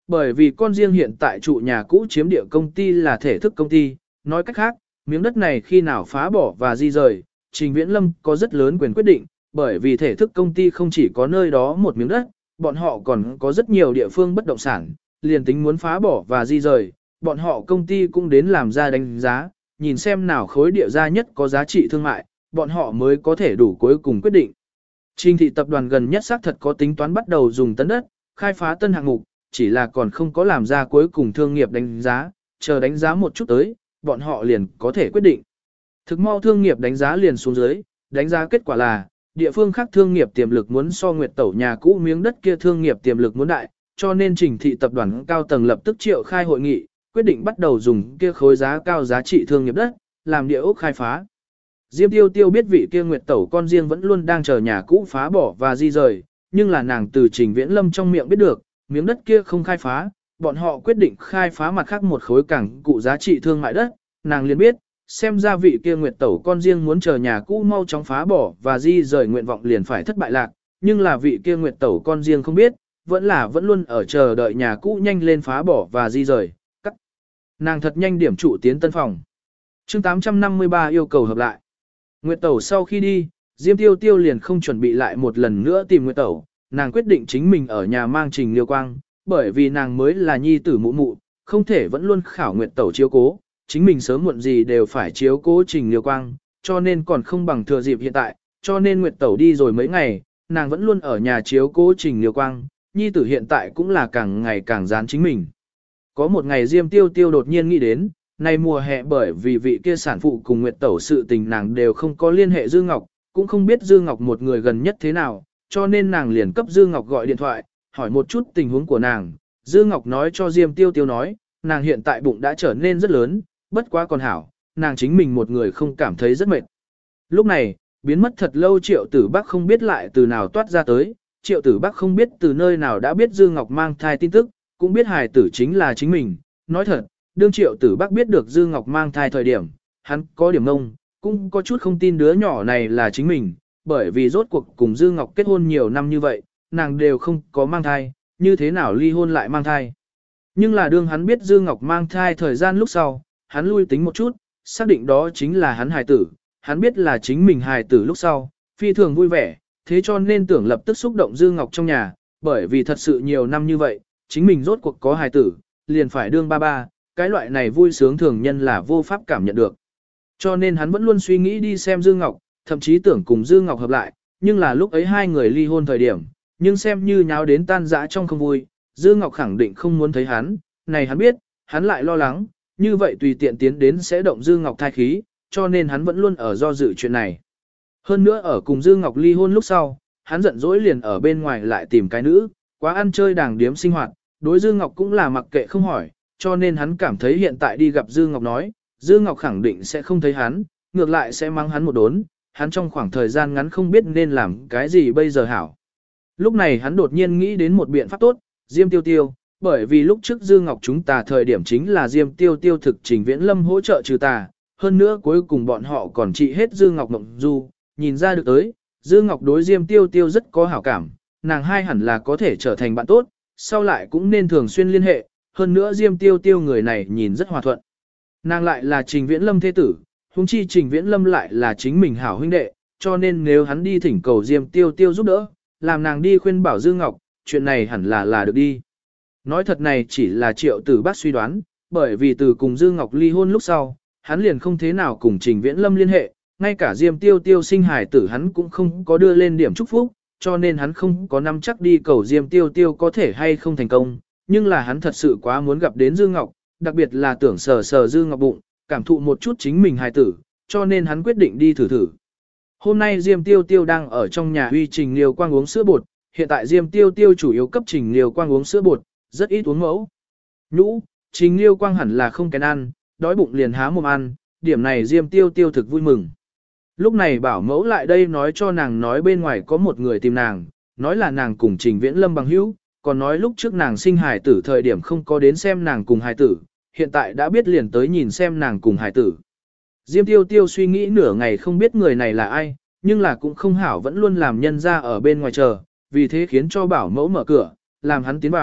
Bởi vì con riêng hiện tại trụ nhà cũ chiếm địa công ty là thể thức công ty, nói cách khác, miếng đất này khi nào phá bỏ và di rời, Trình Viễn Lâm có rất lớn quyền quyết định, bởi vì thể thức công ty không chỉ có nơi đó một miếng đất, bọn họ còn có rất nhiều địa phương bất động sản, liền tính muốn phá bỏ và di rời, bọn họ công ty cũng đến làm ra đánh giá, nhìn xem nào khối địa gia nhất có giá trị thương mại, bọn họ mới có thể đủ cuối cùng quyết định. Trình thị tập đoàn gần nhất xác thật có tính toán bắt đầu dùng tân đất, khai phá tân hạng mục, chỉ là còn không có làm ra cuối cùng thương nghiệp đánh giá, chờ đánh giá một chút tới, bọn họ liền có thể quyết định. Thực mau thương nghiệp đánh giá liền xuống dưới, đánh giá kết quả là, địa phương khác thương nghiệp tiềm lực muốn so Nguyệt Tẩu nhà cũ miếng đất kia thương nghiệp tiềm lực muốn đại, cho nên Trình thị tập đoàn cao tầng lập tức triệu khai hội nghị, quyết định bắt đầu dùng kia khối giá cao giá trị thương nghiệp đất, làm địa ốc khai phá. Diêm Tiêu Tiêu biết vị kia Nguyệt Tẩu con riêng vẫn luôn đang chờ nhà cũ phá bỏ và di rời, nhưng là nàng từ Trình Viễn Lâm trong miệng biết được, miếng đất kia không khai phá, bọn họ quyết định khai phá mặt khác một khối cảng cụ giá trị thương mại đất, nàng liền biết, xem ra vị kia Nguyệt Tẩu con riêng muốn chờ nhà cũ mau chóng phá bỏ và di rời nguyện vọng liền phải thất bại lạc, nhưng là vị kia Nguyệt Tẩu con riêng không biết, vẫn luôn ở chờ đợi nhà cũ nhanh lên phá bỏ và di rời, cắt. Nàng thật nhanh điểm trụ tiến tân phòng. Chương 853 yêu cầu hợp lại. Nguyệt Tẩu sau khi đi, Diêm Tiêu Tiêu liền không chuẩn bị lại một lần nữa tìm Nguyệt Tẩu, nàng quyết định chính mình ở nhà mang Trình Liêu Quang, bởi vì nàng mới là nhi tử mụ mụ, không thể vẫn luôn khảo Nguyệt Tẩu chiếu cố, chính mình sớm muộn gì đều phải chiếu cố Trình Liêu Quang, cho nên còn không bằng thừa dịp hiện tại, cho nên Nguyệt Tẩu đi rồi mấy ngày, nàng vẫn luôn ở nhà chiếu cố Trình Liêu Quang, nhi tử hiện tại cũng là càng ngày càng dán chính mình. Có một ngày Diêm Tiêu Tiêu đột nhiên nghĩ đến, nay mùa hè bởi vì vị kia sản phụ cùng Nguyệt Tẩu sự tình nàng đều không có liên hệ Dư Ngọc, cũng không biết Dư Ngọc một người gần nhất thế nào, cho nên nàng liền cấp Dư Ngọc gọi điện thoại, hỏi một chút tình huống của nàng. Dư Ngọc nói cho Diêm Tiêu Tiêu nói, nàng hiện tại bụng đã trở nên rất lớn, bất quá còn hảo, nàng chính mình một người không cảm thấy rất mệt. Lúc này, biến mất thật lâu Triệu Tử Bắc không biết lại từ nào toát ra tới, Triệu Tử Bắc không biết từ nơi nào đã biết Dư Ngọc mang thai tin tức, cũng biết hài tử chính là chính mình. Nói thật, đương Triệu Tử Bắc biết được Dư Ngọc mang thai thời điểm, hắn có điểm ngông, cũng có chút không tin đứa nhỏ này là chính mình, bởi vì rốt cuộc cùng Dư Ngọc kết hôn nhiều năm như vậy, nàng đều không có mang thai, như thế nào ly hôn lại mang thai. Nhưng là đương hắn biết Dư Ngọc mang thai thời gian lúc sau, hắn lui tính một chút, xác định đó chính là hắn hài tử, hắn biết là chính mình hài tử lúc sau, phi thường vui vẻ, thế cho nên tưởng lập tức xúc động Dư Ngọc trong nhà, bởi vì thật sự nhiều năm như vậy, chính mình rốt cuộc có hài tử, liền phải đương ba ba, cái loại này vui sướng thường nhân là vô pháp cảm nhận được. Cho nên hắn vẫn luôn suy nghĩ đi xem Dư Ngọc, thậm chí tưởng cùng Dư Ngọc hợp lại, nhưng là lúc ấy hai người ly hôn thời điểm, nhưng xem như nháo đến tan rã trong không vui, Dư Ngọc khẳng định không muốn thấy hắn, này hắn biết, hắn lại lo lắng, như vậy tùy tiện tiến đến sẽ động Dư Ngọc thai khí, cho nên hắn vẫn luôn ở do dự chuyện này. Hơn nữa ở cùng Dư Ngọc ly hôn lúc sau, hắn giận dỗi liền ở bên ngoài lại tìm cái nữ, quá ăn chơi đàng điếm sinh hoạt, đối Dư Ngọc cũng là mặc kệ không hỏi, cho nên hắn cảm thấy hiện tại đi gặp Dư Ngọc nói, Dư Ngọc khẳng định sẽ không thấy hắn, ngược lại sẽ mắng hắn một đốn, hắn trong khoảng thời gian ngắn không biết nên làm cái gì bây giờ hảo. Lúc này hắn đột nhiên nghĩ đến một biện pháp tốt, Diêm Tiêu Tiêu, bởi vì lúc trước Dư Ngọc chúng ta thời điểm chính là Diêm Tiêu Tiêu thực Trình Viễn Lâm hỗ trợ trừ tà, hơn nữa cuối cùng bọn họ còn trị hết Dư Ngọc Mộng Du, nhìn ra được tới, Dư Ngọc đối Diêm Tiêu Tiêu rất có hảo cảm, nàng hai hẳn là có thể trở thành bạn tốt, sau lại cũng nên thường xuyên liên hệ, hơn nữa Diêm Tiêu Tiêu người này nhìn rất hòa thuận. Nàng lại là Trình Viễn Lâm thế tử, huống chi Trình Viễn Lâm lại là chính mình hảo huynh đệ, cho nên nếu hắn đi thỉnh cầu Diêm Tiêu Tiêu giúp đỡ, làm nàng đi khuyên bảo Dư Ngọc, chuyện này hẳn là được đi. Nói thật này chỉ là Triệu Tử Bác suy đoán, bởi vì từ cùng Dư Ngọc ly hôn lúc sau, hắn liền không thế nào cùng Trình Viễn Lâm liên hệ, ngay cả Diêm Tiêu Tiêu sinh hài tử hắn cũng không có đưa lên điểm chúc phúc, cho nên hắn không có nắm chắc đi cầu Diêm Tiêu Tiêu có thể hay không thành công, nhưng là hắn thật sự quá muốn gặp đến Dư Ngọc, đặc biệt là tưởng sờ sờ Dư Ngọc bụng, cảm thụ một chút chính mình hài tử, cho nên hắn quyết định đi thử thử. Hôm nay Diêm Tiêu Tiêu đang ở trong nhà huy Trình Liêu Quang uống sữa bột, hiện tại Diêm Tiêu Tiêu chủ yếu cấp Trình Liêu Quang uống sữa bột, rất ít uống mẫu. Nhũ, Trình Liêu Quang hẳn là không kén ăn, đói bụng liền há mồm ăn, điểm này Diêm Tiêu Tiêu thực vui mừng. Lúc này bảo mẫu lại đây nói cho nàng nói bên ngoài có một người tìm nàng, nói là nàng cùng Trình Viễn Lâm bằng hữu, còn nói lúc trước nàng sinh hài tử thời điểm không có đến xem nàng cùng hài tử, hiện tại đã biết liền tới nhìn xem nàng cùng hài tử. Diêm Tiêu Tiêu suy nghĩ nửa ngày không biết người này là ai, nhưng là cũng không hảo vẫn luôn làm nhân ra ở bên ngoài chờ, vì thế khiến cho bảo mẫu mở cửa, làm hắn tiến vào,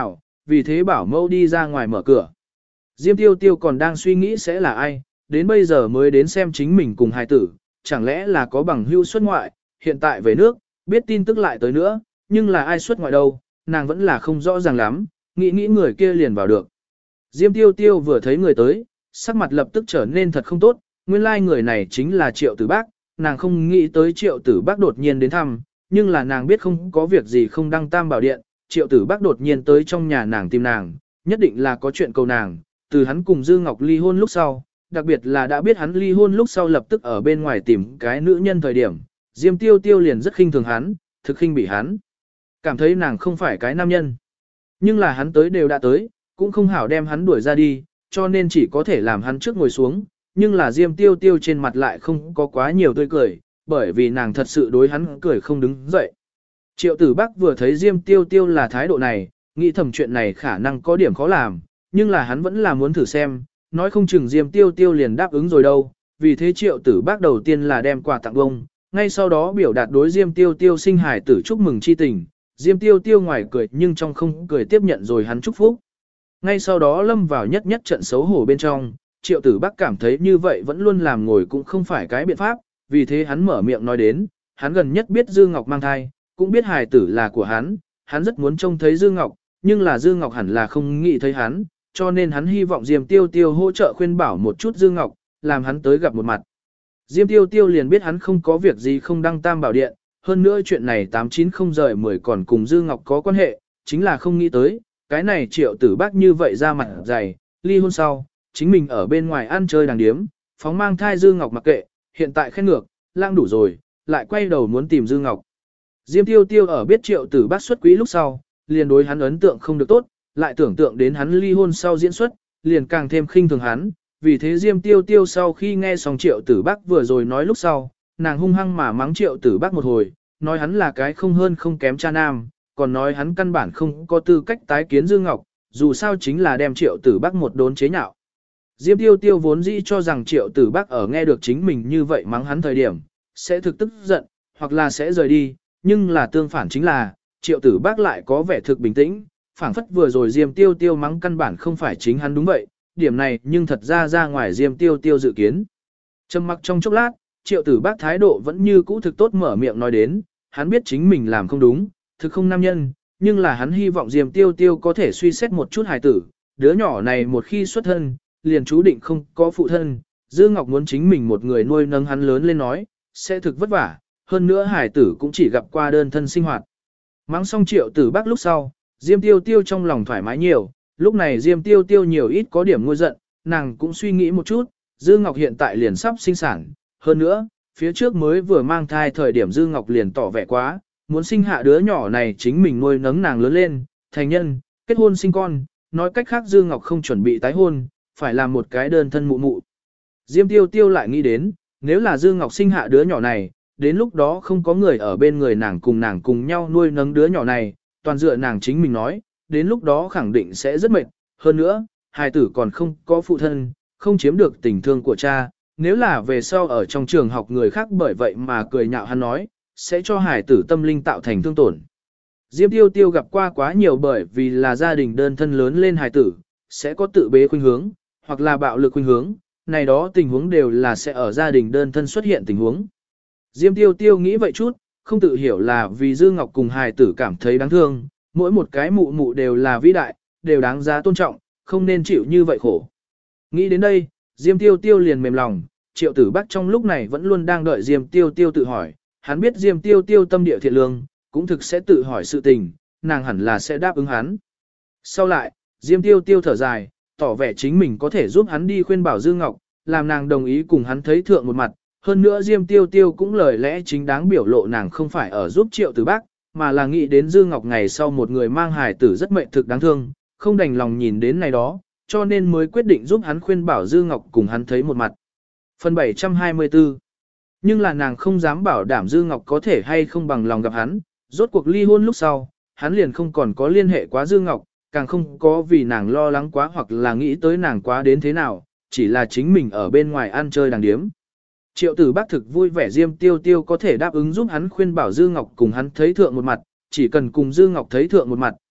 vì thế bảo mẫu đi ra ngoài mở cửa. Diêm Tiêu Tiêu còn đang suy nghĩ sẽ là ai, đến bây giờ mới đến xem chính mình cùng hài tử, chẳng lẽ là có bằng hưu xuất ngoại, hiện tại về nước, biết tin tức lại tới nữa, nhưng là ai xuất ngoại đâu, nàng vẫn là không rõ ràng lắm, nghĩ người kia liền vào được. Diêm Tiêu Tiêu vừa thấy người tới, sắc mặt lập tức trở nên thật không tốt, nguyên lai người này chính là Triệu Tử Bác, nàng không nghĩ tới Triệu Tử Bác đột nhiên đến thăm, nhưng là nàng biết không có việc gì không đăng tam bảo điện, Triệu Tử Bác đột nhiên tới trong nhà nàng tìm nàng, nhất định là có chuyện cầu nàng, từ hắn cùng Dư Ngọc ly hôn lúc sau, đặc biệt là đã biết hắn ly hôn lúc sau lập tức ở bên ngoài tìm cái nữ nhân thời điểm, Diêm Tiêu Tiêu liền rất khinh thường hắn, thực khinh bị hắn, cảm thấy nàng không phải cái nam nhân. Nhưng là hắn tới đều đã tới, cũng không hảo đem hắn đuổi ra đi, cho nên chỉ có thể làm hắn trước ngồi xuống, nhưng là Diêm Tiêu Tiêu trên mặt lại không có quá nhiều tươi cười, bởi vì nàng thật sự đối hắn cười không đứng dậy. Triệu Tử Bắc vừa thấy Diêm Tiêu Tiêu là thái độ này, nghĩ thầm chuyện này khả năng có điểm khó làm, nhưng là hắn vẫn là muốn thử xem, nói không chừng Diêm Tiêu Tiêu liền đáp ứng rồi đâu, vì thế Triệu Tử Bắc đầu tiên là đem quà tặng bông, ngay sau đó biểu đạt đối Diêm Tiêu Tiêu sinh hài tử chúc mừng chi tình, Diêm Tiêu Tiêu ngoài cười nhưng trong không cười tiếp nhận rồi hắn chúc phúc. Ngay sau đó lâm vào nhất trận xấu hổ bên trong, Triệu Tử Bắc cảm thấy như vậy vẫn luôn làm ngồi cũng không phải cái biện pháp, vì thế hắn mở miệng nói đến, hắn gần nhất biết Dư Ngọc mang thai, cũng biết hài tử là của hắn rất muốn trông thấy Dư Ngọc, nhưng là Dư Ngọc hẳn là không nghĩ thấy hắn, cho nên hắn hy vọng Diêm Tiêu Tiêu hỗ trợ khuyên bảo một chút Dư Ngọc, làm hắn tới gặp một mặt. Diêm Tiêu Tiêu liền biết hắn không có việc gì không đăng tam bảo điện, hơn nữa chuyện này 890 rời 10 còn cùng Dư Ngọc có quan hệ, chính là không nghĩ tới, cái này Triệu Tử Bác như vậy ra mặt dày, ly hôn sau, chính mình ở bên ngoài ăn chơi đàng điếm, phóng mang thai Dư Ngọc mặc kệ, hiện tại khen ngược, lang đủ rồi, lại quay đầu muốn tìm Dư Ngọc. Diêm Tiêu Tiêu ở biết Triệu Tử Bác xuất quý lúc sau, liền đối hắn ấn tượng không được tốt, lại tưởng tượng đến hắn ly hôn sau diễn xuất, liền càng thêm khinh thường hắn, vì thế Diêm Tiêu Tiêu sau khi nghe xong Triệu Tử Bác vừa rồi nói lúc sau, nàng hung hăng mà mắng Triệu Tử Bác một hồi, nói hắn là cái không hơn không kém cha nam, còn nói hắn căn bản không có tư cách tái kiến Dư Ngọc, dù sao chính là đem Triệu Tử Bác một đốn chế nhạo. Diêm Tiêu Tiêu vốn dĩ cho rằng Triệu Tử Bác ở nghe được chính mình như vậy mắng hắn thời điểm, sẽ thực tức giận, hoặc là sẽ rời đi, nhưng là tương phản chính là, Triệu Tử Bác lại có vẻ thực bình tĩnh, phảng phất vừa rồi Diêm Tiêu Tiêu mắng căn bản không phải chính hắn đúng vậy, điểm này nhưng thật ra ngoài Diêm Tiêu Tiêu dự kiến. Trầm mặc trong chốc lát, Triệu Tử Bác thái độ vẫn như cũ thực tốt mở miệng nói đến, hắn biết chính mình làm không đúng, thực không nam nhân, nhưng là hắn hy vọng Diêm Tiêu Tiêu có thể suy xét một chút hài tử, đứa nhỏ này một khi xuất thân, liền chú định không có phụ thân, Dư Ngọc muốn chính mình một người nuôi nấng hắn lớn lên nói, sẽ thực vất vả, hơn nữa hài tử cũng chỉ gặp qua đơn thân sinh hoạt. Mắng xong Triệu Tử Bác lúc sau, Diêm Tiêu Tiêu trong lòng thoải mái nhiều, lúc này Diêm Tiêu Tiêu nhiều ít có điểm ngôi giận, nàng cũng suy nghĩ một chút, Dư Ngọc hiện tại liền sắp sinh sản, hơn nữa, phía trước mới vừa mang thai thời điểm Dư Ngọc liền tỏ vẻ quá, muốn sinh hạ đứa nhỏ này chính mình nuôi nấng nàng lớn lên, thành nhân, kết hôn sinh con, nói cách khác Dư Ngọc không chuẩn bị tái hôn, phải làm một cái đơn thân mụ mụ. Diêm Tiêu Tiêu lại nghĩ đến, nếu là Dư Ngọc sinh hạ đứa nhỏ này, đến lúc đó không có người ở bên người nàng cùng nhau nuôi nấng đứa nhỏ này, toàn dựa nàng chính mình nói, đến lúc đó khẳng định sẽ rất mệt, hơn nữa, hài tử còn không có phụ thân, không chiếm được tình thương của cha, nếu là về sau ở trong trường học người khác bởi vậy mà cười nhạo hắn nói, sẽ cho hài tử tâm linh tạo thành thương tổn. Diêm Tiêu Tiêu gặp qua quá nhiều bởi vì là gia đình đơn thân lớn lên hài tử, sẽ có tự bế khuynh hướng, hoặc là bạo lực khuynh hướng, này đó tình huống đều là sẽ ở gia đình đơn thân xuất hiện tình huống. Diêm Tiêu Tiêu nghĩ vậy chút, không tự hiểu là vì Dư Ngọc cùng hài tử cảm thấy đáng thương, mỗi một cái mụ mụ đều là vĩ đại, đều đáng giá tôn trọng, không nên chịu như vậy khổ. Nghĩ đến đây, Diêm Tiêu Tiêu liền mềm lòng, Triệu Tử Bác trong lúc này vẫn luôn đang đợi Diêm Tiêu Tiêu tự hỏi, hắn biết Diêm Tiêu Tiêu tâm địa thiện lương, cũng thực sẽ tự hỏi sự tình, nàng hẳn là sẽ đáp ứng hắn. Sau lại, Diêm Tiêu Tiêu thở dài, tỏ vẻ chính mình có thể giúp hắn đi khuyên bảo Dư Ngọc, làm nàng đồng ý cùng hắn thấy thượng một mặt. Hơn nữa Diêm Tiêu Tiêu cũng lời lẽ chính đáng biểu lộ nàng không phải ở giúp Triệu Tử Bác, mà là nghĩ đến Dư Ngọc ngày sau một người mang hài tử rất mệnh thực đáng thương, không đành lòng nhìn đến này đó, cho nên mới quyết định giúp hắn khuyên bảo Dư Ngọc cùng hắn thấy một mặt. Phần 724. Nhưng là nàng không dám bảo đảm Dư Ngọc có thể hay không bằng lòng gặp hắn, rốt cuộc ly hôn lúc sau, hắn liền không còn có liên hệ quá Dư Ngọc, càng không có vì nàng lo lắng quá hoặc là nghĩ tới nàng quá đến thế nào, chỉ là chính mình ở bên ngoài ăn chơi đàng điếm. Triệu Tử Bác thực vui vẻ Diêm Tiêu Tiêu có thể đáp ứng giúp hắn khuyên bảo Dư Ngọc cùng hắn thấy thượng một mặt, chỉ cần cùng Dư Ngọc thấy thượng một mặt,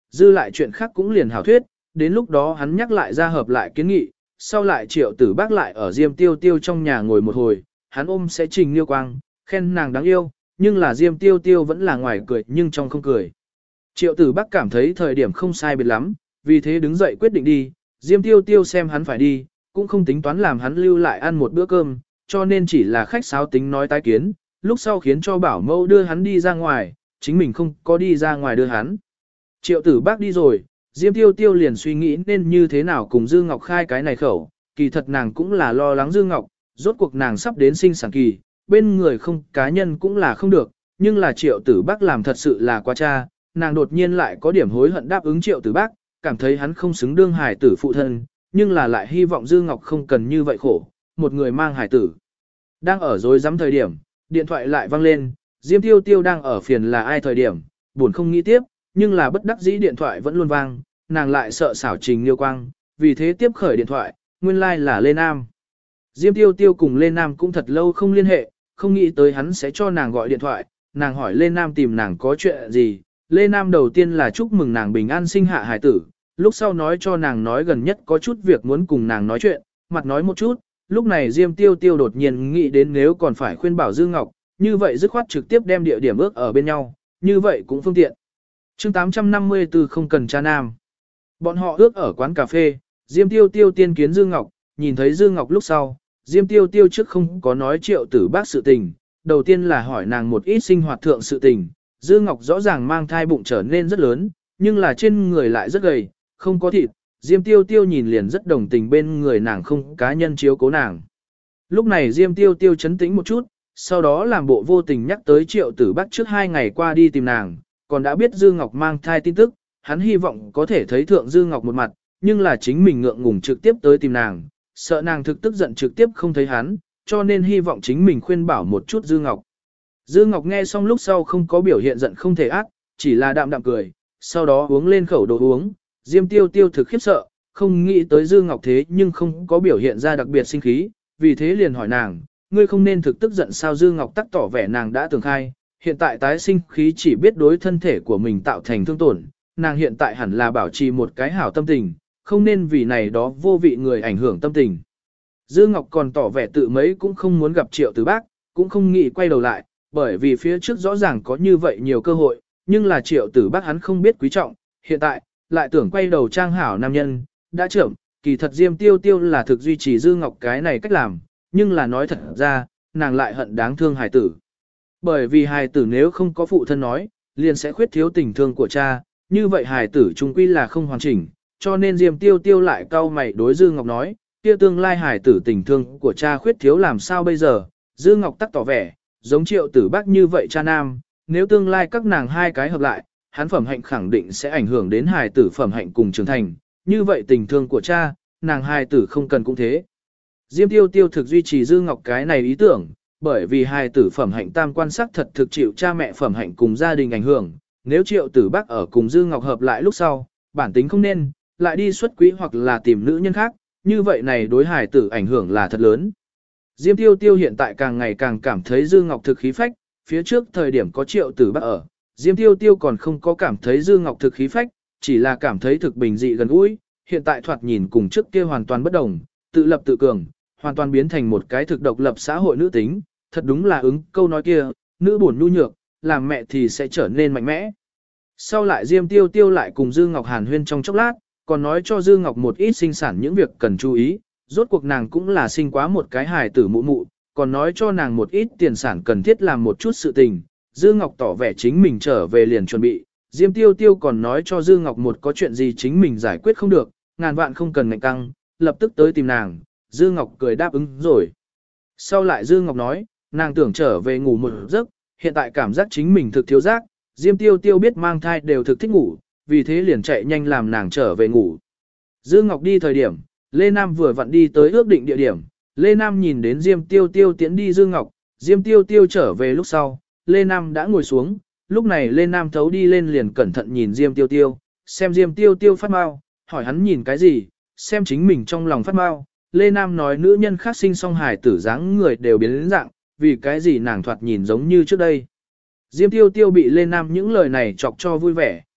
dư lại chuyện khác cũng liền hảo thuyết, đến lúc đó hắn nhắc lại ra hợp lại kiến nghị, sau lại Triệu Tử Bác lại ở Diêm Tiêu Tiêu trong nhà ngồi một hồi, hắn ôm sẽ Trình Liêu Quang, khen nàng đáng yêu, nhưng là Diêm Tiêu Tiêu vẫn là ngoài cười nhưng trong không cười. Triệu Tử Bác cảm thấy thời điểm không sai biệt lắm, vì thế đứng dậy quyết định đi, Diêm Tiêu Tiêu xem hắn phải đi, cũng không tính toán làm hắn lưu lại ăn một bữa cơm, cho nên chỉ là khách sáo tính nói tái kiến, lúc sau khiến cho bảo mẫu đưa hắn đi ra ngoài, chính mình không có đi ra ngoài đưa hắn. Triệu Tử Bác đi rồi, Diêm Tiêu Tiêu liền suy nghĩ nên như thế nào cùng Dư Ngọc khai cái này khẩu, kỳ thật nàng cũng là lo lắng Dư Ngọc, rốt cuộc nàng sắp đến sinh sản kỳ, bên người không cá nhân cũng là không được, nhưng là Triệu Tử Bác làm thật sự là quá cha, nàng đột nhiên lại có điểm hối hận đáp ứng Triệu Tử Bác, cảm thấy hắn không xứng đương hài tử phụ thân, nhưng là lại hy vọng Dư Ngọc không cần như vậy khổ, một người mang hài tử. Đang ở dối rắm thời điểm, điện thoại lại vang lên, Diêm Tiêu Tiêu đang ở phiền là ai thời điểm, buồn không nghĩ tiếp, nhưng là bất đắc dĩ điện thoại vẫn luôn vang, nàng lại sợ xảo Trình Liêu Quang, vì thế tiếp khởi điện thoại, nguyên lai like là Lê Nam. Diêm Tiêu Tiêu cùng Lê Nam cũng thật lâu không liên hệ, không nghĩ tới hắn sẽ cho nàng gọi điện thoại, nàng hỏi Lê Nam tìm nàng có chuyện gì, Lê Nam đầu tiên là chúc mừng nàng bình an sinh hạ hài tử, lúc sau nói cho nàng nói gần nhất có chút việc muốn cùng nàng nói chuyện, mặt nói một chút, lúc này Diêm Tiêu Tiêu đột nhiên nghĩ đến nếu còn phải khuyên bảo Dư Ngọc, như vậy dứt khoát trực tiếp đem địa điểm ước ở bên nhau, như vậy cũng phương tiện. Chương 854 không cần cha nam. Bọn họ ước ở quán cà phê, Diêm Tiêu Tiêu tiên kiến Dư Ngọc, nhìn thấy Dư Ngọc lúc sau, Diêm Tiêu Tiêu trước không có nói Triệu Tử Bác sự tình, đầu tiên là hỏi nàng một ít sinh hoạt thượng sự tình, Dư Ngọc rõ ràng mang thai bụng trở nên rất lớn, nhưng là trên người lại rất gầy, không có thịt, Diêm Tiêu Tiêu nhìn liền rất đồng tình bên người nàng không cá nhân chiếu cố nàng. Lúc này Diêm Tiêu Tiêu chấn tĩnh một chút, sau đó làm bộ vô tình nhắc tới Triệu Tử Bác trước 2 ngày qua đi tìm nàng, còn đã biết Dư Ngọc mang thai tin tức, hắn hy vọng có thể thấy thượng Dư Ngọc một mặt, nhưng là chính mình ngượng ngùng trực tiếp tới tìm nàng, sợ nàng thực tức giận trực tiếp không thấy hắn, cho nên hy vọng chính mình khuyên bảo một chút Dư Ngọc. Dư Ngọc nghe xong lúc sau không có biểu hiện giận không thể ác, chỉ là đạm đạm cười, sau đó uống lên khẩu đồ uống, Diêm Tiêu Tiêu thực khiếp sợ, không nghĩ tới Dư Ngọc thế nhưng không có biểu hiện ra đặc biệt sinh khí, vì thế liền hỏi nàng, ngươi không nên thực tức giận sao? Dư Ngọc tắc tỏ vẻ nàng đã tưởng khai, hiện tại tái sinh khí chỉ biết đối thân thể của mình tạo thành thương tổn, nàng hiện tại hẳn là bảo trì một cái hảo tâm tình, không nên vì này đó vô vị người ảnh hưởng tâm tình. Dư Ngọc còn tỏ vẻ tự mấy cũng không muốn gặp Triệu Tử Bác, cũng không nghĩ quay đầu lại, bởi vì phía trước rõ ràng có như vậy nhiều cơ hội, nhưng là Triệu Tử Bác hắn không biết quý trọng, hiện tại, lại tưởng quay đầu trang hảo nam nhân, đã trưởng, kỳ thật Diêm Tiêu Tiêu là thực duy trì Dư Ngọc cái này cách làm, nhưng là nói thật ra, nàng lại hận đáng thương hài tử. Bởi vì hài tử nếu không có phụ thân nói, liền sẽ khuyết thiếu tình thương của cha, như vậy hài tử chung quy là không hoàn chỉnh, cho nên Diêm Tiêu Tiêu lại cau mày đối Dư Ngọc nói, kia tương lai hài tử tình thương của cha khuyết thiếu làm sao bây giờ? Dư Ngọc tắc tỏ vẻ, giống Triệu Tử Bác như vậy cha nam, nếu tương lai các nàng hai cái hợp lại, hắn phẩm hạnh khẳng định sẽ ảnh hưởng đến hài tử phẩm hạnh cùng trưởng thành, như vậy tình thương của cha, nàng hài tử không cần cũng thế. Diêm Tiêu Tiêu thực duy trì Dư Ngọc cái này ý tưởng, bởi vì hài tử phẩm hạnh tam quan sắc thật thực chịu cha mẹ phẩm hạnh cùng gia đình ảnh hưởng, nếu Triệu Tử Bác ở cùng Dư Ngọc hợp lại lúc sau, bản tính không nên, lại đi xuất quý hoặc là tìm nữ nhân khác, như vậy này đối hài tử ảnh hưởng là thật lớn. Diêm Tiêu Tiêu hiện tại càng ngày càng cảm thấy Dư Ngọc thực khí phách, phía trước thời điểm có Triệu Tử Bác ở, Diêm Tiêu Tiêu còn không có cảm thấy Dư Ngọc thực khí phách, chỉ là cảm thấy thực bình dị gần gũi, hiện tại thoạt nhìn cùng trước kia hoàn toàn bất đồng, tự lập tự cường, hoàn toàn biến thành một cái thực độc lập xã hội nữ tính, thật đúng là ứng câu nói kia, nữ buồn nhu nhược, làm mẹ thì sẽ trở nên mạnh mẽ. Sau lại Diêm Tiêu Tiêu lại cùng Dư Ngọc hàn huyên trong chốc lát, còn nói cho Dư Ngọc một ít sinh sản những việc cần chú ý, rốt cuộc nàng cũng là sinh quá một cái hài tử mụ mụ, còn nói cho nàng một ít tiền sản cần thiết làm một chút sự tình. Dư Ngọc tỏ vẻ chính mình trở về liền chuẩn bị, Diêm Tiêu Tiêu còn nói cho Dư Ngọc một có chuyện gì chính mình giải quyết không được, ngàn vạn không cần ngạnh căng, lập tức tới tìm nàng, Dư Ngọc cười đáp ứng rồi. Sau lại Dư Ngọc nói, nàng tưởng trở về ngủ một giấc, hiện tại cảm giác chính mình thực thiếu giác, Diêm Tiêu Tiêu biết mang thai đều thực thích ngủ, vì thế liền chạy nhanh làm nàng trở về ngủ. Dư Ngọc đi thời điểm, Lê Nam vừa vặn đi tới ước định địa điểm, Lê Nam nhìn đến Diêm Tiêu Tiêu tiến đi Dư Ngọc, Diêm Tiêu Tiêu trở về lúc sau, Lê Nam đã ngồi xuống, lúc này Lê Nam thấu đi lên liền cẩn thận nhìn Diêm Tiêu Tiêu, xem Diêm Tiêu Tiêu phát mau, hỏi hắn nhìn cái gì, xem chính mình trong lòng phát mau. Lê Nam nói nữ nhân khác sinh song hài tử dáng người đều biến đến dạng, vì cái gì nàng thoạt nhìn giống như trước đây. Diêm Tiêu Tiêu bị Lê Nam những lời này chọc cho vui vẻ,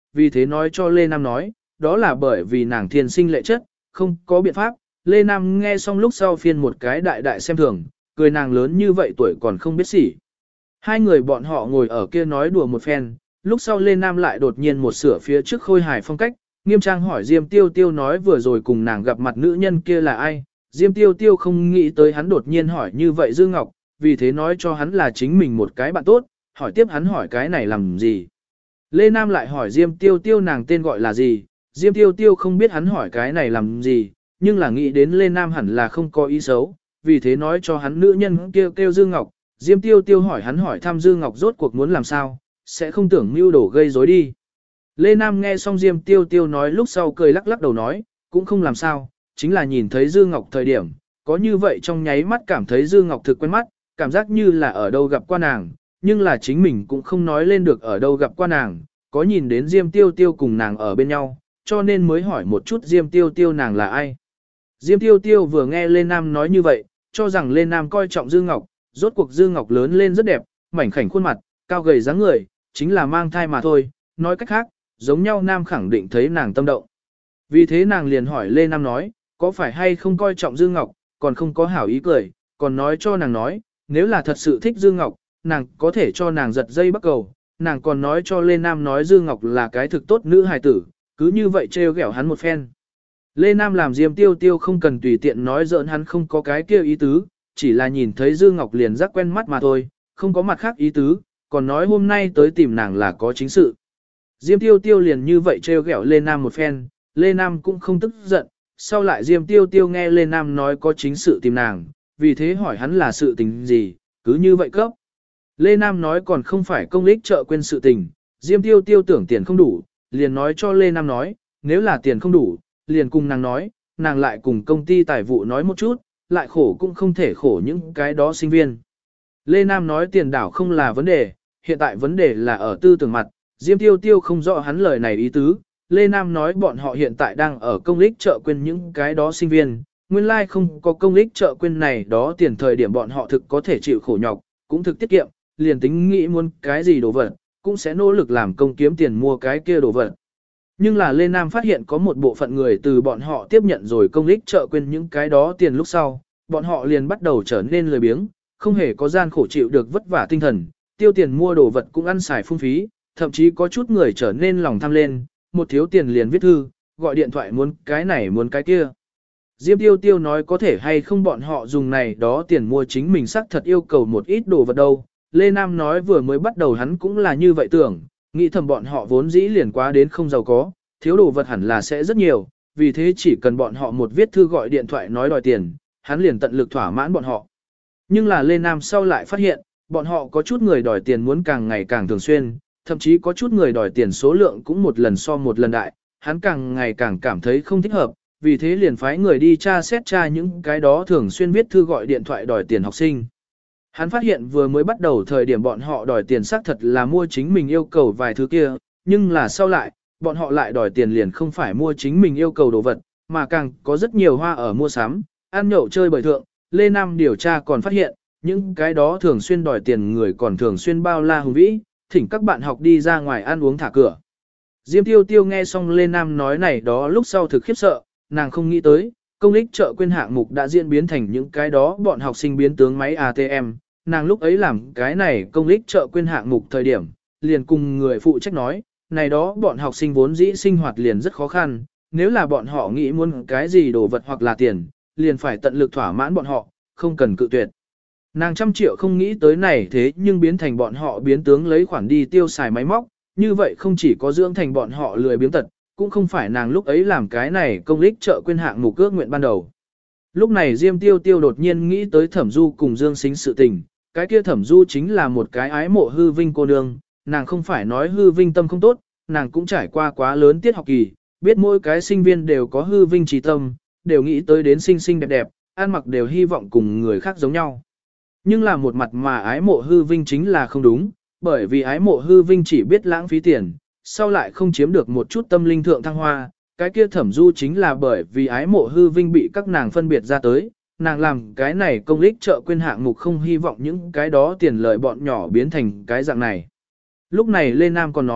vì thế nói cho Lê Nam nói, đó là bởi vì nàng thiên sinh lệ chất, không có biện pháp. Lê Nam nghe xong lúc sau phiên một cái đại đại xem thường, cười nàng lớn như vậy tuổi còn không biết xỉ. Hai người bọn họ ngồi ở kia nói đùa một phen, lúc sau Lê Nam lại đột nhiên một sửa phía trước khôi hài phong cách, nghiêm trang hỏi Diêm Tiêu Tiêu nói vừa rồi cùng nàng gặp mặt nữ nhân kia là ai. Diêm Tiêu Tiêu không nghĩ tới hắn đột nhiên hỏi như vậy Dư Ngọc, vì thế nói cho hắn là chính mình một cái bạn tốt, hỏi tiếp hắn hỏi cái này làm gì. Lê Nam lại hỏi Diêm Tiêu Tiêu nàng tên gọi là gì, Diêm Tiêu Tiêu không biết hắn hỏi cái này làm gì, nhưng là nghĩ đến Lê Nam hẳn là không có ý xấu, vì thế nói cho hắn nữ nhân kêu Dư Ngọc. Diêm Tiêu Tiêu hỏi hắn hỏi thăm Dư Ngọc rốt cuộc muốn làm sao, sẽ không tưởng mưu đổ gây rối đi. Lê Nam nghe xong Diêm Tiêu Tiêu nói lúc sau cười lắc lắc đầu nói, cũng không làm sao, chính là nhìn thấy Dư Ngọc thời điểm, có như vậy trong nháy mắt cảm thấy Dư Ngọc thực quen mắt, cảm giác như là ở đâu gặp qua nàng, nhưng là chính mình cũng không nói lên được ở đâu gặp qua nàng, có nhìn đến Diêm Tiêu Tiêu cùng nàng ở bên nhau, cho nên mới hỏi một chút Diêm Tiêu Tiêu nàng là ai. Diêm Tiêu Tiêu vừa nghe Lê Nam nói như vậy, cho rằng Lê Nam coi trọng Dư Ngọc, rốt cuộc Dư Ngọc lớn lên rất đẹp, mảnh khảnh khuôn mặt, cao gầy dáng người, chính là mang thai mà thôi, nói cách khác, giống nhau Nam khẳng định thấy nàng tâm động. Vì thế nàng liền hỏi Lê Nam nói, có phải hay không coi trọng Dư Ngọc, còn không có hảo ý cười, còn nói cho nàng nói, nếu là thật sự thích Dư Ngọc, nàng có thể cho nàng giật dây bắt cầu, nàng còn nói cho Lê Nam nói Dư Ngọc là cái thực tốt nữ hài tử, cứ như vậy trêu ghẹo hắn một phen. Lê Nam làm Diêm Tiêu Tiêu không cần tùy tiện nói giỡn hắn không có cái kia ý tứ, chỉ là nhìn thấy Dư Ngọc liền giác quen mắt mà thôi, không có mặt khác ý tứ, còn nói hôm nay tới tìm nàng là có chính sự. Diêm Tiêu Tiêu liền như vậy trêu ghẹo Lê Nam một phen, Lê Nam cũng không tức giận, sau lại Diêm Tiêu Tiêu nghe Lê Nam nói có chính sự tìm nàng, vì thế hỏi hắn là sự tình gì, cứ như vậy cấp. Lê Nam nói còn không phải công lích trợ quên sự tình, Diêm Tiêu Tiêu tưởng tiền không đủ, liền nói cho Lê Nam nói, nếu là tiền không đủ, liền cùng nàng nói, nàng lại cùng công ty tài vụ nói một chút, lại khổ cũng không thể khổ những cái đó sinh viên. Lê Nam nói tiền đảo không là vấn đề, hiện tại vấn đề là ở tư tưởng mặt, Diêm Tiêu Tiêu không rõ hắn lời này ý tứ. Lê Nam nói bọn họ hiện tại đang ở công lích trợ quên những cái đó sinh viên, nguyên lai like không có công lích trợ quên này đó tiền thời điểm bọn họ thực có thể chịu khổ nhọc, cũng thực tiết kiệm, liền tính nghĩ muốn cái gì đồ vật, cũng sẽ nỗ lực làm công kiếm tiền mua cái kia đồ vật. Nhưng là Lê Nam phát hiện có một bộ phận người từ bọn họ tiếp nhận rồi công lích trợ quên những cái đó tiền lúc sau, bọn họ liền bắt đầu trở nên lười biếng, không hề có gian khổ chịu được vất vả tinh thần, tiêu tiền mua đồ vật cũng ăn xài phung phí, thậm chí có chút người trở nên lòng tham lên, một thiếu tiền liền viết thư, gọi điện thoại muốn cái này muốn cái kia. Diêm Tiêu Tiêu nói có thể hay không bọn họ dùng này đó tiền mua chính mình xác thật yêu cầu một ít đồ vật đâu. Lê Nam nói vừa mới bắt đầu hắn cũng là như vậy tưởng, nghĩ thầm bọn họ vốn dĩ liền quá đến không giàu có, thiếu đồ vật hẳn là sẽ rất nhiều, vì thế chỉ cần bọn họ một viết thư gọi điện thoại nói đòi tiền, hắn liền tận lực thỏa mãn bọn họ. Nhưng là Lê Nam sau lại phát hiện, bọn họ có chút người đòi tiền muốn càng ngày càng thường xuyên, thậm chí có chút người đòi tiền số lượng cũng một lần so một lần đại, hắn càng ngày càng cảm thấy không thích hợp, vì thế liền phái người đi tra xét tra những cái đó thường xuyên viết thư gọi điện thoại đòi tiền học sinh. Hắn phát hiện vừa mới bắt đầu thời điểm bọn họ đòi tiền xác thật là mua chính mình yêu cầu vài thứ kia, nhưng là sau lại, bọn họ lại đòi tiền liền không phải mua chính mình yêu cầu đồ vật, mà càng có rất nhiều hoa ở mua sắm, ăn nhậu chơi bời thượng. Lê Nam điều tra còn phát hiện, những cái đó thường xuyên đòi tiền người còn thường xuyên bao la hùng vĩ, thỉnh các bạn học đi ra ngoài ăn uống thả cửa. Diêm Tiêu Tiêu nghe xong Lê Nam nói này đó lúc sau thực khiếp sợ, nàng không nghĩ tới, công ích trợ quên hạng mục đã diễn biến thành những cái đó bọn học sinh biến tướng máy ATM. Nàng lúc ấy làm cái này công ích trợ quên hạng mục thời điểm, liền cùng người phụ trách nói, này đó bọn học sinh vốn dĩ sinh hoạt liền rất khó khăn, nếu là bọn họ nghĩ muốn cái gì đồ vật hoặc là tiền, liền phải tận lực thỏa mãn bọn họ, không cần cự tuyệt. Nàng trăm triệu không nghĩ tới này thế nhưng biến thành bọn họ biến tướng lấy khoản đi tiêu xài máy móc, như vậy không chỉ có dưỡng thành bọn họ lười biếng tật, cũng không phải nàng lúc ấy làm cái này công ích trợ quên hạng mục ước nguyện ban đầu. Lúc này Diêm Tiêu Tiêu đột nhiên nghĩ tới Thẩm Du cùng Dương Sính sự tình, cái kia Thẩm Du chính là một cái ái mộ hư vinh cô nương, nàng không phải nói hư vinh tâm không tốt, nàng cũng trải qua quá lớn tiết học kỳ, biết mỗi cái sinh viên đều có hư vinh trí tâm, đều nghĩ tới đến xinh xinh đẹp đẹp, ăn mặc đều hy vọng cùng người khác giống nhau. Nhưng là một mặt mà ái mộ hư vinh chính là không đúng, bởi vì ái mộ hư vinh chỉ biết lãng phí tiền, sau lại không chiếm được một chút tâm linh thượng thăng hoa, cái kia Thẩm Du chính là bởi vì ái mộ hư vinh bị các nàng phân biệt ra tới, nàng làm cái này công ích trợ quên hạng mục không hy vọng những cái đó tiền lợi bọn nhỏ biến thành cái dạng này. Lúc này Lê Nam còn nói,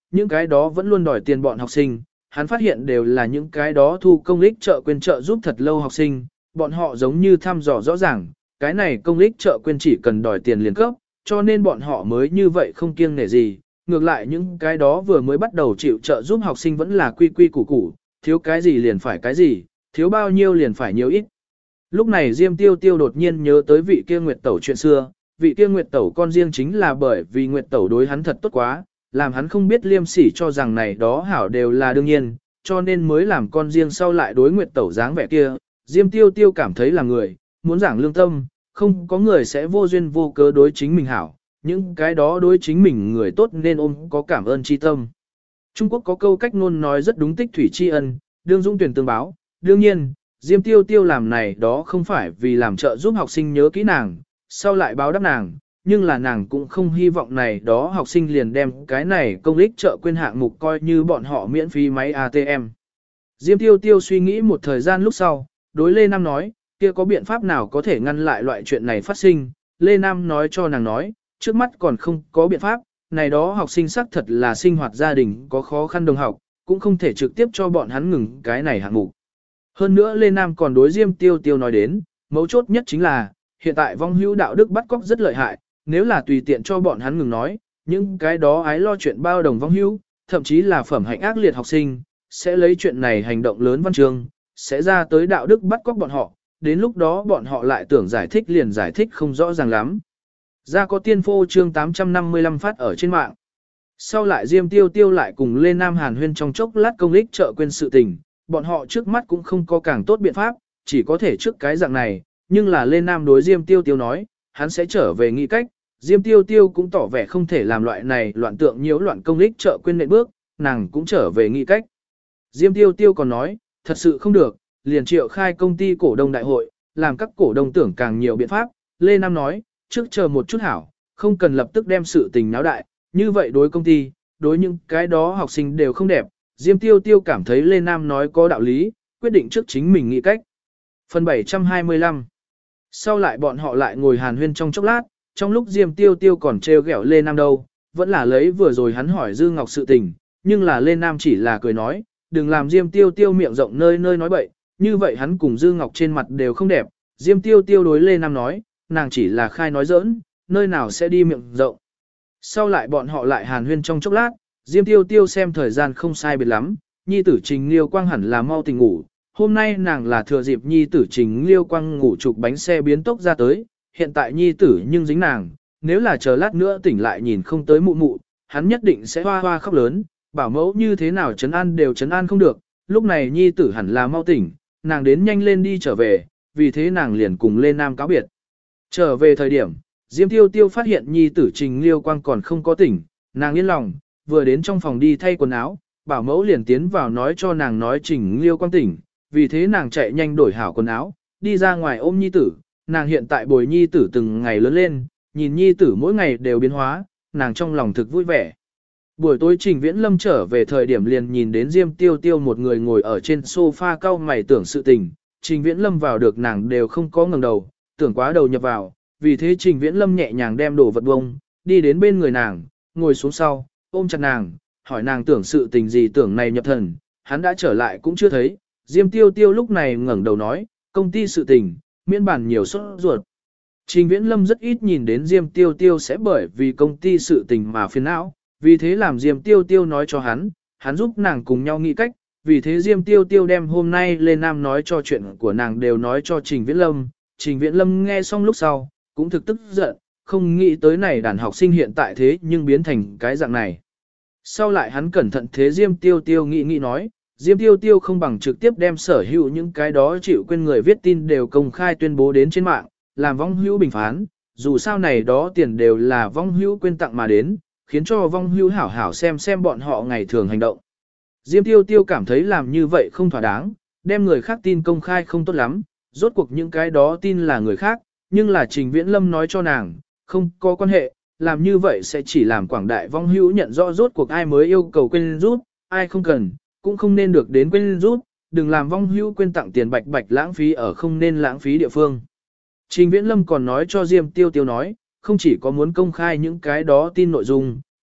những cái đó vẫn luôn đòi tiền bọn học sinh, hắn phát hiện đều là những cái đó thu công ích trợ quyền trợ giúp thật lâu học sinh, bọn họ giống như thăm dò rõ ràng, cái này công ích trợ quyền chỉ cần đòi tiền liền cấp, cho nên bọn họ mới như vậy không kiêng nể gì, ngược lại những cái đó vừa mới bắt đầu chịu trợ giúp học sinh vẫn là quy quy củ củ, thiếu cái gì liền phải cái gì, thiếu bao nhiêu liền phải nhiều ít. Lúc này Diêm Tiêu Tiêu đột nhiên nhớ tới vị kia Nguyệt Tẩu chuyện xưa, vị kia Nguyệt Tẩu con riêng chính là bởi vì Nguyệt Tẩu đối hắn thật tốt quá, làm hắn không biết liêm sỉ cho rằng này đó hảo đều là đương nhiên, cho nên mới làm con riêng sau lại đối Nguyệt Tẩu dáng vẻ kia. Diêm Tiêu Tiêu cảm thấy là người, muốn giảng lương tâm, không có người sẽ vô duyên vô cớ đối chính mình hảo, những cái đó đối chính mình người tốt nên ôm có cảm ơn tri tâm. Trung Quốc có câu cách ngôn nói rất đúng, tích thủy tri ân, đương dũng tuyển tương báo, đương nhiên, Diêm Tiêu Tiêu làm này đó không phải vì làm trợ giúp học sinh nhớ kỹ nàng, sau lại báo đáp nàng, nhưng là nàng cũng không hy vọng này đó học sinh liền đem cái này công ích trợ quên hạng mục coi như bọn họ miễn phí máy ATM. Diêm Tiêu Tiêu suy nghĩ một thời gian lúc sau, đối Lê Nam nói, kia có biện pháp nào có thể ngăn lại loại chuyện này phát sinh. Lê Nam nói cho nàng nói, trước mắt còn không có biện pháp, này đó học sinh xác thật là sinh hoạt gia đình có khó khăn đồng học, cũng không thể trực tiếp cho bọn hắn ngừng cái này hạng mục. Hơn nữa Lê Nam còn đối Diêm Tiêu Tiêu nói đến, mấu chốt nhất chính là, hiện tại vong hữu đạo đức bắt cóc rất lợi hại, nếu là tùy tiện cho bọn hắn ngừng nói, những cái đó ái lo chuyện bao đồng vong hữu, thậm chí là phẩm hạnh ác liệt học sinh, sẽ lấy chuyện này hành động lớn văn chương, sẽ ra tới đạo đức bắt cóc bọn họ, đến lúc đó bọn họ lại tưởng giải thích liền giải thích không rõ ràng lắm. Ra có tiên phô chương 855 phát ở trên mạng. Sau lại Diêm Tiêu Tiêu lại cùng Lê Nam hàn huyên trong chốc lát công ích trợ quên sự tình, bọn họ trước mắt cũng không có càng tốt biện pháp, chỉ có thể trước cái dạng này, nhưng là Lê Nam đối Diêm Tiêu Tiêu nói, hắn sẽ trở về nghĩ cách, Diêm Tiêu Tiêu cũng tỏ vẻ không thể làm loại này loạn tượng nhiễu loạn công ích trợ quên nện bước, nàng cũng trở về nghĩ cách. Diêm Tiêu Tiêu còn nói, thật sự không được, liền triệu khai công ty cổ đông đại hội, làm các cổ đông tưởng càng nhiều biện pháp. Lê Nam nói, trước chờ một chút hảo, không cần lập tức đem sự tình náo đại, như vậy đối công ty, đối những cái đó học sinh đều không đẹp. Diêm Tiêu Tiêu cảm thấy Lê Nam nói có đạo lý, quyết định trước chính mình nghĩ cách. Phần 725. Sau lại bọn họ lại ngồi hàn huyên trong chốc lát, trong lúc Diêm Tiêu Tiêu còn trêu ghẹo Lê Nam đâu, vẫn là lấy vừa rồi hắn hỏi Dư Ngọc sự tình, nhưng là Lê Nam chỉ là cười nói, đừng làm Diêm Tiêu Tiêu miệng rộng nơi nơi nói bậy, như vậy hắn cùng Dư Ngọc trên mặt đều không đẹp. Diêm Tiêu Tiêu đối Lê Nam nói, nàng chỉ là khai nói giỡn, nơi nào sẽ đi miệng rộng. Sau lại bọn họ lại hàn huyên trong chốc lát, Diêm Tiêu Tiêu xem thời gian không sai biệt lắm, nhi tử Trình Liêu Quang hẳn là mau tỉnh ngủ. Hôm nay nàng là thừa dịp nhi tử Trình Liêu Quang ngủ chụp bánh xe biến tốc ra tới, hiện tại nhi tử nhưng dính nàng, nếu là chờ lát nữa tỉnh lại nhìn không tới mụ mụ, hắn nhất định sẽ hoa hoa khóc lớn, bảo mẫu như thế nào trấn an đều trấn an không được, lúc này nhi tử hẳn là mau tỉnh, nàng đến nhanh lên đi trở về, vì thế nàng liền cùng Lê Nam cáo biệt. Trở về thời điểm, Diêm Tiêu Tiêu phát hiện nhi tử Trình Liêu Quang còn không có tỉnh, nàng yên lòng, vừa đến trong phòng đi thay quần áo, bảo mẫu liền tiến vào nói cho nàng nói Trình Liêu Quang tỉnh, vì thế nàng chạy nhanh đổi hảo quần áo, đi ra ngoài ôm nhi tử, nàng hiện tại bồi nhi tử từng ngày lớn lên, nhìn nhi tử mỗi ngày đều biến hóa, nàng trong lòng thực vui vẻ. Buổi tối Trình Viễn Lâm trở về thời điểm liền nhìn đến Diêm Tiêu Tiêu một người ngồi ở trên sofa cau mày tưởng sự tình, Trình Viễn Lâm vào được nàng đều không có ngẩng đầu, tưởng quá đầu nhập vào, vì thế Trình Viễn Lâm nhẹ nhàng đem đồ vật bông, đi đến bên người nàng, ngồi xuống sau, ôm chặt nàng, hỏi nàng tưởng sự tình gì, tưởng này nhập thần, hắn đã trở lại cũng chưa thấy. Diêm Tiêu Tiêu lúc này ngẩng đầu nói, công ty sự tình, miễn bản nhiều sốt ruột. Trình Viễn Lâm rất ít nhìn đến Diêm Tiêu Tiêu sẽ bởi vì công ty sự tình mà phiền não, vì thế làm Diêm Tiêu Tiêu nói cho hắn giúp nàng cùng nhau nghĩ cách, vì thế Diêm Tiêu Tiêu đem hôm nay Lê Nam nói cho chuyện của nàng đều nói cho Trình Viễn Lâm. Trình Viễn Lâm nghe xong lúc sau, cũng thực tức giận, không nghĩ tới này đàn học sinh hiện tại thế nhưng biến thành cái dạng này. Sau lại hắn cẩn thận thế Diêm Tiêu Tiêu nghĩ nói, Diêm Tiêu Tiêu không bằng trực tiếp đem sở hữu những cái đó chịu quên người viết tin đều công khai tuyên bố đến trên mạng, làm vong hữu bình phán, dù sao này đó tiền đều là vong hữu quên tặng mà đến, khiến cho vong hữu hảo hảo xem bọn họ ngày thường hành động. Diêm Tiêu Tiêu cảm thấy làm như vậy không thỏa đáng, đem người khác tin công khai không tốt lắm, rốt cuộc những cái đó tin là người khác, nhưng là Trình Viễn Lâm nói cho nàng, không có quan hệ, làm như vậy sẽ chỉ làm quảng đại vong hữu nhận rõ rốt cuộc ai mới yêu cầu quên rút, ai không cần, cũng không nên được đến quên rút, đừng làm vong hữu quên tặng tiền bạch bạch lãng phí ở không nên lãng phí địa phương. Trình Viễn Lâm còn nói cho Diêm Tiêu Tiêu nói, không chỉ có muốn công khai những cái đó tin nội dung,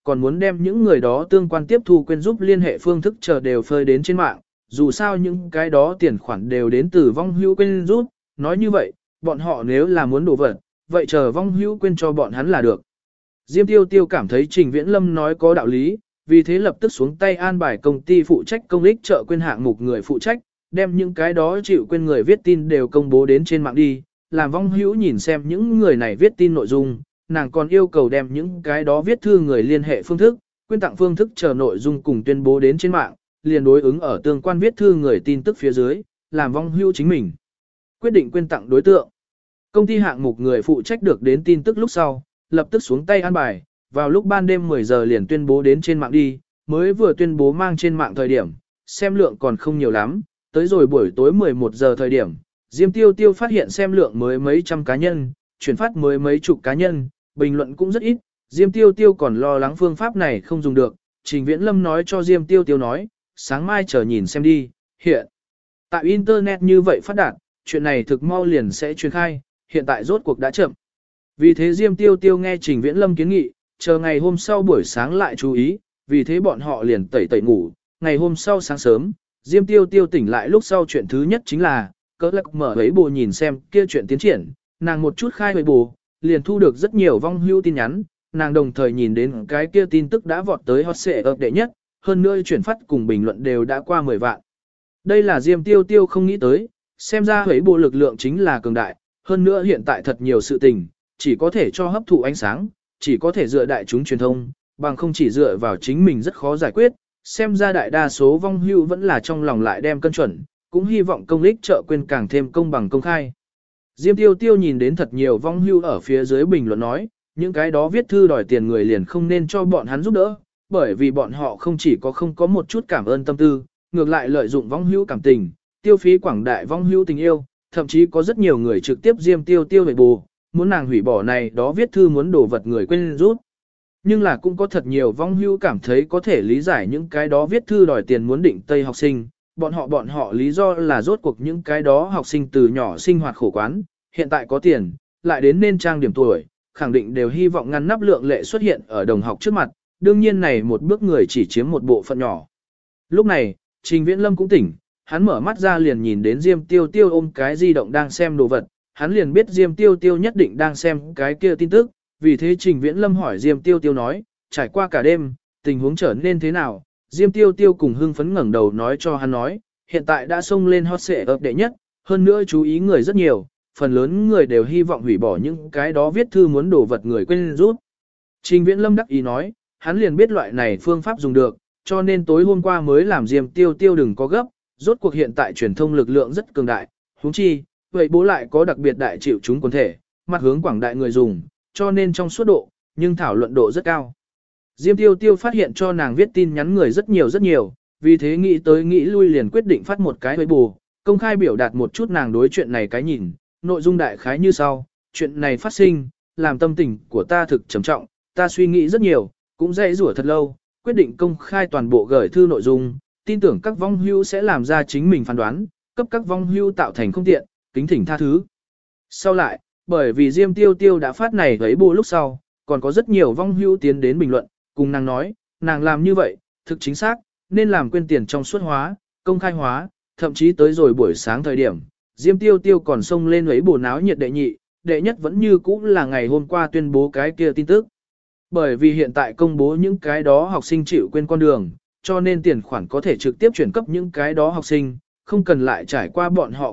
còn muốn đem những người đó tương quan tiếp thu quên giúp liên hệ phương thức chờ đều phơi đến trên mạng, dù sao những cái đó tiền khoản đều đến từ vong hữu quên giúp, nói như vậy, bọn họ nếu là muốn đổ vật, vậy chờ vong hữu quên cho bọn hắn là được. Diêm Tiêu Tiêu cảm thấy Trình Viễn Lâm nói có đạo lý, vì thế lập tức xuống tay an bài công ty phụ trách công ích trợ quên hạng mục người phụ trách, đem những cái đó chịu quên người viết tin đều công bố đến trên mạng đi, làm vong hữu nhìn xem những người này viết tin nội dung, nàng còn yêu cầu đem những cái đó viết thư người liên hệ phương thức, quyên tặng phương thức chờ nội dung cùng tuyên bố đến trên mạng, liền đối ứng ở tương quan viết thư người tin tức phía dưới, làm vong hữu chính mình quyết định quyên tặng đối tượng. Công ty hạng mục người phụ trách được đến tin tức lúc sau, lập tức xuống tay an bài, vào lúc ban đêm 10 giờ liền tuyên bố đến trên mạng đi, mới vừa tuyên bố mang trên mạng thời điểm, xem lượng còn không nhiều lắm, tới rồi buổi tối 11 giờ thời điểm, Diêm Tiêu Tiêu phát hiện xem lượng mới mấy trăm cá nhân, chuyển phát mới mấy chục cá nhân, bình luận cũng rất ít, Diêm Tiêu Tiêu còn lo lắng phương pháp này không dùng được, Trình Viễn Lâm nói cho Diêm Tiêu Tiêu nói, sáng mai chờ nhìn xem đi, hiện tại Internet như vậy phát đạt, chuyện này thực mau liền sẽ truyền khai, hiện tại rốt cuộc đã chậm. Vì thế Diêm Tiêu Tiêu nghe Trình Viễn Lâm kiến nghị, chờ ngày hôm sau buổi sáng lại chú ý, vì thế bọn họ liền tẩy ngủ, ngày hôm sau sáng sớm, Diêm Tiêu Tiêu tỉnh lại lúc sau chuyện thứ nhất chính là, cỡ lạc mở ấy bù nhìn xem kia chuyện tiến triển, nàng một chút khai ấy bù, liền thu được rất nhiều vong hữu tin nhắn, nàng đồng thời nhìn đến cái kia tin tức đã vọt tới hot xệ ập đệ nhất, hơn nữa chuyển phát cùng bình luận đều đã qua 10 vạn. Đây là Diêm Tiêu Tiêu không nghĩ tới, xem ra ấy bù lực lượng chính là cường đại, hơn nữa hiện tại thật nhiều sự tình, chỉ có thể cho hấp thụ ánh sáng, chỉ có thể dựa đại chúng truyền thông, bằng không chỉ dựa vào chính mình rất khó giải quyết, xem ra đại đa số vong hữu vẫn là trong lòng lại đem cân chuẩn, cũng hy vọng công ích trợ quên càng thêm công bằng công khai. Diêm Tiêu Tiêu nhìn đến thật nhiều vong hữu ở phía dưới bình luận nói, những cái đó viết thư đòi tiền người liền không nên cho bọn hắn giúp đỡ, bởi vì bọn họ không chỉ không có một chút cảm ơn tâm tư, ngược lại lợi dụng vong hữu cảm tình, tiêu phí quảng đại vong hữu tình yêu, thậm chí có rất nhiều người trực tiếp Diêm Tiêu Tiêu về bù, muốn nàng hủy bỏ này đó viết thư muốn đổ vật người quên rút. Nhưng là cũng có thật nhiều vong hữu cảm thấy có thể lý giải những cái đó viết thư đòi tiền muốn định Tây học sinh, bọn họ lý do là rốt cuộc những cái đó học sinh từ nhỏ sinh hoạt khổ quán, hiện tại có tiền, lại đến nên trang điểm tuổi, khẳng định đều hy vọng ngăn nắp lượng lệ xuất hiện ở đồng học trước mặt, đương nhiên này một bước người chỉ chiếm một bộ phận nhỏ. Lúc này, Trình Viễn Lâm cũng tỉnh, hắn mở mắt ra liền nhìn đến Diêm Tiêu Tiêu ôm cái di động đang xem đồ vật, hắn liền biết Diêm Tiêu Tiêu nhất định đang xem cái kia tin tức, vì thế Trình Viễn Lâm hỏi Diêm Tiêu Tiêu nói, trải qua cả đêm, tình huống trở nên thế nào, Diêm Tiêu Tiêu cùng hưng phấn ngẩng đầu nói cho hắn nói, hiện tại đã xông lên hot xệ ập đệ nhất, hơn nữa chú ý người rất nhiều, phần lớn người đều hy vọng hủy bỏ những cái đó viết thư muốn đổ vật người quên rút. Trình Viễn Lâm đắc ý nói, hắn liền biết loại này phương pháp dùng được, cho nên tối hôm qua mới làm Diêm Tiêu Tiêu đừng có gấp, rốt cuộc hiện tại truyền thông lực lượng rất cường đại, huống chi, vậy bố lại có đặc biệt đại chịu chúng quần thể, mặt hướng quảng đại người dùng, cho nên trong suốt độ, nhưng thảo luận độ rất cao. Diêm Tiêu Tiêu phát hiện cho nàng viết tin nhắn người rất nhiều, vì thế nghĩ tới nghĩ lui liền quyết định phát một cái Weibo, công khai biểu đạt một chút nàng đối chuyện này cái nhìn, nội dung đại khái như sau, chuyện này phát sinh, làm tâm tình của ta thực trầm trọng, ta suy nghĩ rất nhiều, cũng dãy rủa thật lâu, quyết định công khai toàn bộ gửi thư nội dung, tin tưởng các vong hưu sẽ làm ra chính mình phán đoán, cấp các vong hưu tạo thành không tiện, kính thỉnh tha thứ. Sau lại, bởi vì Diêm Tiêu Tiêu đã phát này thấy bù lúc sau, còn có rất nhiều vong hưu tiến đến bình luận, cùng nàng nói, nàng làm như vậy, thực chính xác, nên làm quên tiền trong suốt hóa, công khai hóa, thậm chí tới rồi buổi sáng thời điểm, Diêm Tiêu Tiêu còn xông lên ấy bù náo nhiệt đệ nhị, đệ nhất vẫn như cũ là ngày hôm qua tuyên bố cái kia tin tức. Bởi vì hiện tại công bố những cái đó học sinh chịu quên con đường, cho nên tiền khoản có thể trực tiếp chuyển cấp những cái đó học sinh, không cần lại trải qua bọn họ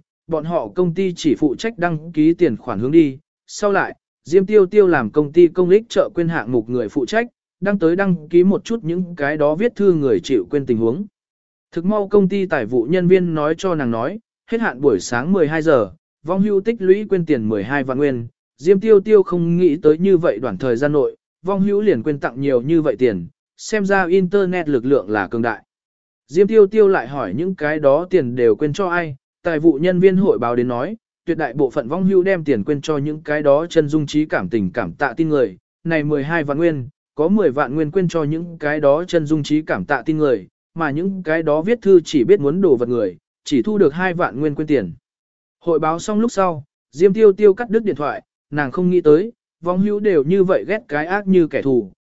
công ty chỉ phụ trách đăng ký tiền khoản hướng đi. Sau lại, Diêm Tiêu Tiêu làm công ty công ích trợ quên hạng mục người phụ trách, đăng ký một chút những cái đó viết thư người chịu quên tình huống. Thực mau công ty tài vụ nhân viên nói cho nàng nói, hết hạn buổi sáng 12 giờ, vong hưu tích lũy quên tiền 12 vạn nguyên, Diêm Tiêu Tiêu không nghĩ tới như vậy đoạn thời gian nội, vong hữu liền quên tặng nhiều như vậy tiền, xem ra Internet lực lượng là cường đại. Diêm Tiêu Tiêu lại hỏi những cái đó tiền đều quên cho ai, tài vụ nhân viên hội báo đến nói, tuyệt đại bộ phận vong hữu đem tiền quên cho những cái đó chân dung trí cảm tình cảm tạ tin người, này 12 vạn nguyên, có 10 vạn nguyên quên cho những cái đó chân dung trí cảm tạ tin người, mà những cái đó viết thư chỉ biết muốn đổ vật người, chỉ thu được 2 vạn nguyên quên tiền. Hội báo xong lúc sau, Diêm Tiêu Tiêu cắt đứt điện thoại, nàng không nghĩ tới, vong hữu đều như vậy ghét cái ác như kẻ thù,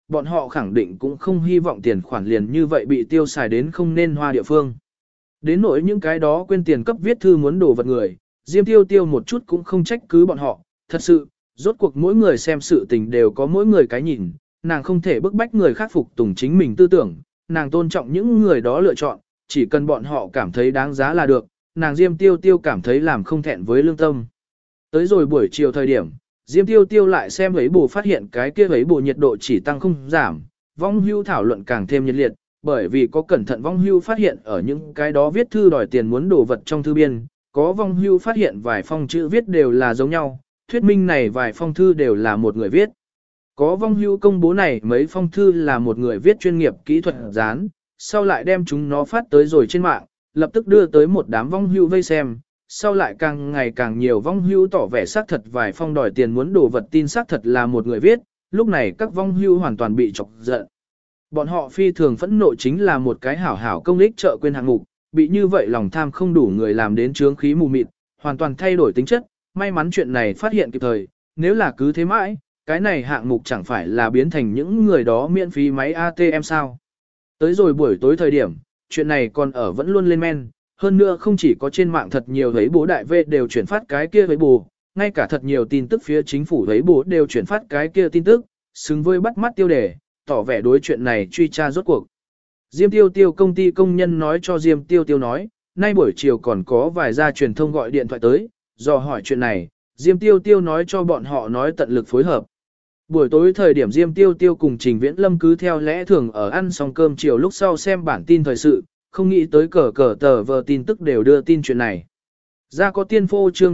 bọn họ khẳng định cũng không hy vọng tiền khoản liền như vậy bị tiêu xài đến không nên hoa địa phương. Đến nỗi những cái đó quên tiền cấp viết thư muốn đổ vật người, Diêm Tiêu Tiêu một chút cũng không trách cứ bọn họ, thật sự, rốt cuộc mỗi người xem sự tình đều có mỗi người cái nhìn, nàng không thể bức bách người khác phục tùng chính mình tư tưởng, nàng tôn trọng những người đó lựa chọn, chỉ cần bọn họ cảm thấy đáng giá là được, nàng Diêm Tiêu Tiêu cảm thấy làm không thẹn với lương tâm. Tới rồi buổi chiều thời điểm, Diêm Tiêu Tiêu lại xem ấy bù phát hiện cái kia ấy bù nhiệt độ chỉ tăng không giảm, vong hưu thảo luận càng thêm nhiệt liệt, bởi vì có cẩn thận vong hưu phát hiện ở những cái đó viết thư đòi tiền muốn đồ vật trong thư biên, có vong hưu phát hiện vài phong chữ viết đều là giống nhau, thuyết minh này vài phong thư đều là một người viết. Có vong hưu công bố này mấy phong thư là một người viết chuyên nghiệp kỹ thuật dán, sau lại đem chúng nó phát tới rồi trên mạng, lập tức đưa tới một đám vong hưu vây xem, sau lại càng ngày càng nhiều vong hưu tỏ vẻ xác thật vài phong đòi tiền muốn đồ vật tin xác thật là một người viết, lúc này các vong hưu hoàn toàn bị chọc giận. Bọn họ phi thường phẫn nộ chính là một cái hảo hảo công ích trợ quên hạng mục, bị như vậy lòng tham không đủ người làm đến chướng khí mù mịt, hoàn toàn thay đổi tính chất, may mắn chuyện này phát hiện kịp thời, nếu là cứ thế mãi, cái này hạng mục chẳng phải là biến thành những người đó miễn phí máy ATM sao. Tới rồi buổi tối thời điểm, chuyện này còn ở vẫn luôn lên men, hơn nữa không chỉ có trên mạng thật nhiều thấy bố đại vệ đều chuyển phát cái kia với bù, ngay cả thật nhiều tin tức phía chính phủ thấy bố đều chuyển phát cái kia tin tức, xứng với bắt mắt tiêu đề, tỏ vẻ đối chuyện này truy tra rốt cuộc. Diêm Tiêu Tiêu công ty công nhân nói cho Diêm Tiêu Tiêu nói, nay buổi chiều còn có vài gia truyền thông gọi điện thoại tới, do hỏi chuyện này, Diêm Tiêu Tiêu nói cho bọn họ nói tận lực phối hợp. Buổi tối thời điểm Diêm Tiêu Tiêu cùng Trình Viễn Lâm cứ theo lẽ thường ở ăn xong cơm chiều lúc sau xem bản tin thời sự, không nghĩ tới cờ tờ vờ tin tức đều đưa tin chuyện này. Ra có tiên phô chương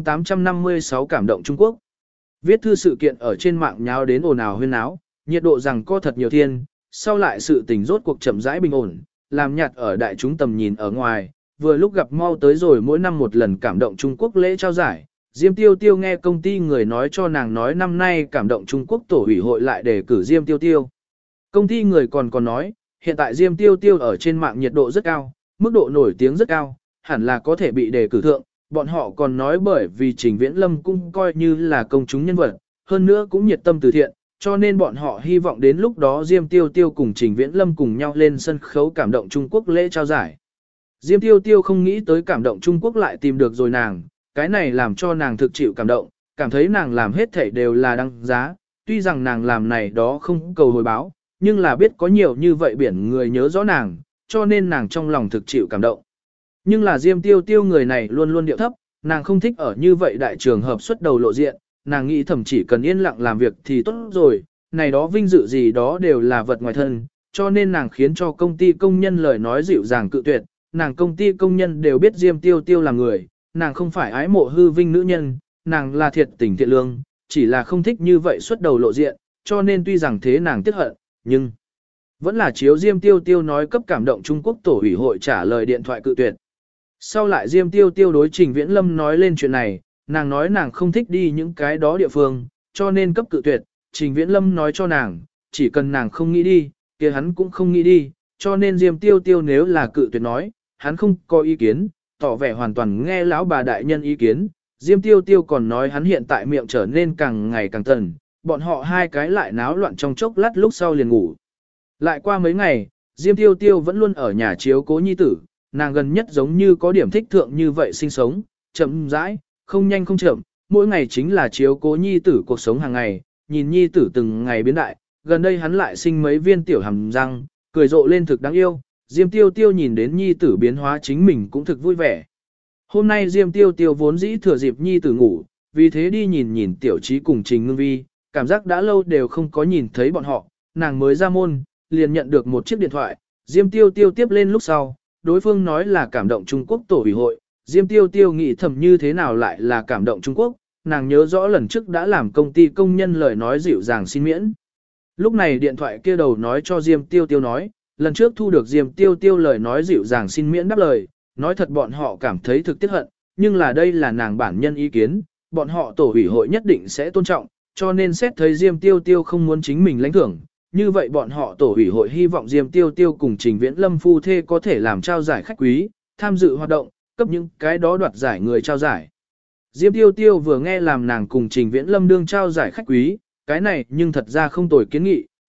856 cảm động Trung Quốc. Viết thư sự kiện ở trên mạng nháo đến ồn ào huyên náo, nhiệt độ rằng có thật nhiều thiên, sau lại sự tình rốt cuộc chậm rãi bình ổn, làm nhạt ở đại chúng tầm nhìn ở ngoài, vừa lúc gặp mau tới rồi mỗi năm một lần cảm động Trung Quốc lễ trao giải. Diêm Tiêu Tiêu nghe công ty người nói cho nàng nói năm nay cảm động Trung Quốc tổ ủy hội lại đề cử Diêm Tiêu Tiêu. Công ty người còn nói, hiện tại Diêm Tiêu Tiêu ở trên mạng nhiệt độ rất cao, mức độ nổi tiếng rất cao, hẳn là có thể bị đề cử thượng. Bọn họ còn nói bởi vì Trình Viễn Lâm cũng coi như là công chúng nhân vật, hơn nữa cũng nhiệt tâm từ thiện, cho nên bọn họ hy vọng đến lúc đó Diêm Tiêu Tiêu cùng Trình Viễn Lâm cùng nhau lên sân khấu cảm động Trung Quốc lễ trao giải. Diêm Tiêu Tiêu không nghĩ tới cảm động Trung Quốc lại tìm được rồi nàng, cái này làm cho nàng thực chịu cảm động, cảm thấy nàng làm hết thảy đều là đăng giá, tuy rằng nàng làm này đó không cầu hồi báo, nhưng là biết có nhiều như vậy biển người nhớ rõ nàng, cho nên nàng trong lòng thực chịu cảm động. Nhưng là Diêm Tiêu Tiêu người này luôn luôn điệu thấp, nàng không thích ở như vậy đại trường hợp xuất đầu lộ diện, nàng nghĩ thậm chỉ cần yên lặng làm việc thì tốt rồi, này đó vinh dự gì đó đều là vật ngoài thân, cho nên nàng khiến cho công ty công nhân lời nói dịu dàng cự tuyệt, nàng công ty công nhân đều biết Diêm Tiêu Tiêu là người, nàng không phải ái mộ hư vinh nữ nhân, nàng là thiệt tình thiện lương, chỉ là không thích như vậy xuất đầu lộ diện, cho nên tuy rằng thế nàng tiếc hận, nhưng vẫn là chiếu Diêm Tiêu Tiêu nói cấp cảm động Trung Quốc tổ ủy hội trả lời điện thoại cự tuyệt. Sau lại Diêm Tiêu Tiêu đối Trình Viễn Lâm nói lên chuyện này, nàng nói nàng không thích đi những cái đó địa phương, cho nên cấp cự tuyệt, Trình Viễn Lâm nói cho nàng, chỉ cần nàng không nghĩ đi, kia hắn cũng không nghĩ đi, cho nên Diêm Tiêu Tiêu nếu là cự tuyệt nói, hắn không có ý kiến, tỏ vẻ hoàn toàn nghe lão bà đại nhân ý kiến. Diêm Tiêu Tiêu còn nói hắn hiện tại miệng trở nên càng ngày càng tần, bọn họ hai cái lại náo loạn trong chốc lát lúc sau liền ngủ. Lại qua mấy ngày, Diêm Tiêu Tiêu vẫn luôn ở nhà chiếu cố nhi tử, nàng gần nhất giống như có điểm thích thượng như vậy sinh sống, chậm rãi, không nhanh không chậm, mỗi ngày chính là chiếu cố nhi tử cuộc sống hàng ngày, nhìn nhi tử từng ngày biến đại, gần đây hắn lại sinh mấy viên tiểu hàm răng, cười rộ lên thực đáng yêu, Diêm Tiêu Tiêu nhìn đến nhi tử biến hóa chính mình cũng thực vui vẻ. Hôm nay Diêm Tiêu Tiêu vốn dĩ thừa dịp nhi tử ngủ, vì thế đi nhìn nhìn Tiểu Trí cùng Trình Ngưng Vi, cảm giác đã lâu đều không có nhìn thấy bọn họ, nàng mới ra môn, liền nhận được một chiếc điện thoại, Diêm Tiêu Tiêu tiếp lên lúc sau, đối phương nói là cảm động Trung Quốc tổ ủy hội, Diêm Tiêu Tiêu nghĩ thầm như thế nào lại là cảm động Trung Quốc, nàng nhớ rõ lần trước đã làm công ty công nhân lời nói dịu dàng xin miễn. Lúc này điện thoại kia đầu nói cho Diêm Tiêu Tiêu nói, lần trước thu được Diêm Tiêu Tiêu lời nói dịu dàng xin miễn đáp lời, nói thật bọn họ cảm thấy thực tiếc hận, nhưng là đây là nàng bản nhân ý kiến, bọn họ tổ ủy hội nhất định sẽ tôn trọng, cho nên xét thấy Diêm Tiêu Tiêu không muốn chính mình lãnh thưởng, như vậy bọn họ tổ ủy hội hy vọng Diêm Tiêu Tiêu cùng Trình Viễn Lâm phu thê có thể làm trao giải khách quý, tham dự hoạt động, cấp những cái đó đoạt giải người trao giải. Diêm Tiêu Tiêu vừa nghe làm nàng cùng Trình Viễn Lâm đương trao giải khách quý, cái này nhưng thật ra không tồi kiến nghị,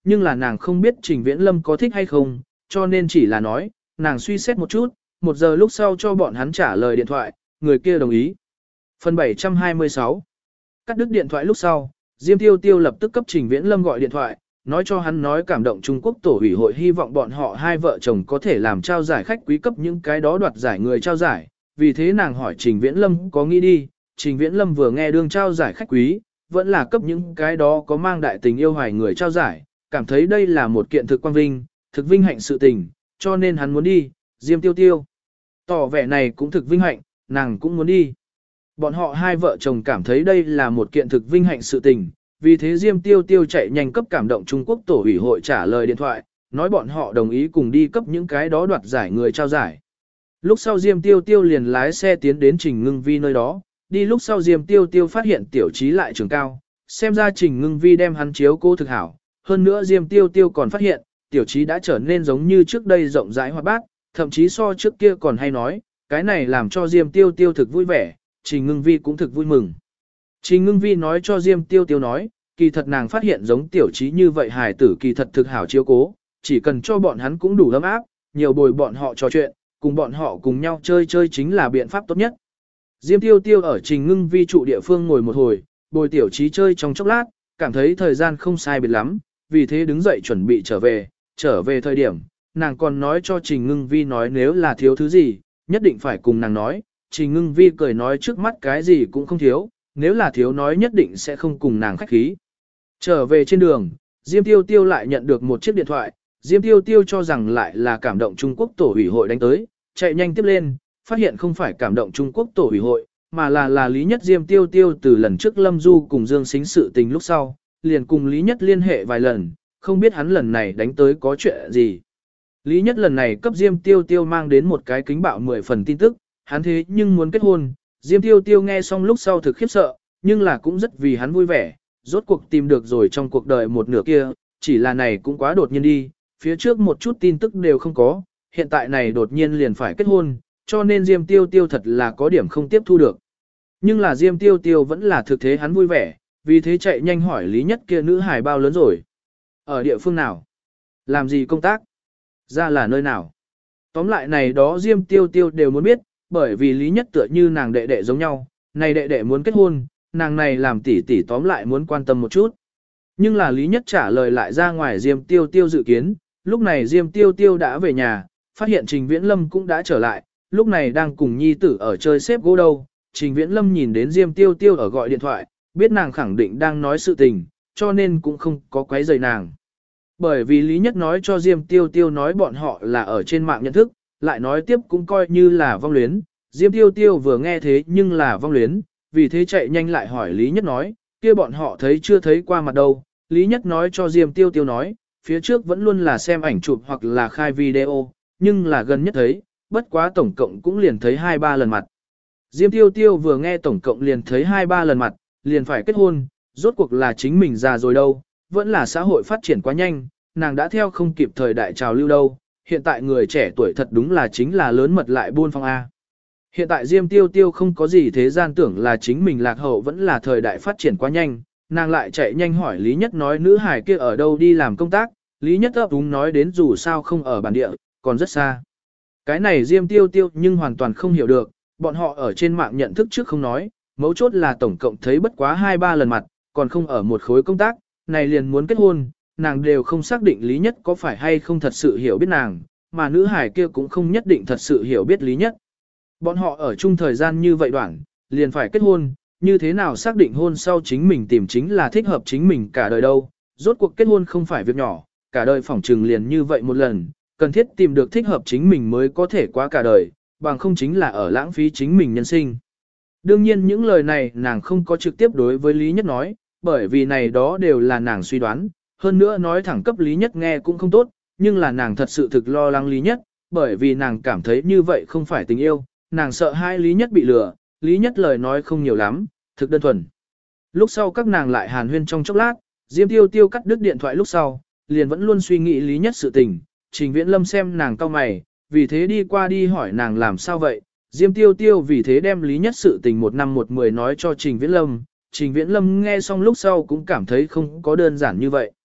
nhưng là nàng không biết Trình Viễn Lâm có thích hay không, cho nên chỉ là nói, nàng suy xét một chút, 1 giờ lúc sau cho bọn hắn trả lời điện thoại, người kia đồng ý. Phần 726 Cắt đứt điện thoại lúc sau, Diêm Tiêu Tiêu lập tức cấp Trình Viễn Lâm gọi điện thoại, nói cho hắn nói cảm động Trung Quốc tổ ủy hội hy vọng bọn họ hai vợ chồng có thể làm trao giải khách quý cấp những cái đó đoạt giải người trao giải. Vì thế nàng hỏi Trình Viễn Lâm có nghĩ đi, Trình Viễn Lâm vừa nghe đương trao giải khách quý, vẫn là cấp những cái đó có mang đại tình yêu hoài người trao giải, cảm thấy đây là một kiện thực quang vinh, thực vinh hạnh sự tình, cho nên hắn muốn đi. Diêm Tiêu Tiêu tỏ vẻ này cũng thực vinh hạnh, nàng cũng muốn đi. Bọn họ hai vợ chồng cảm thấy đây là một kiện thực vinh hạnh sự tình, vì thế Diêm Tiêu Tiêu chạy nhanh cấp cảm động Trung Quốc tổ ủy hội trả lời điện thoại, nói bọn họ đồng ý cùng đi cấp những cái đó đoạt giải người trao giải. Lúc sau Diêm Tiêu Tiêu liền lái xe tiến đến Trình Ngưng Vi nơi đó, đi lúc sau Diêm Tiêu Tiêu phát hiện tiểu trí lại trường cao, xem ra Trình Ngưng Vi đem hắn chiếu cố thực hảo. Hơn nữa Diêm Tiêu Tiêu còn phát hiện, tiểu trí đã trở nên giống như trước đây rộng rãi hoạt bát, thậm chí so trước kia còn hay nói, cái này làm cho Diêm Tiêu Tiêu thực vui vẻ, Trình Ngưng Vi cũng thực vui mừng. Trình Ngưng Vi nói cho Diêm Tiêu Tiêu nói, kỳ thật nàng phát hiện giống tiểu trí như vậy hài tử kỳ thật thực hảo chiếu cố, chỉ cần cho bọn hắn cũng đủ ấm áp, nhiều bồi bọn họ trò chuyện, cùng bọn họ cùng nhau chơi chơi chính là biện pháp tốt nhất. Diêm Tiêu Tiêu ở Trình Ngưng Vi trụ địa phương ngồi một hồi, bồi tiểu trí chơi trong chốc lát, cảm thấy thời gian không sai biệt lắm, vì thế đứng dậy chuẩn bị trở về thời điểm, nàng còn nói cho Trình Ngưng Vi nói nếu là thiếu thứ gì, nhất định phải cùng nàng nói, Trình Ngưng Vi cười nói trước mắt cái gì cũng không thiếu, nếu là thiếu nói nhất định sẽ không cùng nàng khách khí. Trở về trên đường, Diêm Tiêu Tiêu lại nhận được một chiếc điện thoại, Diêm Tiêu Tiêu cho rằng lại là cảm động Trung Quốc tổ ủy hội đánh tới, chạy nhanh tiếp lên, phát hiện không phải cảm động Trung Quốc tổ ủy hội, mà là Lý Nhất. Diêm Tiêu Tiêu từ lần trước Lâm Du cùng Dương Sính sự tình lúc sau, liền cùng Lý Nhất liên hệ vài lần, không biết hắn lần này đánh tới có chuyện gì. Lý Nhất lần này cấp Diêm Tiêu Tiêu mang đến một cái kính bạo 10 phần tin tức, hắn thế nhưng muốn kết hôn. Diêm Tiêu Tiêu nghe xong lúc sau thực khiếp sợ, nhưng là cũng rất vì hắn vui vẻ, rốt cuộc tìm được rồi trong cuộc đời một nửa kia, chỉ là này cũng quá đột nhiên đi, phía trước một chút tin tức đều không có, hiện tại này đột nhiên liền phải kết hôn, cho nên Diêm Tiêu Tiêu thật là có điểm không tiếp thu được. Nhưng là Diêm Tiêu Tiêu vẫn là thực thế hắn vui vẻ, vì thế chạy nhanh hỏi Lý Nhất kia nữ hài bao lớn rồi. Ở địa phương nào? Làm gì công tác? Ra là nơi nào? Tóm lại này đó Diêm Tiêu Tiêu đều muốn biết, bởi vì Lý Nhất tựa như nàng đệ đệ giống nhau, này đệ đệ muốn kết hôn, nàng này làm tỷ tỷ tóm lại muốn quan tâm một chút. Nhưng là Lý Nhất trả lời lại ra ngoài Diêm Tiêu Tiêu dự kiến, lúc này Diêm Tiêu Tiêu đã về nhà, phát hiện Trình Viễn Lâm cũng đã trở lại, lúc này đang cùng nhi tử ở chơi xếp gỗ đâu. Trình Viễn Lâm nhìn đến Diêm Tiêu Tiêu ở gọi điện thoại, biết nàng khẳng định đang nói sự tình, cho nên cũng không có quấy rầy nàng. Bởi vì Lý Nhất nói cho Diêm Tiêu Tiêu nói bọn họ là ở trên mạng nhận thức, lại nói tiếp cũng coi như là vong luyến. Diêm Tiêu Tiêu vừa nghe thế nhưng là vong luyến, vì thế chạy nhanh lại hỏi Lý Nhất nói, kia bọn họ thấy chưa thấy qua mặt đâu. Lý Nhất nói cho Diêm Tiêu Tiêu nói, phía trước vẫn luôn là xem ảnh chụp hoặc là khai video, nhưng là gần nhất thấy, bất quá tổng cộng cũng liền thấy 2-3 lần mặt. Diêm Tiêu Tiêu vừa nghe tổng cộng liền thấy 2-3 lần mặt, liền phải kết hôn, rốt cuộc là chính mình già rồi đâu, vẫn là xã hội phát triển quá nhanh, nàng đã theo không kịp thời đại trào lưu đâu, hiện tại người trẻ tuổi thật đúng là chính là lớn mật lại buôn phong A. Hiện tại Diêm Tiêu Tiêu không có gì thế gian tưởng là chính mình lạc hậu vẫn là thời đại phát triển quá nhanh, nàng lại chạy nhanh hỏi Lý Nhất nói nữ hải kia ở đâu đi làm công tác, Lý Nhất ấp úng nói đến dù sao không ở bản địa, còn rất xa. Cái này Diêm Tiêu Tiêu nhưng hoàn toàn không hiểu được, bọn họ ở trên mạng nhận thức trước không nói, mấu chốt là tổng cộng thấy bất quá 2-3 lần mặt, còn không ở một khối công tác, này liền muốn kết hôn, nàng đều không xác định Lý Nhất có phải hay không thật sự hiểu biết nàng, mà nữ hải kia cũng không nhất định thật sự hiểu biết Lý Nhất. Bọn họ ở chung thời gian như vậy đoạn, liền phải kết hôn, như thế nào xác định hôn sau chính mình tìm chính là thích hợp chính mình cả đời đâu, rốt cuộc kết hôn không phải việc nhỏ, cả đời phỏng trừng liền như vậy một lần, cần thiết tìm được thích hợp chính mình mới có thể qua cả đời, bằng không chính là ở lãng phí chính mình nhân sinh. Đương nhiên những lời này nàng không có trực tiếp đối với Lý Nhất nói, bởi vì này đó đều là nàng suy đoán, hơn nữa nói thẳng cấp Lý Nhất nghe cũng không tốt, nhưng là nàng thật sự thực lo lắng Lý Nhất, bởi vì nàng cảm thấy như vậy không phải tình yêu, nàng sợ hai Lý Nhất bị lừa, Lý Nhất lời nói không nhiều lắm, thực đơn thuần. Lúc sau các nàng lại hàn huyên trong chốc lát, Diêm Tiêu Tiêu cắt đứt điện thoại lúc sau, liền vẫn luôn suy nghĩ Lý Nhất sự tình, Trình Viễn Lâm xem nàng cau mày, vì thế đi qua đi hỏi nàng làm sao vậy, Diêm Tiêu Tiêu vì thế đem Lý Nhất sự tình 1/10 nói cho Trình Viễn Lâm, Trình Viễn Lâm nghe xong lúc sau cũng cảm thấy không có đơn giản như vậy.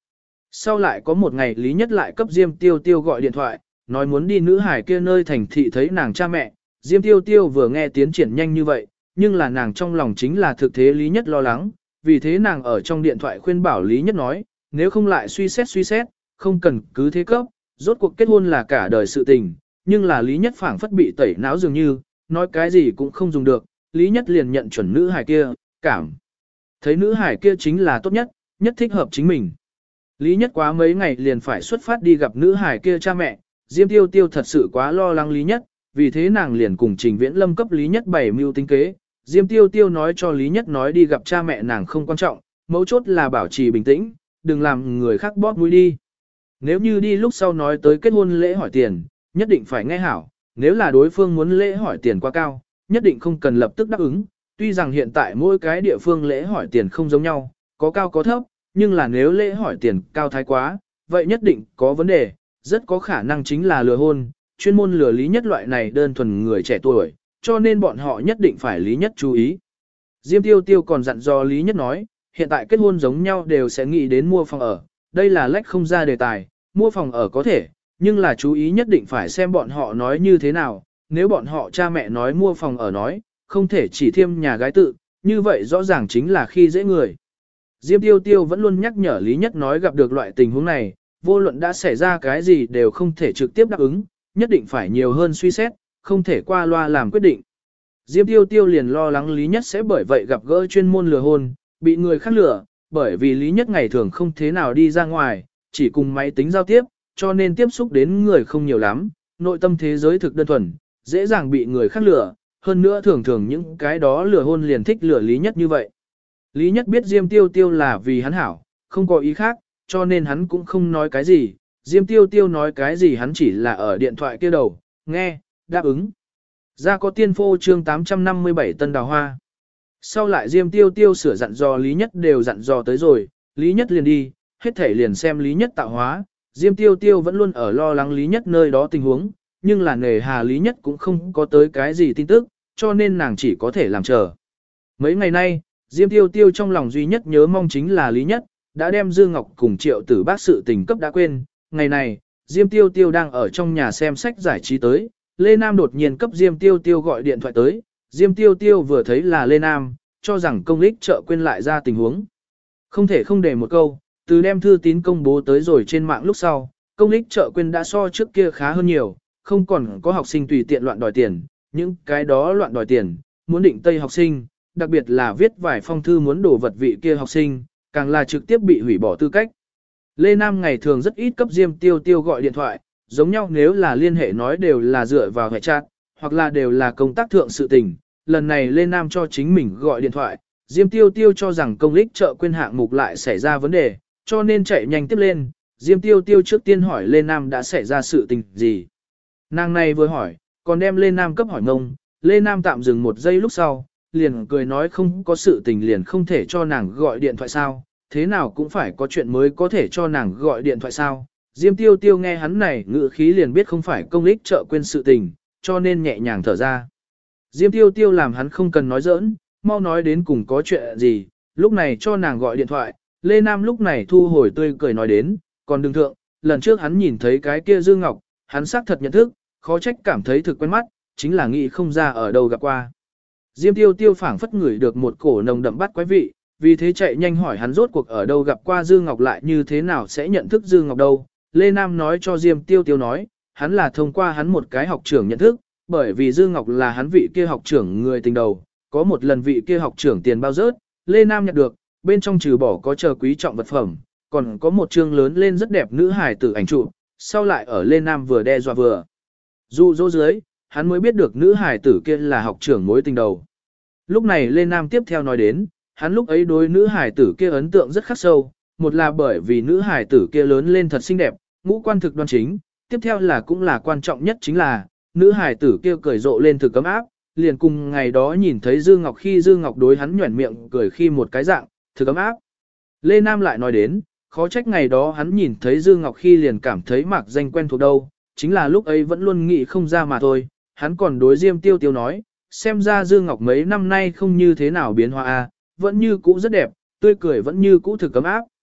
Sau lại có một ngày Lý Nhất lại cấp Diêm Tiêu Tiêu gọi điện thoại, nói muốn đi nữ hải kia nơi thành thị thấy nàng cha mẹ. Diêm Tiêu Tiêu vừa nghe tiến triển nhanh như vậy, nhưng là nàng trong lòng chính là thực thế Lý Nhất lo lắng, vì thế nàng ở trong điện thoại khuyên bảo Lý Nhất nói, nếu không lại suy xét, không cần cứ thế cấp, rốt cuộc kết hôn là cả đời sự tình, nhưng là Lý Nhất phảng phất bị tẩy não dường như, nói cái gì cũng không dùng được, Lý Nhất liền nhận chuẩn nữ hải kia, cảm thấy nữ hải kia chính là tốt nhất, nhất thích hợp chính mình. Lý Nhất quá mấy ngày liền phải xuất phát đi gặp nữ hải kia cha mẹ, Diêm Tiêu Tiêu thật sự quá lo lắng Lý Nhất, vì thế nàng liền cùng Trình Viễn Lâm cấp Lý Nhất bày mưu tính kế. Diêm Tiêu Tiêu nói cho Lý Nhất nói đi gặp cha mẹ nàng không quan trọng, mấu chốt là bảo trì bình tĩnh, đừng làm người khác bóp mũi đi. Nếu như đi lúc sau nói tới kết hôn lễ hỏi tiền, nhất định phải nghe hảo, nếu là đối phương muốn lễ hỏi tiền quá cao, nhất định không cần lập tức đáp ứng. Tuy rằng hiện tại mỗi cái địa phương lễ hỏi tiền không giống nhau, có cao có thấp, nhưng là nếu lễ hỏi tiền cao thái quá, vậy nhất định có vấn đề, rất có khả năng chính là lừa hôn, chuyên môn lừa Lý Nhất loại này đơn thuần người trẻ tuổi, cho nên bọn họ nhất định phải Lý Nhất chú ý. Diêm Tiêu Tiêu còn dặn dò Lý Nhất nói, hiện tại kết hôn giống nhau đều sẽ nghĩ đến mua phòng ở, đây là lách không ra đề tài, mua phòng ở có thể, nhưng là chú ý nhất định phải xem bọn họ nói như thế nào, nếu bọn họ cha mẹ nói mua phòng ở nói, không thể chỉ thêm nhà gái tự, như vậy rõ ràng chính là khi dễ người. Diêm Tiêu Tiêu vẫn luôn nhắc nhở Lý Nhất nói gặp được loại tình huống này, vô luận đã xảy ra cái gì đều không thể trực tiếp đáp ứng, nhất định phải nhiều hơn suy xét, không thể qua loa làm quyết định. Diêm Tiêu Tiêu liền lo lắng Lý Nhất sẽ bởi vậy gặp gỡ chuyên môn lừa hôn, bị người khác lừa, bởi vì Lý Nhất ngày thường không thế nào đi ra ngoài, chỉ cùng máy tính giao tiếp, cho nên tiếp xúc đến người không nhiều lắm, nội tâm thế giới thực đơn thuần, dễ dàng bị người khác lừa, hơn nữa thường thường những cái đó lừa hôn liền thích lừa Lý Nhất như vậy. Lý Nhất biết Diêm Tiêu Tiêu là vì hắn hảo, không có ý khác, cho nên hắn cũng không nói cái gì, Diêm Tiêu Tiêu nói cái gì hắn chỉ là ở điện thoại kia đầu, nghe, đáp ứng. Ra có tiên phô chương 857 Tân Đào Hoa. Sau lại Diêm Tiêu Tiêu sửa dặn dò Lý Nhất đều dặn dò tới rồi, Lý Nhất liền đi, hết thể liền xem Lý Nhất tạo hóa, Diêm Tiêu Tiêu vẫn luôn ở lo lắng Lý Nhất nơi đó tình huống, nhưng là nề hà Lý Nhất cũng không có tới cái gì tin tức, cho nên nàng chỉ có thể làm chờ. Mấy ngày nay, Diêm Tiêu Tiêu trong lòng duy nhất nhớ mong chính là Lý Nhất, đã đem Dương Ngọc cùng Triệu Tử Bác sự tình cấp đã quên. Ngày này, Diêm Tiêu Tiêu đang ở trong nhà xem sách giải trí tới, Lê Nam đột nhiên cấp Diêm Tiêu Tiêu gọi điện thoại tới, Diêm Tiêu Tiêu vừa thấy là Lê Nam, cho rằng công lích chợ quên lại ra tình huống. Không thể không để một câu, từ đem thư tín công bố tới rồi trên mạng lúc sau, công lích chợ quên đã so trước kia khá hơn nhiều, không còn có học sinh tùy tiện loạn đòi tiền, những cái đó loạn đòi tiền, muốn định tây học sinh, đặc biệt là viết vài phong thư muốn đổ vật vị kia học sinh, càng là trực tiếp bị hủy bỏ tư cách. Lê Nam ngày thường rất ít cấp Diêm Tiêu Tiêu gọi điện thoại, giống nhau nếu là liên hệ nói đều là dựa vào hệ chat, hoặc là đều là công tác thượng sự tình. Lần này Lê Nam cho chính mình gọi điện thoại, Diêm Tiêu Tiêu cho rằng công lích chợ quên hạng mục lại xảy ra vấn đề, cho nên chạy nhanh tiếp lên. Diêm Tiêu Tiêu trước tiên hỏi Lê Nam đã xảy ra sự tình gì. Nàng này vừa hỏi, còn đem Lê Nam cấp hỏi ngông, Lê Nam tạm dừng một giây lúc sau, liền cười nói không có sự tình liền không thể cho nàng gọi điện thoại sao, thế nào cũng phải có chuyện mới có thể cho nàng gọi điện thoại sao. Diêm Tiêu Tiêu nghe hắn này ngữ khí liền biết không phải công lích chợ quên sự tình, cho nên nhẹ nhàng thở ra. Diêm Tiêu Tiêu làm hắn không cần nói giỡn, mau nói đến cùng có chuyện gì, lúc này cho nàng gọi điện thoại, Lê Nam lúc này thu hồi tươi cười nói đến, còn đừng thượng, lần trước hắn nhìn thấy cái kia Dương Ngọc, hắn xác thật nhận thức, khó trách cảm thấy thực quen mắt, chính là nghĩ không ra ở đâu gặp qua. Diêm Tiêu Tiêu phảng phất ngửi được một cổ nồng đậm bắt quái vị, vì thế chạy nhanh hỏi hắn rốt cuộc ở đâu gặp qua Dương Ngọc lại như thế nào sẽ nhận thức Dương Ngọc đâu. Lê Nam nói cho Diêm Tiêu Tiêu nói, hắn là thông qua hắn một cái học trưởng nhận thức, bởi vì Dương Ngọc là hắn vị kia học trưởng người tình đầu, có một lần vị kia học trưởng tiền bao rớt, Lê Nam nhận được, bên trong trừ bỏ có chờ quý trọng vật phẩm, còn có một chương lớn lên rất đẹp nữ hài tử ảnh chụp, sau lại ở Lê Nam vừa đe dọa vừa dụ dỗ dưới, hắn mới biết được nữ hài tử kia là học trưởng mối tình đầu. Lúc này Lê Nam tiếp theo nói đến, hắn lúc ấy đối nữ hài tử kia ấn tượng rất khắc sâu, một là bởi vì nữ hài tử kia lớn lên thật xinh đẹp, ngũ quan thực đoan chính, tiếp theo là cũng là quan trọng nhất chính là, nữ hài tử kia cười rộ lên thực cấm áp, liền cùng ngày đó nhìn thấy Dương Ngọc khi Dương Ngọc đối hắn nhuẩn miệng cười khi một cái dạng, thực cấm áp. Lê Nam lại nói đến, khó trách ngày đó hắn nhìn thấy Dương Ngọc khi liền cảm thấy mạc danh quen thuộc đâu, chính là lúc ấy vẫn luôn nghĩ không ra mà thôi, hắn còn đối Diêm Tiêu Tiêu nói, xem ra Dương Ngọc mấy năm nay không như thế nào biến hóa a, vẫn như cũ rất đẹp, tươi cười vẫn như cũ thực cấm áp.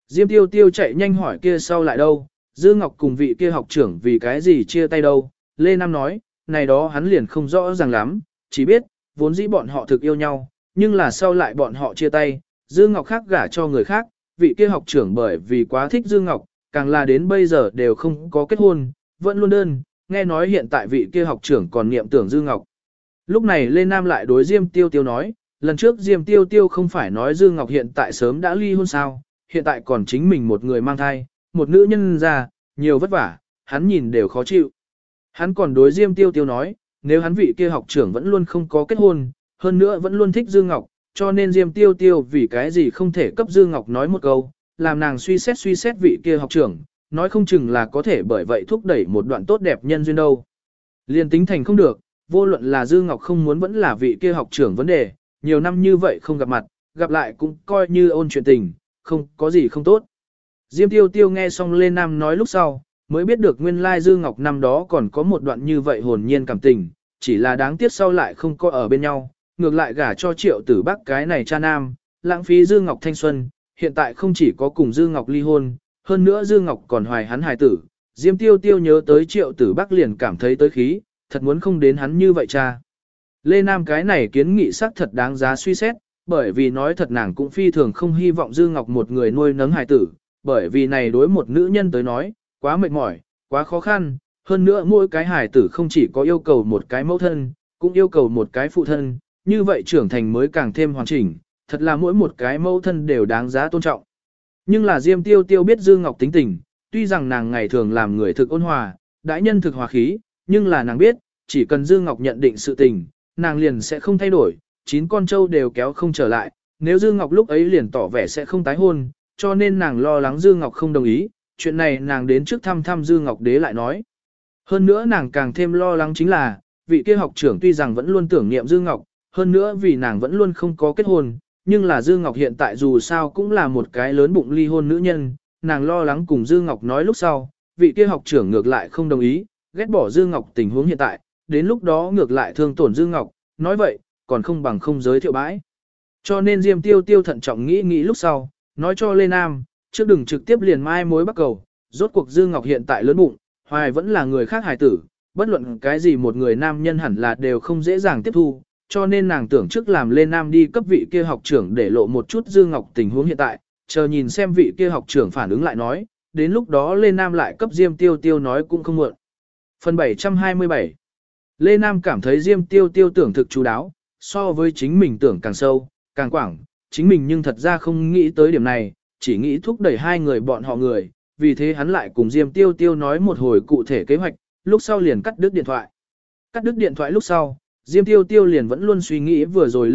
Diêm Tiêu Tiêu chạy nhanh hỏi kia sau lại đâu, Dư Ngọc cùng vị kia học trưởng vì cái gì chia tay đâu. Lê Nam nói, này đó hắn liền không rõ ràng lắm, chỉ biết, vốn dĩ bọn họ thực yêu nhau, nhưng là sau lại bọn họ chia tay, Dư Ngọc khác gả cho người khác, vị kia học trưởng bởi vì quá thích Dư Ngọc, càng là đến bây giờ đều không có kết hôn, vẫn luôn đơn, nghe nói hiện tại vị kia học trưởng còn niệm tưởng Dư Ngọc. Lúc này Lê Nam lại đối Diêm Tiêu Tiêu nói, lần trước Diêm Tiêu Tiêu không phải nói Dư Ngọc hiện tại sớm đã ly hôn sao, hiện tại còn chính mình một người mang thai, một nữ nhân ra, nhiều vất vả, hắn nhìn đều khó chịu. Hắn còn đối Diêm Tiêu Tiêu nói, nếu hắn vị kia học trưởng vẫn luôn không có kết hôn, hơn nữa vẫn luôn thích Dư Ngọc, cho nên Diêm Tiêu Tiêu vì cái gì không thể cấp Dư Ngọc nói một câu, làm nàng suy xét vị kia học trưởng, nói không chừng là có thể bởi vậy thúc đẩy một đoạn tốt đẹp nhân duyên đâu. Liên tính thành không được, vô luận là Dư Ngọc không muốn vẫn là vị kia học trưởng vấn đề, nhiều năm như vậy không gặp mặt, gặp lại cũng coi như ôn chuyện tình, không có gì không tốt. Diêm Tiêu Tiêu nghe xong Lê Nam nói lúc sau, mới biết được nguyên lai Dư Ngọc năm đó còn có một đoạn như vậy hồn nhiên cảm tình, chỉ là đáng tiếc sau lại không có ở bên nhau, ngược lại gả cho Triệu Tử Bắc cái này cha nam, lãng phí Dư Ngọc thanh xuân, hiện tại không chỉ có cùng Dư Ngọc ly hôn, hơn nữa Dư Ngọc còn hoài hắn hài tử. Diêm Tiêu Tiêu nhớ tới Triệu Tử Bắc liền cảm thấy tới khí, thật muốn không đến hắn như vậy cha. Lê Nam cái này kiến nghị sắc thật đáng giá suy xét, bởi vì nói thật nàng cũng phi thường không hy vọng Dư Ngọc một người nuôi nấng hài tử, bởi vì này đối một nữ nhân tới nói, quá mệt mỏi, quá khó khăn, hơn nữa mỗi cái hài tử không chỉ có yêu cầu một cái mẫu thân, cũng yêu cầu một cái phụ thân, như vậy trưởng thành mới càng thêm hoàn chỉnh, thật là mỗi một cái mẫu thân đều đáng giá tôn trọng. Nhưng là Diêm Tiêu Tiêu biết Dư Ngọc tính tình, tuy rằng nàng ngày thường làm người thực ôn hòa, đại nhân thực hòa khí, nhưng là nàng biết, chỉ cần Dư Ngọc nhận định sự tình, nàng liền sẽ không thay đổi, 9 con trâu đều kéo không trở lại, nếu Dư Ngọc lúc ấy liền tỏ vẻ sẽ không tái hôn, cho nên nàng lo lắng Dư Ngọc không đồng ý, chuyện này nàng đến trước thăm Dư Ngọc đế lại nói. Hơn nữa nàng càng thêm lo lắng chính là, vị kia học trưởng tuy rằng vẫn luôn tưởng niệm Dư Ngọc, hơn nữa vì nàng vẫn luôn không có kết hôn, nhưng là Dư Ngọc hiện tại dù sao cũng là một cái lớn bụng ly hôn nữ nhân, nàng lo lắng cùng Dư Ngọc nói lúc sau, vị kia học trưởng ngược lại không đồng ý, ghét bỏ Dư Ngọc tình huống hiện tại, đến lúc đó ngược lại thương tổn Dư Ngọc, nói vậy, còn không bằng không giới thiệu bãi. Cho nên Diêm Tiêu Tiêu thận trọng nghĩ lúc sau, nói cho Lê Nam, trước đừng trực tiếp liền mai mối bắt cầu, rốt cuộc Dư Ngọc hiện tại lớn bụng, hoài vẫn là người khác hài tử, bất luận cái gì một người nam nhân hẳn là đều không dễ dàng tiếp thu, cho nên nàng tưởng trước làm Lê Nam đi cấp vị kia học trưởng để lộ một chút Dư Ngọc tình huống hiện tại, chờ nhìn xem vị kia học trưởng phản ứng lại nói, đến lúc đó Lê Nam lại cấp Diêm Tiêu Tiêu nói cũng không muộn. Phần 727 Lê Nam cảm thấy Diêm Tiêu Tiêu tưởng thực chú đáo, so với chính mình tưởng càng sâu, càng quảng, chính mình nhưng thật ra không nghĩ tới điểm này, chỉ nghĩ thúc đẩy hai người bọn họ người, vì thế hắn lại cùng Diêm Tiêu Tiêu nói một hồi cụ thể kế hoạch, lúc sau liền cắt đứt điện thoại. Cắt đứt điện thoại lúc sau, Diêm Tiêu Tiêu liền vẫn luôn suy nghĩ vừa rồi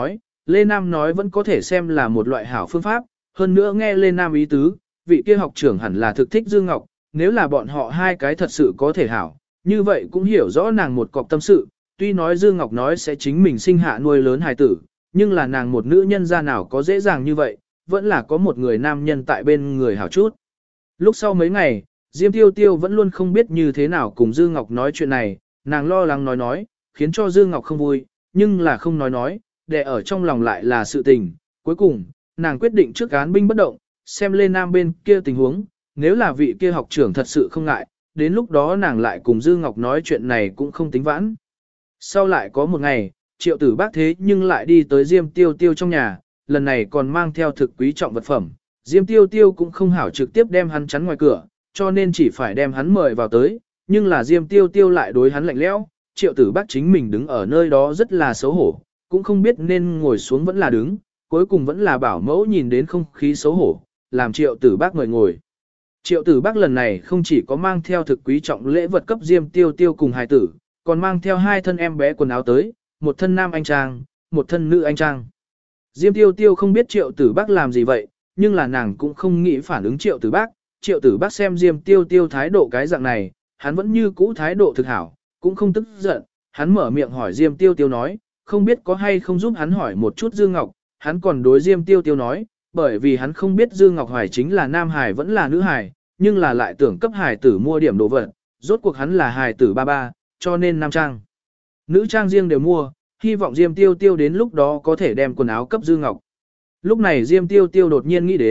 Lê Nam nói vẫn có thể xem là một loại hảo phương pháp, hơn nữa nghe Lê Nam ý tứ, vị kia học trưởng hẳn là thực thích Dư Ngọc, nếu là bọn họ hai cái thật sự có thể hảo, như vậy cũng hiểu rõ nàng một cọc tâm sự, tuy nói Dư Ngọc nói sẽ chính mình sinh hạ nuôi lớn hài tử, nhưng là nàng một nữ nhân ra nào có dễ dàng như vậy, vẫn là có một người nam nhân tại bên người hảo chút. Lúc sau mấy ngày, Diêm Tiêu Tiêu vẫn luôn không biết như thế nào cùng Dư Ngọc nói chuyện này, nàng lo lắng nói, khiến cho Dư Ngọc không vui, nhưng là không nói, để ở trong lòng lại là sự tình. Cuối cùng, nàng quyết định trước án binh bất động, xem Lê Nam bên kia tình huống, nếu là vị kia học trưởng thật sự không ngại, đến lúc đó nàng lại cùng Dư Ngọc nói chuyện này cũng không tính vãn. Sau lại có một ngày, Triệu Tử Bác thế nhưng lại đi tới Diêm Tiêu Tiêu trong nhà, lần này còn mang theo thực quý trọng vật phẩm. Diêm Tiêu Tiêu cũng không hảo trực tiếp đem hắn chắn ngoài cửa, cho nên chỉ phải đem hắn mời vào tới, nhưng là Diêm Tiêu Tiêu lại đối hắn lạnh lẽo. Triệu Tử Bác chính mình đứng ở nơi đó rất là xấu hổ, cũng không biết nên ngồi xuống vẫn là đứng, cuối cùng vẫn là bảo mẫu nhìn đến không khí xấu hổ, làm Triệu Tử Bác mời ngồi. Triệu Tử Bác lần này không chỉ có mang theo thực quý trọng lễ vật cấp Diêm Tiêu Tiêu cùng hài tử, còn mang theo hai thân em bé quần áo tới, một thân nam anh trang, một thân nữ anh trang. Diêm Tiêu Tiêu không biết Triệu Tử Bác làm gì vậy, nhưng là nàng cũng không nghĩ phản ứng Triệu Tử Bác. Triệu Tử Bác xem Diêm Tiêu Tiêu thái độ cái dạng này, hắn vẫn như cũ thái độ thực hảo, cũng không tức giận, hắn mở miệng hỏi Diêm Tiêu Tiêu nói, không biết có hay không giúp hắn hỏi một chút Dư Ngọc, hắn còn đối Diêm Tiêu Tiêu nói, bởi vì hắn không biết Dư Ngọc Hoài chính là nam hài vẫn là nữ hài, nhưng là lại tưởng cấp hài tử mua điểm đồ vật, rốt cuộc hắn là hài tử ba ba, cho nên nam trang. Nữ trang riêng đều mua, hy vọng Diêm Tiêu Tiêu đến lúc đó có thể đem quần áo cấp Dư Ngọc. Lúc này Diêm Tiêu Tiêu đột nhiên nghĩ đến,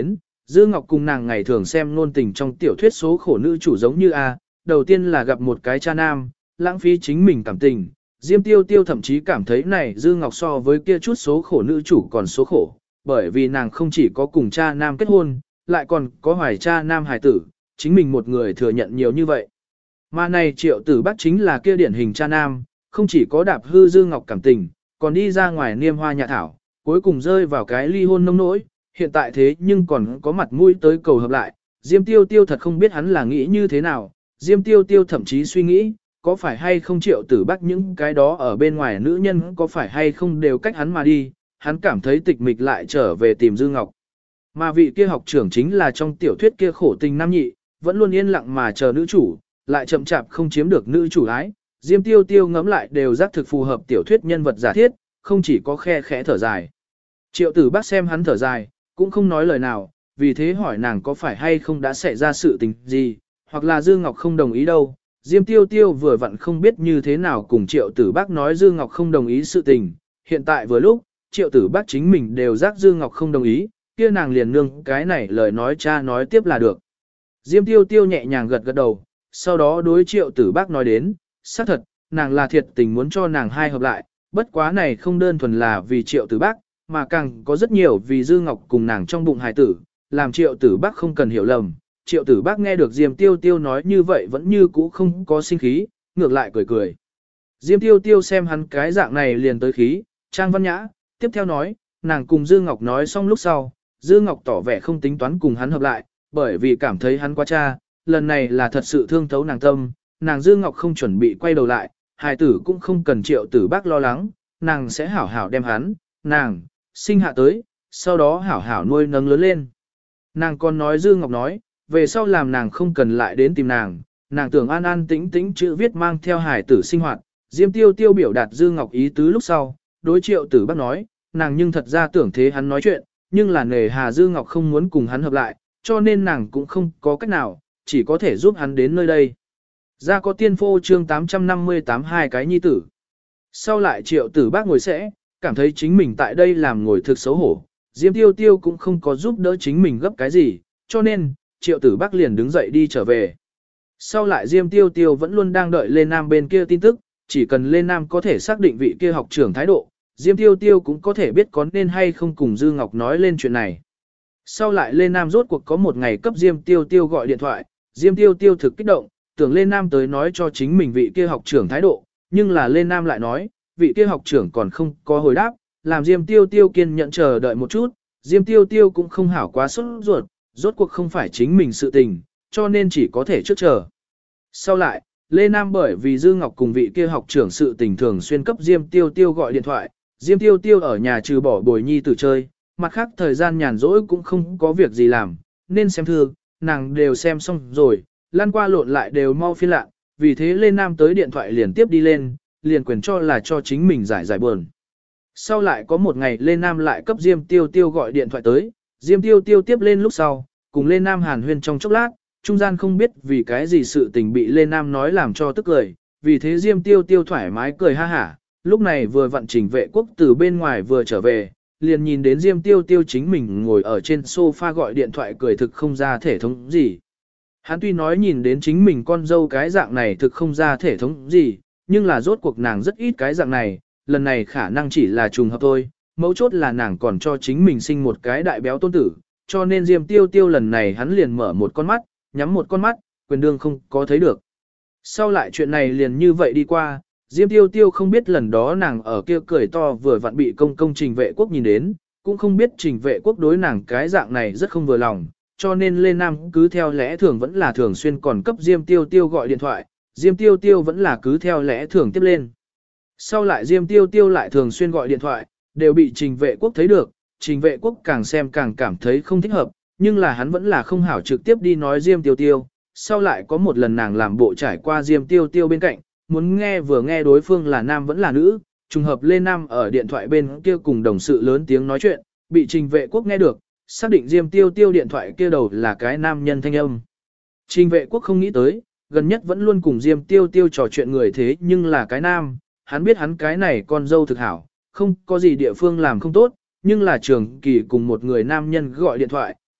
Dư Ngọc cùng nàng ngày thường xem ngôn tình trong tiểu thuyết số khổ nữ chủ giống như A, đầu tiên là gặp một cái cha nam, lãng phí chính mình cảm tình. Diêm Tiêu Tiêu thậm chí cảm thấy này Dư Ngọc so với kia chút số khổ nữ chủ còn số khổ, bởi vì nàng không chỉ có cùng cha nam kết hôn, lại còn có hoài cha nam hài tử, chính mình một người thừa nhận nhiều như vậy. Mà này Triệu Tử Bác chính là kia điển hình cha nam, không chỉ có đạp hư Dư Ngọc cảm tình, còn đi ra ngoài niêm hoa nhạ thảo, cuối cùng rơi vào cái ly hôn nông nỗi, hiện tại thế nhưng còn có mặt mũi tới cầu hợp lại. Diêm Tiêu Tiêu thật không biết hắn là nghĩ như thế nào, Diêm Tiêu Tiêu thậm chí suy nghĩ, có phải hay không Triệu Tử Bác những cái đó ở bên ngoài nữ nhân có phải hay không đều cách hắn mà đi, hắn cảm thấy tịch mịch lại trở về tìm Dư Ngọc. Mà vị kia học trưởng chính là trong tiểu thuyết kia khổ tình nam nhị, vẫn luôn yên lặng mà chờ nữ chủ, lại chậm chạp không chiếm được nữ chủ ái. Diêm Tiêu Tiêu ngẫm lại đều giác thực phù hợp tiểu thuyết nhân vật giả thiết, không chỉ có khe khẽ thở dài. Triệu Tử Bác xem hắn thở dài, cũng không nói lời nào, vì thế hỏi nàng có phải hay không đã xảy ra sự tình gì, hoặc là Dư Ngọc không đồng ý đâu. Diêm Tiêu Tiêu vừa vặn không biết như thế nào cùng Triệu Tử Bác nói Dư Ngọc không đồng ý sự tình, hiện tại vừa lúc, Triệu Tử Bác chính mình đều giác Dư Ngọc không đồng ý, kia nàng liền nương cái này lời nói cha nói tiếp là được. Diêm Tiêu Tiêu nhẹ nhàng gật gật đầu, sau đó đối Triệu Tử Bác nói đến, xác thật, nàng là thiệt tình muốn cho nàng hai hợp lại, bất quá này không đơn thuần là vì Triệu Tử Bác, mà càng có rất nhiều vì Dư Ngọc cùng nàng trong bụng hài tử, làm Triệu Tử Bác không cần hiểu lầm. Triệu Tử Bác nghe được Diêm Tiêu Tiêu nói như vậy vẫn như cũ không có sinh khí, ngược lại cười cười. Diêm Tiêu Tiêu xem hắn cái dạng này liền tới khí, Trang Văn Nhã, tiếp theo nói, nàng cùng Dư Ngọc nói xong lúc sau, Dư Ngọc tỏ vẻ không tính toán cùng hắn hợp lại, bởi vì cảm thấy hắn quá cha, lần này là thật sự thương thấu nàng tâm, nàng Dư Ngọc không chuẩn bị quay đầu lại, hài tử cũng không cần Triệu Tử Bác lo lắng, nàng sẽ hảo hảo đem hắn, nàng, sinh hạ tới, sau đó hảo hảo nuôi nấng lớn lên. Nàng còn nói Dư Ngọc nói, về sau làm nàng không cần lại đến tìm nàng tưởng an an tĩnh tĩnh chữ viết mang theo hài tử sinh hoạt. Diêm Tiêu Tiêu biểu đạt Dư Ngọc ý tứ lúc sau, đối Triệu Tử Bác nói, nàng nhưng thật ra tưởng thế hắn nói chuyện, nhưng là nề hà Dư Ngọc không muốn cùng hắn hợp lại, cho nên nàng cũng không có cách nào, chỉ có thể giúp hắn đến nơi đây. Ra có tiên phô chương 858 hai cái nhi tử. Sau lại Triệu Tử Bác ngồi sẽ, cảm thấy chính mình tại đây làm ngồi thực xấu hổ. Diêm Tiêu Tiêu cũng không có giúp đỡ chính mình gấp cái gì, cho nên, Triệu Tử Bác liền đứng dậy đi trở về. Sau lại Diêm Tiêu Tiêu vẫn luôn đang đợi Lê Nam bên kia tin tức, chỉ cần Lê Nam có thể xác định vị kia học trưởng thái độ, Diêm Tiêu Tiêu cũng có thể biết có nên hay không cùng Dư Ngọc nói lên chuyện này. Sau lại Lê Nam rốt cuộc có một ngày cấp Diêm Tiêu Tiêu gọi điện thoại, Diêm Tiêu Tiêu thực kích động, tưởng Lê Nam tới nói cho chính mình vị kia học trưởng thái độ, nhưng là Lê Nam lại nói, vị kia học trưởng còn không có hồi đáp, làm Diêm Tiêu Tiêu kiên nhẫn chờ đợi một chút, Diêm Tiêu Tiêu cũng không hảo quá sốt ruột, rốt cuộc không phải chính mình sự tình, cho nên chỉ có thể trước chờ. Sau lại, Lê Nam bởi vì Dư Ngọc cùng vị kia học trưởng sự tình thường xuyên cấp Diêm Tiêu Tiêu gọi điện thoại, Diêm Tiêu Tiêu ở nhà trừ bỏ bồi nhi tử chơi, mặt khác thời gian nhàn rỗi cũng không có việc gì làm, nên xem thư, nàng đều xem xong rồi, lăn qua lộn lại đều mau phiên lạ, vì thế Lê Nam tới điện thoại liền tiếp đi lên, liền quyền cho là cho chính mình giải buồn. Sau lại có một ngày Lê Nam lại cấp Diêm Tiêu Tiêu gọi điện thoại tới, Diêm Tiêu Tiêu tiếp lên lúc sau, cùng Lê Nam hàn huyên trong chốc lát, trung gian không biết vì cái gì sự tình bị Lê Nam nói làm cho tức cười, vì thế Diêm Tiêu Tiêu thoải mái cười ha hả, lúc này vừa vận Trình Vệ Quốc từ bên ngoài vừa trở về, liền nhìn đến Diêm Tiêu Tiêu chính mình ngồi ở trên sofa gọi điện thoại cười thực không ra thể thống gì. Hắn tuy nói nhìn đến chính mình con dâu cái dạng này thực không ra thể thống gì, nhưng là rốt cuộc nàng rất ít cái dạng này, lần này khả năng chỉ là trùng hợp thôi, mấu chốt là nàng còn cho chính mình sinh một cái đại béo tôn tử, cho nên Diêm Tiêu Tiêu lần này hắn liền mở một con mắt, nhắm một con mắt, quyền đương không có thấy được. Sau lại chuyện này liền như vậy đi qua, Diêm Tiêu Tiêu không biết lần đó nàng ở kia cười to vừa vặn bị công Trình Vệ Quốc nhìn đến, cũng không biết Trình Vệ Quốc đối nàng cái dạng này rất không vừa lòng, cho nên Lê Nam cứ theo lẽ thường vẫn là thường xuyên còn cấp Diêm Tiêu Tiêu gọi điện thoại, Diêm Tiêu Tiêu vẫn là cứ theo lẽ thường tiếp lên. Sau lại Diêm Tiêu Tiêu lại thường xuyên gọi điện thoại, đều bị Trình Vệ Quốc thấy được, Trình Vệ Quốc càng xem càng cảm thấy không thích hợp, nhưng là hắn vẫn là không hảo trực tiếp đi nói Diêm Tiêu Tiêu. Sau lại có một lần nàng làm bộ trải qua Diêm Tiêu Tiêu bên cạnh, muốn nghe vừa nghe đối phương là nam vẫn là nữ, trùng hợp lên nam ở điện thoại bên kia cùng đồng sự lớn tiếng nói chuyện, bị Trình Vệ Quốc nghe được, xác định Diêm Tiêu Tiêu điện thoại kia đầu là cái nam nhân thanh âm. Trình Vệ Quốc không nghĩ tới, gần nhất vẫn luôn cùng Diêm Tiêu Tiêu trò chuyện người thế nhưng là cái nam, hắn biết hắn cái này con dâu thực hảo, không có gì địa phương làm không tốt, nhưng là trường kỳ cùng một người nam nhân gọi điện thoại,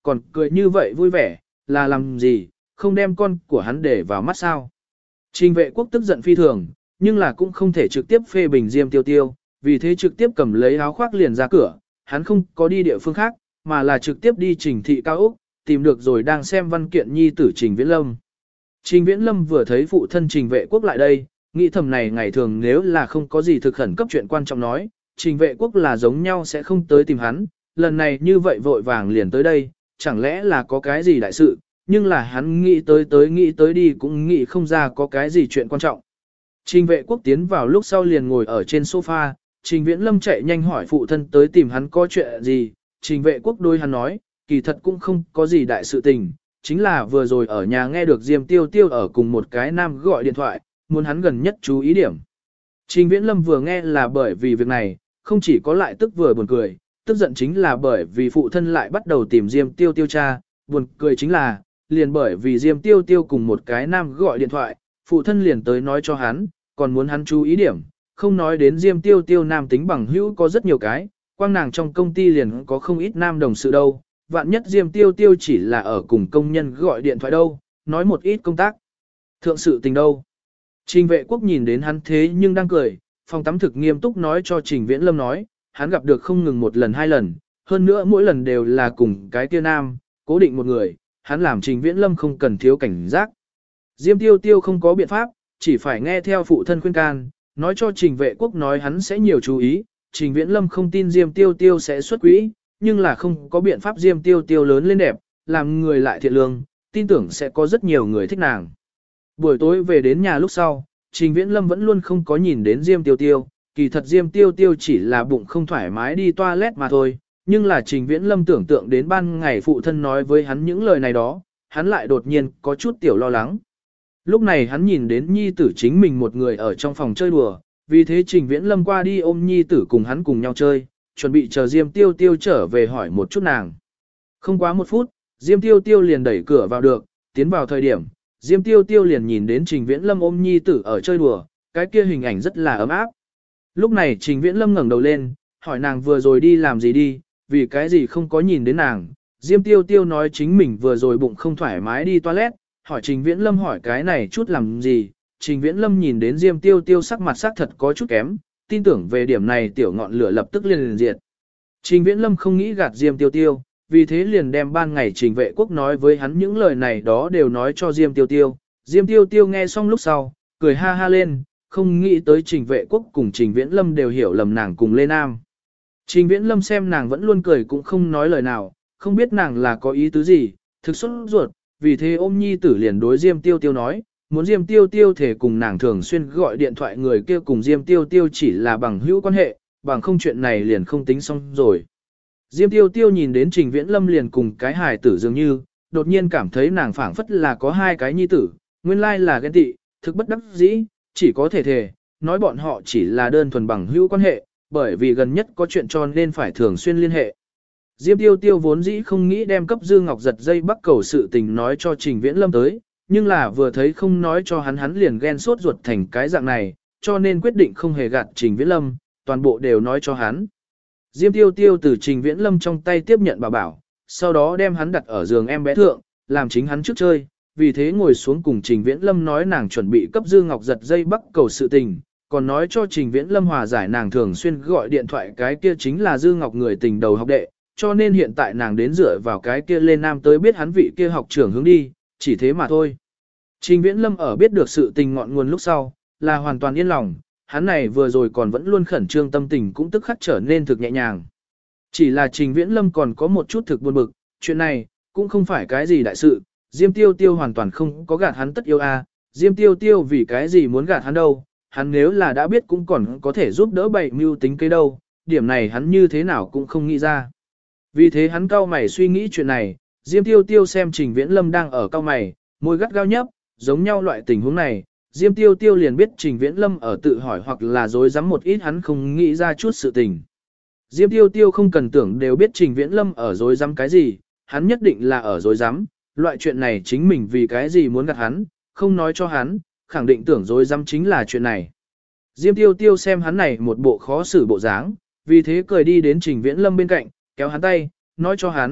còn cười như vậy vui vẻ, là làm gì, không đem con của hắn để vào mắt sao. Trình Vệ Quốc tức giận phi thường, nhưng là cũng không thể trực tiếp phê bình Diêm Tiêu Tiêu, vì thế trực tiếp cầm lấy áo khoác liền ra cửa, hắn không có đi địa phương khác, mà là trực tiếp đi Trình thị cao ốc, tìm được rồi đang xem văn kiện nhi tử Trình Viễn Lâm. Trình Viễn Lâm vừa thấy phụ thân Trình Vệ Quốc lại đây, nghĩ thầm này ngày thường nếu là không có gì thực khẩn cấp chuyện quan trọng nói, Trình Vệ Quốc là giống nhau sẽ không tới tìm hắn, lần này như vậy vội vàng liền tới đây, chẳng lẽ là có cái gì đại sự, nhưng là hắn nghĩ tới đi cũng nghĩ không ra có cái gì chuyện quan trọng. Trình Vệ Quốc tiến vào lúc sau liền ngồi ở trên sofa, Trình Viễn Lâm chạy nhanh hỏi phụ thân tới tìm hắn có chuyện gì, Trình Vệ Quốc đôi hắn nói, kỳ thật cũng không có gì đại sự tình, chính là vừa rồi ở nhà nghe được Diêm Tiêu Tiêu ở cùng một cái nam gọi điện thoại, muốn hắn gần nhất chú ý điểm. Trình Viễn Lâm vừa nghe là bởi vì việc này, không chỉ có lại tức vừa buồn cười, tức giận chính là bởi vì phụ thân lại bắt đầu tìm Diêm Tiêu Tiêu cha, buồn cười chính là, liền bởi vì Diêm Tiêu Tiêu cùng một cái nam gọi điện thoại, phụ thân liền tới nói cho hắn, còn muốn hắn chú ý điểm, không nói đến Diêm Tiêu Tiêu nam tính bằng hữu có rất nhiều cái, quang nàng trong công ty liền có không ít nam đồng sự đâu, vạn nhất Diêm Tiêu Tiêu chỉ là ở cùng công nhân gọi điện thoại đâu, nói một ít công tác. Thượng sự tình đâu. Trình Vệ Quốc nhìn đến hắn thế nhưng đang cười, phòng tắm thực nghiêm túc nói cho Trình Viễn Lâm nói, hắn gặp được không ngừng một lần hai lần, hơn nữa mỗi lần đều là cùng cái kia nam, cố định một người, hắn làm Trình Viễn Lâm không cần thiếu cảnh giác. Diêm Tiêu Tiêu không có biện pháp, chỉ phải nghe theo phụ thân khuyên can, nói cho Trình Vệ Quốc nói hắn sẽ nhiều chú ý, Trình Viễn Lâm không tin Diêm Tiêu Tiêu sẽ xuất quỹ, nhưng là không có biện pháp Diêm Tiêu Tiêu lớn lên đẹp, làm người lại thiện lương, tin tưởng sẽ có rất nhiều người thích nàng. Buổi tối về đến nhà lúc sau, Trình Viễn Lâm vẫn luôn không có nhìn đến Diêm Tiêu Tiêu, kỳ thật Diêm Tiêu Tiêu chỉ là bụng không thoải mái đi toilet mà thôi, nhưng là Trình Viễn Lâm tưởng tượng đến ban ngày phụ thân nói với hắn những lời này đó, hắn lại đột nhiên có chút tiểu lo lắng. Lúc này hắn nhìn đến nhi tử chính mình một người ở trong phòng chơi đùa, vì thế Trình Viễn Lâm qua đi ôm nhi tử cùng hắn cùng nhau chơi, chuẩn bị chờ Diêm Tiêu Tiêu trở về hỏi một chút nàng. Không quá một phút, Diêm Tiêu Tiêu liền đẩy cửa vào được, tiến vào thời điểm, Diêm Tiêu Tiêu liền nhìn đến Trình Viễn Lâm ôm nhi tử ở chơi đùa, cái kia hình ảnh rất là ấm áp. Lúc này Trình Viễn Lâm ngẩng đầu lên, hỏi nàng vừa rồi đi làm gì đi, vì cái gì không có nhìn đến nàng. Diêm Tiêu Tiêu nói chính mình vừa rồi bụng không thoải mái đi toilet, hỏi Trình Viễn Lâm hỏi cái này chút làm gì. Trình Viễn Lâm nhìn đến Diêm Tiêu Tiêu sắc mặt sắc thật có chút kém, tin tưởng về điểm này tiểu ngọn lửa lập tức liền diệt. Trình Viễn Lâm không nghĩ gạt Diêm Tiêu Tiêu, vì thế liền đem ban ngày Trình Vệ Quốc nói với hắn những lời này đó đều nói cho Diêm Tiêu Tiêu. Diêm Tiêu Tiêu nghe xong lúc sau, cười ha ha lên, không nghĩ tới Trình Vệ Quốc cùng Trình Viễn Lâm đều hiểu lầm nàng cùng Lê Nam. Trình Viễn Lâm xem nàng vẫn luôn cười cũng không nói lời nào, không biết nàng là có ý tứ gì, thực xuất ruột, vì thế ôm nhi tử liền đối Diêm Tiêu Tiêu nói, muốn Diêm Tiêu Tiêu thể cùng nàng thường xuyên gọi điện thoại người kia cùng Diêm Tiêu Tiêu chỉ là bằng hữu quan hệ, bằng không chuyện này liền không tính xong rồi. Diêm Tiêu Tiêu nhìn đến Trình Viễn Lâm liền cùng cái hài tử dường như, đột nhiên cảm thấy nàng phảng phất là có hai cái nhi tử, nguyên lai là ghen tị, thực bất đắc dĩ, chỉ có thể thề, nói bọn họ chỉ là đơn thuần bằng hữu quan hệ, bởi vì gần nhất có chuyện cho nên phải thường xuyên liên hệ. Diêm Tiêu Tiêu vốn dĩ không nghĩ đem cấp dư ngọc giật dây bắt cầu sự tình nói cho Trình Viễn Lâm tới, nhưng là vừa thấy không nói cho hắn liền ghen sốt ruột thành cái dạng này, cho nên quyết định không hề gạt Trình Viễn Lâm, toàn bộ đều nói cho hắn. Diêm Tiêu Tiêu từ Trình Viễn Lâm trong tay tiếp nhận bảo bảo, sau đó đem hắn đặt ở giường em bé thượng, làm chính hắn trước chơi, vì thế ngồi xuống cùng Trình Viễn Lâm nói nàng chuẩn bị cấp dư ngọc giật dây bắt cầu sự tình, còn nói cho Trình Viễn Lâm hòa giải nàng thường xuyên gọi điện thoại cái kia chính là dư ngọc người tình đầu học đệ, cho nên hiện tại nàng đến dựa vào cái kia lên nam tới biết hắn vị kia học trưởng hướng đi, chỉ thế mà thôi. Trình Viễn Lâm ở biết được sự tình ngọn nguồn lúc sau, là hoàn toàn yên lòng, hắn này vừa rồi còn vẫn luôn khẩn trương tâm tình cũng tức khắc trở nên thực nhẹ nhàng. Chỉ là Trình Viễn Lâm còn có một chút thực buồn bực, chuyện này, cũng không phải cái gì đại sự, Diêm Tiêu Tiêu hoàn toàn không có gạt hắn tất yêu a, Diêm Tiêu Tiêu vì cái gì muốn gạt hắn đâu, hắn nếu là đã biết cũng còn có thể giúp đỡ bày mưu tính kế đâu, điểm này hắn như thế nào cũng không nghĩ ra. Vì thế hắn cau mày suy nghĩ chuyện này, Diêm Tiêu Tiêu xem Trình Viễn Lâm đang ở cau mày, môi gắt gao nhấp, giống nhau loại tình huống này, Diêm Tiêu Tiêu liền biết Trình Viễn Lâm ở tự hỏi hoặc là dối rắm một ít hắn không nghĩ ra chút sự tình. Diêm Tiêu Tiêu không cần tưởng đều biết Trình Viễn Lâm ở dối rắm cái gì, hắn nhất định là ở dối rắm, loại chuyện này chính mình vì cái gì muốn gạt hắn, không nói cho hắn, khẳng định tưởng dối rắm chính là chuyện này. Diêm Tiêu Tiêu xem hắn này một bộ khó xử bộ dáng, vì thế cười đi đến Trình Viễn Lâm bên cạnh, kéo hắn tay, nói cho hắn,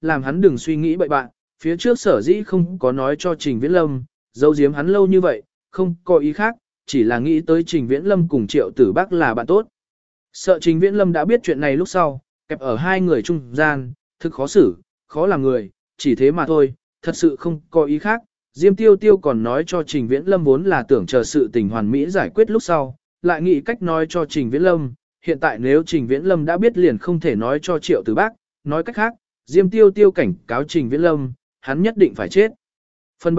làm hắn đừng suy nghĩ bậy bạn, phía trước sở dĩ không có nói cho Trình Viễn Lâm, giấu giếm hắn lâu như vậy, không có ý khác, chỉ là nghĩ tới Trình Viễn Lâm cùng Triệu Tử Bác là bạn tốt. Sợ Trình Viễn Lâm đã biết chuyện này lúc sau, kẹp ở hai người trung gian, thực khó xử, khó làm người, chỉ thế mà thôi, thật sự không có ý khác. Diêm Tiêu Tiêu còn nói cho Trình Viễn Lâm vốn là tưởng chờ sự tình hoàn mỹ giải quyết lúc sau, lại nghĩ cách nói cho Trình Viễn Lâm, hiện tại nếu Trình Viễn Lâm đã biết liền không thể nói cho Triệu Tử Bác, nói cách khác, Diêm Tiêu Tiêu cảnh cáo Trình Viễn Lâm, hắn nhất định phải chết. Phần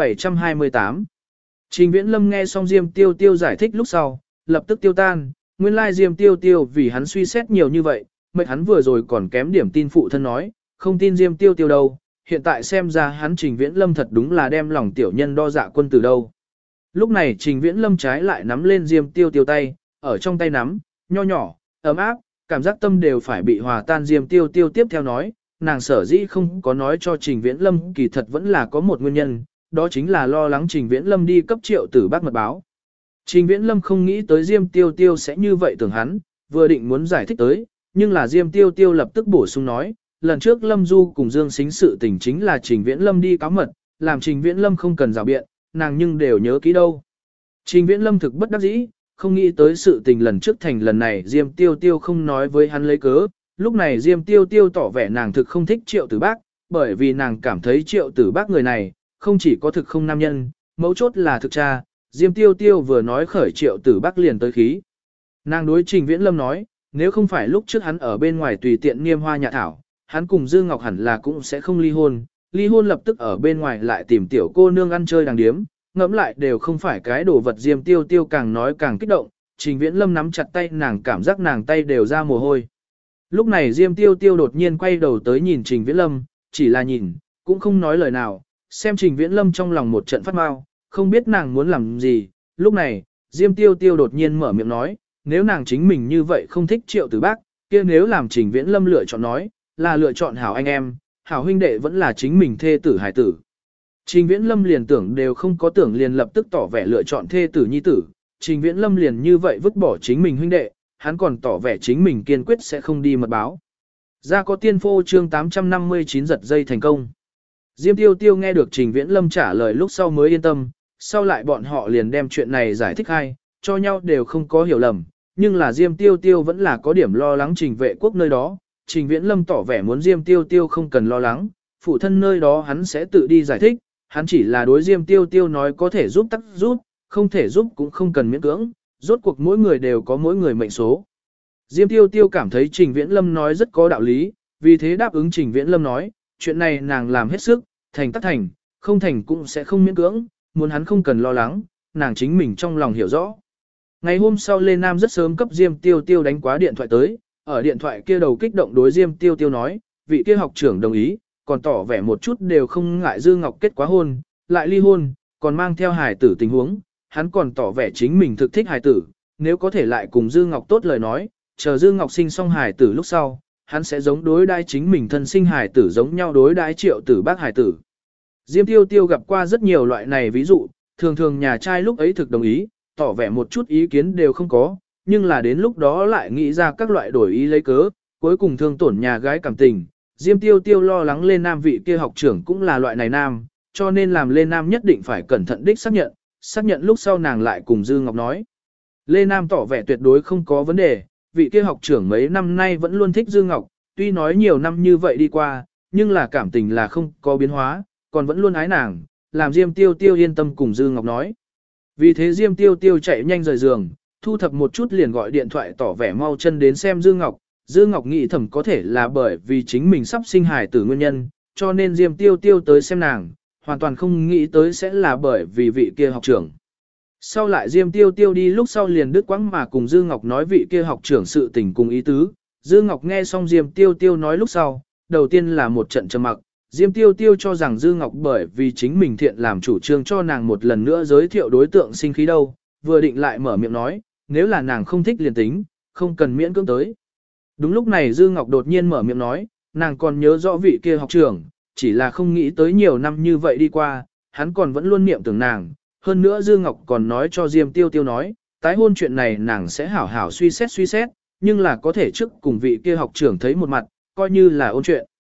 728 Trình Viễn Lâm nghe xong Diêm Tiêu Tiêu giải thích lúc sau, lập tức tiêu tan, nguyên lai Diêm Tiêu Tiêu vì hắn suy xét nhiều như vậy, mệt hắn vừa rồi còn kém điểm tin phụ thân nói, không tin Diêm Tiêu Tiêu đâu, hiện tại xem ra hắn Trình Viễn Lâm thật đúng là đem lòng tiểu nhân đo dạ quân từ đâu. Lúc này Trình Viễn Lâm trái lại nắm lên Diêm Tiêu Tiêu tay, ở trong tay nắm, nho nhỏ, ấm áp, cảm giác tâm đều phải bị hòa tan. Diêm Tiêu Tiêu tiếp theo nói, nàng sở dĩ không có nói cho Trình Viễn Lâm kỳ thật vẫn là có một nguyên nhân, đó chính là lo lắng Trình Viễn Lâm đi cấp Triệu Tử Bác mật báo. Trình Viễn Lâm không nghĩ tới Diêm Tiêu Tiêu sẽ như vậy tưởng hắn, vừa định muốn giải thích tới, nhưng là Diêm Tiêu Tiêu lập tức bổ sung nói, lần trước Lâm Du cùng Dương Sính sự tình chính là Trình Viễn Lâm đi cáo mật, làm Trình Viễn Lâm không cần rào biện, nàng nhưng đều nhớ kỹ đâu. Trình Viễn Lâm thực bất đắc dĩ, không nghĩ tới sự tình lần trước thành lần này Diêm Tiêu Tiêu không nói với hắn lấy cớ, lúc này Diêm Tiêu Tiêu tỏ vẻ nàng thực không thích Triệu Tử Bác, bởi vì nàng cảm thấy Triệu Tử Bác người này, không chỉ có thực không nam nhân, mấu chốt là thực cha. Diêm Tiêu Tiêu vừa nói khởi Triệu Tử Bác liền tới khí. Nàng đối Trình Viễn Lâm nói, nếu không phải lúc trước hắn ở bên ngoài tùy tiện niêm hoa nhà thảo, hắn cùng Dư Ngọc hẳn là cũng sẽ không ly hôn lập tức ở bên ngoài lại tìm tiểu cô nương ăn chơi đàng điếm, ngẫm lại đều không phải cái đồ vật. Diêm Tiêu Tiêu càng nói càng kích động, Trình Viễn Lâm nắm chặt tay nàng cảm giác nàng tay đều ra mồ hôi. Lúc này Diêm Tiêu Tiêu đột nhiên quay đầu tới nhìn Trình Viễn Lâm, chỉ là nhìn, cũng không nói lời nào, xem Trình Viễn Lâm trong lòng một trận phát mau, không biết nàng muốn làm gì. Lúc này, Diêm Tiêu Tiêu đột nhiên mở miệng nói, nếu nàng chính mình như vậy không thích Triệu Tử Bác, kia nếu làm Trình Viễn Lâm lựa chọn nói, là lựa chọn hảo anh em, hảo huynh đệ vẫn là chính mình thê tử hải tử. Trình Viễn Lâm liền tưởng đều không có tưởng liền lập tức tỏ vẻ lựa chọn thê tử nhi tử, Trình Viễn Lâm liền như vậy vứt bỏ chính mình huynh đệ, hắn còn tỏ vẻ chính mình kiên quyết sẽ không đi mật báo. Ra có tiên phô chương 859 giật dây thành công. Diêm Tiêu Tiêu nghe được Trình Viễn Lâm trả lời lúc sau mới yên tâm, sau lại bọn họ liền đem chuyện này giải thích hay, cho nhau đều không có hiểu lầm, nhưng là Diêm Tiêu Tiêu vẫn là có điểm lo lắng Trình Vệ Quốc nơi đó. Trình Viễn Lâm tỏ vẻ muốn Diêm Tiêu Tiêu không cần lo lắng, phụ thân nơi đó hắn sẽ tự đi giải thích, hắn chỉ là đối Diêm Tiêu Tiêu nói có thể giúp tắc giúp, không thể giúp cũng không cần miễn cưỡng, rốt cuộc mỗi người đều có mỗi người mệnh số. Diêm Tiêu Tiêu cảm thấy Trình Viễn Lâm nói rất có đạo lý, vì thế đáp ứng Trình Viễn Lâm nói, chuyện này nàng làm hết sức, thành tất thành, không thành cũng sẽ không miễn cưỡng, muốn hắn không cần lo lắng, nàng chính mình trong lòng hiểu rõ. Ngày hôm sau Lê Nam rất sớm cấp Diêm Tiêu Tiêu đánh quá điện thoại tới, ở điện thoại kia đầu kích động đối Diêm Tiêu Tiêu nói, vị kia học trưởng đồng ý, còn tỏ vẻ một chút đều không ngại Dư Ngọc kết quá hôn, lại ly hôn, còn mang theo hài tử tình huống, hắn còn tỏ vẻ chính mình thực thích hài tử, nếu có thể lại cùng Dư Ngọc tốt lời nói, chờ Dư Ngọc sinh xong hài tử lúc sau, hắn sẽ giống đối đãi chính mình thân sinh hài tử giống nhau đối đãi Triệu Tử Bác hài tử. Diêm Tiêu Tiêu gặp qua rất nhiều loại này ví dụ, thường thường nhà trai lúc ấy thực đồng ý, tỏ vẻ một chút ý kiến đều không có, nhưng là đến lúc đó lại nghĩ ra các loại đổi ý lấy cớ, cuối cùng thương tổn nhà gái cảm tình. Diêm Tiêu Tiêu lo lắng Lê Nam vị kia học trưởng cũng là loại này nam, cho nên làm Lê Nam nhất định phải cẩn thận đích xác nhận lúc sau nàng lại cùng Dư Ngọc nói. Lê Nam tỏ vẻ tuyệt đối không có vấn đề, vị kia học trưởng mấy năm nay vẫn luôn thích Dư Ngọc, tuy nói nhiều năm như vậy đi qua, nhưng là cảm tình là không có biến hóa, còn vẫn luôn ái nàng, làm Diêm Tiêu Tiêu yên tâm cùng Dư Ngọc nói. Vì thế Diêm Tiêu Tiêu chạy nhanh rời giường, thu thập một chút liền gọi điện thoại tỏ vẻ mau chân đến xem Dư Ngọc. Dư Ngọc nghĩ thầm có thể là bởi vì chính mình sắp sinh hài tử nguyên nhân, cho nên Diêm Tiêu Tiêu tới xem nàng, hoàn toàn không nghĩ tới sẽ là bởi vì vị kia học trưởng. Sau lại Diêm Tiêu Tiêu đi lúc sau liền đứt quãng mà cùng Dư Ngọc nói vị kia học trưởng sự tình cùng ý tứ. Dư Ngọc nghe xong Diêm Tiêu Tiêu nói lúc sau, đầu tiên là một trận trầm mặc. Diêm Tiêu Tiêu cho rằng Dư Ngọc bởi vì chính mình thiện làm chủ trương cho nàng một lần nữa giới thiệu đối tượng sinh khí đâu, vừa định lại mở miệng nói, nếu là nàng không thích liền tính, không cần miễn cưỡng tới. Đúng lúc này Dư Ngọc đột nhiên mở miệng nói, nàng còn nhớ rõ vị kia học trưởng, chỉ là không nghĩ tới nhiều năm như vậy đi qua, hắn còn vẫn luôn niệm tưởng nàng. Hơn nữa Dư Ngọc còn nói cho Diêm Tiêu Tiêu nói, tái hôn chuyện này nàng sẽ hảo hảo suy xét, nhưng là có thể trước cùng vị kia học trưởng thấy một mặt, coi như là ôn chuyện.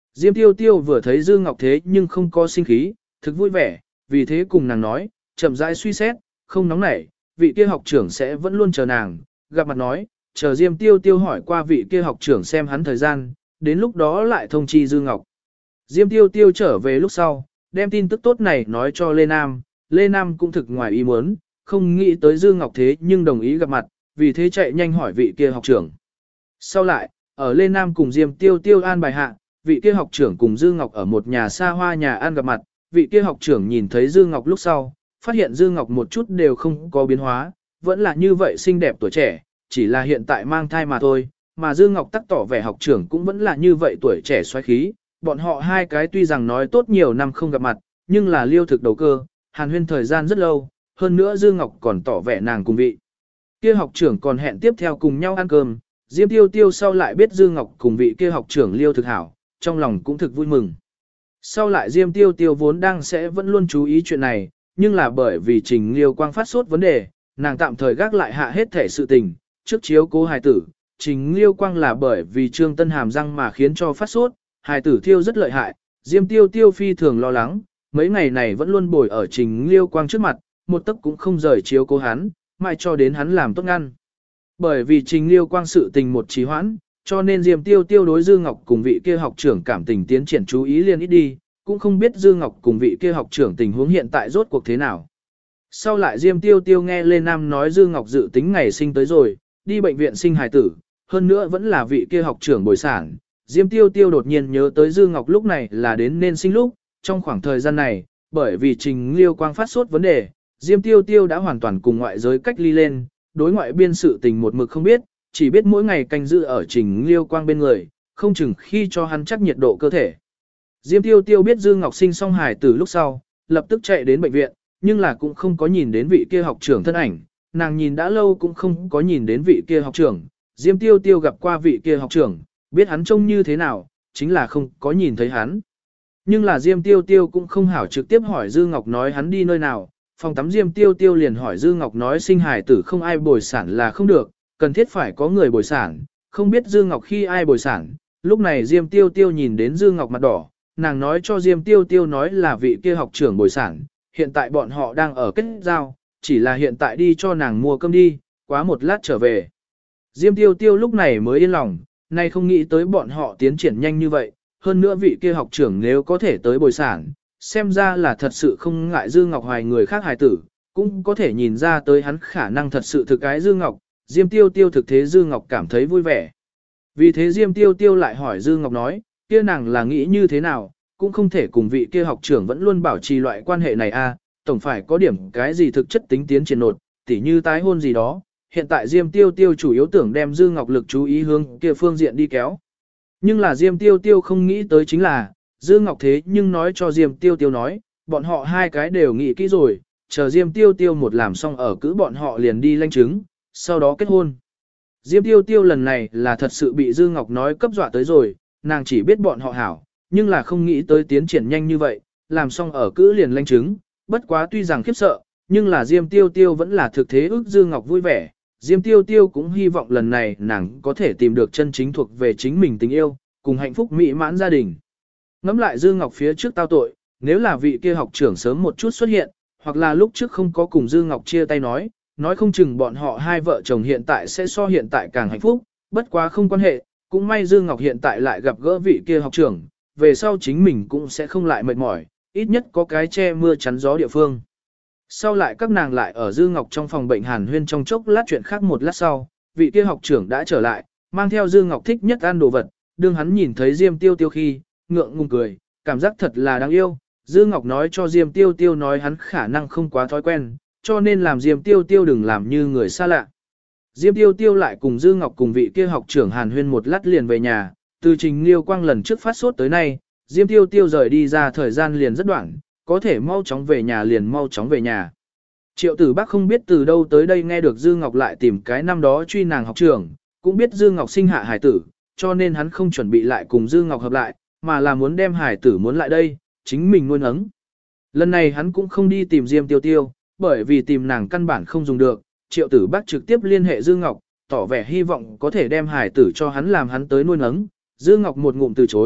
Diêm Tiêu Tiêu vừa thấy Dư Ngọc thế nhưng không có sinh khí, thực vui vẻ, vì thế cùng nàng nói, chậm rãi suy xét, không nóng nảy, vị kia học trưởng sẽ vẫn luôn chờ nàng, gặp mặt nói, chờ Diêm Tiêu Tiêu hỏi qua vị kia học trưởng xem hắn thời gian, đến lúc đó lại thông chi Dư Ngọc. Diêm Tiêu Tiêu trở về lúc sau, đem tin tức tốt này nói cho Lê Nam, Lê Nam cũng thực ngoài ý muốn, không nghĩ tới Dư Ngọc thế nhưng đồng ý gặp mặt, vì thế chạy nhanh hỏi vị kia học trưởng. Sau lại, ở Lê Nam cùng Diêm Tiêu Tiêu an bài hạ, vị kia học trưởng cùng Dư Ngọc ở một nhà xa hoa nhà ăn gặp mặt, vị kia học trưởng nhìn thấy Dư Ngọc lúc sau, phát hiện Dư Ngọc một chút đều không có biến hóa, vẫn là như vậy xinh đẹp tuổi trẻ, chỉ là hiện tại mang thai mà thôi, mà Dư Ngọc tắc tỏ vẻ học trưởng cũng vẫn là như vậy tuổi trẻ xoáy khí, bọn họ hai cái tuy rằng nói tốt nhiều năm không gặp mặt, nhưng là liêu thực đầu cơ, hàn huyên thời gian rất lâu, hơn nữa Dư Ngọc còn tỏ vẻ nàng cùng vị. Kia học trưởng còn hẹn tiếp theo cùng nhau ăn cơm, Diêm Tiêu Tiêu sau lại biết Dư Ngọc cùng vị kia học trưởng liêu thực hảo, trong lòng cũng thực vui mừng. Sau lại Diêm Tiêu Tiêu vốn đang sẽ vẫn luôn chú ý chuyện này, nhưng là bởi vì Trình Liêu Quang phát sốt vấn đề, nàng tạm thời gác lại hạ hết thể sự tình, trước chiếu cố hài tử. Trình Liêu Quang là bởi vì Trương Tân hàm răng mà khiến cho phát sốt, hài tử thiêu rất lợi hại, Diêm Tiêu Tiêu phi thường lo lắng, mấy ngày này vẫn luôn bồi ở Trình Liêu Quang trước mặt, một tấc cũng không rời chiếu cố hắn, mãi cho đến hắn làm tốt ngăn. Bởi vì Trình Liêu Quang sự tình một trì hoãn, cho nên Diêm Tiêu Tiêu đối Dư Ngọc cùng vị kia học trưởng cảm tình tiến triển chú ý liên ít đi, cũng không biết Dư Ngọc cùng vị kia học trưởng tình huống hiện tại rốt cuộc thế nào. Sau lại Diêm Tiêu Tiêu nghe Lê Nam nói Dư Ngọc dự tính ngày sinh tới rồi, đi bệnh viện sinh hài tử, hơn nữa vẫn là vị kia học trưởng bồi sản. Diêm Tiêu Tiêu đột nhiên nhớ tới Dư Ngọc lúc này là đến nên sinh lúc, trong khoảng thời gian này, bởi vì Trình Liêu Quang phát sốt vấn đề, Diêm Tiêu Tiêu đã hoàn toàn cùng ngoại giới cách ly lên, đối ngoại biên sự tình một mực không biết, chỉ biết mỗi ngày canh giữ ở Trình Liêu Quang bên người, không chừng khi cho hắn chắc nhiệt độ cơ thể. Diêm Tiêu Tiêu biết Dư Ngọc sinh xong hài tử lúc sau, lập tức chạy đến bệnh viện, nhưng là cũng không có nhìn đến vị kia học trưởng thân ảnh, nàng nhìn đã lâu cũng không có nhìn đến vị kia học trưởng. Diêm Tiêu Tiêu gặp qua vị kia học trưởng, biết hắn trông như thế nào, chính là không có nhìn thấy hắn. Nhưng là Diêm Tiêu Tiêu cũng không hảo trực tiếp hỏi Dư Ngọc nói hắn đi nơi nào, phòng tắm Diêm Tiêu Tiêu liền hỏi Dư Ngọc nói sinh hài tử không ai bồi sản là không được, cần thiết phải có người bồi sản, không biết Dư Ngọc khi ai bồi sản. Lúc này Diêm Tiêu Tiêu nhìn đến Dư Ngọc mặt đỏ, nàng nói cho Diêm Tiêu Tiêu nói là vị kia học trưởng bồi sản, hiện tại bọn họ đang ở kết giao, chỉ là hiện tại đi cho nàng mua cơm đi, quá một lát trở về. Diêm Tiêu Tiêu lúc này mới yên lòng, nay không nghĩ tới bọn họ tiến triển nhanh như vậy, hơn nữa vị kia học trưởng nếu có thể tới bồi sản, xem ra là thật sự không ngại Dư Ngọc hoài người khác hài tử, cũng có thể nhìn ra tới hắn khả năng thật sự thực cái Dư Ngọc, Diêm Tiêu Tiêu thực thế Dư Ngọc cảm thấy vui vẻ. Vì thế Diêm Tiêu Tiêu lại hỏi Dư Ngọc nói, kia nàng là nghĩ như thế nào, cũng không thể cùng vị kia học trưởng vẫn luôn bảo trì loại quan hệ này a, tổng phải có điểm cái gì thực chất tính tiến triển nột, tỉ như tái hôn gì đó. Hiện tại Diêm Tiêu Tiêu chủ yếu tưởng đem Dư Ngọc lực chú ý hướng kia phương diện đi kéo. Nhưng là Diêm Tiêu Tiêu không nghĩ tới chính là, Dư Ngọc thế nhưng nói cho Diêm Tiêu Tiêu nói, bọn họ hai cái đều nghĩ kỹ rồi, chờ Diêm Tiêu Tiêu một làm xong ở cữ bọn họ liền đi lãnh chứng, sau đó kết hôn. Diêm Tiêu Tiêu lần này là thật sự bị Dư Ngọc nói cấp dọa tới rồi, nàng chỉ biết bọn họ hảo, nhưng là không nghĩ tới tiến triển nhanh như vậy, làm xong ở cữ liền lãnh chứng, bất quá tuy rằng khiếp sợ, nhưng là Diêm Tiêu Tiêu vẫn là thực thế ước Dư Ngọc vui vẻ. Diêm Tiêu Tiêu cũng hy vọng lần này nàng có thể tìm được chân chính thuộc về chính mình tình yêu, cùng hạnh phúc mỹ mãn gia đình. Ngắm lại Dư Ngọc phía trước tao tội, nếu là vị kia học trưởng sớm một chút xuất hiện, hoặc là lúc trước không có cùng Dư Ngọc chia tay nói không chừng bọn họ hai vợ chồng hiện tại sẽ so hiện tại càng hạnh phúc, bất quá không quan hệ, cũng may Dư Ngọc hiện tại lại gặp gỡ vị kia học trưởng, về sau chính mình cũng sẽ không lại mệt mỏi, ít nhất có cái che mưa chắn gió địa phương. Sau lại các nàng lại ở Dư Ngọc trong phòng bệnh hàn huyên trong chốc lát chuyện khác một lát sau, vị kia học trưởng đã trở lại, mang theo Dư Ngọc thích nhất ăn đồ vật, đương hắn nhìn thấy Diêm Tiêu Tiêu khi, ngượng ngùng cười, cảm giác thật là đáng yêu. Dư Ngọc nói cho Diêm Tiêu Tiêu nói hắn khả năng không quá thói quen, cho nên làm Diêm Tiêu Tiêu đừng làm như người xa lạ. Diêm Tiêu Tiêu lại cùng Dư Ngọc cùng vị kia học trưởng hàn huyên một lát liền về nhà, từ Trình Liêu Quang lần trước phát sốt tới nay, Diêm Tiêu Tiêu rời đi ra thời gian liền rất đoạn, có thể mau chóng về nhà liền mau chóng về nhà. Triệu Tử Bác không biết từ đâu tới đây nghe được Dư Ngọc lại tìm cái năm đó truy nàng học trưởng, cũng biết Dư Ngọc sinh hạ hải tử, cho nên hắn không chuẩn bị lại cùng Dư Ngọc hợp lại, mà là muốn đem hải tử muốn lại đây, chính mình nuôi nấng. Lần này hắn cũng không đi tìm Diêm Tiêu Tiêu, bởi vì tìm nàng căn bản không dùng được, Triệu Tử Bác trực tiếp liên hệ Dư Ngọc, tỏ vẻ hy vọng có thể đem hải tử cho hắn làm hắn tới nuôi nấng. Dư Ngọc một ngụm từ chối,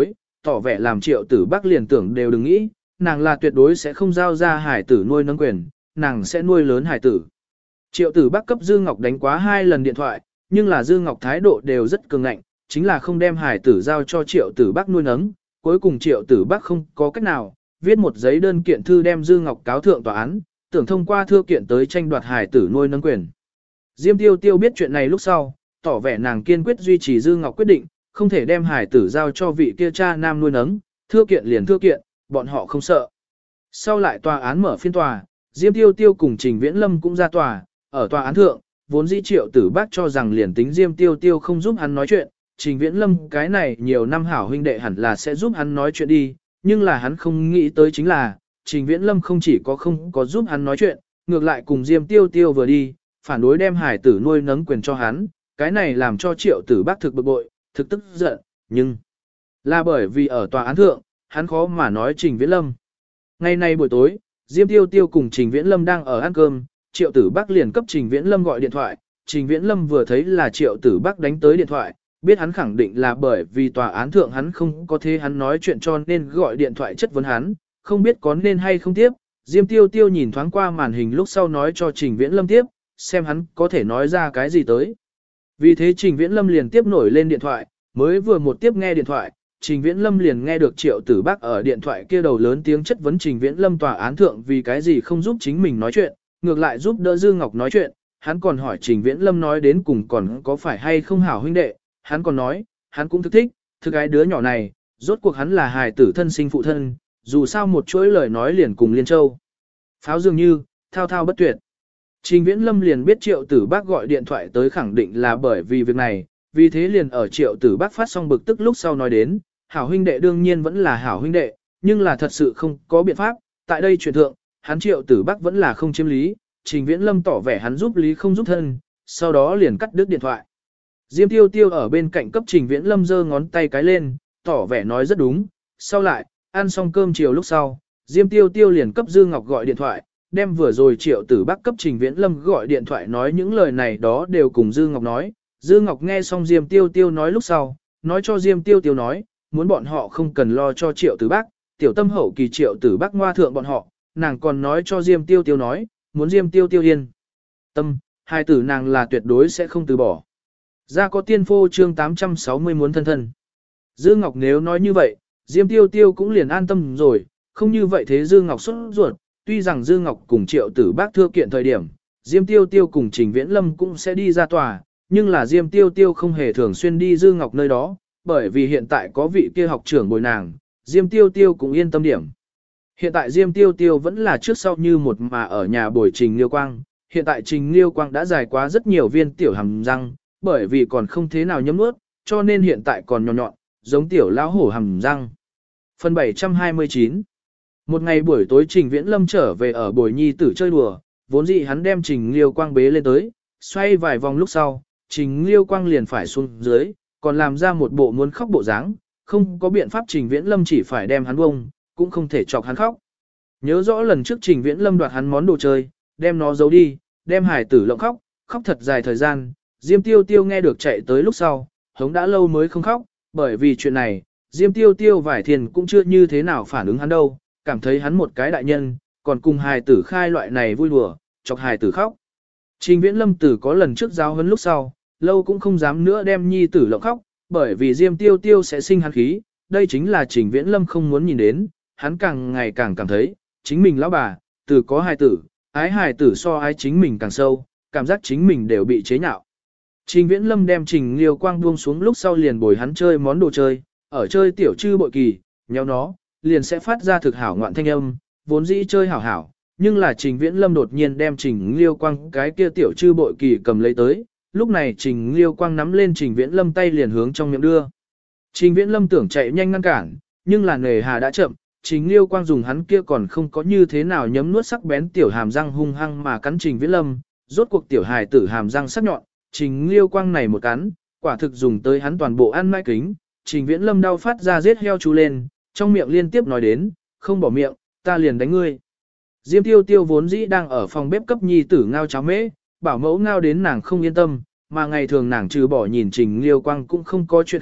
tỏ vẻ làm Triệu Tử Bắc liền tưởng đều đừng nghĩ, nàng là tuyệt đối sẽ không giao ra hải tử nuôi nấng quyền, nàng sẽ nuôi lớn hải tử. Triệu Tử Bắc cấp Dư Ngọc đánh quá 2 lần điện thoại, nhưng là Dư Ngọc thái độ đều rất cường ngạnh, chính là không đem hải tử giao cho Triệu Tử Bắc nuôi nấng, cuối cùng Triệu Tử Bắc không có cách nào, viết một giấy đơn kiện thư đem Dư Ngọc cáo thượng tòa án, tưởng thông qua thư kiện tới tranh đoạt hải tử nuôi nấng quyền. Diêm Tiêu Tiêu biết chuyện này lúc sau, tỏ vẻ nàng kiên quyết duy trì Dư Ngọc quyết định, không thể đem hải tử giao cho vị kia cha nam nuôi nấng, thư kiện liền thư kiện, bọn họ không sợ. Sau lại tòa án mở phiên tòa, Diêm Tiêu Tiêu cùng Trình Viễn Lâm cũng ra tòa, ở tòa án thượng, vốn dĩ Triệu Tử Bắc cho rằng liền tính Diêm Tiêu Tiêu không giúp hắn nói chuyện, Trình Viễn Lâm cái này nhiều năm hảo huynh đệ hẳn là sẽ giúp hắn nói chuyện đi, nhưng là hắn không nghĩ tới chính là, Trình Viễn Lâm không chỉ có không có giúp hắn nói chuyện, ngược lại cùng Diêm Tiêu Tiêu vừa đi, phản đối đem hải tử nuôi nấng quyền cho hắn, cái này làm cho Triệu Tử Bắc thực bực bội, thực tức giận, nhưng là bởi vì ở tòa án thượng, hắn khó mà nói Trình Viễn Lâm. Ngày nay buổi tối, Diêm Tiêu Tiêu cùng Trình Viễn Lâm đang ở ăn cơm, Triệu Tử Bắc liền cấp Trình Viễn Lâm gọi điện thoại, Trình Viễn Lâm vừa thấy là Triệu Tử Bắc đánh tới điện thoại, biết hắn khẳng định là bởi vì tòa án thượng hắn không có thế hắn nói chuyện cho nên gọi điện thoại chất vấn hắn, không biết có nên hay không tiếp. Diêm Tiêu Tiêu nhìn thoáng qua màn hình lúc sau nói cho Trình Viễn Lâm tiếp, xem hắn có thể nói ra cái gì tới. Vì thế Trình Viễn Lâm liền tiếp nổi lên điện thoại, mới vừa một tiếp nghe điện thoại, Trình Viễn Lâm liền nghe được Triệu Tử Bắc ở điện thoại kia đầu lớn tiếng chất vấn Trình Viễn Lâm tòa án thượng vì cái gì không giúp chính mình nói chuyện, ngược lại giúp đỡ Dư Ngọc nói chuyện, hắn còn hỏi Trình Viễn Lâm nói đến cùng còn có phải hay không hảo huynh đệ, hắn còn nói, hắn cũng thức thích, cái đứa nhỏ này, rốt cuộc hắn là hài tử thân sinh phụ thân, dù sao một chuỗi lời nói liền cùng Liên Châu. Pháo dường như, thao thao bất tuyệt. Trình Viễn Lâm liền biết Triệu Tử Bắc gọi điện thoại tới khẳng định là bởi vì việc này, vì thế liền ở Triệu Tử Bắc phát xong bực tức lúc sau nói đến, hảo huynh đệ đương nhiên vẫn là hảo huynh đệ, nhưng là thật sự không có biện pháp, tại đây chuyện thượng, hắn Triệu Tử Bắc vẫn là không chiếm lý, Trình Viễn Lâm tỏ vẻ hắn giúp lý không giúp thân, sau đó liền cắt đứt điện thoại. Diêm Tiêu Tiêu ở bên cạnh cấp Trình Viễn Lâm giơ ngón tay cái lên, tỏ vẻ nói rất đúng, sau lại, ăn xong cơm chiều lúc sau, Diêm Tiêu Tiêu liền cấp Dư Ngọc gọi điện thoại, đem vừa rồi Triệu Tử Bắc cấp Trình Viễn Lâm gọi điện thoại nói những lời này đó đều cùng Dư Ngọc nói. Dư Ngọc nghe xong Diêm Tiêu Tiêu nói lúc sau, nói cho Diêm Tiêu Tiêu nói, muốn bọn họ không cần lo cho Triệu Tử Bắc, tiểu tâm hậu kỳ Triệu Tử Bắc ngoa thượng bọn họ, nàng còn nói cho Diêm Tiêu Tiêu nói, muốn Diêm Tiêu Tiêu yên tâm, hai tử nàng là tuyệt đối sẽ không từ bỏ. Ra có tiên phô chương 860 muốn thân thân. Dư Ngọc nếu nói như vậy, Diêm Tiêu Tiêu cũng liền an tâm rồi, không như vậy thế Dư Ngọc xuất ruột, tuy rằng Dư Ngọc cùng Triệu Tử Bắc thưa kiện thời điểm, Diêm Tiêu Tiêu cùng Trình Viễn Lâm cũng sẽ đi ra tòa, nhưng là Diêm Tiêu Tiêu không hề thường xuyên đi Dư Ngọc nơi đó, bởi vì hiện tại có vị kia học trưởng bồi nàng, Diêm Tiêu Tiêu cũng yên tâm điểm. Hiện tại Diêm Tiêu Tiêu vẫn là trước sau như một mà ở nhà bồi Trình Liêu Quang, hiện tại Trình Liêu Quang đã dài quá rất nhiều viên tiểu hàm răng, bởi vì còn không thế nào nhấm nuốt, cho nên hiện tại còn nhọn nhọn, giống tiểu lão hổ hàm răng. Phần 729. Một ngày buổi tối Trình Viễn Lâm trở về ở bồi nhi tử chơi đùa, vốn dĩ hắn đem Trình Liêu Quang bế lên tới, xoay vài vòng lúc sau, Trình Liêu Quang liền phải xuống dưới, còn làm ra một bộ muốn khóc bộ dáng, không có biện pháp Trình Viễn Lâm chỉ phải đem hắn bông, cũng không thể chọc hắn khóc. Nhớ rõ lần trước Trình Viễn Lâm đoạt hắn món đồ chơi, đem nó giấu đi, đem hải tử lộng khóc, khóc thật dài thời gian, Diêm Tiêu Tiêu nghe được chạy tới lúc sau, hống đã lâu mới không khóc, bởi vì chuyện này, Diêm Tiêu Tiêu vải thiền cũng chưa như thế nào phản ứng hắn đâu, cảm thấy hắn một cái đại nhân, còn cùng hài tử khai loại này vui đùa, chọc hài tử khóc. Trình Viễn Lâm tử có lần trước giáo huấn lúc sau, lâu cũng không dám nữa đem nhi tử lộng khóc, bởi vì Diêm Tiêu Tiêu sẽ sinh hắn khí, đây chính là Trình Viễn Lâm không muốn nhìn đến, hắn càng ngày càng cảm thấy, chính mình lão bà, từ có hài tử so ái chính mình càng sâu, cảm giác chính mình đều bị chế nhạo. Trình Viễn Lâm đem Trình Liêu Quang buông xuống lúc sau liền bồi hắn chơi món đồ chơi, ở chơi tiểu trư bội kỳ, nhéo nó, liền sẽ phát ra thực hảo ngoạn thanh âm, vốn dĩ chơi hảo hảo, nhưng là Trình Viễn Lâm đột nhiên đem Trình Liêu Quang cái kia tiểu trư bội kỳ cầm lấy tới, lúc này Trình Liêu Quang nắm lên Trình Viễn Lâm tay liền hướng trong miệng đưa. Trình Viễn Lâm tưởng chạy nhanh ngăn cản, nhưng là nề hà đã chậm, Trình Liêu Quang dùng hắn kia còn không có như thế nào nhấm nuốt sắc bén tiểu hàm răng hung hăng mà cắn Trình Viễn Lâm, rốt cuộc tiểu hài tử hàm răng sắc nhọn, Trình Liêu Quang này một cắn, quả thực dùng tới hắn toàn bộ ăn mai kính, Trình Viễn Lâm đau phát ra giết heo chú lên, trong miệng liên tiếp nói đến, không bỏ miệng, ta liền đánh ngươi. Diêm Tiêu Tiêu vốn dĩ đang ở phòng bếp cấp nhi tử ngao cháo mễ, bảo mẫu ngao đến nàng không yên tâm, mà ngày thường nàng trừ bỏ nhìn Trình Liêu Quang cũng không có chuyện khác,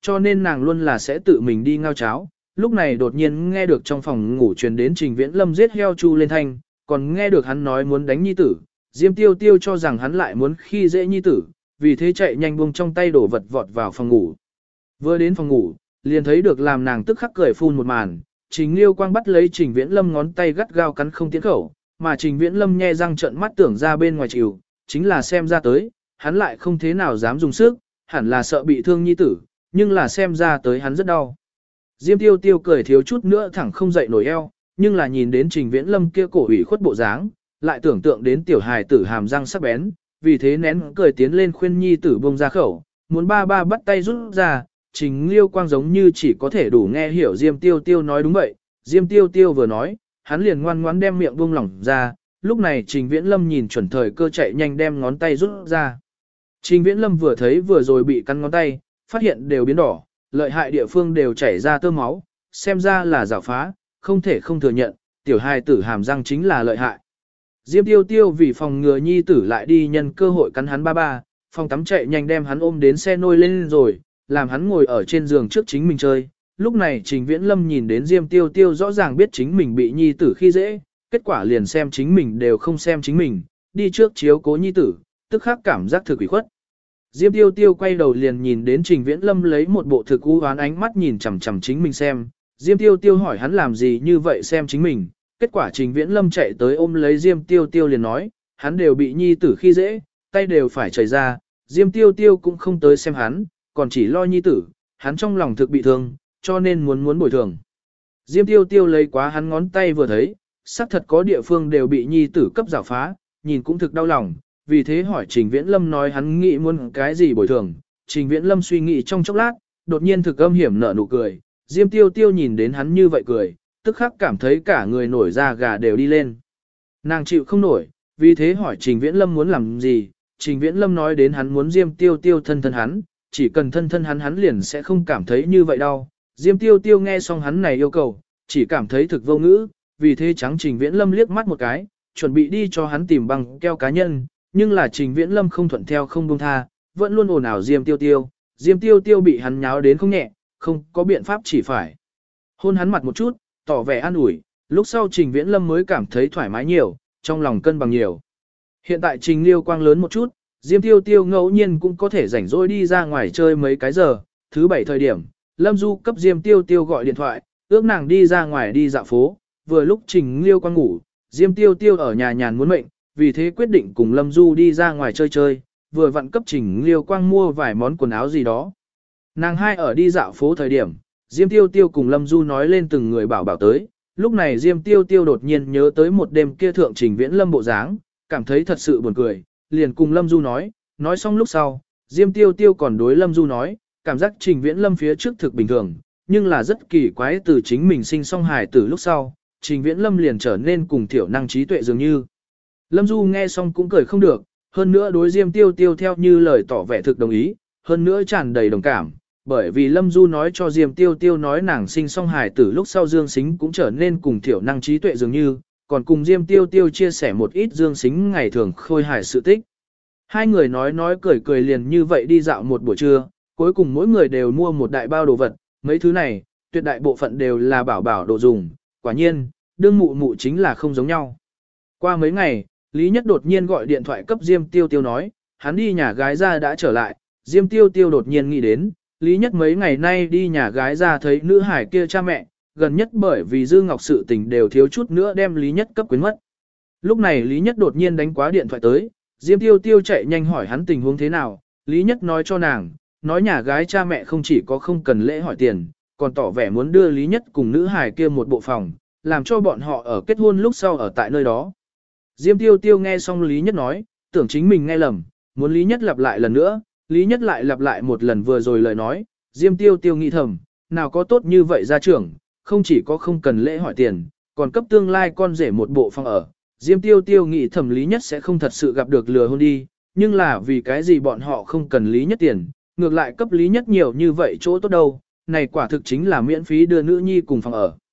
cho nên nàng luôn là sẽ tự mình đi ngao cháo. Lúc này đột nhiên nghe được trong phòng ngủ truyền đến Trình Viễn Lâm giết heo chu lên thanh, còn nghe được hắn nói muốn đánh nhi tử. Diêm Tiêu Tiêu cho rằng hắn lại muốn khi dễ nhi tử, vì thế chạy nhanh buông trong tay đổ vật vọt vào phòng ngủ. Vừa đến phòng ngủ, liền thấy được làm nàng tức khắc cười phun một màn, Trình Liêu Quang bắt lấy Trình Viễn Lâm ngón tay gắt gao cắn không tiến khẩu, mà Trình Viễn Lâm nhe răng trợn mắt tưởng ra bên ngoài chịu, chính là xem ra tới, hắn lại không thế nào dám dùng sức, hẳn là sợ bị thương nhi tử, nhưng là xem ra tới hắn rất đau. Diêm Tiêu Tiêu cười thiếu chút nữa thẳng không dậy nổi eo, nhưng là nhìn đến Trình Viễn Lâm kia cổ ủy khuất bộ dáng, lại tưởng tượng đến tiểu hài tử hàm răng sắc bén, vì thế nén cười tiến lên khuyên nhi tử buông ra khẩu, muốn ba ba bắt tay rút ra. Trình Liêu Quang giống như chỉ có thể đủ nghe hiểu Diêm Tiêu Tiêu nói đúng vậy, Diêm Tiêu Tiêu vừa nói, hắn liền ngoan ngoãn đem miệng buông lỏng ra, lúc này Trình Viễn Lâm nhìn chuẩn thời cơ chạy nhanh đem ngón tay rút ra. Trình Viễn Lâm vừa thấy vừa rồi bị cắn ngón tay, phát hiện đều biến đỏ, lợi hại địa phương đều chảy ra tơ máu, xem ra là rào phá, không thể không thừa nhận, tiểu hài tử hàm răng chính là lợi hại. Diêm Tiêu Tiêu vì phòng ngừa nhi tử lại đi nhân cơ hội cắn hắn ba ba, phòng tắm chạy nhanh đem hắn ôm đến xe nôi lên rồi, làm hắn ngồi ở trên giường trước chính mình chơi. Lúc này Trình Viễn Lâm nhìn đến Diêm Tiêu Tiêu rõ ràng biết chính mình bị nhi tử khi dễ, kết quả liền xem chính mình đều không xem chính mình, đi trước chiếu cố nhi tử, tức khắc cảm giác thực ủy khuất. Diêm Tiêu Tiêu quay đầu liền nhìn đến Trình Viễn Lâm lấy một bộ thực u hoán ánh mắt nhìn chằm chằm chính mình xem. Diêm Tiêu Tiêu hỏi hắn làm gì như vậy xem chính mình, kết quả Trình Viễn Lâm chạy tới ôm lấy Diêm Tiêu Tiêu liền nói, hắn đều bị nhi tử khi dễ, tay đều phải chảy ra, Diêm Tiêu Tiêu cũng không tới xem hắn, còn chỉ lo nhi tử, hắn trong lòng thực bị thương, cho nên muốn bồi thường. Diêm Tiêu Tiêu lấy quá hắn ngón tay vừa thấy, xác thật có địa phương đều bị nhi tử cấp rào phá, nhìn cũng thực đau lòng, vì thế hỏi Trình Viễn Lâm nói hắn nghĩ muốn cái gì bồi thường. Trình Viễn Lâm suy nghĩ trong chốc lát, đột nhiên thực âm hiểm nở nụ cười, Diêm Tiêu Tiêu nhìn đến hắn như vậy cười, tức khắc cảm thấy cả người nổi da gà đều đi lên. Nàng chịu không nổi, vì thế hỏi Trình Viễn Lâm muốn làm gì. Trình Viễn Lâm nói đến hắn muốn Diêm Tiêu Tiêu thân thân hắn, chỉ cần thân thân hắn liền sẽ không cảm thấy như vậy đâu. Diêm Tiêu Tiêu nghe xong hắn này yêu cầu, chỉ cảm thấy thực vô ngữ, vì thế trắng Trình Viễn Lâm liếc mắt một cái, chuẩn bị đi cho hắn tìm băng keo cá nhân, nhưng là Trình Viễn Lâm không thuận theo không buông tha, vẫn luôn ồn ào Diêm Tiêu Tiêu. Diêm Tiêu Tiêu bị hắn nháo đến không nhẹ, không có biện pháp chỉ phải hôn hắn mặt một chút, tỏ vẻ an ủi, lúc sau Trình Viễn Lâm mới cảm thấy thoải mái nhiều, trong lòng cân bằng nhiều. Hiện tại Trình Liêu Quang lớn một chút, Diêm Tiêu Tiêu ngẫu nhiên cũng có thể rảnh rỗi đi ra ngoài chơi mấy cái giờ. Thứ 7 thời điểm, Lâm Du cấp Diêm Tiêu Tiêu gọi điện thoại, ước nàng đi ra ngoài đi dạo phố, vừa lúc Trình Liêu Quang ngủ, Diêm Tiêu Tiêu ở nhà nhàn muốn mệnh, vì thế quyết định cùng Lâm Du đi ra ngoài chơi, vừa vặn cấp Trình Liêu Quang mua vài món quần áo gì đó. Nàng hai ở đi dạo phố thời điểm, Diêm Tiêu Tiêu cùng Lâm Du nói lên từng người bảo tới, lúc này Diêm Tiêu Tiêu đột nhiên nhớ tới một đêm kia thượng Trình Viễn Lâm bộ dáng, cảm thấy thật sự buồn cười, liền cùng Lâm Du nói xong lúc sau, Diêm Tiêu Tiêu còn đối Lâm Du nói, cảm giác Trình Viễn Lâm phía trước thực bình thường, nhưng là rất kỳ quái từ chính mình sinh xong hài tử lúc sau, Trình Viễn Lâm liền trở nên cùng thiểu năng trí tuệ dường như. Lâm Du nghe xong cũng cười không được, hơn nữa đối Diêm Tiêu Tiêu theo như lời tỏ vẻ thực đồng ý, hơn nữa tràn đầy đồng cảm, bởi vì Lâm Du nói cho Diêm Tiêu Tiêu nói nàng sinh xong hài tử lúc sau Dương Sính cũng trở nên cùng thiểu năng trí tuệ dường như, còn cùng Diêm Tiêu Tiêu chia sẻ một ít Dương Sính ngày thường khôi hài sự tích. Hai người nói cười liền như vậy đi dạo một buổi trưa, cuối cùng mỗi người đều mua một đại bao đồ vật, mấy thứ này, tuyệt đại bộ phận đều là bảo đồ dùng, quả nhiên, đương mụ chính là không giống nhau. Qua mấy ngày, Lý Nhất đột nhiên gọi điện thoại cấp Diêm Tiêu Tiêu nói, hắn đi nhà gái ra đã trở lại, Diêm Tiêu Tiêu đột nhiên nghĩ đến, Lý Nhất mấy ngày nay đi nhà gái ra thấy nữ hải kia cha mẹ, gần nhất bởi vì Dư Ngọc sự tình đều thiếu chút nữa đem Lý Nhất cấp quyến mất. Lúc này Lý Nhất đột nhiên đánh quá điện thoại tới, Diêm Tiêu Tiêu chạy nhanh hỏi hắn tình huống thế nào, Lý Nhất nói cho nàng, nói nhà gái cha mẹ không chỉ có không cần lễ hỏi tiền, còn tỏ vẻ muốn đưa Lý Nhất cùng nữ hải kia một bộ phòng, làm cho bọn họ ở kết hôn lúc sau ở tại nơi đó. Diêm Tiêu Tiêu nghe xong Lý Nhất nói, tưởng chính mình nghe lầm, muốn Lý Nhất lặp lại lần nữa, Lý Nhất lại lặp lại một lần vừa rồi lời nói, Diêm Tiêu Tiêu nghĩ thầm, nào có tốt như vậy gia trưởng, không chỉ có không cần lễ hỏi tiền, còn cấp tương lai con rể một bộ phòng ở. Diêm Tiêu Tiêu nghĩ thầm Lý Nhất sẽ không thật sự gặp được lừa hôn đi, nhưng là vì cái gì bọn họ không cần Lý Nhất tiền, ngược lại cấp Lý Nhất nhiều như vậy chỗ tốt đâu, này quả thực chính là miễn phí đưa nữ nhi cùng phòng ở.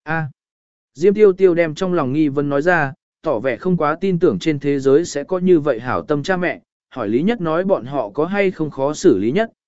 Diêm Tiêu Tiêu đem trong lòng nghi vấn nói ra, tỏ vẻ không quá tin tưởng trên thế giới sẽ có như vậy hảo tâm cha mẹ, hỏi Lý Nhất nói bọn họ có hay không khó xử Lý Nhất.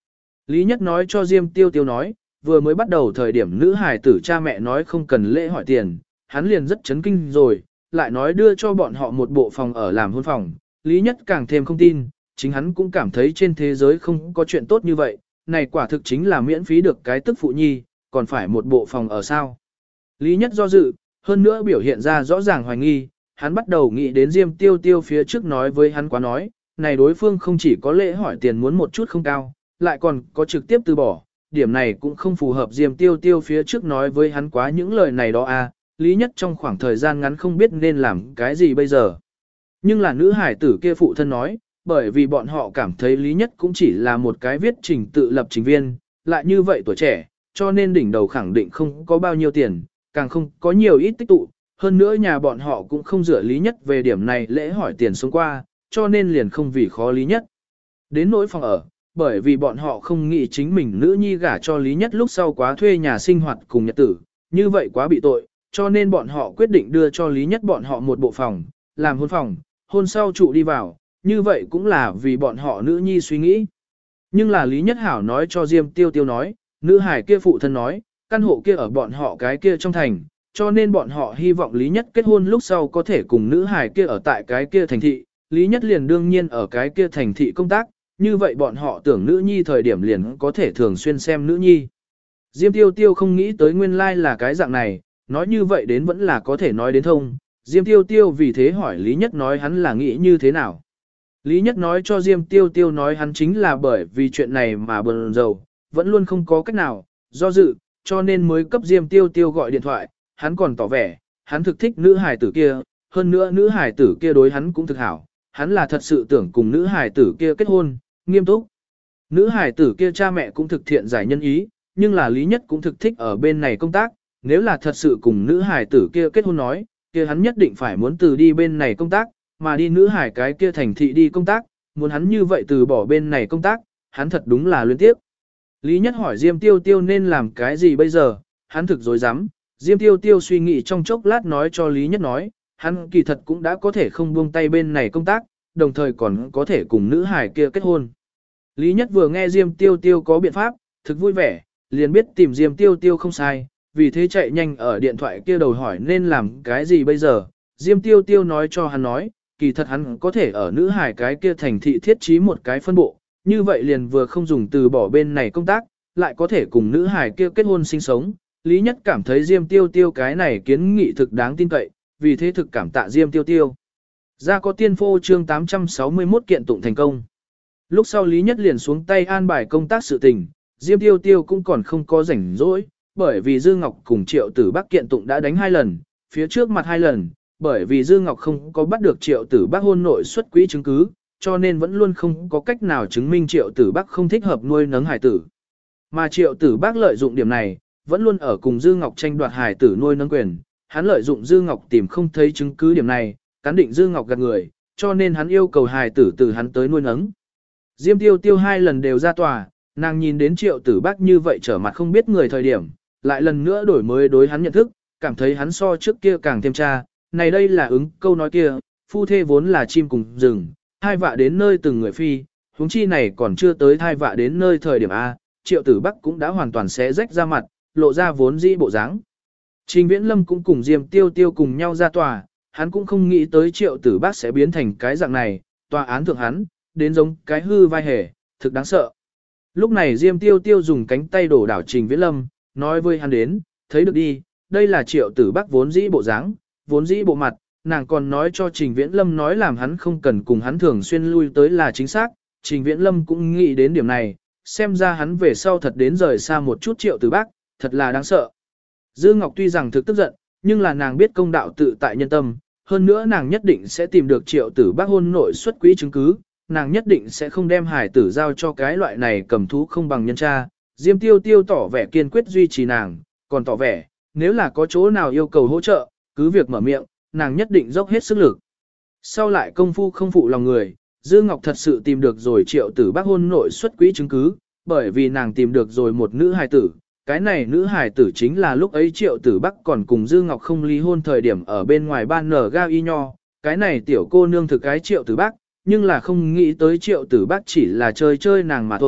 Lý Nhất nói cho Diêm Tiêu Tiêu nói, vừa mới bắt đầu thời điểm nữ hài tử cha mẹ nói không cần lễ hỏi tiền, hắn liền rất chấn kinh rồi, lại nói đưa cho bọn họ một bộ phòng ở làm hôn phòng. Lý Nhất càng thêm không tin, chính hắn cũng cảm thấy trên thế giới không có chuyện tốt như vậy, này quả thực chính là miễn phí được cái tức phụ nhi, còn phải một bộ phòng ở sao. Lý Nhất do dự, hơn nữa biểu hiện ra rõ ràng hoài nghi, hắn bắt đầu nghĩ đến Diêm Tiêu Tiêu phía trước nói với hắn quá nói, này đối phương không chỉ có lễ hỏi tiền muốn một chút không cao, lại còn có trực tiếp từ bỏ, điểm này cũng không phù hợp Diêm Tiêu Tiêu phía trước nói với hắn quá những lời này đó à, Lý Nhất trong khoảng thời gian ngắn không biết nên làm cái gì bây giờ. Nhưng là nữ hải tử kia phụ thân nói, bởi vì bọn họ cảm thấy Lý Nhất cũng chỉ là một cái viết trình tự lập trình viên, lại như vậy tuổi trẻ, cho nên đỉnh đầu khẳng định không có bao nhiêu tiền, càng không có nhiều ít tích tụ, hơn nữa nhà bọn họ cũng không dựa Lý Nhất về điểm này lễ hỏi tiền xuống qua, cho nên liền không vì khó Lý Nhất. Đến nỗi phòng ở, bởi vì bọn họ không nghĩ chính mình nữ nhi gả cho Lý Nhất lúc sau quá thuê nhà sinh hoạt cùng nhật tử, như vậy quá bị tội, cho nên bọn họ quyết định đưa cho Lý Nhất bọn họ một bộ phòng, làm hôn phòng, hôn sau trụ đi vào, như vậy cũng là vì bọn họ nữ nhi suy nghĩ. Nhưng là Lý Nhất Hảo nói cho Diêm Tiêu Tiêu nói, nữ hải kia phụ thân nói, căn hộ kia ở bọn họ cái kia trong thành, cho nên bọn họ hy vọng Lý Nhất kết hôn lúc sau có thể cùng nữ hải kia ở tại cái kia thành thị, Lý Nhất liền đương nhiên ở cái kia thành thị công tác, như vậy bọn họ tưởng nữ nhi thời điểm liền có thể thường xuyên xem nữ nhi. Diêm Tiêu Tiêu không nghĩ tới nguyên lai là cái dạng này, nói như vậy đến vẫn là có thể nói đến thông. Diêm Tiêu Tiêu vì thế hỏi Lý Nhất nói hắn là nghĩ như thế nào. Lý Nhất nói cho Diêm Tiêu Tiêu nói hắn chính là bởi vì chuyện này mà buồn rầu, vẫn luôn không có cách nào, do dự, cho nên mới cấp Diêm Tiêu Tiêu gọi điện thoại, hắn còn tỏ vẻ, hắn thực thích nữ hài tử kia, hơn nữa nữ hài tử kia đối hắn cũng thực hảo, hắn là thật sự tưởng cùng nữ hài tử kia kết hôn, nghiêm túc. Nữ hài tử kia cha mẹ cũng thực thiện giải nhân ý, nhưng là Lý Nhất cũng thực thích ở bên này công tác, nếu là thật sự cùng nữ hài tử kia kết hôn nói, kia hắn nhất định phải muốn từ đi bên này công tác, mà đi nữ hài cái kia thành thị đi công tác, muốn hắn như vậy từ bỏ bên này công tác, hắn thật đúng là luyến tiếc. Lý Nhất hỏi Diêm Tiêu Tiêu nên làm cái gì bây giờ, hắn thực dối rắm Diêm Tiêu Tiêu suy nghĩ trong chốc lát nói cho Lý Nhất nói, hắn kỳ thật cũng đã có thể không buông tay bên này công tác, đồng thời còn có thể cùng nữ hài kia kết hôn. Lý Nhất vừa nghe Diêm Tiêu Tiêu có biện pháp, thực vui vẻ, liền biết tìm Diêm Tiêu Tiêu không sai, vì thế chạy nhanh ở điện thoại kia đầu hỏi nên làm cái gì bây giờ. Diêm Tiêu Tiêu nói cho hắn nói, kỳ thật hắn có thể ở nữ hải cái kia thành thị thiết trí một cái phân bộ, như vậy liền vừa không dùng từ bỏ bên này công tác, lại có thể cùng nữ hải kia kết hôn sinh sống. Lý Nhất cảm thấy Diêm Tiêu Tiêu cái này kiến nghị thực đáng tin cậy, vì thế thực cảm tạ Diêm Tiêu Tiêu. Ra có tiên phô chương 861 kiện tụng thành công. Lúc sau Lý Nhất liền xuống tay an bài công tác sự tình, Diêm Tiêu Tiêu cũng còn không có rảnh rỗi, bởi vì Dư Ngọc cùng Triệu Tử Bắc kiện tụng đã đánh 2 lần, phía trước mặt 2 lần, bởi vì Dư Ngọc không có bắt được Triệu Tử Bắc hôn nội xuất quỹ chứng cứ, cho nên vẫn luôn không có cách nào chứng minh Triệu Tử Bắc không thích hợp nuôi nấng hải tử. Mà Triệu Tử Bắc lợi dụng điểm này, vẫn luôn ở cùng Dư Ngọc tranh đoạt hải tử nuôi nấng quyền, hắn lợi dụng Dư Ngọc tìm không thấy chứng cứ điểm này, cán định Dư Ngọc gạt người, cho nên hắn yêu cầu hải tử từ hắn tới nuôi nấng. Diêm Tiêu Tiêu 2 lần đều ra tòa, nàng nhìn đến Triệu Tử Bắc như vậy trở mặt không biết người thời điểm, lại lần nữa đổi mới đối hắn nhận thức, cảm thấy hắn so trước kia càng thêm cha, này đây là ứng câu nói kia, phu thê vốn là chim cùng rừng, thai vạ đến nơi từng người phi, huống chi này còn chưa tới thai vạ đến nơi thời điểm A, Triệu Tử Bắc cũng đã hoàn toàn xé rách ra mặt, lộ ra vốn dĩ bộ dáng. Trình Viễn Lâm cũng cùng Diêm Tiêu Tiêu cùng nhau ra tòa, hắn cũng không nghĩ tới Triệu Tử Bắc sẽ biến thành cái dạng này, tòa án thượng hắn, đến giống cái hư vai hề, thực đáng sợ. Lúc này Diêm Tiêu Tiêu dùng cánh tay đổ đảo Trình Viễn Lâm, nói với hắn đến, thấy được đi, đây là Triệu Tử Bắc vốn dĩ bộ dáng, vốn dĩ bộ mặt, nàng còn nói cho Trình Viễn Lâm nói làm hắn không cần cùng hắn thường xuyên lui tới là chính xác, Trình Viễn Lâm cũng nghĩ đến điểm này, xem ra hắn về sau thật đến rời xa một chút Triệu Tử Bắc, thật là đáng sợ. Dư Ngọc tuy rằng thực tức giận, nhưng là nàng biết công đạo tự tại nhân tâm, hơn nữa nàng nhất định sẽ tìm được Triệu Tử Bắc hôn nội xuất quỹ chứng cứ, nàng nhất định sẽ không đem hải tử giao cho cái loại này cầm thú không bằng nhân cha. Diêm Tiêu Tiêu tỏ vẻ kiên quyết duy trì nàng, còn tỏ vẻ, nếu là có chỗ nào yêu cầu hỗ trợ, cứ việc mở miệng, nàng nhất định dốc hết sức lực. Sau lại công phu không phụ lòng người, Dư Ngọc thật sự tìm được rồi Triệu Tử Bắc hôn nội xuất quỹ chứng cứ, bởi vì nàng tìm được rồi một nữ hài tử. Cái này nữ hài tử chính là lúc ấy Triệu Tử Bắc còn cùng Dư Ngọc không ly hôn thời điểm ở bên ngoài ban nở ga y nho. Cái này tiểu cô nương thực cái Triệu Tử Bắc, nhưng là không nghĩ tới Triệu Tử Bắc chỉ là chơi chơi nàng mà thôi,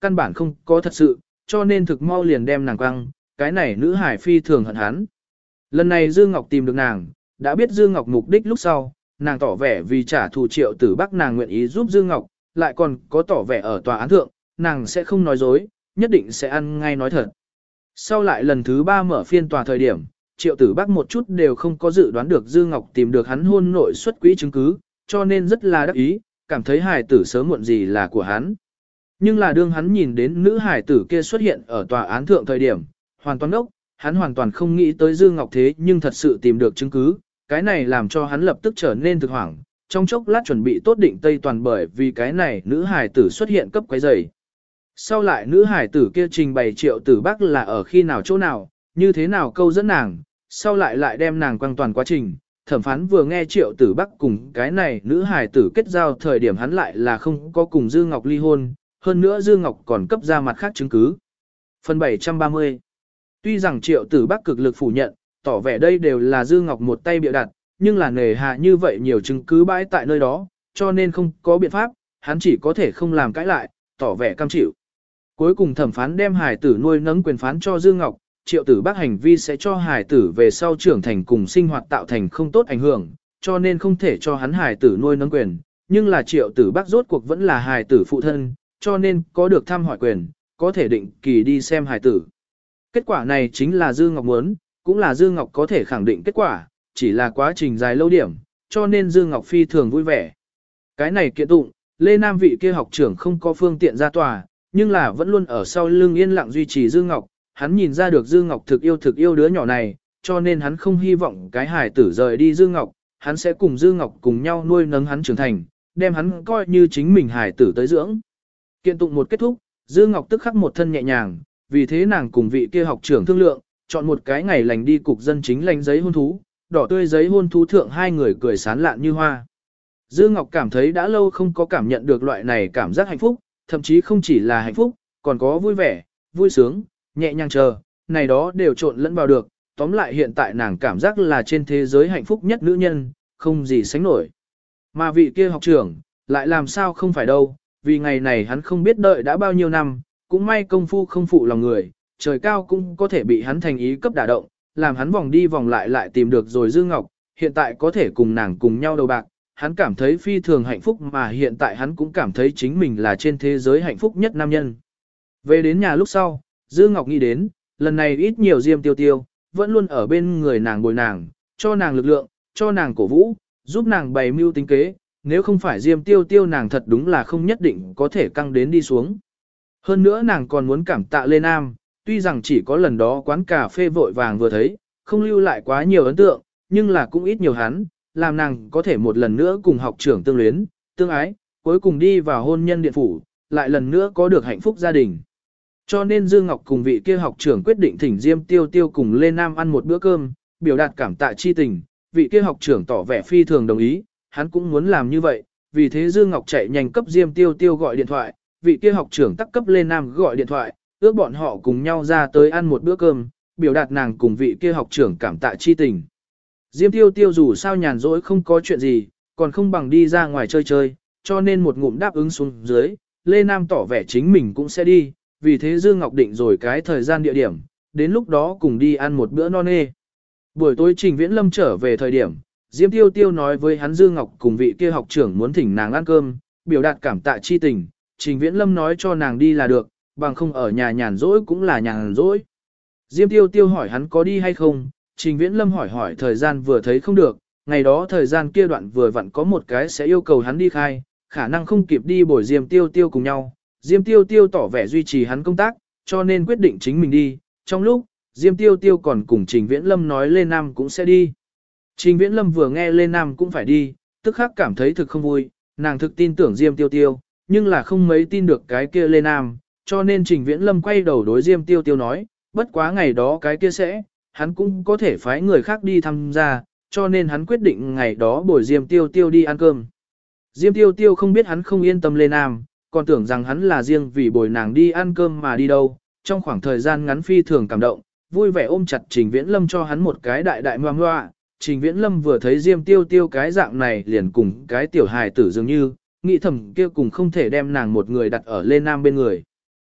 căn bản không có thật sự, cho nên thực mau liền đem nàng quăng, cái này nữ hải phi thường hận hắn. Lần này Dương Ngọc tìm được nàng, đã biết Dương Ngọc mục đích lúc sau, nàng tỏ vẻ vì trả thù Triệu Tử Bắc nàng nguyện ý giúp Dương Ngọc, lại còn có tỏ vẻ ở tòa án thượng, nàng sẽ không nói dối, nhất định sẽ ăn ngay nói thật. Sau lại lần thứ 3 mở phiên tòa thời điểm, Triệu Tử Bắc một chút đều không có dự đoán được Dương Ngọc tìm được hắn hôn nội xuất quỹ chứng cứ, cho nên rất là đắc ý, cảm thấy hài tử sớm muộn gì là của hắn. Nhưng là đương hắn nhìn đến nữ hài tử kia xuất hiện ở tòa án thượng thời điểm, hoàn toàn ốc, hắn hoàn toàn không nghĩ tới Dương Ngọc thế nhưng thật sự tìm được chứng cứ, cái này làm cho hắn lập tức trở nên thực hoảng, trong chốc lát chuẩn bị tốt định Tây toàn bởi vì cái này nữ hài tử xuất hiện cấp quấy rầy. Sau lại nữ hài tử kia trình bày Triệu Tử Bắc là ở khi nào chỗ nào, như thế nào câu dẫn nàng, sau lại đem nàng quăng toàn quá trình. Thẩm phán vừa nghe Triệu Tử Bắc cùng cái này nữ hài tử kết giao thời điểm hắn lại là không có cùng Dương Ngọc ly hôn, hơn nữa Dương Ngọc còn cấp ra mặt khác chứng cứ. Phần 730. Tuy rằng Triệu Tử Bắc cực lực phủ nhận, tỏ vẻ đây đều là Dương Ngọc một tay bịa đặt, nhưng là nề hà như vậy nhiều chứng cứ bãi tại nơi đó, cho nên không có biện pháp, hắn chỉ có thể không làm cãi lại, tỏ vẻ cam chịu. Cuối cùng thẩm phán đem hài tử nuôi nấng quyền phán cho Dương Ngọc, Triệu Tử Bắc hành vi sẽ cho hài tử về sau trưởng thành cùng sinh hoạt tạo thành không tốt ảnh hưởng, cho nên không thể cho hắn hài tử nuôi nấng quyền, nhưng là Triệu Tử Bắc rốt cuộc vẫn là hài tử phụ thân, cho nên có được thăm hỏi quyền, có thể định kỳ đi xem hài tử. Kết quả này chính là Dương Ngọc muốn, cũng là Dương Ngọc có thể khẳng định kết quả, chỉ là quá trình dài lâu điểm, cho nên Dương Ngọc phi thường vui vẻ. Cái này kiện tụng, Lê Nam vị kia học trưởng không có phương tiện ra tòa, nhưng là vẫn luôn ở sau lưng yên lặng duy trì Dương Ngọc, hắn nhìn ra được Dương Ngọc thực yêu đứa nhỏ này, cho nên hắn không hy vọng cái hài tử rời đi Dương Ngọc, hắn sẽ cùng Dương Ngọc cùng nhau nuôi nấng hắn trưởng thành, đem hắn coi như chính mình hài tử tới dưỡng. Kiện tụng một kết thúc, Dương Ngọc tức khắc một thân nhẹ nhàng, vì thế nàng cùng vị kia học trưởng thương lượng, chọn một cái ngày lành đi cục dân chính lãnh giấy hôn thú, đỏ tươi giấy hôn thú thượng hai người cười sán lạn như hoa. Dương Ngọc cảm thấy đã lâu không có cảm nhận được loại này cảm giác hạnh phúc, thậm chí không chỉ là hạnh phúc, còn có vui vẻ, vui sướng, nhẹ nhàng chờ, này đó đều trộn lẫn vào được, tóm lại hiện tại nàng cảm giác là trên thế giới hạnh phúc nhất nữ nhân, không gì sánh nổi. Mà vị kia học trưởng, lại làm sao không phải đâu, vì ngày này hắn không biết đợi đã bao nhiêu năm, cũng may công phu không phụ lòng người, trời cao cũng có thể bị hắn thành ý cấp đả động, làm hắn vòng đi vòng lại tìm được rồi Dương Ngọc, hiện tại có thể cùng nàng cùng nhau đầu bạc, hắn cảm thấy phi thường hạnh phúc mà hiện tại hắn cũng cảm thấy chính mình là trên thế giới hạnh phúc nhất nam nhân. Về đến nhà lúc sau, Dương Ngọc nghĩ đến, lần này ít nhiều Diêm Tiêu Tiêu, vẫn luôn ở bên người nàng bồi nàng, cho nàng lực lượng, cho nàng cổ vũ, giúp nàng bày mưu tính kế, nếu không phải Diêm Tiêu Tiêu nàng thật đúng là không nhất định có thể căng đến đi xuống. Hơn nữa nàng còn muốn cảm tạ Lê Nam, tuy rằng chỉ có lần đó quán cà phê vội vàng vừa thấy, không lưu lại quá nhiều ấn tượng, nhưng là cũng ít nhiều hắn, làm nàng có thể một lần nữa cùng học trưởng tương luyến, tương ái, cuối cùng đi vào hôn nhân điện phủ, lại lần nữa có được hạnh phúc gia đình. Cho nên Dương Ngọc cùng vị kia học trưởng quyết định thỉnh Diêm Tiêu Tiêu cùng Lê Nam ăn một bữa cơm, biểu đạt cảm tạ chi tình, vị kia học trưởng tỏ vẻ phi thường đồng ý, hắn cũng muốn làm như vậy, vì thế Dương Ngọc chạy nhanh cấp Diêm Tiêu Tiêu gọi điện thoại, vị kia học trưởng tắc cấp Lê Nam gọi điện thoại, ước bọn họ cùng nhau ra tới ăn một bữa cơm, biểu đạt nàng cùng vị kia học trưởng cảm tạ chi tình. Diêm Tiêu Tiêu dù sao nhàn rỗi không có chuyện gì, còn không bằng đi ra ngoài chơi chơi, cho nên một ngụm đáp ứng xuống dưới, Lê Nam tỏ vẻ chính mình cũng sẽ đi, vì thế Dương Ngọc định rồi cái thời gian địa điểm, đến lúc đó cùng đi ăn một bữa no nê. Buổi tối Trình Viễn Lâm trở về thời điểm, Diêm Tiêu Tiêu nói với hắn Dương Ngọc cùng vị kia học trưởng muốn thỉnh nàng ăn cơm, biểu đạt cảm tạ chi tình, Trình Viễn Lâm nói cho nàng đi là được, bằng không ở nhà nhàn rỗi cũng là nhàn rỗi. Diêm Tiêu Tiêu hỏi hắn có đi hay không, Trình Viễn Lâm hỏi thời gian vừa thấy không được, ngày đó thời gian kia đoạn vừa vặn có một cái sẽ yêu cầu hắn đi khai, khả năng không kịp đi bồi Diêm Tiêu Tiêu cùng nhau. Diêm Tiêu Tiêu tỏ vẻ duy trì hắn công tác, cho nên quyết định chính mình đi. Trong lúc, Diêm Tiêu Tiêu còn cùng Trình Viễn Lâm nói Lê Nam cũng sẽ đi. Trình Viễn Lâm vừa nghe Lê Nam cũng phải đi, tức khắc cảm thấy thực không vui, nàng thực tin tưởng Diêm Tiêu Tiêu, nhưng là không mấy tin được cái kia Lê Nam, cho nên Trình Viễn Lâm quay đầu đối Diêm Tiêu Tiêu nói, bất quá ngày đó cái kia sẽ, hắn cũng có thể phái người khác đi tham gia, cho nên hắn quyết định ngày đó bồi Diêm Tiêu Tiêu đi ăn cơm. Diêm Tiêu Tiêu không biết hắn không yên tâm Lê Nam, còn tưởng rằng hắn là riêng vì bồi nàng đi ăn cơm mà đi đâu, trong khoảng thời gian ngắn phi thường cảm động, vui vẻ ôm chặt Trình Viễn Lâm cho hắn một cái đại đại ngoan ngoạ. Trình Viễn Lâm vừa thấy Diêm Tiêu Tiêu cái dạng này liền cùng cái tiểu hài tử dường như, nghĩ thầm kia cùng không thể đem nàng một người đặt ở Lê Nam bên người.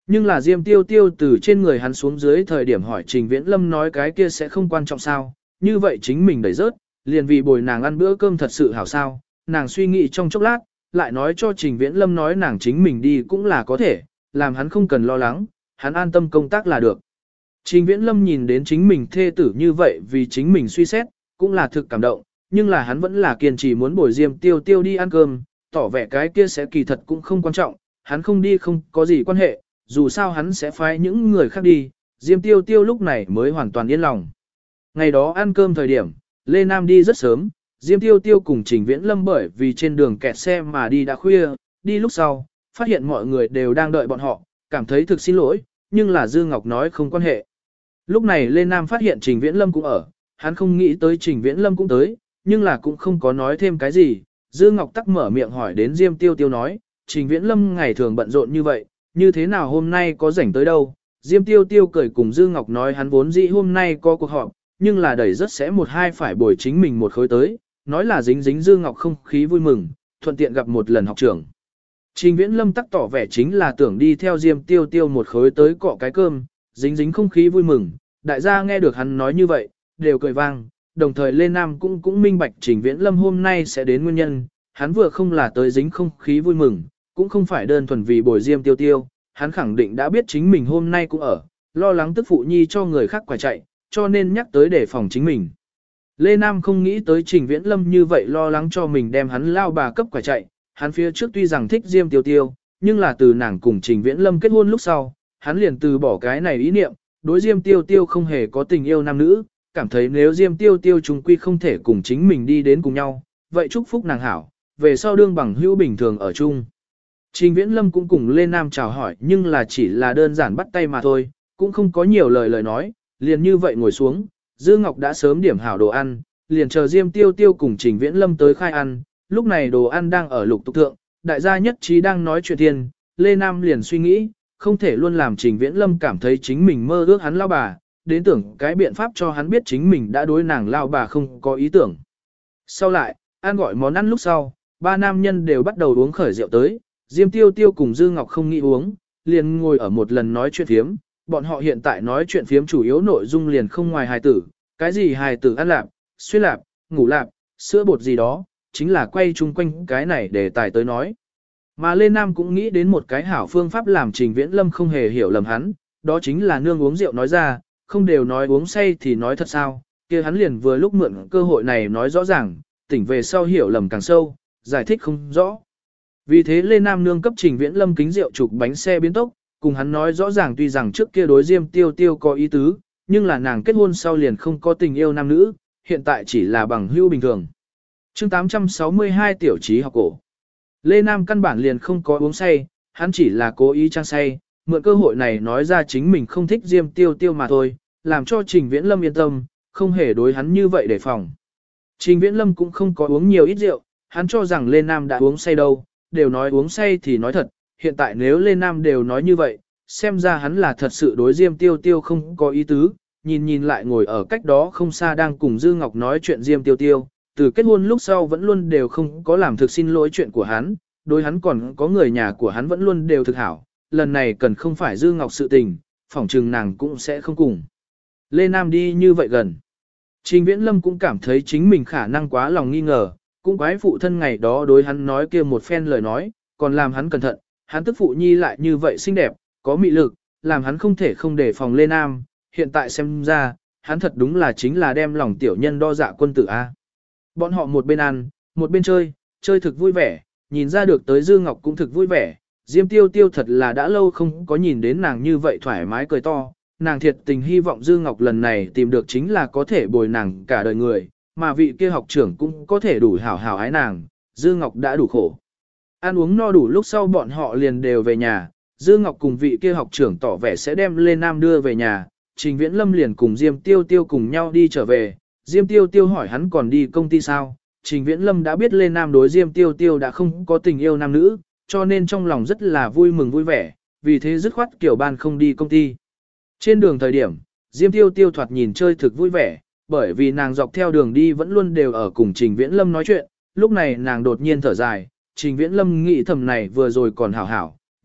Nhưng là Diêm Tiêu Tiêu từ trên người hắn xuống dưới thời điểm hỏi Trình Viễn Lâm nói cái kia sẽ không quan trọng sao, như vậy chính mình đẩy rớt, liền vì bồi nàng ăn bữa cơm thật sự hảo sao, nàng suy nghĩ trong chốc lát, lại nói cho Trình Viễn Lâm nói nàng chính mình đi cũng là có thể, làm hắn không cần lo lắng, hắn an tâm công tác là được. Trình Viễn Lâm nhìn đến chính mình thê tử như vậy vì chính mình suy xét, cũng là thực cảm động, nhưng là hắn vẫn là kiên trì muốn bồi Diêm Tiêu Tiêu đi ăn cơm, tỏ vẻ cái kia sẽ kỳ thật cũng không quan trọng, hắn không đi không có gì quan hệ, dù sao hắn sẽ phái những người khác đi, Diêm Tiêu Tiêu lúc này mới hoàn toàn yên lòng. Ngày đó ăn cơm thời điểm, Lê Nam đi rất sớm, Diêm Tiêu Tiêu cùng Trình Viễn Lâm bởi vì trên đường kẹt xe mà đi đã khuya, đi lúc sau, phát hiện mọi người đều đang đợi bọn họ, cảm thấy thực xin lỗi, nhưng là Dư Ngọc nói không quan hệ. Lúc này Lê Nam phát hiện Trình Viễn Lâm cũng ở, hắn không nghĩ tới Trình Viễn Lâm cũng tới, nhưng là cũng không có nói thêm cái gì. Dư Ngọc tắc mở miệng hỏi đến Diêm Tiêu Tiêu nói, Trình Viễn Lâm ngày thường bận rộn như vậy, như thế nào hôm nay có rảnh tới đâu? Diêm Tiêu Tiêu cười cùng Dư Ngọc nói hắn vốn dĩ hôm nay có cuộc họp, nhưng là đẩy rất sẽ một hai phải bồi chính mình một khối tới, nói là dính dính Dư Ngọc không khí vui mừng, thuận tiện gặp một lần học trưởng. Trình Viễn Lâm tắc tỏ vẻ chính là tưởng đi theo Diêm Tiêu Tiêu một khối tới cọ cái cơm, dính dính không khí vui mừng, đại gia nghe được hắn nói như vậy, đều cười vang, đồng thời Lê Nam cũng minh bạch Trình Viễn Lâm hôm nay sẽ đến nguyên nhân, hắn vừa không là tới dính không khí vui mừng, cũng không phải đơn thuần vì bồi Diêm Tiêu Tiêu, hắn khẳng định đã biết chính mình hôm nay cũng ở, lo lắng tức phụ nhi cho người khác quả chạy, cho nên nhắc tới để phòng chính mình. Lê Nam không nghĩ tới Trình Viễn Lâm như vậy lo lắng cho mình đem hắn lao bà cấp quả chạy, hắn phía trước tuy rằng thích Diêm Tiêu Tiêu, nhưng là từ nàng cùng Trình Viễn Lâm kết hôn lúc sau, hắn liền từ bỏ cái này ý niệm, đối Diêm Tiêu Tiêu không hề có tình yêu nam nữ, cảm thấy nếu Diêm Tiêu Tiêu trùng quy không thể cùng chính mình đi đến cùng nhau, vậy chúc phúc nàng hảo, về sau đương bằng hữu bình thường ở chung. Trình Viễn Lâm cũng cùng Lê Nam chào hỏi nhưng là chỉ là đơn giản bắt tay mà thôi, cũng không có nhiều lời nói, liền như vậy ngồi xuống, Dư Ngọc đã sớm điểm hảo đồ ăn, liền chờ Diêm Tiêu Tiêu cùng Trình Viễn Lâm tới khai ăn, lúc này đồ ăn đang ở lục tục thượng, đại gia nhất trí đang nói chuyện thiên, Lê Nam liền suy nghĩ, không thể luôn làm Trình Viễn Lâm cảm thấy chính mình mơ ước hắn lao bà, đến tưởng cái biện pháp cho hắn biết chính mình đã đối nàng lao bà không có ý tưởng. Sau lại, ăn gọi món ăn lúc sau, ba nam nhân đều bắt đầu uống khởi rượu tới, Diêm Tiêu Tiêu cùng Dư Ngọc không nghĩ uống, liền ngồi ở một lần nói chuyện phiếm, bọn họ hiện tại nói chuyện phiếm chủ yếu nội dung liền không ngoài hài tử, cái gì hài tử ăn lạp, xuyên lạp, ngủ lạp, sữa bột gì đó, chính là quay chung quanh cái này để tài tới nói. Mà Lê Nam cũng nghĩ đến một cái hảo phương pháp làm Trình Viễn Lâm không hề hiểu lầm hắn, đó chính là nương uống rượu nói ra, không đều nói uống say thì nói thật sao, kia hắn liền vừa lúc mượn cơ hội này nói rõ ràng, tỉnh về sau hiểu lầm càng sâu, giải thích không rõ. Vì thế Lê Nam nương cấp Trình Viễn Lâm kính rượu chụp bánh xe biến tốc, cùng hắn nói rõ ràng tuy rằng trước kia đối Diêm Tiêu Tiêu có ý tứ, nhưng là nàng kết hôn sau liền không có tình yêu nam nữ, hiện tại chỉ là bằng hữu bình thường. Chương 862 tiểu trí học cổ. Lê Nam căn bản liền không có uống say, hắn chỉ là cố ý trang say, mượn cơ hội này nói ra chính mình không thích Diêm Tiêu Tiêu mà thôi, làm cho Trình Viễn Lâm yên tâm, không hề đối hắn như vậy để phòng. Trình Viễn Lâm cũng không có uống nhiều ít rượu, hắn cho rằng Lê Nam đã uống say đâu, đều nói uống say thì nói thật, hiện tại nếu Lê Nam đều nói như vậy, xem ra hắn là thật sự đối Diêm Tiêu Tiêu không có ý tứ, nhìn lại ngồi ở cách đó không xa đang cùng Dư Ngọc nói chuyện Diêm Tiêu Tiêu, từ kết hôn lúc sau vẫn luôn đều không có làm thực xin lỗi chuyện của hắn, đối hắn còn có người nhà của hắn vẫn luôn đều thực hảo, lần này cần không phải Dư Ngọc sự tình, phỏng chừng nàng cũng sẽ không cùng. Lê Nam đi như vậy gần. Trình Viễn Lâm cũng cảm thấy chính mình khả năng quá lòng nghi ngờ, cũng quái phụ thân ngày đó đối hắn nói kia một phen lời nói, còn làm hắn cẩn thận, hắn tức phụ nhi lại như vậy xinh đẹp, có mị lực, làm hắn không thể không đề phòng Lê Nam, hiện tại xem ra, hắn thật đúng là chính là đem lòng tiểu nhân đo dạ quân tử A. Bọn họ một bên ăn, một bên chơi, chơi thực vui vẻ, nhìn ra được tới Dư Ngọc cũng thực vui vẻ, Diêm Tiêu Tiêu thật là đã lâu không có nhìn đến nàng như vậy thoải mái cười to, nàng thiệt tình hy vọng Dư Ngọc lần này tìm được chính là có thể bồi nàng cả đời người, mà vị kia học trưởng cũng có thể đủ hảo hảo ái nàng, Dư Ngọc đã đủ khổ. Ăn uống no đủ lúc sau bọn họ liền đều về nhà, Dư Ngọc cùng vị kia học trưởng tỏ vẻ sẽ đem Lê Nam đưa về nhà, Trình Viễn Lâm liền cùng Diêm Tiêu Tiêu cùng nhau đi trở về, Diêm Tiêu Tiêu hỏi hắn còn đi công ty sao, Trình Viễn Lâm đã biết Lê Nam đối Diêm Tiêu Tiêu đã không có tình yêu nam nữ, cho nên trong lòng rất là vui mừng vui vẻ, vì thế dứt khoát kiểu ban không đi công ty. Trên đường thời điểm, Diêm Tiêu Tiêu thoạt nhìn chơi thực vui vẻ, bởi vì nàng dọc theo đường đi vẫn luôn đều ở cùng Trình Viễn Lâm nói chuyện, lúc này nàng đột nhiên thở dài, Trình Viễn Lâm nghĩ thầm này vừa rồi còn hảo hảo,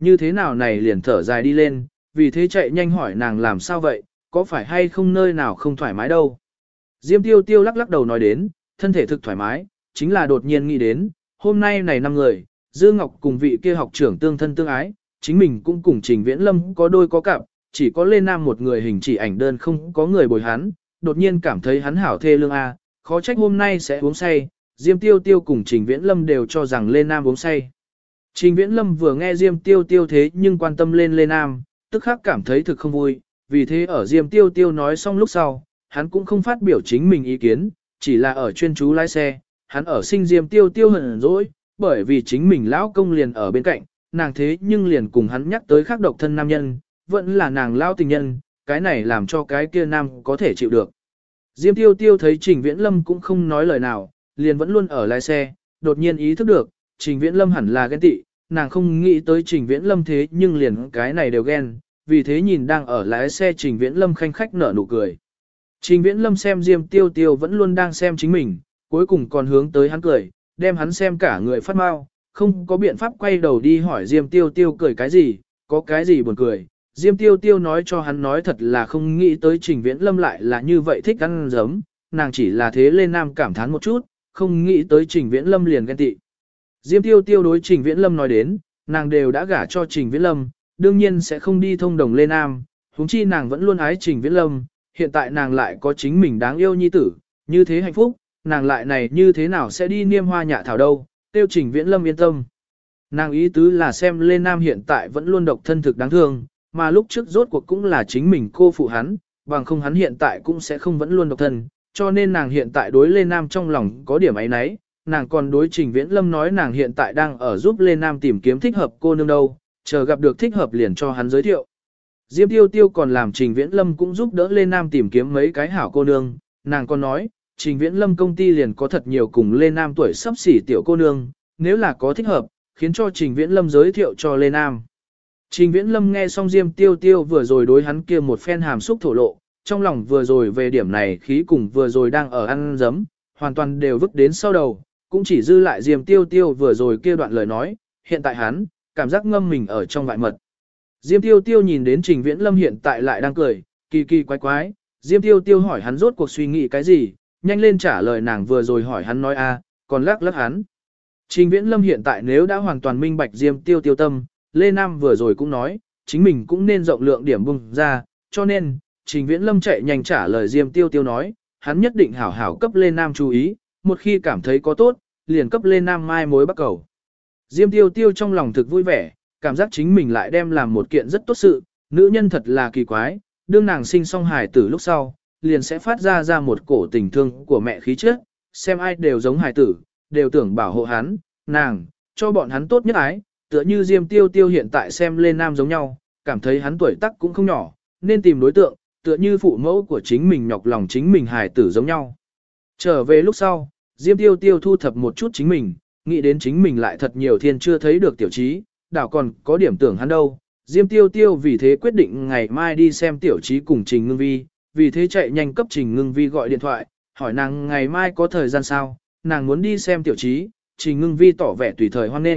như thế nào này liền thở dài đi lên, vì thế chạy nhanh hỏi nàng làm sao vậy, có phải hay không nơi nào không thoải mái đâu. Diêm Tiêu Tiêu lắc lắc đầu nói đến, thân thể thực thoải mái, chính là đột nhiên nghĩ đến, hôm nay này 5 người, Dư Ngọc cùng vị kia học trưởng tương thân tương ái, chính mình cũng cùng Trình Viễn Lâm có đôi có cặp, chỉ có Lê Nam một người hình chỉ ảnh đơn không có người bồi hắn, đột nhiên cảm thấy hắn hảo thê lương a, khó trách hôm nay sẽ uống say, Diêm Tiêu Tiêu cùng Trình Viễn Lâm đều cho rằng Lê Nam uống say. Trình Viễn Lâm vừa nghe Diêm Tiêu Tiêu thế nhưng quan tâm lên Lê Nam, tức khắc cảm thấy thực không vui, vì thế ở Diêm Tiêu Tiêu nói xong lúc sau, hắn cũng không phát biểu chính mình ý kiến, chỉ là ở chuyên chú lái xe, hắn ở sinh Diêm Tiêu Tiêu hận dỗi, bởi vì chính mình lão công liền ở bên cạnh, nàng thế nhưng liền cùng hắn nhắc tới khác độc thân nam nhân, vẫn là nàng lao tình nhân, cái này làm cho cái kia nam có thể chịu được. Diêm Tiêu Tiêu thấy Trình Viễn Lâm cũng không nói lời nào, liền vẫn luôn ở lái xe, đột nhiên ý thức được, Trình Viễn Lâm hẳn là ghen tị, nàng không nghĩ tới Trình Viễn Lâm thế nhưng liền cái này đều ghen, vì thế nhìn đang ở lái xe Trình Viễn Lâm khanh khách nở nụ cười. Trình Viễn Lâm xem Diêm Tiêu Tiêu vẫn luôn đang xem chính mình, cuối cùng còn hướng tới hắn cười, đem hắn xem cả người phát mau, không có biện pháp quay đầu đi hỏi Diêm Tiêu Tiêu cười cái gì, có cái gì buồn cười. Diêm Tiêu Tiêu nói cho hắn nói thật là không nghĩ tới Trình Viễn Lâm lại là như vậy thích ăn giấm, nàng chỉ là thế lên nam cảm thán một chút, không nghĩ tới Trình Viễn Lâm liền ghen tị. Diêm Tiêu Tiêu đối Trình Viễn Lâm nói đến, nàng đều đã gả cho Trình Viễn Lâm, đương nhiên sẽ không đi thông đồng lên nam, huống chi nàng vẫn luôn ái Trình Viễn Lâm, hiện tại nàng lại có chính mình đáng yêu nhi tử, như thế hạnh phúc, nàng lại này như thế nào sẽ đi niêm hoa nhạ thảo đâu, tiêu Trình Viễn Lâm yên tâm. Nàng ý tứ là xem Lê Nam hiện tại vẫn luôn độc thân thực đáng thương, mà lúc trước rốt cuộc cũng là chính mình cô phụ hắn, bằng không hắn hiện tại cũng sẽ không vẫn luôn độc thân, cho nên nàng hiện tại đối Lê Nam trong lòng có điểm ấy nấy, nàng còn đối Trình Viễn Lâm nói nàng hiện tại đang ở giúp Lê Nam tìm kiếm thích hợp cô nương đâu, chờ gặp được thích hợp liền cho hắn giới thiệu. Diêm Tiêu Tiêu còn làm Trình Viễn Lâm cũng giúp đỡ Lê Nam tìm kiếm mấy cái hảo cô nương, nàng còn nói, Trình Viễn Lâm công ty liền có thật nhiều cùng Lê Nam tuổi sắp xỉ tiểu cô nương, nếu là có thích hợp, khiến cho Trình Viễn Lâm giới thiệu cho Lê Nam. Trình Viễn Lâm nghe xong Diêm Tiêu Tiêu vừa rồi đối hắn kia một phen hàm xúc thổ lộ, trong lòng vừa rồi về điểm này khí cùng vừa rồi đang ở ăn dấm, hoàn toàn đều vứt đến sau đầu, cũng chỉ dư lại Diêm Tiêu Tiêu vừa rồi kia đoạn lời nói, hiện tại hắn, cảm giác ngâm mình ở trong vại mật. Diêm Tiêu Tiêu nhìn đến Trình Viễn Lâm hiện tại lại đang cười, kỳ kỳ quái quái, Diêm Tiêu Tiêu hỏi hắn rốt cuộc suy nghĩ cái gì, nhanh lên trả lời nàng vừa rồi hỏi hắn nói a, còn lắc lắc hắn. Trình Viễn Lâm hiện tại nếu đã hoàn toàn minh bạch Diêm Tiêu Tiêu tâm, Lê Nam vừa rồi cũng nói, chính mình cũng nên rộng lượng điểm bung ra, cho nên, Trình Viễn Lâm chạy nhanh trả lời Diêm Tiêu Tiêu nói, hắn nhất định hảo hảo cấp Lê Nam chú ý, một khi cảm thấy có tốt, liền cấp Lê Nam mai mối bắt cầu. Diêm Tiêu Tiêu trong lòng thực vui vẻ, cảm giác chính mình lại đem làm một kiện rất tốt sự, nữ nhân thật là kỳ quái, đương nàng sinh xong hài tử lúc sau, liền sẽ phát ra một cổ tình thương của mẹ khí chất, xem ai đều giống hài tử, đều tưởng bảo hộ hắn, nàng, cho bọn hắn tốt nhất ái, tựa như Diêm Tiêu Tiêu hiện tại xem Lê Nam giống nhau, cảm thấy hắn tuổi tác cũng không nhỏ, nên tìm đối tượng, tựa như phụ mẫu của chính mình nhọc lòng chính mình hài tử giống nhau. Trở về lúc sau, Diêm Tiêu Tiêu thu thập một chút chính mình, nghĩ đến chính mình lại thật nhiều thiên chưa thấy được tiểu trí, đảo còn có điểm tưởng hắn đâu. Diêm Tiêu Tiêu vì thế quyết định ngày mai đi xem tiểu trí cùng Trình Ngưng Vi, vì thế chạy nhanh cấp Trình Ngưng Vi gọi điện thoại, hỏi nàng ngày mai có thời gian sao, nàng muốn đi xem tiểu trí, Trình Ngưng Vi tỏ vẻ tùy thời hoan nghênh.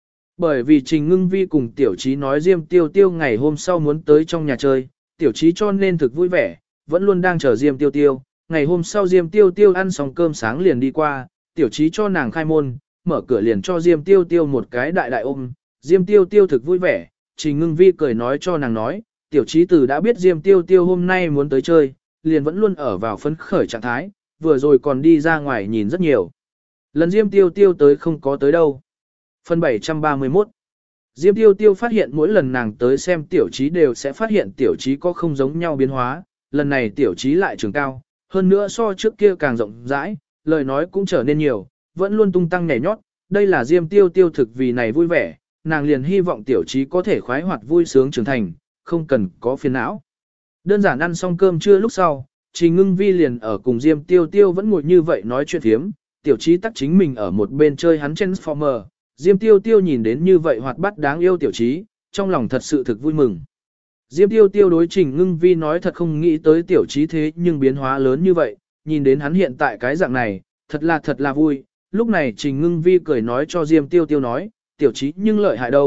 Bởi vì Trình Ngưng Vi cùng tiểu trí nói Diêm Tiêu Tiêu ngày hôm sau muốn tới trong nhà chơi, tiểu trí cho nên thực vui vẻ, vẫn luôn đang chờ Diêm Tiêu Tiêu. Ngày hôm sau Diêm Tiêu Tiêu ăn xong cơm sáng liền đi qua, tiểu trí cho nàng khai môn, mở cửa liền cho Diêm Tiêu Tiêu một cái đại đại ôm. Diêm Tiêu Tiêu thực vui vẻ, Trình Ngưng Vi cười nói cho nàng nói, tiểu trí từ đã biết Diêm Tiêu Tiêu hôm nay muốn tới chơi, liền vẫn luôn ở vào phấn khởi trạng thái, vừa rồi còn đi ra ngoài nhìn rất nhiều. Lần Diêm Tiêu Tiêu tới không có tới đâu. Phần 731 Diêm Tiêu Tiêu phát hiện mỗi lần nàng tới xem tiểu trí đều sẽ phát hiện tiểu trí có không giống nhau biến hóa, lần này tiểu trí lại trường cao, hơn nữa so trước kia càng rộng rãi, lời nói cũng trở nên nhiều, vẫn luôn tung tăng nhảy nhót, đây là Diêm Tiêu Tiêu thực vì này vui vẻ, nàng liền hy vọng tiểu trí có thể khoái hoạt vui sướng trưởng thành, không cần có phiền não. Đơn giản ăn xong cơm trưa lúc sau, Trình Ngưng Vi liền ở cùng Diêm Tiêu Tiêu vẫn ngồi như vậy nói chuyện thiếm, tiểu trí tắc chính mình ở một bên chơi hắn Transformer, Diêm Tiêu Tiêu nhìn đến như vậy hoạt bát đáng yêu tiểu trí, trong lòng thật sự thực vui mừng. Diêm Tiêu Tiêu đối Trình Ngưng Vi nói thật không nghĩ tới tiểu trí thế nhưng biến hóa lớn như vậy, nhìn đến hắn hiện tại cái dạng này, thật là vui. Lúc này Trình Ngưng Vi cười nói cho Diêm Tiêu Tiêu nói, tiểu trí nhưng lợi hại đâu,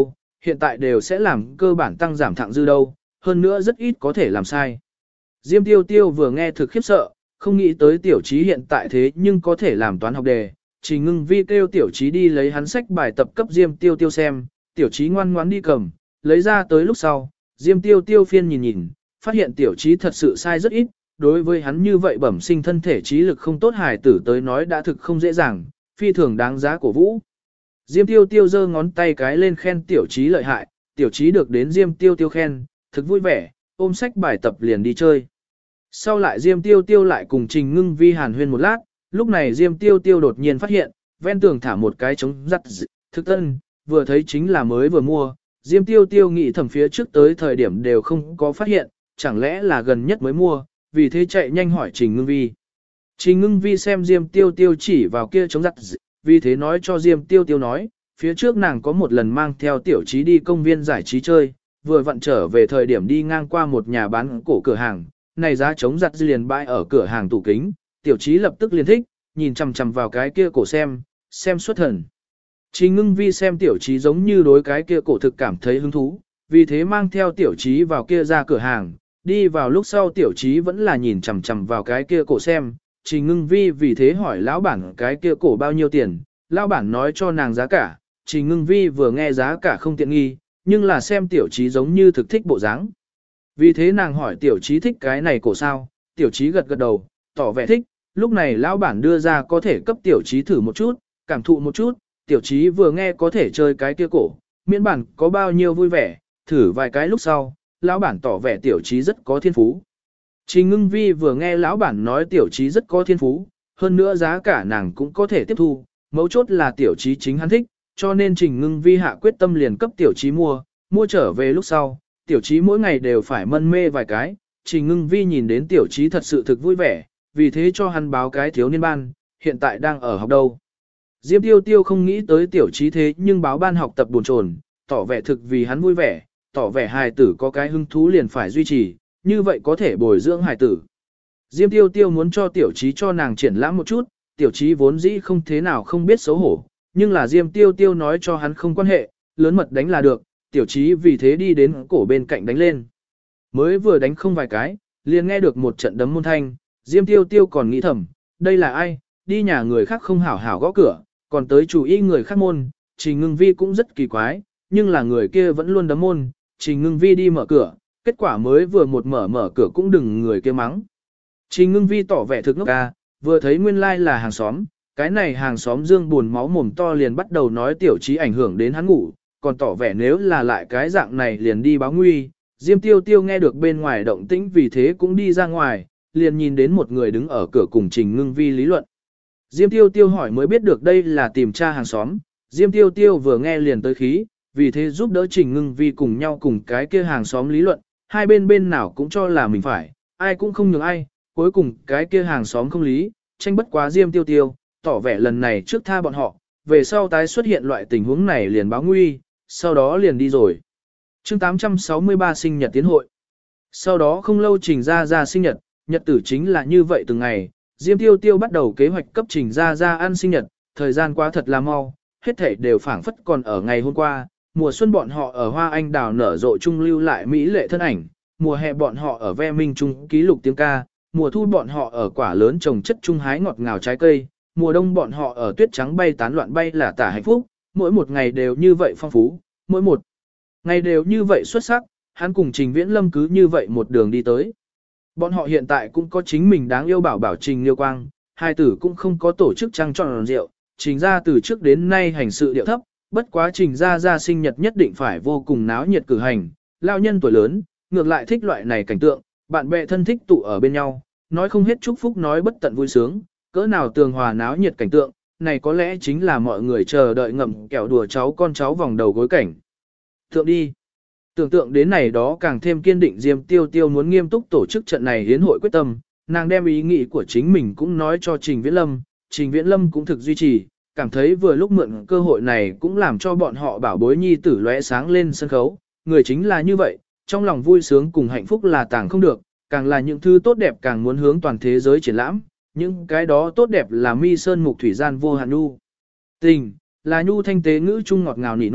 hiện tại đều sẽ làm cơ bản tăng giảm thặng dư đâu, hơn nữa rất ít có thể làm sai. Diêm Tiêu Tiêu vừa nghe thực khiếp sợ, không nghĩ tới tiểu trí hiện tại thế nhưng có thể làm toán học đề. Trình Ngưng Vi kêu tiểu trí đi lấy hắn sách bài tập cấp Diêm Tiêu Tiêu xem, tiểu trí ngoan ngoãn đi cầm, lấy ra tới lúc sau, Diêm Tiêu Tiêu phiên nhìn nhìn, phát hiện tiểu trí thật sự sai rất ít, đối với hắn như vậy bẩm sinh thân thể trí lực không tốt hài tử tới nói đã thực không dễ dàng, phi thường đáng giá cổ vũ. Diêm Tiêu Tiêu giơ ngón tay cái lên khen tiểu trí lợi hại, tiểu trí được đến Diêm Tiêu Tiêu khen, thực vui vẻ, ôm sách bài tập liền đi chơi. Sau lại Diêm Tiêu Tiêu lại cùng Trình Ngưng Vi hàn huyên một lát, lúc này Diêm Tiêu Tiêu đột nhiên phát hiện, ven tường thả một cái trống giặt thực tân, vừa thấy chính là mới vừa mua. Diêm Tiêu Tiêu nghĩ thầm phía trước tới thời điểm đều không có phát hiện, chẳng lẽ là gần nhất mới mua, vì thế chạy nhanh hỏi Trình Ngưng Vi. Trình Ngưng Vi xem Diêm Tiêu Tiêu chỉ vào kia trống giặt, vì thế nói cho Diêm Tiêu Tiêu nói, phía trước nàng có một lần mang theo tiểu trí đi công viên giải trí chơi, vừa vặn trở về thời điểm đi ngang qua một nhà bán cổ cửa hàng, này giá trống giặt liền bãi ở cửa hàng tủ kính, tiểu trí lập tức liền thích, nhìn chằm chằm vào cái kia cổ xem xuất thần. Trình Ngưng Vi xem tiểu trí giống như đối cái kia cổ thực cảm thấy hứng thú, vì thế mang theo tiểu trí vào kia ra cửa hàng, đi vào lúc sau tiểu trí vẫn là nhìn chằm chằm vào cái kia cổ xem. Trình Ngưng Vi vì thế hỏi lão bản cái kia cổ bao nhiêu tiền, lão bản nói cho nàng giá cả. Trình Ngưng Vi vừa nghe giá cả không tiện nghi, nhưng là xem tiểu trí giống như thực thích bộ dáng. Vì thế nàng hỏi tiểu trí thích cái này cổ sao, tiểu trí gật gật đầu, tỏ vẻ thích, lúc này lão bản đưa ra có thể cấp tiểu trí thử một chút, cảm thụ một chút, tiểu trí vừa nghe có thể chơi cái kia cổ, miễn bản có bao nhiêu vui vẻ, thử vài cái lúc sau, lão bản tỏ vẻ tiểu trí rất có thiên phú. Trình Ngưng Vi vừa nghe lão bản nói tiểu trí rất có thiên phú, hơn nữa giá cả nàng cũng có thể tiếp thu, mấu chốt là tiểu trí chính hắn thích, cho nên Trình Ngưng Vi hạ quyết tâm liền cấp tiểu trí mua trở về lúc sau, tiểu trí mỗi ngày đều phải mân mê vài cái, Trình Ngưng Vi nhìn đến tiểu trí thật sự thực vui vẻ, vì thế cho hắn báo cái thiếu niên ban, hiện tại đang ở học đâu. Diêm Tiêu Tiêu không nghĩ tới tiểu trí thế nhưng báo ban học tập buồn chồn, tỏ vẻ thực vì hắn vui vẻ, tỏ vẻ hài tử có cái hứng thú liền phải duy trì, như vậy có thể bồi dưỡng hài tử. Diêm Tiêu Tiêu muốn cho tiểu trí cho nàng triển lãm một chút, tiểu trí vốn dĩ không thế nào không biết xấu hổ, nhưng là Diêm Tiêu Tiêu nói cho hắn không quan hệ, lớn mật đánh là được, tiểu trí vì thế đi đến cổ bên cạnh đánh lên. Mới vừa đánh không vài cái, liền nghe được một trận đấm môn thanh, Diêm Tiêu Tiêu còn nghĩ thầm, đây là ai, đi nhà người khác không hảo hảo gõ cửa, còn tới chủ ý người khác môn, Trình Ngưng Vi cũng rất kỳ quái, nhưng là người kia vẫn luôn đấm môn, Trình Ngưng Vi đi mở cửa, kết quả mới vừa một mở cửa cũng đừng người kia mắng. Trình Ngưng Vi tỏ vẻ thực ngốc ca, vừa thấy nguyên lai là hàng xóm, cái này hàng xóm dương buồn máu mồm to liền bắt đầu nói tiểu trí ảnh hưởng đến hắn ngủ, còn tỏ vẻ nếu là lại cái dạng này liền đi báo nguy. Diêm Tiêu Tiêu nghe được bên ngoài động tĩnh vì thế cũng đi ra ngoài, liền nhìn đến một người đứng ở cửa cùng Trình Ngưng Vi lý luận. Diêm Tiêu Tiêu hỏi mới biết được đây là tìm tra hàng xóm, Diêm Tiêu Tiêu vừa nghe liền tới khí, vì thế giúp đỡ Trình Ngưng Vi cùng nhau cùng cái kia hàng xóm lý luận, hai bên nào cũng cho là mình phải, ai cũng không nhường ai, cuối cùng cái kia hàng xóm không lý, tranh bất quá Diêm Tiêu Tiêu, tỏ vẻ lần này trước tha bọn họ, về sau tái xuất hiện loại tình huống này liền báo nguy, sau đó liền đi rồi. Chương 863 sinh nhật tiến hội. Sau đó không lâu Trình Gia Gia sinh nhật, nhật tử chính là như vậy từng ngày, Diêm Tiêu Tiêu bắt đầu kế hoạch cấp Trình Gia Gia ăn sinh nhật, thời gian quá thật là mau, hết thảy đều phảng phất còn ở ngày hôm qua, mùa xuân bọn họ ở hoa anh đào nở rộ trung lưu lại mỹ lệ thân ảnh, mùa hè bọn họ ở ve minh trung ký lục tiếng ca, mùa thu bọn họ ở quả lớn trồng chất trung hái ngọt ngào trái cây, mùa đông bọn họ ở tuyết trắng bay tán loạn bay là tả hạnh phúc, mỗi một ngày đều như vậy phong phú, mỗi một ngày đều như vậy xuất sắc, hắn cùng Trình Viễn Lâm cứ như vậy một đường đi tới. Bọn họ hiện tại cũng có chính mình đáng yêu bảo Trình Liêu Quang, hai tử cũng không có tổ chức trăng tròn rượu, Trình gia từ trước đến nay hành sự điệu thấp, bất quá Trình gia gia sinh nhật nhất định phải vô cùng náo nhiệt cử hành, lao nhân tuổi lớn, ngược lại thích loại này cảnh tượng, bạn bè thân thích tụ ở bên nhau, nói không hết chúc phúc nói bất tận vui sướng, cỡ nào tường hòa náo nhiệt cảnh tượng, này có lẽ chính là mọi người chờ đợi ngậm kẹo đùa cháu con cháu vòng đầu gối cảnh. Thượng đi. Tưởng tượng đến này đó càng thêm kiên định Diêm Tiêu Tiêu muốn nghiêm túc tổ chức trận này hiến hội quyết tâm, nàng đem ý nghĩ của chính mình cũng nói cho Trình Viễn Lâm, Trình Viễn Lâm cũng thực duy trì, cảm thấy vừa lúc mượn cơ hội này cũng làm cho bọn họ bảo bối nhi tử lóe sáng lên sân khấu, người chính là như vậy, trong lòng vui sướng cùng hạnh phúc là tàng không được, càng là những thứ tốt đẹp càng muốn hướng toàn thế giới triển lãm, những cái đó tốt đẹp là mi sơn mục thủy gian vô hạn nhu. Tình, là nhu thanh tế ngữ trung ngọt ngào nỉ non,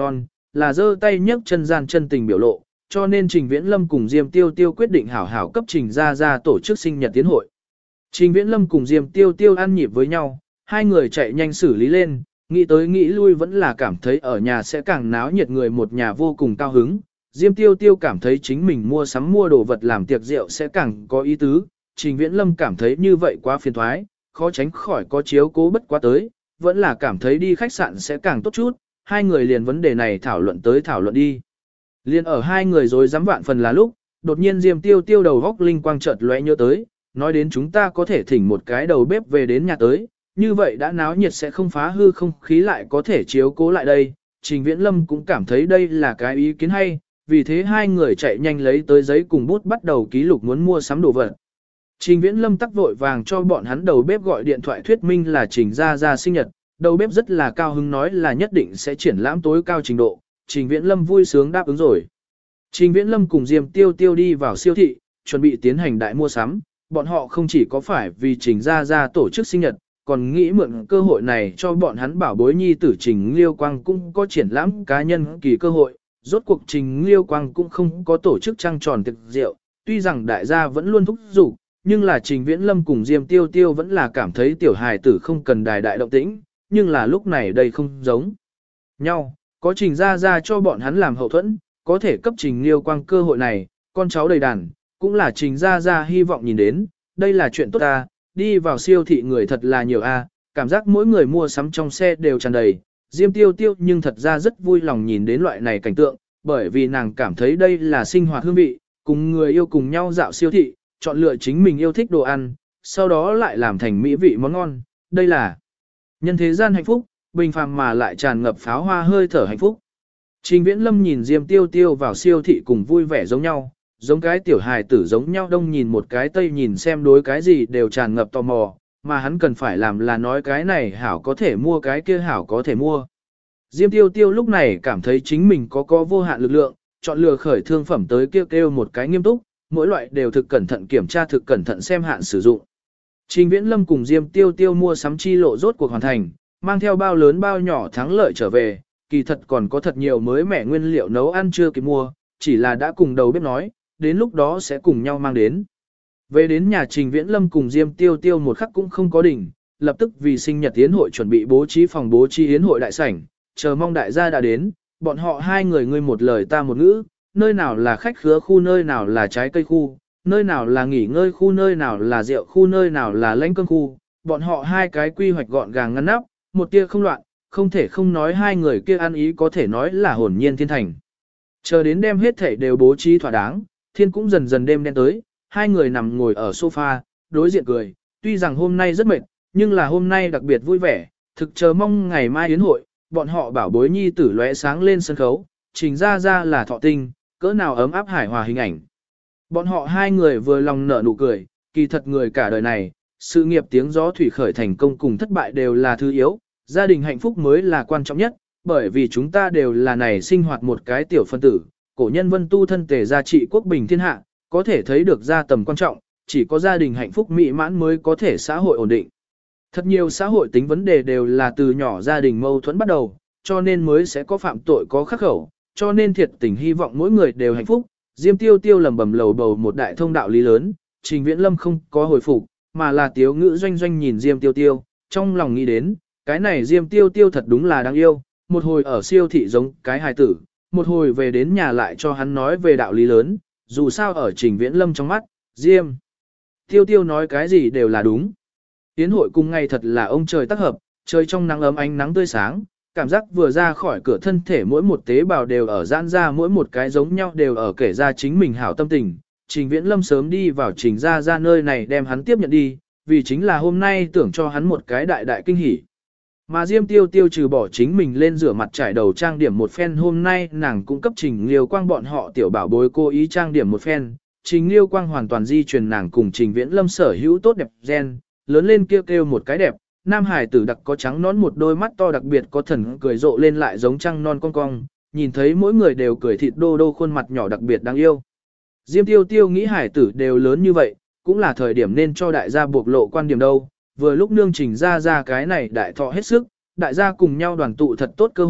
là giơ tay nhấc chân gian chân tình biểu lộ, cho nên Trình Viễn Lâm cùng Diêm Tiêu Tiêu quyết định hảo hảo cấp Trình ra tổ chức sinh nhật tiến hội. Trình Viễn Lâm cùng Diêm Tiêu Tiêu ăn nhịp với nhau, hai người chạy nhanh xử lý lên, nghĩ tới nghĩ lui vẫn là cảm thấy ở nhà sẽ càng náo nhiệt, người một nhà vô cùng cao hứng. Diêm Tiêu Tiêu cảm thấy chính mình mua sắm mua đồ vật làm tiệc rượu sẽ càng có ý tứ, Trình Viễn Lâm cảm thấy như vậy quá phiền thoái, khó tránh khỏi có chiếu cố bất quá tới, vẫn là cảm thấy đi khách sạn sẽ càng tốt chút, hai người liền vấn đề này thảo luận tới thảo luận đi. Liên ở hai người rồi dám vạn phần là lúc, đột nhiên Diêm Tiêu Tiêu đầu góc linh quang chợt lóe nhớ tới, nói đến chúng ta có thể thỉnh một cái đầu bếp về đến nhà tới, như vậy đã náo nhiệt sẽ không phá hư không khí lại có thể chiếu cố lại đây. Trình Viễn Lâm cũng cảm thấy đây là cái ý kiến hay, vì thế hai người chạy nhanh lấy tới giấy cùng bút bắt đầu ký lục muốn mua sắm đồ vật. Trình Viễn Lâm tắc vội vàng cho bọn hắn đầu bếp gọi điện thoại thuyết minh là Trình ra sinh nhật, đầu bếp rất là cao hứng nói là nhất định sẽ triển lãm tối cao trình độ, Trình Viễn Lâm vui sướng đáp ứng rồi. Trình Viễn Lâm cùng Diêm Tiêu Tiêu đi vào siêu thị, chuẩn bị tiến hành đại mua sắm, bọn họ không chỉ có phải vì Trình ra tổ chức sinh nhật, còn nghĩ mượn cơ hội này cho bọn hắn bảo bối nhi tử Trình Liêu Quang cũng có triển lãm cá nhân kỳ cơ hội. Rốt cuộc Trình Liêu Quang cũng không có tổ chức trăng tròn tiệc rượu, tuy rằng đại gia vẫn luôn thúc giục, nhưng là Trình Viễn Lâm cùng Diêm Tiêu Tiêu vẫn là cảm thấy tiểu hài tử không cần đài đại động tĩnh, nhưng là lúc này đây không giống nhau, có Trình ra cho bọn hắn làm hậu thuẫn, có thể cấp Trình Liêu Quang cơ hội này, con cháu đầy đàn, cũng là Trình ra hy vọng nhìn đến, đây là chuyện tốt ta, đi vào siêu thị người thật là nhiều a, cảm giác mỗi người mua sắm trong xe đều tràn đầy. Diêm Tiêu Tiêu nhưng thật ra rất vui lòng nhìn đến loại này cảnh tượng, bởi vì nàng cảm thấy đây là sinh hoạt hương vị, cùng người yêu cùng nhau dạo siêu thị, chọn lựa chính mình yêu thích đồ ăn, sau đó lại làm thành mỹ vị món ngon, đây là nhân thế gian hạnh phúc, bình phàm mà lại tràn ngập pháo hoa hơi thở hạnh phúc. Trình Viễn Lâm nhìn Diêm Tiêu Tiêu vào siêu thị cùng vui vẻ giống nhau, giống cái tiểu hài tử giống nhau, đông nhìn một cái tây nhìn xem đối cái gì đều tràn ngập tò mò, mà hắn cần phải làm là nói cái này hảo có thể mua cái kia hảo có thể mua. Diêm Tiêu Tiêu lúc này cảm thấy chính mình có vô hạn lực lượng, chọn lựa khởi thương phẩm tới kêu một cái nghiêm túc, mỗi loại đều thực cẩn thận kiểm tra, thực cẩn thận xem hạn sử dụng. Trình Viễn Lâm cùng Diêm Tiêu Tiêu mua sắm chi lộ rốt cuộc hoàn thành, mang theo bao lớn bao nhỏ thắng lợi trở về, kỳ thật còn có thật nhiều mới mẻ nguyên liệu nấu ăn chưa kịp mua, chỉ là đã cùng đầu bếp nói, đến lúc đó sẽ cùng nhau mang đến. Về đến nhà Trình Viễn Lâm cùng Diêm Tiêu Tiêu một khắc cũng không có đỉnh, lập tức vì sinh nhật yến hội chuẩn bị bố trí phòng bố trí yến hội đại sảnh, chờ mong đại gia đã đến, bọn họ hai người ngươi một lời ta một ngữ, nơi nào là khách khứa khu, nơi nào là trái cây khu, nơi nào là nghỉ ngơi khu, nơi nào là rượu khu, nơi nào là lãnh cơm khu, bọn họ hai cái quy hoạch gọn gàng ngăn nắp, một tia không loạn, không thể không nói hai người kia ăn ý có thể nói là hồn nhiên thiên thành. Chờ đến đêm hết thảy đều bố trí thỏa đáng, thiên cũng dần dần đêm đen tới, hai người nằm ngồi ở sofa, đối diện cười, tuy rằng hôm nay rất mệt, nhưng là hôm nay đặc biệt vui vẻ, thực chờ mong ngày mai yến hội, bọn họ bảo bối nhi tử lóe sáng lên sân khấu, Trình ra là thọ tinh, cỡ nào ấm áp hài hòa hình ảnh. Bọn họ hai người vừa lòng nở nụ cười, kỳ thật người cả đời này, sự nghiệp tiếng gió thủy khởi thành công cùng thất bại đều là thứ yếu, gia đình hạnh phúc mới là quan trọng nhất, bởi vì chúng ta đều là này sinh hoạt một cái tiểu phân tử, cổ nhân Vân Tu thân tề gia trị quốc bình thiên hạ, có thể thấy được gia tầm quan trọng, chỉ có gia đình hạnh phúc mỹ mãn mới có thể xã hội ổn định. Thật nhiều xã hội tính vấn đề đều là từ nhỏ gia đình mâu thuẫn bắt đầu, cho nên mới sẽ có phạm tội có khắc khẩu, cho nên thiệt tình hy vọng mỗi người đều hạnh phúc. Diêm Tiêu Tiêu lầm bầm lầu bầu một đại thông đạo lý lớn, Trình Viễn Lâm không có hồi phục, mà là tiếu ngữ doanh doanh nhìn Diêm Tiêu Tiêu, trong lòng nghĩ đến, cái này Diêm Tiêu Tiêu thật đúng là đáng yêu, một hồi ở siêu thị giống cái hài tử, một hồi về đến nhà lại cho hắn nói về đạo lý lớn, dù sao ở Trình Viễn Lâm trong mắt, Diêm Tiêu Tiêu nói cái gì đều là đúng. Tiến hội cùng ngày thật là ông trời tác hợp, trời trong nắng ấm ánh nắng tươi sáng, cảm giác vừa ra khỏi cửa thân thể mỗi một tế bào đều ở giãn ra, mỗi một cái giống nhau đều ở kể ra chính mình hảo tâm tình. Trình Viễn Lâm sớm đi vào Trình ra nơi này đem hắn tiếp nhận đi, vì chính là hôm nay tưởng cho hắn một cái đại đại kinh hỉ. Mà Diêm Tiêu Tiêu trừ bỏ chính mình lên rửa mặt trải đầu trang điểm một phen, hôm nay nàng cũng cấp Trình Liêu Quang bọn họ tiểu bảo bối cố ý trang điểm một phen. Trình Liêu Quang hoàn toàn di truyền nàng cùng Trình Viễn Lâm sở hữu tốt đẹp gen, lớn lên kêu một cái đẹp, nam hải tử đặc có trắng nón một đôi mắt to đặc biệt có thần cười rộ lên lại giống trăng non cong cong, nhìn thấy mỗi người đều cười thịt đô đô khuôn mặt nhỏ đặc biệt đáng yêu. Diêm Tiêu Tiêu nghĩ hải tử đều lớn như vậy, cũng là thời điểm nên cho đại gia buộc lộ quan điểm đâu, vừa lúc nương Trình ra cái này đại thọ hết sức, đại gia cùng nhau đoàn tụ thật tốt cơ hội,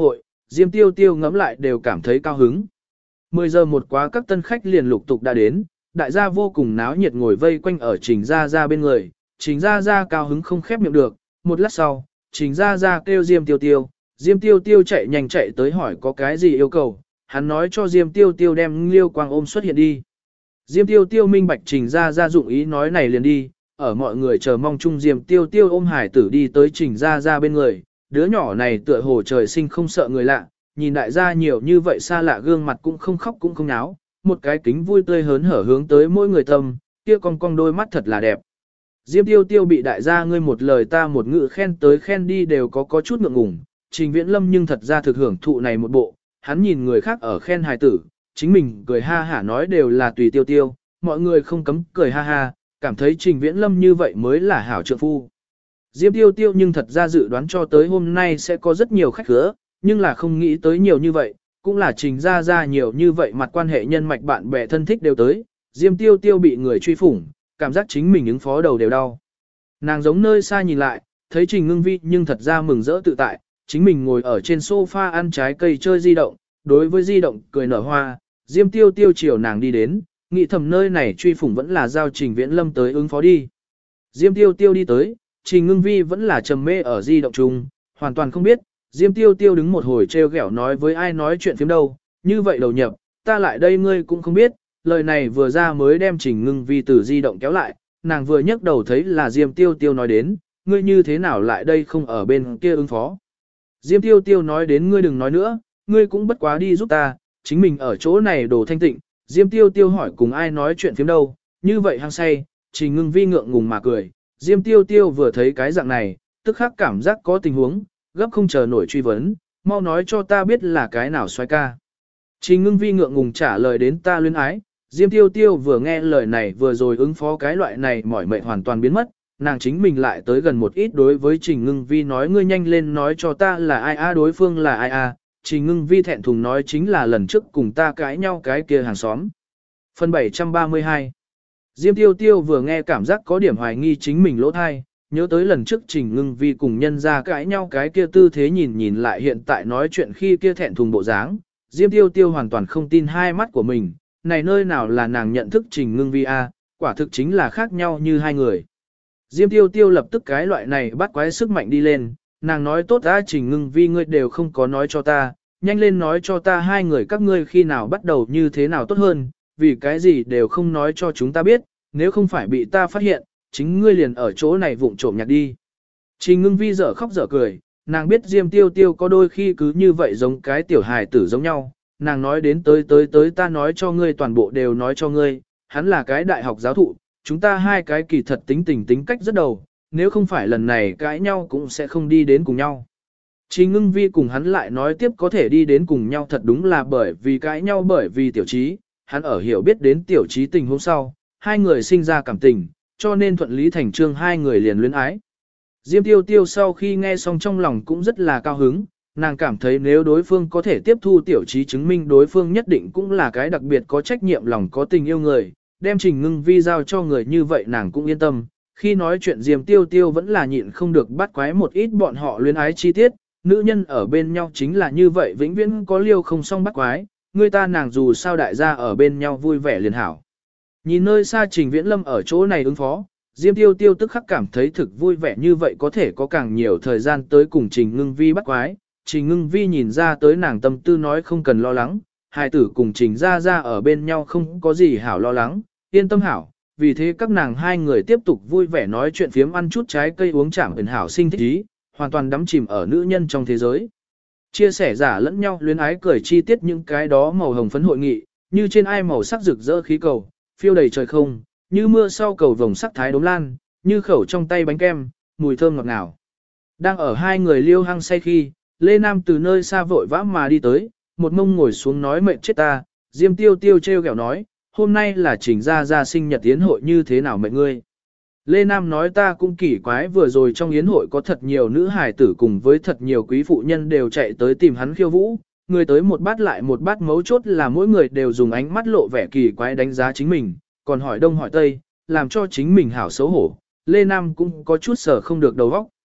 Diêm Tiêu Tiêu ngẫm lại đều cảm thấy cao hứng. 10 giờ một quá các tân khách liền lục tục đã đến, đại gia vô cùng náo nhiệt ngồi vây quanh ở Trình Gia Gia bên người, Trình Gia Gia cao hứng không khép miệng được, một lát sau, Trình Gia Gia kêu Diêm Tiêu Tiêu, Diêm Tiêu Tiêu chạy nhanh chạy tới hỏi có cái gì yêu cầu, hắn nói cho Diêm Tiêu Tiêu đem Liêu Quang ôm xuất hiện đi. Diêm Tiêu Tiêu minh bạch Trình Gia Gia dụng ý nói này liền đi, ở mọi người chờ mong chung Diêm Tiêu Tiêu ôm hải tử đi tới Trình Gia Gia bên người, đứa nhỏ này tựa hồ trời sinh không sợ người lạ, nhìn đại gia nhiều như vậy xa lạ gương mặt cũng không khóc cũng không náo, một cái kính vui tươi hớn hở hướng tới mỗi người tâm, kia cong cong đôi mắt thật là đẹp. Diêm Tiêu Tiêu bị đại gia ngươi một lời ta một ngữ khen tới khen đi đều có chút ngượng ngùng, Trình Viễn Lâm nhưng thật ra thực hưởng thụ này một bộ, hắn nhìn người khác ở khen hài tử, chính mình cười ha hả nói đều là tùy Tiêu Tiêu, mọi người không cấm cười ha ha, cảm thấy Trình Viễn Lâm như vậy mới là hảo trượng phu. Diêm Tiêu Tiêu nhưng thật ra dự đoán cho tới hôm nay sẽ có rất nhiều khách khứa, nhưng là không nghĩ tới nhiều như vậy, cũng là Trình Gia Gia nhiều như vậy mặt quan hệ nhân mạch bạn bè thân thích đều tới, Diêm Tiêu Tiêu bị người truy phủng, cảm giác chính mình ứng phó đầu đều đau. Nàng giống nơi xa nhìn lại, thấy Trình Ngưng Vi nhưng thật ra mừng rỡ tự tại, chính mình ngồi ở trên sofa ăn trái cây chơi di động, đối với di động cười nở hoa, Diêm Tiêu Tiêu chiều nàng đi đến, nghĩ thầm nơi này truy phủng vẫn là giao Trình Viễn Lâm tới ứng phó đi. Diêm Tiêu Tiêu đi tới, Trình Ngưng Vi vẫn là trầm mê ở di động chung, hoàn toàn không biết, Diêm Tiêu Tiêu đứng một hồi treo ghẹo nói với ai nói chuyện phiếm đâu, như vậy đầu nhập, ta lại đây ngươi cũng không biết, lời này vừa ra mới đem Trình Ngưng Vi từ di động kéo lại, nàng vừa nhấc đầu thấy là Diêm Tiêu Tiêu nói đến, ngươi như thế nào lại đây không ở bên kia ứng phó. Diêm Tiêu Tiêu nói đến ngươi đừng nói nữa, ngươi cũng bất quá đi giúp ta, chính mình ở chỗ này đồ thanh tịnh, Diêm Tiêu Tiêu hỏi cùng ai nói chuyện phiếm đâu, như vậy hăng say, Trình Ngưng Vi ngượng ngùng mà cười, Diêm Tiêu Tiêu vừa thấy cái dạng này, tức khắc cảm giác có tình huống, gấp không chờ nổi truy vấn, mau nói cho ta biết là cái nào xoay ca. Trình Ngưng Vi ngượng ngùng trả lời đến ta luyến ái, Diêm Tiêu Tiêu vừa nghe lời này vừa rồi ứng phó cái loại này mỏi mệt hoàn toàn biến mất, nàng chính mình lại tới gần một ít đối với Trình Ngưng Vi nói ngươi nhanh lên nói cho ta là ai a đối phương là ai a. Trình Ngưng Vi thẹn thùng nói chính là lần trước cùng ta cãi nhau cái kia hàng xóm. Phần 732 Diêm Tiêu Tiêu vừa nghe cảm giác có điểm hoài nghi chính mình lỗ thai, nhớ tới lần trước Trình Ngưng Vi cùng nhân ra cãi nhau cái kia tư thế nhìn lại hiện tại nói chuyện khi kia thẹn thùng bộ dáng, Diêm Tiêu Tiêu hoàn toàn không tin hai mắt của mình, này nơi nào là nàng nhận thức Trình Ngưng Vi a, quả thực chính là khác nhau như hai người. Diêm Tiêu Tiêu lập tức cái loại này bắt quái sức mạnh đi lên, nàng nói tốt ra Trình Ngưng Vi ngươi đều không có nói cho ta, nhanh lên nói cho ta hai người các ngươi khi nào bắt đầu như thế nào tốt hơn, vì cái gì đều không nói cho chúng ta biết, nếu không phải bị ta phát hiện, chính ngươi liền ở chỗ này vụng trộm nhặt đi. Trình Ngưng Vi dở khóc dở cười, nàng biết Diêm Tiêu Tiêu có đôi khi cứ như vậy giống cái tiểu hài tử giống nhau, nàng nói đến tới ta nói cho ngươi toàn bộ đều nói cho ngươi, hắn là cái đại học giáo thụ, chúng ta hai cái kỳ thật tính cách rất đầu, nếu không phải lần này cãi nhau cũng sẽ không đi đến cùng nhau. Trình Ngưng Vi cùng hắn lại nói tiếp có thể đi đến cùng nhau thật đúng là bởi vì cãi nhau bởi vì tiểu trí, hắn ở hiểu biết đến tiểu trí tình hôm sau, hai người sinh ra cảm tình, cho nên thuận lý thành trương hai người liền luyến ái. Diêm Tiêu Tiêu sau khi nghe xong trong lòng cũng rất là cao hứng, nàng cảm thấy nếu đối phương có thể tiếp thu tiểu trí chứng minh đối phương nhất định cũng là cái đặc biệt có trách nhiệm lòng có tình yêu người, đem Trình Ngưng Vi giao cho người như vậy nàng cũng yên tâm. Khi nói chuyện Diêm Tiêu Tiêu vẫn là nhịn không được bắt quái một ít bọn họ luyến ái chi tiết, nữ nhân ở bên nhau chính là như vậy vĩnh viễn có liêu không xong bắt quái, người ta nàng dù sao đại gia ở bên nhau vui vẻ liền hảo. Nhìn nơi xa Trình Viễn Lâm ở chỗ này ứng phó, Diêm Tiêu Tiêu tức khắc cảm thấy thực vui vẻ như vậy có thể có càng nhiều thời gian tới cùng Trình Ngưng Vi bắt quái. Trình Ngưng Vi nhìn ra tới nàng tâm tư nói không cần lo lắng, hai tử cùng Trình Gia Gia ở bên nhau không có gì hảo lo lắng, yên tâm hảo. Vì thế các nàng hai người tiếp tục vui vẻ nói chuyện phiếm ăn chút trái cây uống chảm ẩn hảo sinh thích ý, hoàn toàn đắm chìm ở nữ nhân trong thế giới. Chia sẻ giả lẫn nhau luyến ái cười chi tiết những cái đó màu hồng phấn hội nghị, như trên ai màu sắc rực rỡ khí cầu, phiêu đầy trời không, như mưa sau cầu vồng sắc thái đốm lan, như khẩu trong tay bánh kem, mùi thơm ngọt ngào. Đang ở hai người liêu hăng say khi, Lê Nam từ nơi xa vội vã mà đi tới, một mông ngồi xuống nói mệt chết ta, Diêm Tiêu Tiêu treo ghẹo nói, hôm nay là Trình Gia Gia sinh nhật yến hội như thế nào mệt ngươi. Lê Nam nói ta cũng kỳ quái vừa rồi trong yến hội có thật nhiều nữ hài tử cùng với thật nhiều quý phụ nhân đều chạy tới tìm hắn khiêu vũ, người tới một bát lại một bát mấu chốt là mỗi người đều dùng ánh mắt lộ vẻ kỳ quái đánh giá chính mình, còn hỏi đông hỏi tây, làm cho chính mình hảo xấu hổ, Lê Nam cũng có chút sở không được đầu óc.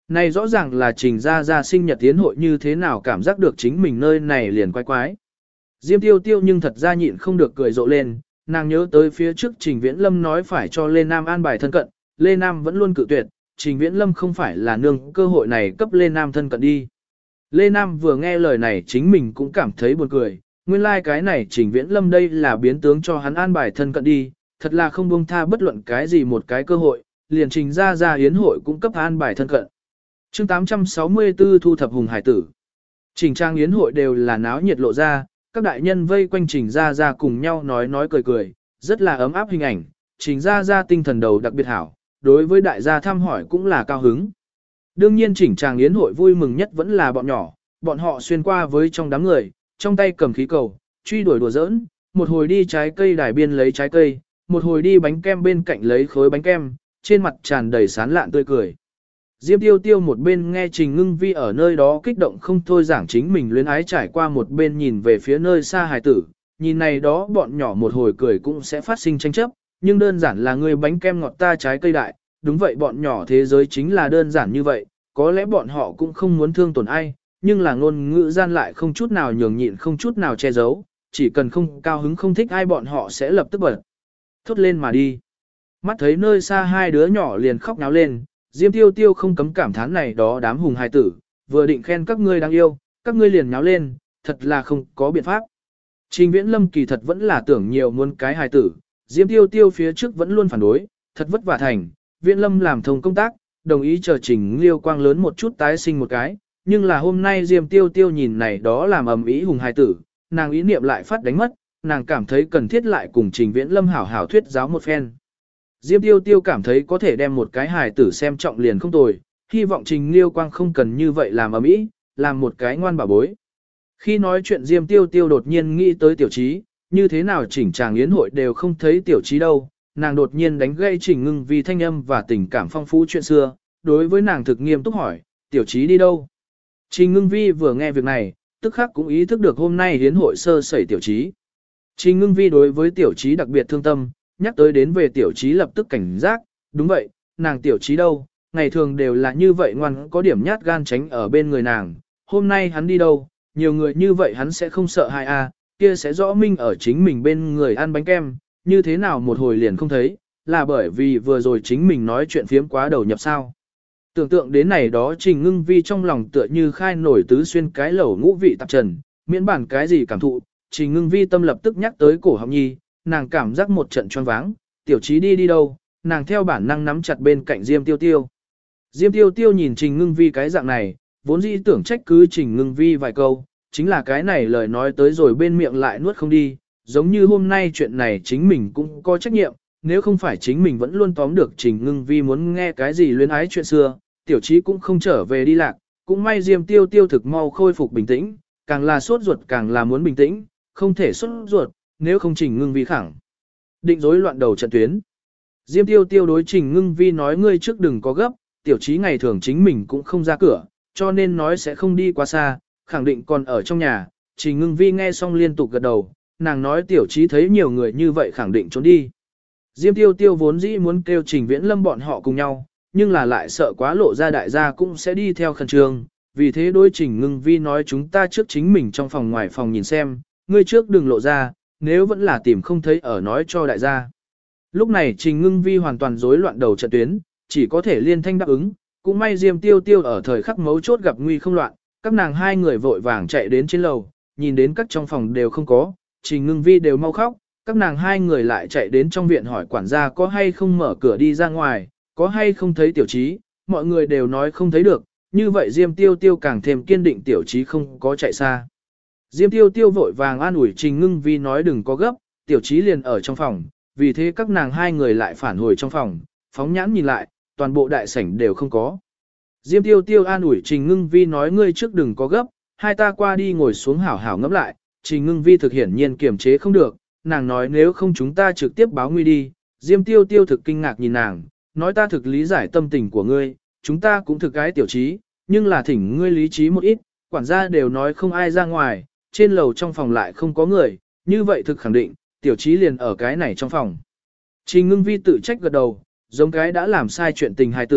Này rõ ràng là Trình Gia Gia sinh nhật tiến hội như thế nào cảm giác được chính mình nơi này liền quái quái. Diêm Tiêu Tiêu nhưng thật ra nhịn không được cười rộ lên, nàng nhớ tới phía trước Trình Viễn Lâm nói phải cho Lê Nam an bài thân cận, Lê Nam vẫn luôn cự tuyệt, Trình Viễn Lâm không phải là nương cơ hội này cấp Lê Nam thân cận đi. Lê Nam vừa nghe lời này chính mình cũng cảm thấy buồn cười, nguyên lai like cái này Trình Viễn Lâm đây là biến tướng cho hắn an bài thân cận đi, thật là không buông tha bất luận cái gì một cái cơ hội, liền Trình Gia Gia yến hội cũng cấp an bài thân cận. Chương 864 thu thập hùng hải tử. Trình trang yến hội đều là náo nhiệt lộ ra, các đại nhân vây quanh Trình Gia Gia cùng nhau nói cười cười, rất là ấm áp hình ảnh, Trình Gia Gia tinh thần đầu đặc biệt hảo, đối với đại gia thăm hỏi cũng là cao hứng. Đương nhiên chỉnh tràng yến hội vui mừng nhất vẫn là bọn nhỏ, bọn họ xuyên qua với trong đám người, trong tay cầm khí cầu, truy đuổi đùa giỡn, một hồi đi trái cây đài biên lấy trái cây, một hồi đi bánh kem bên cạnh lấy khối bánh kem, trên mặt tràn đầy sán lạn tươi cười. Diêm Tiêu Tiêu một bên nghe Trình Ngưng Vi ở nơi đó kích động không thôi giảng chính mình luyến ái trải qua, một bên nhìn về phía nơi xa hài tử, nhìn này đó bọn nhỏ một hồi cười cũng sẽ phát sinh tranh chấp, nhưng đơn giản là người bánh kem ngọt ta trái cây đại, đúng vậy bọn nhỏ thế giới chính là đơn giản như vậy, có lẽ bọn họ cũng không muốn thương tổn ai, nhưng là ngôn ngữ gian lại không chút nào nhường nhịn không chút nào che giấu, chỉ cần không cao hứng không thích ai bọn họ sẽ lập tức bật thốt lên mà đi. Mắt thấy nơi xa hai đứa nhỏ liền khóc náo lên, Diêm Tiêu Tiêu không cấm cảm thán này đó đám hùng hài tử, vừa định khen các ngươi đáng yêu, các ngươi liền náo lên, thật là không có biện pháp. Trình Viễn Lâm kỳ thật vẫn là tưởng nhiều muốn cái hài tử, Diêm Tiêu Tiêu phía trước vẫn luôn phản đối, thật vất vả thành, Viễn Lâm làm thông công tác, đồng ý chờ Trình Liêu Quang lớn một chút tái sinh một cái, nhưng là hôm nay Diêm Tiêu Tiêu nhìn này đó làm ầm ĩ hùng hài tử, nàng ý niệm lại phát đánh mất, nàng cảm thấy cần thiết lại cùng Trình Viễn Lâm hảo hảo thuyết giáo một phen. Diêm Tiêu Tiêu cảm thấy có thể đem một cái hài tử xem trọng liền không tồi, hy vọng Trình Liêu Quang không cần như vậy làm ầm ĩ, làm một cái ngoan bảo bối. Khi nói chuyện Diêm Tiêu Tiêu đột nhiên nghĩ tới Tiểu Chí, như thế nào chỉnh tràng yến hội đều không thấy Tiểu Chí đâu, nàng đột nhiên đánh gây Trình Ngưng vì thanh âm và tình cảm phong phú chuyện xưa, đối với nàng thực nghiêm túc hỏi, Tiểu Chí đi đâu? Trình Ngưng Vi vừa nghe việc này, tức khắc cũng ý thức được hôm nay yến hội sơ sẩy Tiểu Chí. Trình Ngưng Vi đối với Tiểu Chí đặc biệt thương tâm, nhắc tới đến về Tiểu Chí lập tức cảnh giác, đúng vậy, nàng Tiểu Chí đâu, ngày thường đều là như vậy ngoan có điểm nhát gan tránh ở bên người nàng, hôm nay hắn đi đâu, nhiều người như vậy hắn sẽ không sợ hại à, kia sẽ rõ minh ở chính mình bên người ăn bánh kem, như thế nào một hồi liền không thấy, là bởi vì vừa rồi chính mình nói chuyện phiếm quá đầu nhập sao. Tưởng tượng đến này đó Trình Ngưng Vi trong lòng tựa như khai nổi tứ xuyên cái lẩu ngũ vị tạp trần, miễn bản cái gì cảm thụ, Trình Ngưng Vi tâm lập tức nhắc tới cổ họng nhi, nàng cảm giác một trận choáng váng, Tiểu Chí đi đâu, nàng theo bản năng nắm chặt bên cạnh Diêm Tiêu Tiêu. Diêm Tiêu Tiêu nhìn Trình Ngưng Vi cái dạng này, vốn dĩ tưởng trách cứ Trình Ngưng Vi vài câu, chính là cái này lời nói tới rồi bên miệng lại nuốt không đi, giống như hôm nay chuyện này chính mình cũng có trách nhiệm, nếu không phải chính mình vẫn luôn tóm được Trình Ngưng Vi muốn nghe cái gì luyến ái chuyện xưa, Tiểu Chí cũng không trở về đi lạc, cũng may Diêm Tiêu Tiêu thực mau khôi phục bình tĩnh, càng là sốt ruột càng là muốn bình tĩnh, không thể sốt ruột, nếu không Trình Ngưng Vi khẳng định rối loạn đầu trận tuyến. Diêm Tiêu Tiêu đối Trình Ngưng Vi nói ngươi trước đừng có gấp, Tiểu Chí ngày thường chính mình cũng không ra cửa, cho nên nói sẽ không đi quá xa, khẳng định còn ở trong nhà. Trình Ngưng Vi nghe xong liên tục gật đầu, nàng nói Tiểu Chí thấy nhiều người như vậy khẳng định trốn đi. Diêm Tiêu Tiêu vốn dĩ muốn kêu Trình Viễn Lâm bọn họ cùng nhau, nhưng là lại sợ quá lộ ra đại gia cũng sẽ đi theo khẩn trương, vì thế đối Trình Ngưng Vi nói chúng ta trước chính mình trong phòng ngoài phòng nhìn xem, ngươi trước đừng lộ ra, nếu vẫn là tìm không thấy ở nói cho đại gia. Lúc này Trình Ngưng Vi hoàn toàn rối loạn đầu trận tuyến, chỉ có thể liên thanh đáp ứng, cũng may Diêm Tiêu Tiêu ở thời khắc mấu chốt gặp nguy không loạn, các nàng hai người vội vàng chạy đến trên lầu, nhìn đến các trong phòng đều không có, Trình Ngưng Vi đều mau khóc, các nàng hai người lại chạy đến trong viện hỏi quản gia có hay không mở cửa đi ra ngoài, có hay không thấy Tiểu Chí, mọi người đều nói không thấy được, như vậy Diêm Tiêu Tiêu càng thêm kiên định Tiểu Chí không có chạy xa. Diêm Tiêu Tiêu vội vàng an ủi Trình Ngưng Vi nói đừng có gấp, Tiểu Chí liền ở trong phòng, vì thế các nàng hai người lại phản hồi trong phòng, phóng nhãn nhìn lại, toàn bộ đại sảnh đều không có. Diêm Tiêu Tiêu an ủi Trình Ngưng Vi nói ngươi trước đừng có gấp, hai ta qua đi ngồi xuống hảo hảo ngẫm lại, Trình Ngưng Vi thực hiển nhiên kiềm chế không được, nàng nói nếu không chúng ta trực tiếp báo nguy đi, Diêm Tiêu Tiêu thực kinh ngạc nhìn nàng, nói ta thực lý giải tâm tình của ngươi, chúng ta cũng thực cái Tiểu Chí, nhưng là thỉnh ngươi lý trí một ít, quản gia đều nói không ai ra ngoài, trên lầu trong phòng lại không có người, như vậy thực khẳng định, Tiểu Chí liền ở cái này trong phòng. Trình Ngưng Vi tự trách gật đầu, giống cái đã làm sai chuyện tình hài tử,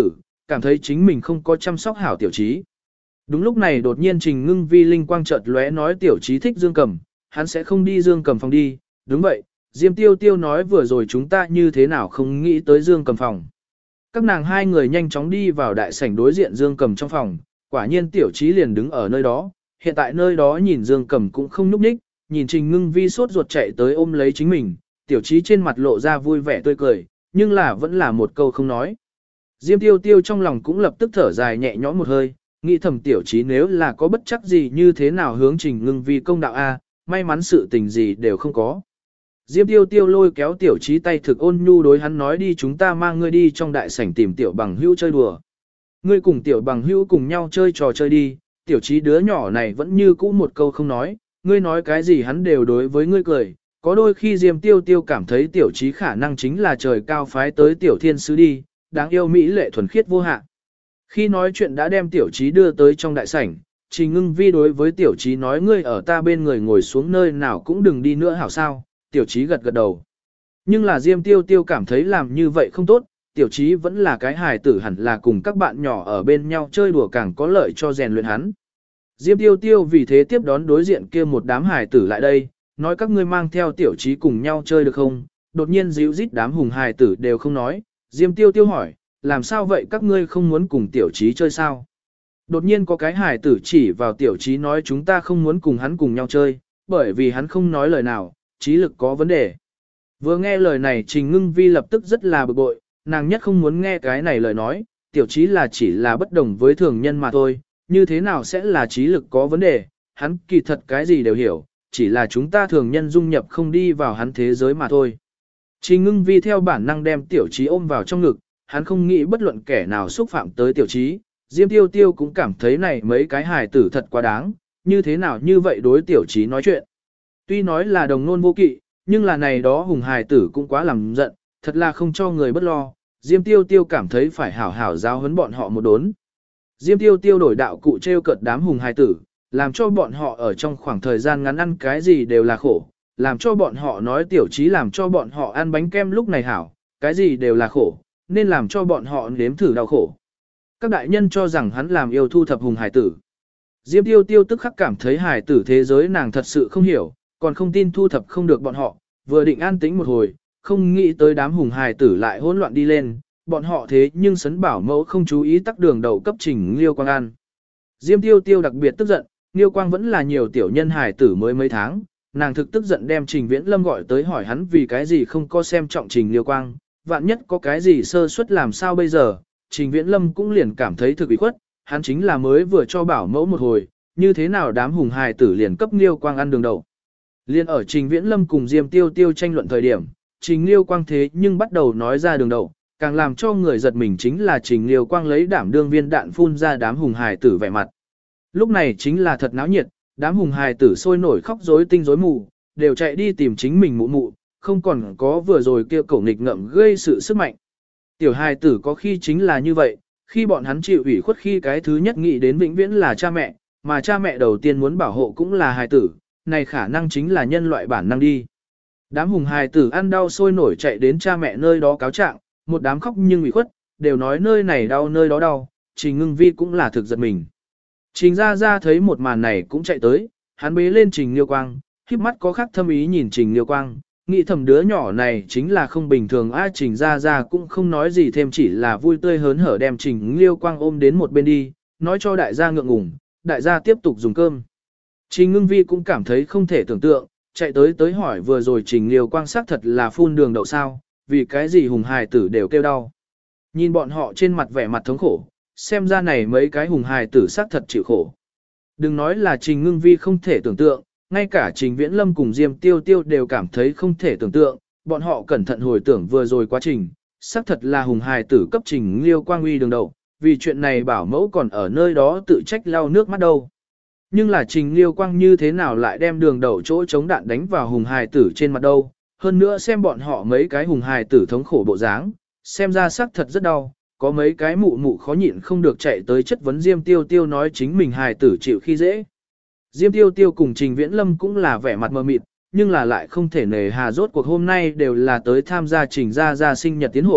cảm thấy chính mình không có chăm sóc hảo tiểu trí. Đúng lúc này đột nhiên Trình Ngưng Vi linh quang chợt lóe nói tiểu trí thích Dương Cầm, hắn sẽ không đi Dương Cầm phòng đi, đúng vậy, Diêm Tiêu Tiêu nói vừa rồi chúng ta như thế nào không nghĩ tới Dương Cầm phòng. Các nàng hai người nhanh chóng đi vào đại sảnh đối diện Dương Cầm trong phòng, quả nhiên tiểu trí liền đứng ở nơi đó, hiện tại nơi đó nhìn Dương Cầm cũng không nhúc nhích, nhìn Trình Ngưng Vi sốt ruột chạy tới ôm lấy chính mình, tiểu trí trên mặt lộ ra vui vẻ tươi cười, nhưng là vẫn là một câu không nói. Diêm Tiêu Tiêu trong lòng cũng lập tức thở dài nhẹ nhõm một hơi, nghĩ thầm tiểu trí nếu là có bất chắc gì như thế nào hướng Trình Ngưng Vi công đạo a, may mắn sự tình gì đều không có. Diêm Tiêu Tiêu lôi kéo tiểu trí tay thực ôn nhu đối hắn nói đi chúng ta mang ngươi đi trong đại sảnh tìm tiểu bằng hữu chơi đùa. Ngươi cùng tiểu bằng hữu cùng nhau chơi trò chơi đi, tiểu trí đứa nhỏ này vẫn như cũ một câu không nói, ngươi nói cái gì hắn đều đối với ngươi cười. Có đôi khi Diêm Tiêu Tiêu cảm thấy tiểu trí khả năng chính là trời cao phái tới tiểu thiên sứ đi, đáng yêu mỹ lệ thuần khiết vô hạn. Khi nói chuyện đã đem tiểu trí đưa tới trong đại sảnh, Trình Ngưng Vi đối với tiểu trí nói ngươi ở ta bên người ngồi xuống nơi nào cũng đừng đi nữa hảo sao, tiểu trí gật gật đầu. Nhưng là Diêm Tiêu Tiêu cảm thấy làm như vậy không tốt, tiểu trí vẫn là cái hài tử hẳn là cùng các bạn nhỏ ở bên nhau chơi đùa càng có lợi cho rèn luyện hắn. Diêm Tiêu Tiêu vì thế tiếp đón đối diện kia một đám hài tử lại đây, nói các ngươi mang theo tiểu trí cùng nhau chơi được không, đột nhiên díu rít đám hùng hài tử đều không nói, Diêm Tiêu Tiêu hỏi, làm sao vậy các ngươi không muốn cùng tiểu trí chơi sao? Đột nhiên có cái hài tử chỉ vào tiểu trí nói chúng ta không muốn cùng hắn cùng nhau chơi, bởi vì hắn không nói lời nào, trí lực có vấn đề. Vừa nghe lời này Trình Ngưng Vi lập tức rất là bực bội, nàng nhất không muốn nghe cái này lời nói, tiểu trí là chỉ là bất đồng với thường nhân mà thôi, như thế nào sẽ là trí lực có vấn đề, hắn kỳ thật cái gì đều hiểu, chỉ là chúng ta thường nhân dung nhập không đi vào hắn thế giới mà thôi. Trình Ngưng Vi theo bản năng đem tiểu trí ôm vào trong ngực, hắn không nghĩ bất luận kẻ nào xúc phạm tới tiểu trí, Diêm Tiêu Tiêu cũng cảm thấy này mấy cái hài tử thật quá đáng, như thế nào như vậy đối tiểu trí nói chuyện. Tuy nói là đồng nôn vô kỵ, nhưng là này đó hùng hài tử cũng quá làm giận, thật là không cho người bất lo, Diêm Tiêu Tiêu cảm thấy phải hảo hảo giáo huấn bọn họ một đốn. Diêm Tiêu Tiêu đổi đạo cụ treo cợt đám hùng hài tử, làm cho bọn họ ở trong khoảng thời gian ngắn ăn cái gì đều là khổ, làm cho bọn họ nói tiểu trí làm cho bọn họ ăn bánh kem lúc này hảo, cái gì đều là khổ, nên làm cho bọn họ nếm thử đau khổ. Các đại nhân cho rằng hắn làm yêu thu thập hùng hài tử. Diêm Tiêu Tiêu tức khắc cảm thấy hài tử thế giới nàng thật sự không hiểu, còn không tin thu thập không được bọn họ, vừa định an tĩnh một hồi, không nghĩ tới đám hùng hài tử lại hỗn loạn đi lên, bọn họ thế nhưng sấn bảo mẫu không chú ý tắc đường đầu cấp Trình Liêu Quang ăn. Diêm Tiêu Tiêu đặc biệt tức giận, Liêu Quang vẫn là nhiều tiểu nhân hài tử mới mấy tháng, nàng thực tức giận đem Trình Viễn Lâm gọi tới hỏi hắn vì cái gì không có xem trọng Trình Liêu Quang, vạn nhất có cái gì sơ suất làm sao bây giờ, Trình Viễn Lâm cũng liền cảm thấy thực ủy khuất, hắn chính là mới vừa cho bảo mẫu một hồi, như thế nào đám hùng hài tử liền cấp Liêu Quang ăn đường đầu. Liên ở Trình Viễn Lâm cùng Diêm Tiêu Tiêu tranh luận thời điểm, Trình Liêu Quang thế nhưng bắt đầu nói ra đường đầu, càng làm cho người giật mình chính là Trình Liêu Quang lấy đảm đương viên đạn phun ra đám hùng hài tử vẻ mặt. Lúc này chính là thật náo nhiệt, đám hùng hài tử sôi nổi khóc rối tinh rối mù, đều chạy đi tìm chính mình mụ mụ, không còn có vừa rồi kia cổ nghịch ngợm gây sự sức mạnh. Tiểu hài tử có khi chính là như vậy, khi bọn hắn chịu ủy khuất khi cái thứ nhất nghĩ đến vĩnh viễn là cha mẹ, mà cha mẹ đầu tiên muốn bảo hộ cũng là hài tử, này khả năng chính là nhân loại bản năng đi. Đám hùng hài tử ăn đau sôi nổi chạy đến cha mẹ nơi đó cáo trạng, một đám khóc nhưng ủy khuất, đều nói nơi này đau nơi đó đau, Trình Ngưng Vi cũng là thực giật mình. Trình Gia Gia thấy một màn này cũng chạy tới, hắn bế lên Trình Liêu Quang, khép mắt có khác thâm ý nhìn Trình Liêu Quang, nghĩ thầm đứa nhỏ này chính là không bình thường. Trình Gia Gia cũng không nói gì thêm, chỉ là vui tươi hớn hở đem Trình Liêu Quang ôm đến một bên đi, nói cho đại gia ngượng ngùng, đại gia tiếp tục dùng cơm. Trình Ngưng Vi cũng cảm thấy không thể tưởng tượng, chạy tới hỏi vừa rồi Trình Liêu Quang xác thật là phun đường đậu sao, vì cái gì hùng hài tử đều kêu đau. Nhìn bọn họ trên mặt vẻ mặt thống khổ, xem ra này mấy cái hùng hài tử xác thật chịu khổ. Đừng nói là Trình Ngưng Vi không thể tưởng tượng, ngay cả Trình Viễn Lâm cùng Diêm Tiêu Tiêu đều cảm thấy không thể tưởng tượng, bọn họ cẩn thận hồi tưởng vừa rồi quá trình, xác thật là hùng hài tử cấp Trình Liêu Quang uy đường đậu, vì chuyện này bảo mẫu còn ở nơi đó tự trách lau nước mắt đâu. Nhưng là Trình Liêu Quang như thế nào lại đem đường đậu chỗ chống đạn đánh vào hùng hài tử trên mặt đâu, hơn nữa xem bọn họ mấy cái hùng hài tử thống khổ bộ dáng, xem ra xác thật rất đau, có mấy cái mụ mụ khó nhịn không được chạy tới chất vấn Diêm Tiêu Tiêu nói chính mình hài tử chịu khi dễ. Diêm Tiêu Tiêu cùng Trình Viễn Lâm cũng là vẻ mặt mờ mịt, nhưng là lại không thể nề hà, rốt cuộc hôm nay đều là tới tham gia Trình Gia Gia sinh nhật tiến hội,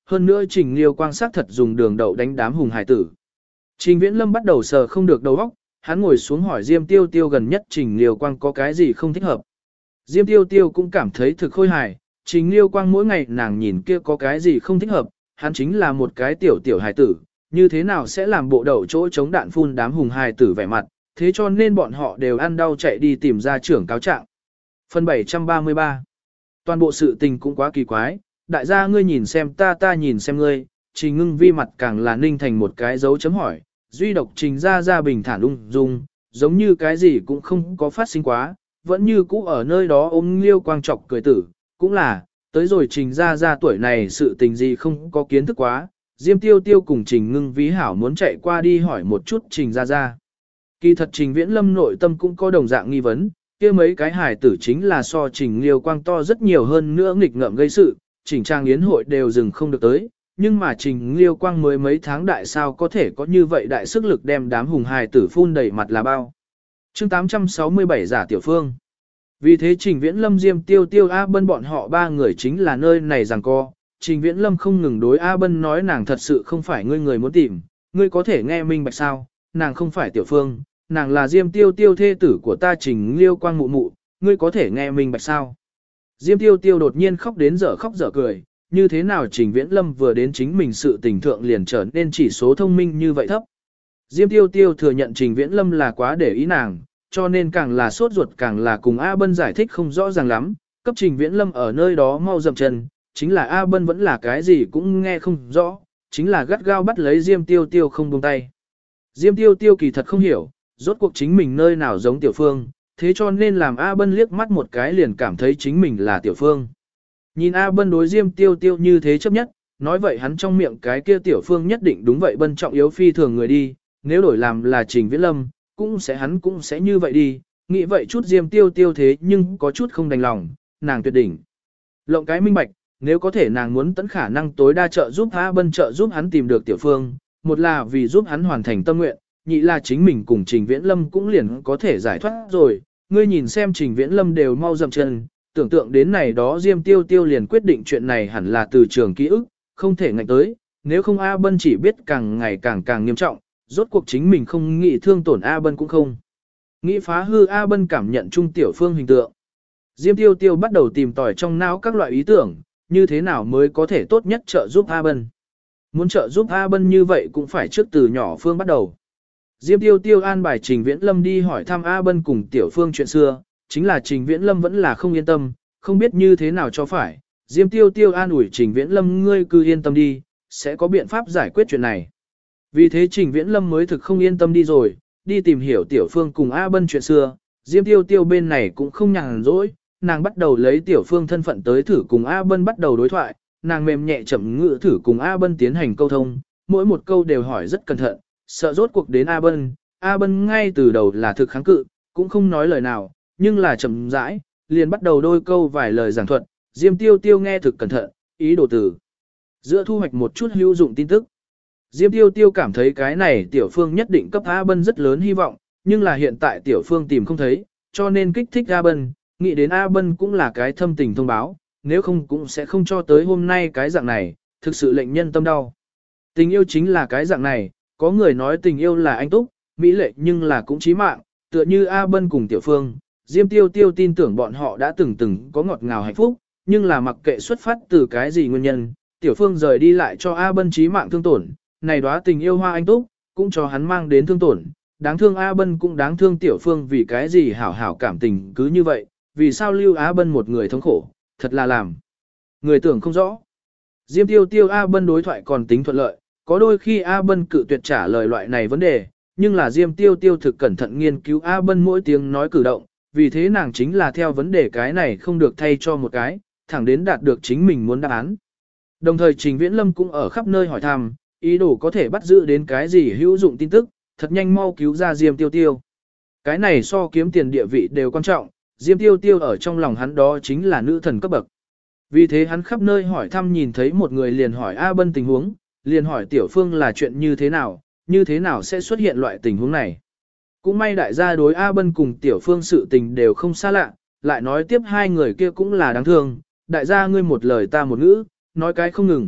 hơn nữa Trình Liêu Quang xác thật dùng đường đậu đánh đám hùng hải tử. Trình Viễn Lâm bắt đầu sờ không được đầu óc, hắn ngồi xuống hỏi Diêm Tiêu Tiêu gần nhất Trình Liêu Quang có cái gì không thích hợp. Diêm Tiêu Tiêu cũng cảm thấy thực khôi hài, Trình Liêu Quang mỗi ngày nàng nhìn kia có cái gì không thích hợp, hắn chính là một cái tiểu hài tử, như thế nào sẽ làm bộ đậu chỗ chống đạn phun đám hùng hài tử vẻ mặt, thế cho nên bọn họ đều ăn đau chạy đi tìm ra trưởng cáo trạng. Phần 733. Toàn bộ sự tình cũng quá kỳ quái, đại gia ngươi nhìn xem ta nhìn xem ngươi, Trình Ngưng Vi mặt càng là ninh thành một cái dấu chấm hỏi, duy độc Trình ra bình thản ung dung, giống như cái gì cũng không có phát sinh quá, vẫn như cũ ở nơi đó ôm Liêu Quang chọc cười tử, cũng là, tới rồi Trình ra tuổi này sự tình gì không có kiến thức quá, Diêm Tiêu Tiêu cùng Trình Ngưng Vi hảo muốn chạy qua đi hỏi một chút Trình ra. Kỳ thật Trình Viễn Lâm nội tâm cũng có đồng dạng nghi vấn, kia mấy cái hài tử chính là so Trình Liêu Quang to rất nhiều hơn nữa nghịch ngợm gây sự, Trình trang yến hội đều dừng không được tới, nhưng mà Trình Liêu Quang mới mấy tháng đại sao có thể có như vậy đại sức lực đem đám hùng hài tử phun đầy mặt là bao. Chương 867 giả tiểu phương. Vì thế Trình Viễn Lâm Diêm Tiêu Tiêu A Bân bọn họ ba người chính là nơi này giằng co. Trình Viễn Lâm không ngừng đối A Bân nói nàng thật sự không phải người muốn tìm, ngươi có thể nghe minh bạch sao, nàng không phải tiểu phương, nàng là Diêm Tiêu Tiêu thê tử của ta Trình Liêu Quang mụ mụ, ngươi có thể nghe minh bạch sao. Diêm Tiêu Tiêu đột nhiên khóc đến dở khóc dở cười, như thế nào Trình Viễn Lâm vừa đến chính mình sự tình thượng liền trở nên chỉ số thông minh như vậy thấp. Diêm Tiêu Tiêu thừa nhận Trình Viễn Lâm là quá để ý nàng, cho nên càng là sốt ruột càng là cùng A Bân giải thích không rõ ràng lắm, cấp Trình Viễn Lâm ở nơi đó mau dậm chân, chính là A Bân vẫn là cái gì cũng nghe không rõ, chính là gắt gao bắt lấy Diêm Tiêu Tiêu không buông tay. Diêm Tiêu Tiêu kỳ thật không hiểu, rốt cuộc chính mình nơi nào giống Tiểu Phương, thế cho nên làm A Bân liếc mắt một cái liền cảm thấy chính mình là Tiểu Phương. Nhìn A Bân đối Diêm Tiêu Tiêu như thế chấp nhất, nói vậy hắn trong miệng cái kia Tiểu Phương nhất định đúng vậy Bân trọng yếu phi thường người đi, nếu đổi làm là Trình Viễn Lâm, hắn cũng sẽ như vậy đi, nghĩ vậy chút Diêm Tiêu Tiêu thế nhưng có chút không đành lòng, nàng tuyệt đỉnh. Lộng cái minh bạch, nếu có thể nàng muốn tận khả năng tối đa trợ giúp A Bân trợ giúp hắn tìm được Tiểu Phương, một là vì giúp hắn hoàn thành tâm nguyện, nhị là chính mình cùng Trình Viễn Lâm cũng liền có thể giải thoát rồi, ngươi nhìn xem Trình Viễn Lâm đều mau dậm chân, tưởng tượng đến này đó Diêm Tiêu Tiêu liền quyết định chuyện này hẳn là từ trường ký ức, không thể ngạnh tới, nếu không A Bân chỉ biết càng ngày càng nghiêm trọng, rốt cuộc chính mình không nghĩ thương tổn A Bân cũng không. Nghĩ phá hư A Bân cảm nhận chung Tiểu Phương hình tượng. Diêm Tiêu Tiêu bắt đầu tìm tòi trong não các loại ý tưởng, như thế nào mới có thể tốt nhất trợ giúp A Bân. Muốn trợ giúp A Bân như vậy cũng phải trước từ nhỏ Phương bắt đầu. Diêm Tiêu Tiêu an bài Trình Viễn Lâm đi hỏi thăm A Bân cùng Tiểu Phương chuyện xưa, chính là Trình Viễn Lâm vẫn là không yên tâm, không biết như thế nào cho phải. Diêm Tiêu Tiêu an ủi Trình Viễn Lâm ngươi cứ yên tâm đi, sẽ có biện pháp giải quyết chuyện này. Vì thế Trình Viễn Lâm mới thực không yên tâm đi rồi, đi tìm hiểu Tiểu Phương cùng A Bân chuyện xưa, Diêm Tiêu Tiêu bên này cũng không nhàn rỗi, nàng bắt đầu lấy Tiểu Phương thân phận tới thử cùng A Bân bắt đầu đối thoại, nàng mềm nhẹ chậm ngữ thử cùng A Bân tiến hành câu thông, mỗi một câu đều hỏi rất cẩn thận, sợ rốt cuộc đến A Bân ngay từ đầu là thực kháng cự, cũng không nói lời nào, nhưng là chậm rãi, liền bắt đầu đôi câu vài lời giảng thuật, Diêm Tiêu Tiêu nghe thực cẩn thận, ý đồ từ giữa thu hoạch một chút hữu dụng tin tức. Diêm Tiêu Tiêu cảm thấy cái này Tiểu Phương nhất định cấp A Bân rất lớn hy vọng, nhưng là hiện tại Tiểu Phương tìm không thấy, cho nên kích thích A Bân, nghĩ đến A Bân cũng là cái thâm tình thông báo, nếu không cũng sẽ không cho tới hôm nay cái dạng này, thực sự lệnh nhân tâm đau. Tình yêu chính là cái dạng này, có người nói tình yêu là anh túc, mỹ lệ nhưng là cũng chí mạng, tựa như A Bân cùng Tiểu Phương, Diêm Tiêu Tiêu tin tưởng bọn họ đã từng có ngọt ngào hạnh phúc, nhưng là mặc kệ xuất phát từ cái gì nguyên nhân, Tiểu Phương rời đi lại cho A Bân chí mạng thương tổn, này đóa tình yêu hoa anh túc, cũng cho hắn mang đến thương tổn, đáng thương A Bân cũng đáng thương Tiểu Phương vì cái gì hảo hảo cảm tình cứ như vậy, vì sao lưu A Bân một người thống khổ, thật là làm người tưởng không rõ. Diêm Tiêu Tiêu A Bân đối thoại còn tính thuận lợi, có đôi khi A Bân cự tuyệt trả lời loại này vấn đề, nhưng là Diêm Tiêu Tiêu thực cẩn thận nghiên cứu A Bân mỗi tiếng nói cử động, vì thế nàng chính là theo vấn đề cái này không được thay cho một cái, thẳng đến đạt được chính mình muốn đáp án. Đồng thời Trình Viễn Lâm cũng ở khắp nơi hỏi thăm, ý đồ có thể bắt giữ đến cái gì hữu dụng tin tức, thật nhanh mau cứu ra Diêm Tiêu Tiêu. Cái này so kiếm tiền địa vị đều quan trọng, Diêm Tiêu Tiêu ở trong lòng hắn đó chính là nữ thần cấp bậc. Vì thế hắn khắp nơi hỏi thăm nhìn thấy một người liền hỏi A Bân tình huống, liền hỏi Tiểu Phương là chuyện như thế nào sẽ xuất hiện loại tình huống này. Cũng may đại gia đối A Bân cùng Tiểu Phương sự tình đều không xa lạ, lại nói tiếp hai người kia cũng là đáng thương, đại gia ngươi một lời ta một ngữ, nói cái không ngừng,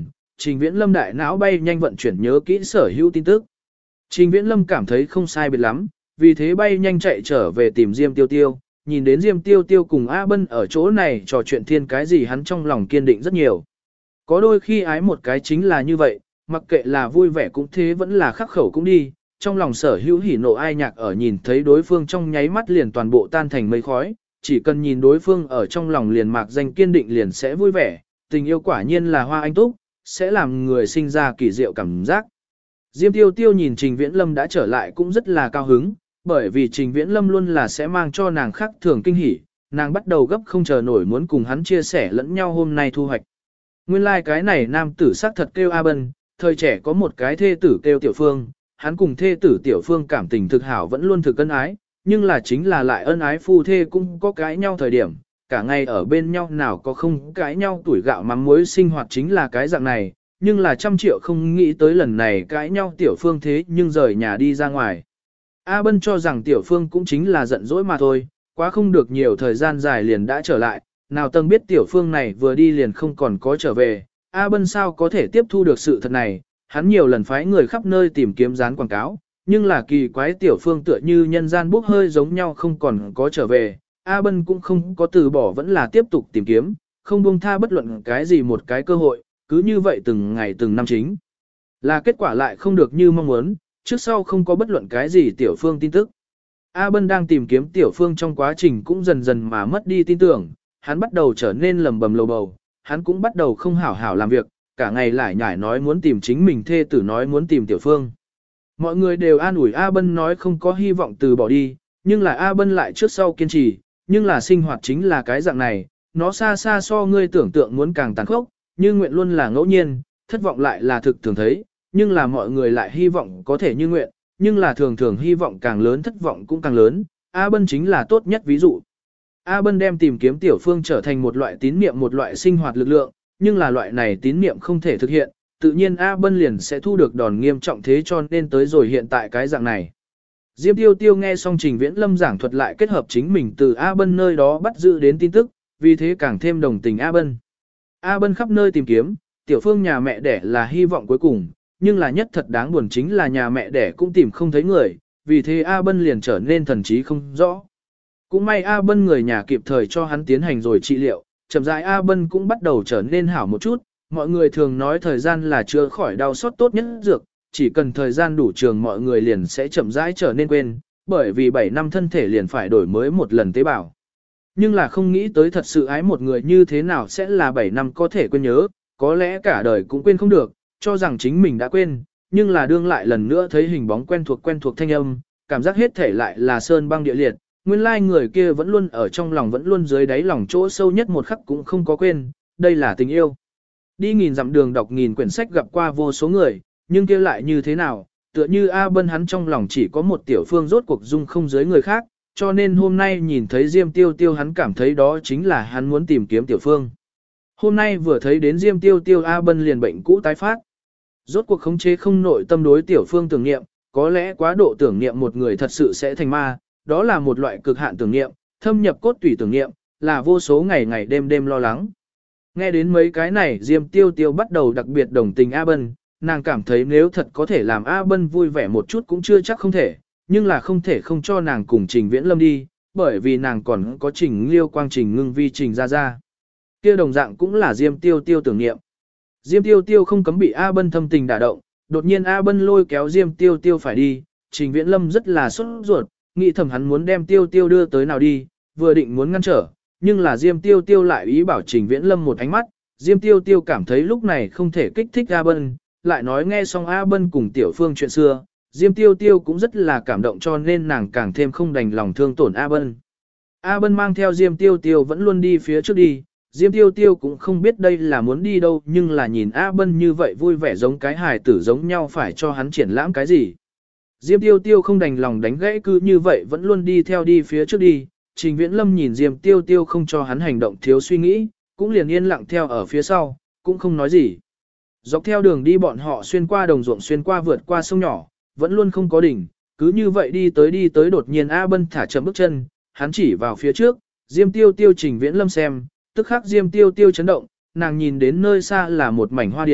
Trình Viễn Lâm đại não bay nhanh vận chuyển nhớ kỹ sở hữu tin tức. Trình Viễn Lâm cảm thấy không sai biệt lắm, vì thế bay nhanh chạy trở về tìm Diêm Tiêu Tiêu, nhìn đến Diêm Tiêu Tiêu cùng A Bân ở chỗ này trò chuyện thiên cái gì hắn trong lòng kiên định rất nhiều. Có đôi khi ái một cái chính là như vậy, mặc kệ là vui vẻ cũng thế vẫn là khắc khẩu cũng đi, trong lòng sở hữu hỉ nộ ai nhạc ở nhìn thấy đối phương trong nháy mắt liền toàn bộ tan thành mây khói, chỉ cần nhìn đối phương ở trong lòng liền mạc danh kiên định liền sẽ vui vẻ, tình yêu quả nhiên là hoa anh túc, sẽ làm người sinh ra kỳ diệu cảm giác. Diêm Tiêu Tiêu nhìn Trình Viễn Lâm đã trở lại cũng rất là cao hứng, bởi vì Trình Viễn Lâm luôn là sẽ mang cho nàng khác thường kinh hỉ, nàng bắt đầu gấp không chờ nổi muốn cùng hắn chia sẻ lẫn nhau hôm nay thu hoạch. Nguyên lai like cái này nam tử sắc thật kêu A Bân, thời trẻ có một cái thê tử kêu Tiểu Phương, hắn cùng thê tử Tiểu Phương cảm tình thực hảo vẫn luôn thực ân ái, nhưng là chính là lại ân ái phu thê cũng có cãi nhau thời điểm, cả ngày ở bên nhau nào có không cãi nhau tuổi gạo mắm muối sinh hoạt chính là cái dạng này, nhưng là 100 triệu không nghĩ tới lần này cãi nhau Tiểu Phương thế nhưng rời nhà đi ra ngoài. A Bân cho rằng Tiểu Phương cũng chính là giận dỗi mà thôi, quá không được nhiều thời gian dài liền đã trở lại, nào tầng biết Tiểu Phương này vừa đi liền không còn có trở về, A Bân sao có thể tiếp thu được sự thật này, hắn nhiều lần phái người khắp nơi tìm kiếm dán quảng cáo, nhưng là kỳ quái Tiểu Phương tựa như nhân gian bốc hơi giống nhau không còn có trở về, A Bân cũng không có từ bỏ vẫn là tiếp tục tìm kiếm, không buông tha bất luận cái gì một cái cơ hội, cứ như vậy từng ngày từng năm chính. Là kết quả lại không được như mong muốn, trước sau không có bất luận cái gì Tiểu Phương tin tức. A Bân đang tìm kiếm Tiểu Phương trong quá trình cũng dần dần mà mất đi tin tưởng, hắn bắt đầu trở nên lầm bầm lầu bầu, hắn cũng bắt đầu không hảo hảo làm việc, cả ngày lại nhải nói muốn tìm chính mình thê tử nói muốn tìm Tiểu Phương. Mọi người đều an ủi A Bân nói không có hy vọng từ bỏ đi, nhưng là A Bân lại trước sau kiên trì, nhưng là sinh hoạt chính là cái dạng này, nó xa xa so ngươi tưởng tượng muốn càng tàn khốc, như nguyện luôn là ngẫu nhiên, thất vọng lại là thực thường thấy, nhưng là mọi người lại hy vọng có thể như nguyện, nhưng là thường thường hy vọng càng lớn thất vọng cũng càng lớn, A Bân chính là tốt nhất ví dụ. A Bân đem tìm kiếm Tiểu Phương trở thành một loại tín niệm một loại sinh hoạt lực lượng, nhưng là loại này tín niệm không thể thực hiện, tự nhiên A Bân liền sẽ thu được đòn nghiêm trọng thế cho nên tới rồi hiện tại cái dạng này. Diêm Tiêu Tiêu nghe xong Trình Viễn Lâm giảng thuật lại kết hợp chính mình từ A Bân nơi đó bắt giữ đến tin tức, vì thế càng thêm đồng tình A Bân. A Bân khắp nơi tìm kiếm, Tiểu Phương nhà mẹ đẻ là hy vọng cuối cùng, nhưng là nhất thật đáng buồn chính là nhà mẹ đẻ cũng tìm không thấy người, vì thế A Bân liền trở nên thần trí không rõ. Cũng may A Bân người nhà kịp thời cho hắn tiến hành rồi trị liệu, chậm rãi A Bân cũng bắt đầu trở nên hảo một chút, mọi người thường nói thời gian là chữa khỏi đau xót tốt nhất dược, chỉ cần thời gian đủ trường mọi người liền sẽ chậm rãi trở nên quên, bởi vì 7 năm thân thể liền phải đổi mới một lần tế bào. Nhưng là không nghĩ tới thật sự ái một người như thế nào sẽ là 7 năm có thể quên nhớ, có lẽ cả đời cũng quên không được, cho rằng chính mình đã quên, nhưng là đương lại lần nữa thấy hình bóng quen thuộc thanh âm, cảm giác hết thể lại là sơn băng địa liệt, nguyên lai người kia vẫn luôn ở trong lòng vẫn luôn dưới đáy lòng chỗ sâu nhất một khắc cũng không có quên, đây là tình yêu. Đi nghìn dặm đường đọc nghìn quyển sách gặp qua vô số người, nhưng kia lại như thế nào, tựa như A Bân hắn trong lòng chỉ có một Tiểu Phương rốt cuộc dung không dưới người khác, cho nên hôm nay nhìn thấy Diêm Tiêu Tiêu hắn cảm thấy đó chính là hắn muốn tìm kiếm Tiểu Phương. Hôm nay vừa thấy đến Diêm Tiêu Tiêu A Bân liền bệnh cũ tái phát. Rốt cuộc khống chế không nội tâm đối Tiểu Phương tưởng niệm, có lẽ quá độ tưởng niệm một người thật sự sẽ thành ma, đó là một loại cực hạn tưởng niệm, thâm nhập cốt tủy tưởng niệm, là vô số ngày ngày đêm đêm lo lắng. Nghe đến mấy cái này Diêm Tiêu Tiêu bắt đầu đặc biệt đồng tình A Bân, nàng cảm thấy nếu thật có thể làm A Bân vui vẻ một chút cũng chưa chắc không thể, nhưng là không thể không cho nàng cùng Trình Viễn Lâm đi, bởi vì nàng còn có Trình Liêu Quang Trình Ngưng Vi Trình Ra. Kia đồng dạng cũng là Diêm Tiêu Tiêu tưởng niệm. Diêm Tiêu Tiêu không cấm bị A Bân thâm tình đả động, đột nhiên A Bân lôi kéo Diêm Tiêu Tiêu phải đi, Trình Viễn Lâm rất là sốt ruột, nghĩ thầm hắn muốn đem Tiêu Tiêu đưa tới nào đi, vừa định muốn ngăn trở, nhưng là Diêm Tiêu Tiêu lại ý bảo Trình Viễn Lâm một ánh mắt, Diêm Tiêu Tiêu cảm thấy lúc này không thể kích thích A Bân, lại nói nghe xong A Bân cùng Tiểu Phương chuyện xưa, Diêm Tiêu Tiêu cũng rất là cảm động cho nên nàng càng thêm không đành lòng thương tổn A Bân. A Bân mang theo Diêm Tiêu Tiêu vẫn luôn đi phía trước đi, Diêm Tiêu Tiêu cũng không biết đây là muốn đi đâu nhưng là nhìn A Bân như vậy vui vẻ giống cái hài tử giống nhau phải cho hắn triển lãm cái gì. Diêm Tiêu Tiêu không đành lòng đánh gãy cứ như vậy vẫn luôn đi theo đi phía trước đi, Trình Viễn Lâm nhìn Diêm Tiêu Tiêu không cho hắn hành động thiếu suy nghĩ, cũng liền yên lặng theo ở phía sau, cũng không nói gì. Dọc theo đường đi bọn họ xuyên qua đồng ruộng xuyên qua vượt qua sông nhỏ, vẫn luôn không có đỉnh, cứ như vậy đi tới đột nhiên A Bân thả chậm bước chân, hắn chỉ vào phía trước, Diêm Tiêu Tiêu Trình Viễn Lâm xem, tức khắc Diêm Tiêu Tiêu chấn động, nàng nhìn đến nơi xa là một mảnh hoa điển,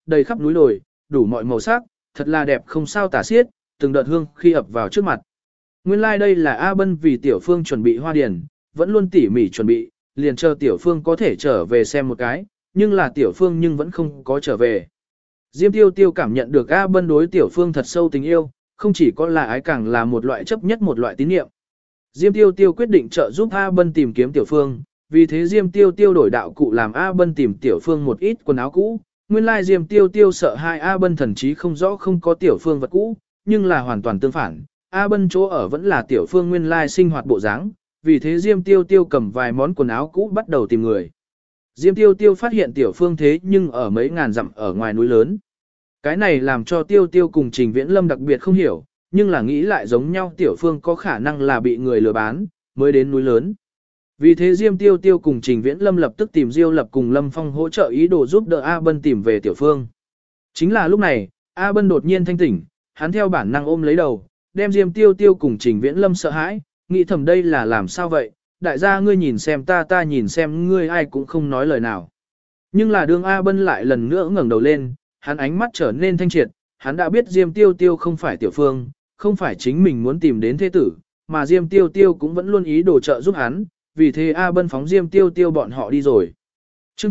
đầy khắp núi đồi, đủ mọi màu sắc, thật là đẹp không sao tả xiết, từng đợt hương khi ập vào trước mặt. Nguyên lai like đây là A Bân vì Tiểu Phương chuẩn bị hoa điển, vẫn luôn tỉ mỉ chuẩn bị, liền chờ Tiểu Phương có thể trở về xem một cái, nhưng là Tiểu Phương nhưng vẫn không có trở về. Diêm Tiêu Tiêu cảm nhận được A Bân đối Tiểu Phương thật sâu tình yêu, không chỉ có là ái càng là một loại chấp nhất một loại tín niệm. Diêm Tiêu Tiêu quyết định trợ giúp A Bân tìm kiếm Tiểu Phương, vì thế Diêm Tiêu Tiêu đổi đạo cụ làm A Bân tìm Tiểu Phương một ít quần áo cũ. Nguyên lai Diêm Tiêu Tiêu sợ hai A Bân thần trí không rõ không có Tiểu Phương vật cũ, nhưng là hoàn toàn tương phản. A Bân chỗ ở vẫn là Tiểu Phương nguyên lai sinh hoạt bộ dáng, vì thế Diêm Tiêu Tiêu cầm vài món quần áo cũ bắt đầu tìm người. Diêm Tiêu Tiêu phát hiện Tiểu Phương thế nhưng ở mấy ngàn dặm ở ngoài núi lớn. Cái này làm cho Tiêu Tiêu cùng Trình Viễn Lâm đặc biệt không hiểu, nhưng là nghĩ lại giống nhau Tiểu Phương có khả năng là bị người lừa bán, mới đến núi lớn. Vì thế Diêm Tiêu Tiêu cùng Trình Viễn Lâm lập tức tìm Diêu Lập cùng Lâm Phong hỗ trợ ý đồ giúp đỡ A Bân tìm về Tiểu Phương. Chính là lúc này, A Bân đột nhiên thanh tỉnh, hắn theo bản năng ôm lấy đầu, đem Diêm Tiêu Tiêu cùng Trình Viễn Lâm sợ hãi, nghĩ thầm đây là làm sao vậy, đại gia ngươi nhìn xem ta nhìn xem ngươi, ai cũng không nói lời nào. Nhưng là đương A Bân lại lần nữa ngẩng đầu lên, hắn ánh mắt trở nên thanh triệt, hắn đã biết Diêm Tiêu Tiêu không phải Tiểu Phương, không phải chính mình muốn tìm đến thế tử, mà Diêm Tiêu Tiêu cũng vẫn luôn ý đồ trợ giúp hắn, vì thế A Bân phóng Diêm Tiêu Tiêu bọn họ đi rồi. Chương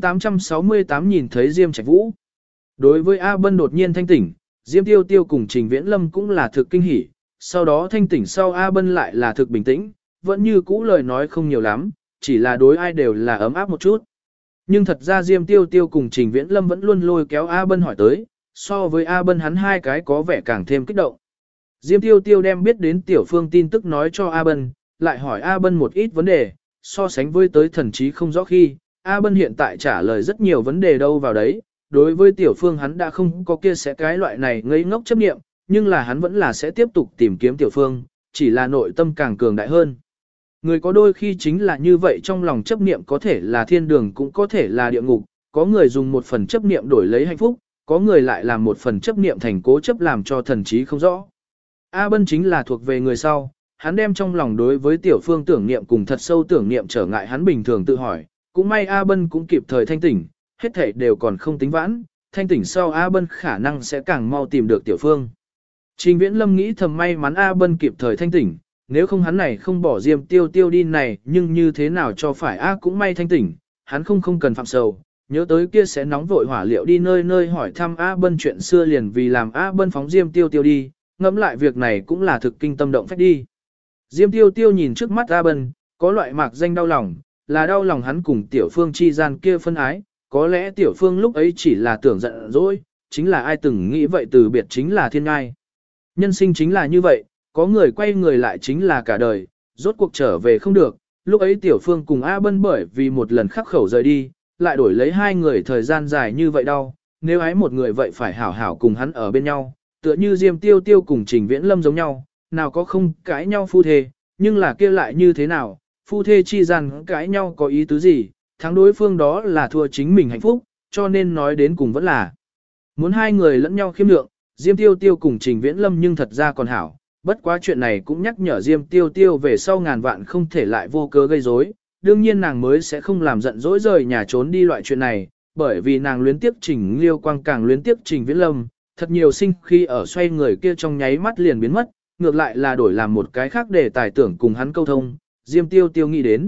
868 nhìn thấy Diêm Trạch Vũ. Đối với A Bân đột nhiên thanh tỉnh, Diêm Tiêu Tiêu cùng Trình Viễn Lâm cũng là thực kinh hỉ, sau đó thanh tỉnh sau A Bân lại là thực bình tĩnh, vẫn như cũ lời nói không nhiều lắm, chỉ là đối ai đều là ấm áp một chút. Nhưng thật ra Diêm Tiêu Tiêu cùng Trình Viễn Lâm vẫn luôn lôi kéo A Bân hỏi tới, so với A Bân hắn hai cái có vẻ càng thêm kích động. Diêm Tiêu Tiêu đem biết đến Tiểu Phương tin tức nói cho A Bân, lại hỏi A Bân một ít vấn đề, so sánh với tới thần trí không rõ khi, A Bân hiện tại trả lời rất nhiều vấn đề đâu vào đấy. Đối với Tiểu Phương hắn đã không có kia sẽ cái loại này ngây ngốc chấp niệm, nhưng là hắn vẫn là sẽ tiếp tục tìm kiếm Tiểu Phương, chỉ là nội tâm càng cường đại hơn. Người có đôi khi chính là như vậy, trong lòng chấp niệm có thể là thiên đường cũng có thể là địa ngục, có người dùng một phần chấp niệm đổi lấy hạnh phúc, có người lại làm một phần chấp niệm thành cố chấp làm cho thần trí không rõ. A Bân chính là thuộc về người sau, hắn đem trong lòng đối với Tiểu Phương tưởng niệm cùng thật sâu tưởng niệm trở ngại hắn bình thường tự hỏi, cũng may A Bân cũng kịp thời thanh tỉnh, hết thảy đều còn không tính vãn, thanh tỉnh sau A Bân khả năng sẽ càng mau tìm được Tiểu Phương. Trình Viễn Lâm nghĩ thầm may mắn A Bân kịp thời thanh tỉnh, nếu không hắn này không bỏ Diêm Tiêu Tiêu đi này, nhưng như thế nào cho phải A cũng may thanh tỉnh, hắn không cần phạm sầu, nhớ tới kia sẽ nóng vội hỏa liệu đi nơi nơi hỏi thăm A Bân chuyện xưa liền vì làm A Bân phóng Diêm Tiêu Tiêu đi, ngẫm lại việc này cũng là thực kinh tâm động phách đi. Diêm Tiêu Tiêu nhìn trước mắt A Bân, có loại mạc danh đau lòng, là đau lòng hắn cùng Tiểu Phương chi gian kia phân ái, có lẽ Tiểu Phương lúc ấy chỉ là tưởng giận dỗi, chính là ai từng nghĩ vậy từ biệt chính là thiên ngai. Nhân sinh chính là như vậy, có người quay người lại chính là cả đời, rốt cuộc trở về không được, lúc ấy Tiểu Phương cùng A Bân bởi vì một lần khắc khẩu rời đi, lại đổi lấy hai người thời gian dài như vậy đau, nếu ái một người vậy phải hảo hảo cùng hắn ở bên nhau, tựa như Diêm Tiêu Tiêu cùng Trình Viễn Lâm giống nhau, nào có không cãi nhau phu thê, nhưng là kia lại như thế nào, phu thê chi gian cãi nhau có ý tứ gì, thắng đối phương đó là thua chính mình hạnh phúc, cho nên nói đến cùng vẫn là muốn hai người lẫn nhau khiêm lượng. Diêm Tiêu Tiêu cùng Trình Viễn Lâm nhưng thật ra còn hảo, bất quá chuyện này cũng nhắc nhở Diêm Tiêu Tiêu về sau ngàn vạn không thể lại vô cớ gây rối. Đương nhiên nàng mới sẽ không làm giận dỗi rời nhà trốn đi loại chuyện này, bởi vì nàng luyến tiếp Trình Liêu Quang càng luyến tiếp Trình Viễn Lâm, thật nhiều sinh khi ở xoay người kia trong nháy mắt liền biến mất, ngược lại là đổi làm một cái khác để tài tưởng cùng hắn câu thông. Diêm Tiêu Tiêu nghĩ đến,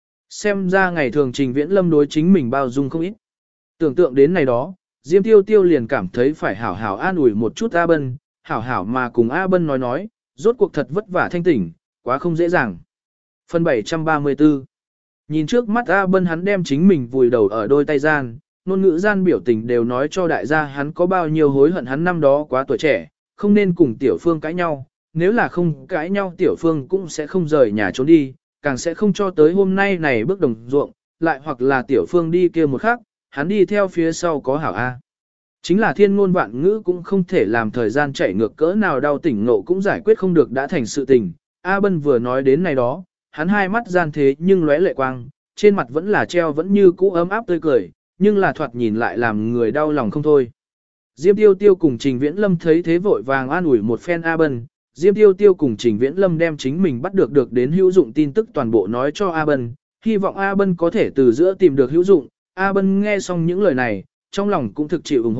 xem ra ngày thường Trình Viễn Lâm đối chính mình bao dung không ít. Tưởng tượng đến này đó, Diêm Tiêu Tiêu liền cảm thấy phải hảo hảo an ủi một chút A Bân, hảo hảo mà cùng A Bân nói, rốt cuộc thật vất vả thanh tỉnh, quá không dễ dàng. Phần 734. Nhìn trước mắt A Bân, hắn đem chính mình vùi đầu ở đôi tay gian, ngôn ngữ gian biểu tình đều nói cho đại gia hắn có bao nhiêu hối hận hắn năm đó quá tuổi trẻ, không nên cùng Tiểu Phương cãi nhau, nếu là không cãi nhau Tiểu Phương cũng sẽ không rời nhà trốn đi, càng sẽ không cho tới hôm nay này bước đồng ruộng, lại hoặc là Tiểu Phương đi kia một khắc, hắn đi theo phía sau có hảo A. Chính là thiên ngôn vạn ngữ cũng không thể làm thời gian chạy ngược cỡ nào, đau tỉnh ngộ cũng giải quyết không được đã thành sự tình. A Bân vừa nói đến này đó, hắn hai mắt gian thế nhưng lóe lệ quang, trên mặt vẫn là treo vẫn như cũ ấm áp tươi cười, nhưng là thoạt nhìn lại làm người đau lòng không thôi. Diêm Tiêu Tiêu cùng Trình Viễn Lâm thấy thế vội vàng an ủi một phen A Bân. Diêm Tiêu Tiêu cùng Trình Viễn Lâm đem chính mình bắt được đến hữu dụng tin tức toàn bộ nói cho A Bân, hy vọng A Bân có thể từ giữa tìm được hữu dụng. A Bân nghe xong những lời này, trong lòng cũng thực chịu ủng hộ,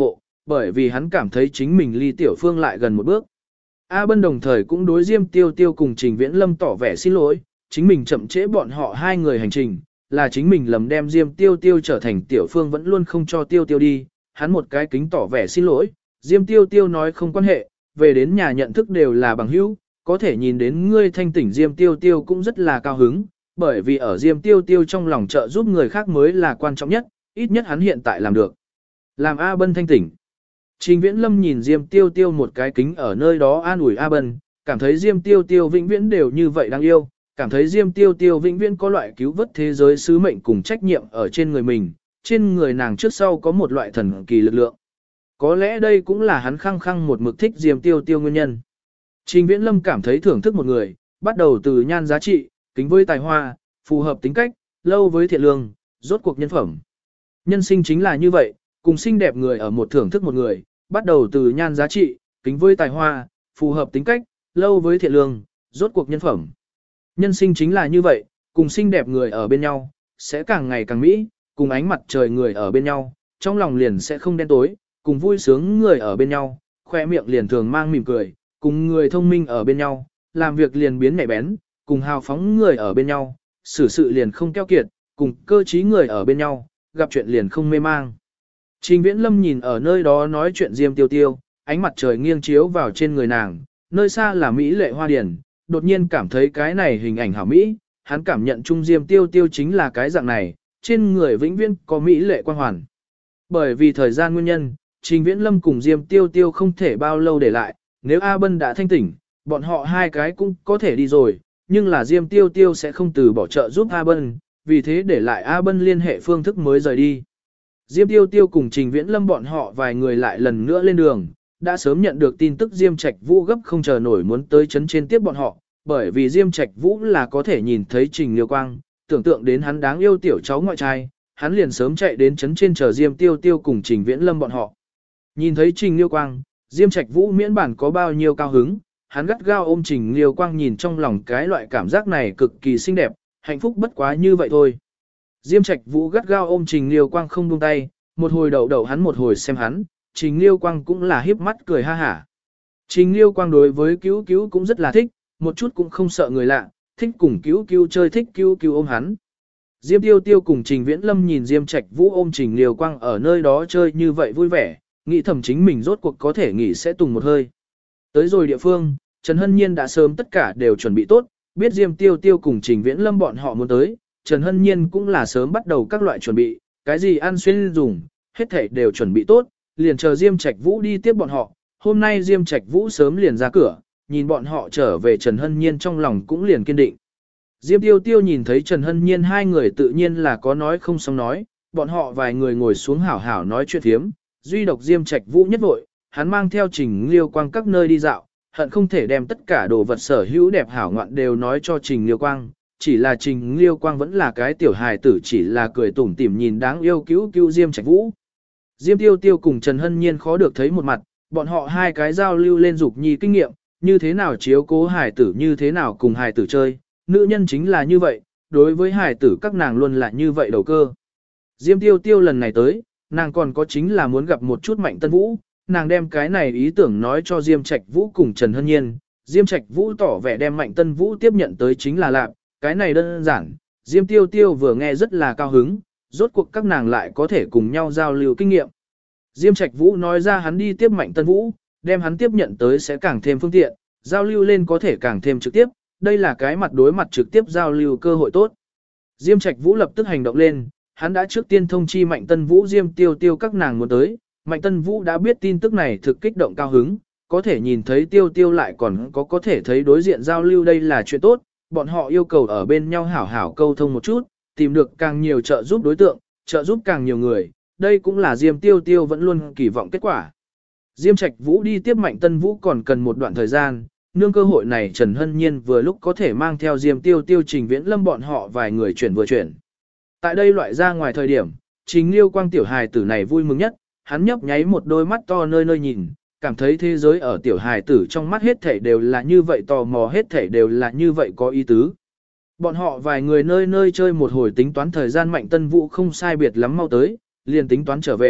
bởi vì hắn cảm thấy chính mình ly Tiểu Phương lại gần một bước. A Bân đồng thời cũng đối Diêm Tiêu Tiêu cùng Trình Viễn Lâm tỏ vẻ xin lỗi, chính mình chậm trễ bọn họ hai người hành trình, là chính mình lầm đem Diêm Tiêu Tiêu trở thành Tiểu Phương vẫn luôn không cho Tiêu Tiêu đi, hắn một cái kính tỏ vẻ xin lỗi, Diêm Tiêu Tiêu nói không quan hệ, về đến nhà nhận thức đều là bằng hữu, có thể nhìn đến ngươi thanh tỉnh Diêm Tiêu Tiêu cũng rất là cao hứng, bởi vì ở Diêm Tiêu Tiêu trong lòng trợ giúp người khác mới là quan trọng nhất, ít nhất hắn hiện tại làm được. Làm A Bân thanh tỉnh. Trình Viễn Lâm nhìn Diêm Tiêu Tiêu một cái kính ở nơi đó an ủi A Bân, cảm thấy Diêm Tiêu Tiêu vĩnh viễn đều như vậy đáng yêu, cảm thấy Diêm Tiêu Tiêu vĩnh viễn có loại cứu vớt thế giới sứ mệnh cùng trách nhiệm ở trên người mình, trên người nàng trước sau có một loại thần kỳ lực lượng. Có lẽ đây cũng là hắn khăng khăng một mực thích Diêm Tiêu Tiêu nguyên nhân. Trình Viễn Lâm cảm thấy thưởng thức một người, bắt đầu từ nhan giá trị, kính với tài hoa, phù hợp tính cách, lâu với thiện lương, rốt cuộc nhân phẩm. Nhân sinh chính là như vậy, cùng xinh đẹp người ở một thưởng thức một người, bắt đầu từ nhan giá trị, kính với tài hoa, phù hợp tính cách, lâu với thiện lương, rốt cuộc nhân phẩm. Nhân sinh chính là như vậy, cùng xinh đẹp người ở bên nhau, sẽ càng ngày càng mỹ, cùng ánh mặt trời người ở bên nhau, trong lòng liền sẽ không đen tối, cùng vui sướng người ở bên nhau, khoe miệng liền thường mang mỉm cười, cùng người thông minh ở bên nhau, làm việc liền biến nhạy bén, cùng hào phóng người ở bên nhau, xử sự liền không keo kiệt, cùng cơ trí người ở bên nhau, gặp chuyện liền không mê mang. Trình Viễn Lâm nhìn ở nơi đó nói chuyện Diêm Tiêu Tiêu, ánh mặt trời nghiêng chiếu vào trên người nàng, nơi xa là mỹ lệ hoa điển, đột nhiên cảm thấy cái này hình ảnh hảo mỹ, hắn cảm nhận chung Diêm Tiêu Tiêu chính là cái dạng này, trên người vĩnh viễn có mỹ lệ quang hoàn. Bởi vì thời gian nguyên nhân, Trình Viễn Lâm cùng Diêm Tiêu Tiêu không thể bao lâu để lại, nếu A Bân đã thanh tỉnh, bọn họ hai cái cũng có thể đi rồi, nhưng là Diêm Tiêu Tiêu sẽ không từ bỏ trợ giúp A Bân, vì thế để lại A Bân liên hệ phương thức mới rời đi. Diêm Tiêu Tiêu cùng Trình Viễn Lâm bọn họ vài người lại lần nữa lên đường, đã sớm nhận được tin tức Diêm Trạch Vũ gấp không chờ nổi muốn tới trấn trên tiếp bọn họ, bởi vì Diêm Trạch Vũ là có thể nhìn thấy Trình Liêu Quang, tưởng tượng đến hắn đáng yêu tiểu cháu ngoại trai, hắn liền sớm chạy đến trấn trên chờ Diêm Tiêu Tiêu cùng Trình Viễn Lâm bọn họ. Nhìn thấy Trình Liêu Quang, Diêm Trạch Vũ miễn bản có bao nhiêu cao hứng, hắn gắt gao ôm Trình Liêu Quang nhìn trong lòng cái loại cảm giác này cực kỳ xinh đẹp, hạnh phúc bất quá như vậy thôi. Diêm Trạch Vũ gắt gao ôm Trình Liêu Quang không buông tay, một hồi đậu hắn một hồi xem hắn, Trình Liêu Quang cũng là hiếp mắt cười ha hả. Trình Liêu Quang đối với cứu cứu cũng rất là thích, một chút cũng không sợ người lạ, thích cùng cứu cứu chơi, thích cứu cứu ôm hắn. Diêm Tiêu Tiêu cùng Trình Viễn Lâm nhìn Diêm Trạch Vũ ôm Trình Liêu Quang ở nơi đó chơi như vậy vui vẻ, nghĩ thầm chính mình rốt cuộc có thể nghỉ sẽ tùng một hơi. Tới rồi địa phương, Trần Hân Nhiên đã sớm tất cả đều chuẩn bị tốt, biết Diêm Tiêu Tiêu cùng Trình Viễn Lâm bọn họ muốn tới, Trần Hân Nhiên cũng là sớm bắt đầu các loại chuẩn bị, cái gì ăn xuyên dùng, hết thảy đều chuẩn bị tốt, liền chờ Diêm Trạch Vũ đi tiếp bọn họ. Hôm nay Diêm Trạch Vũ sớm liền ra cửa, nhìn bọn họ trở về Trần Hân Nhiên trong lòng cũng liền kiên định. Diêm Tiêu Tiêu nhìn thấy Trần Hân Nhiên hai người tự nhiên là có nói không xong nói, bọn họ vài người ngồi xuống hảo hảo nói chuyện thiếm, duy độc Diêm Trạch Vũ nhất vội, hắn mang theo Trình Liêu Quang các nơi đi dạo, hận không thể đem tất cả đồ vật sở hữu đẹp hảo ngoạn đều nói cho Trình Liêu Quang, chỉ là Trình Liêu Quang vẫn là cái tiểu hài tử, chỉ là cười tủm tỉm nhìn đáng yêu cứu Diêm Trạch Vũ. Diêm Tiêu Tiêu cùng Trần Hân Nhiên khó được thấy một mặt, bọn họ hai cái giao lưu lên dục nhi kinh nghiệm, như thế nào chiếu cố hài tử, như thế nào cùng hài tử chơi, nữ nhân chính là như vậy, đối với hài tử các nàng luôn là như vậy đầu cơ. Diêm Tiêu Tiêu lần này tới, nàng còn có chính là muốn gặp một chút Mạnh Tân Vũ, nàng đem cái này ý tưởng nói cho Diêm Trạch Vũ cùng Trần Hân Nhiên, Diêm Trạch Vũ tỏ vẻ đem Mạnh Tân Vũ tiếp nhận tới chính là lạc, cái này đơn giản, Diêm Tiêu Tiêu vừa nghe rất là cao hứng, rốt cuộc các nàng lại có thể cùng nhau giao lưu kinh nghiệm. Diêm Trạch Vũ nói ra hắn đi tiếp Mạnh Tân Vũ, đem hắn tiếp nhận tới sẽ càng thêm phương tiện, giao lưu lên có thể càng thêm trực tiếp, đây là cái mặt đối mặt trực tiếp giao lưu cơ hội tốt. Diêm Trạch Vũ lập tức hành động lên, hắn đã trước tiên thông chi Mạnh Tân Vũ Diêm Tiêu Tiêu các nàng muốn tới, Mạnh Tân Vũ đã biết tin tức này thực kích động cao hứng, có thể nhìn thấy Tiêu Tiêu lại còn có thể thấy đối diện giao lưu đây là chuyện tốt, bọn họ yêu cầu ở bên nhau hảo hảo câu thông một chút, tìm được càng nhiều trợ giúp đối tượng, trợ giúp càng nhiều người, đây cũng là Diêm Tiêu Tiêu vẫn luôn kỳ vọng kết quả. Diêm Trạch Vũ đi tiếp Mạnh Tân Vũ còn cần một đoạn thời gian, nương cơ hội này Trần Hân Nhiên vừa lúc có thể mang theo Diêm Tiêu Tiêu Trình Viễn Lâm bọn họ vài người chuyển vừa chuyển. Tại đây loại ra ngoài thời điểm, Trình Liêu Quang tiểu hài tử này vui mừng nhất, hắn nhấp nháy một đôi mắt to nơi nơi nhìn, cảm thấy thế giới ở tiểu hài tử trong mắt hết thảy đều là như vậy tò mò, hết thảy đều là như vậy có ý tứ. Bọn họ vài người nơi nơi chơi một hồi tính toán thời gian Mạnh Tân Vũ không sai biệt lắm mau tới, liền tính toán trở về,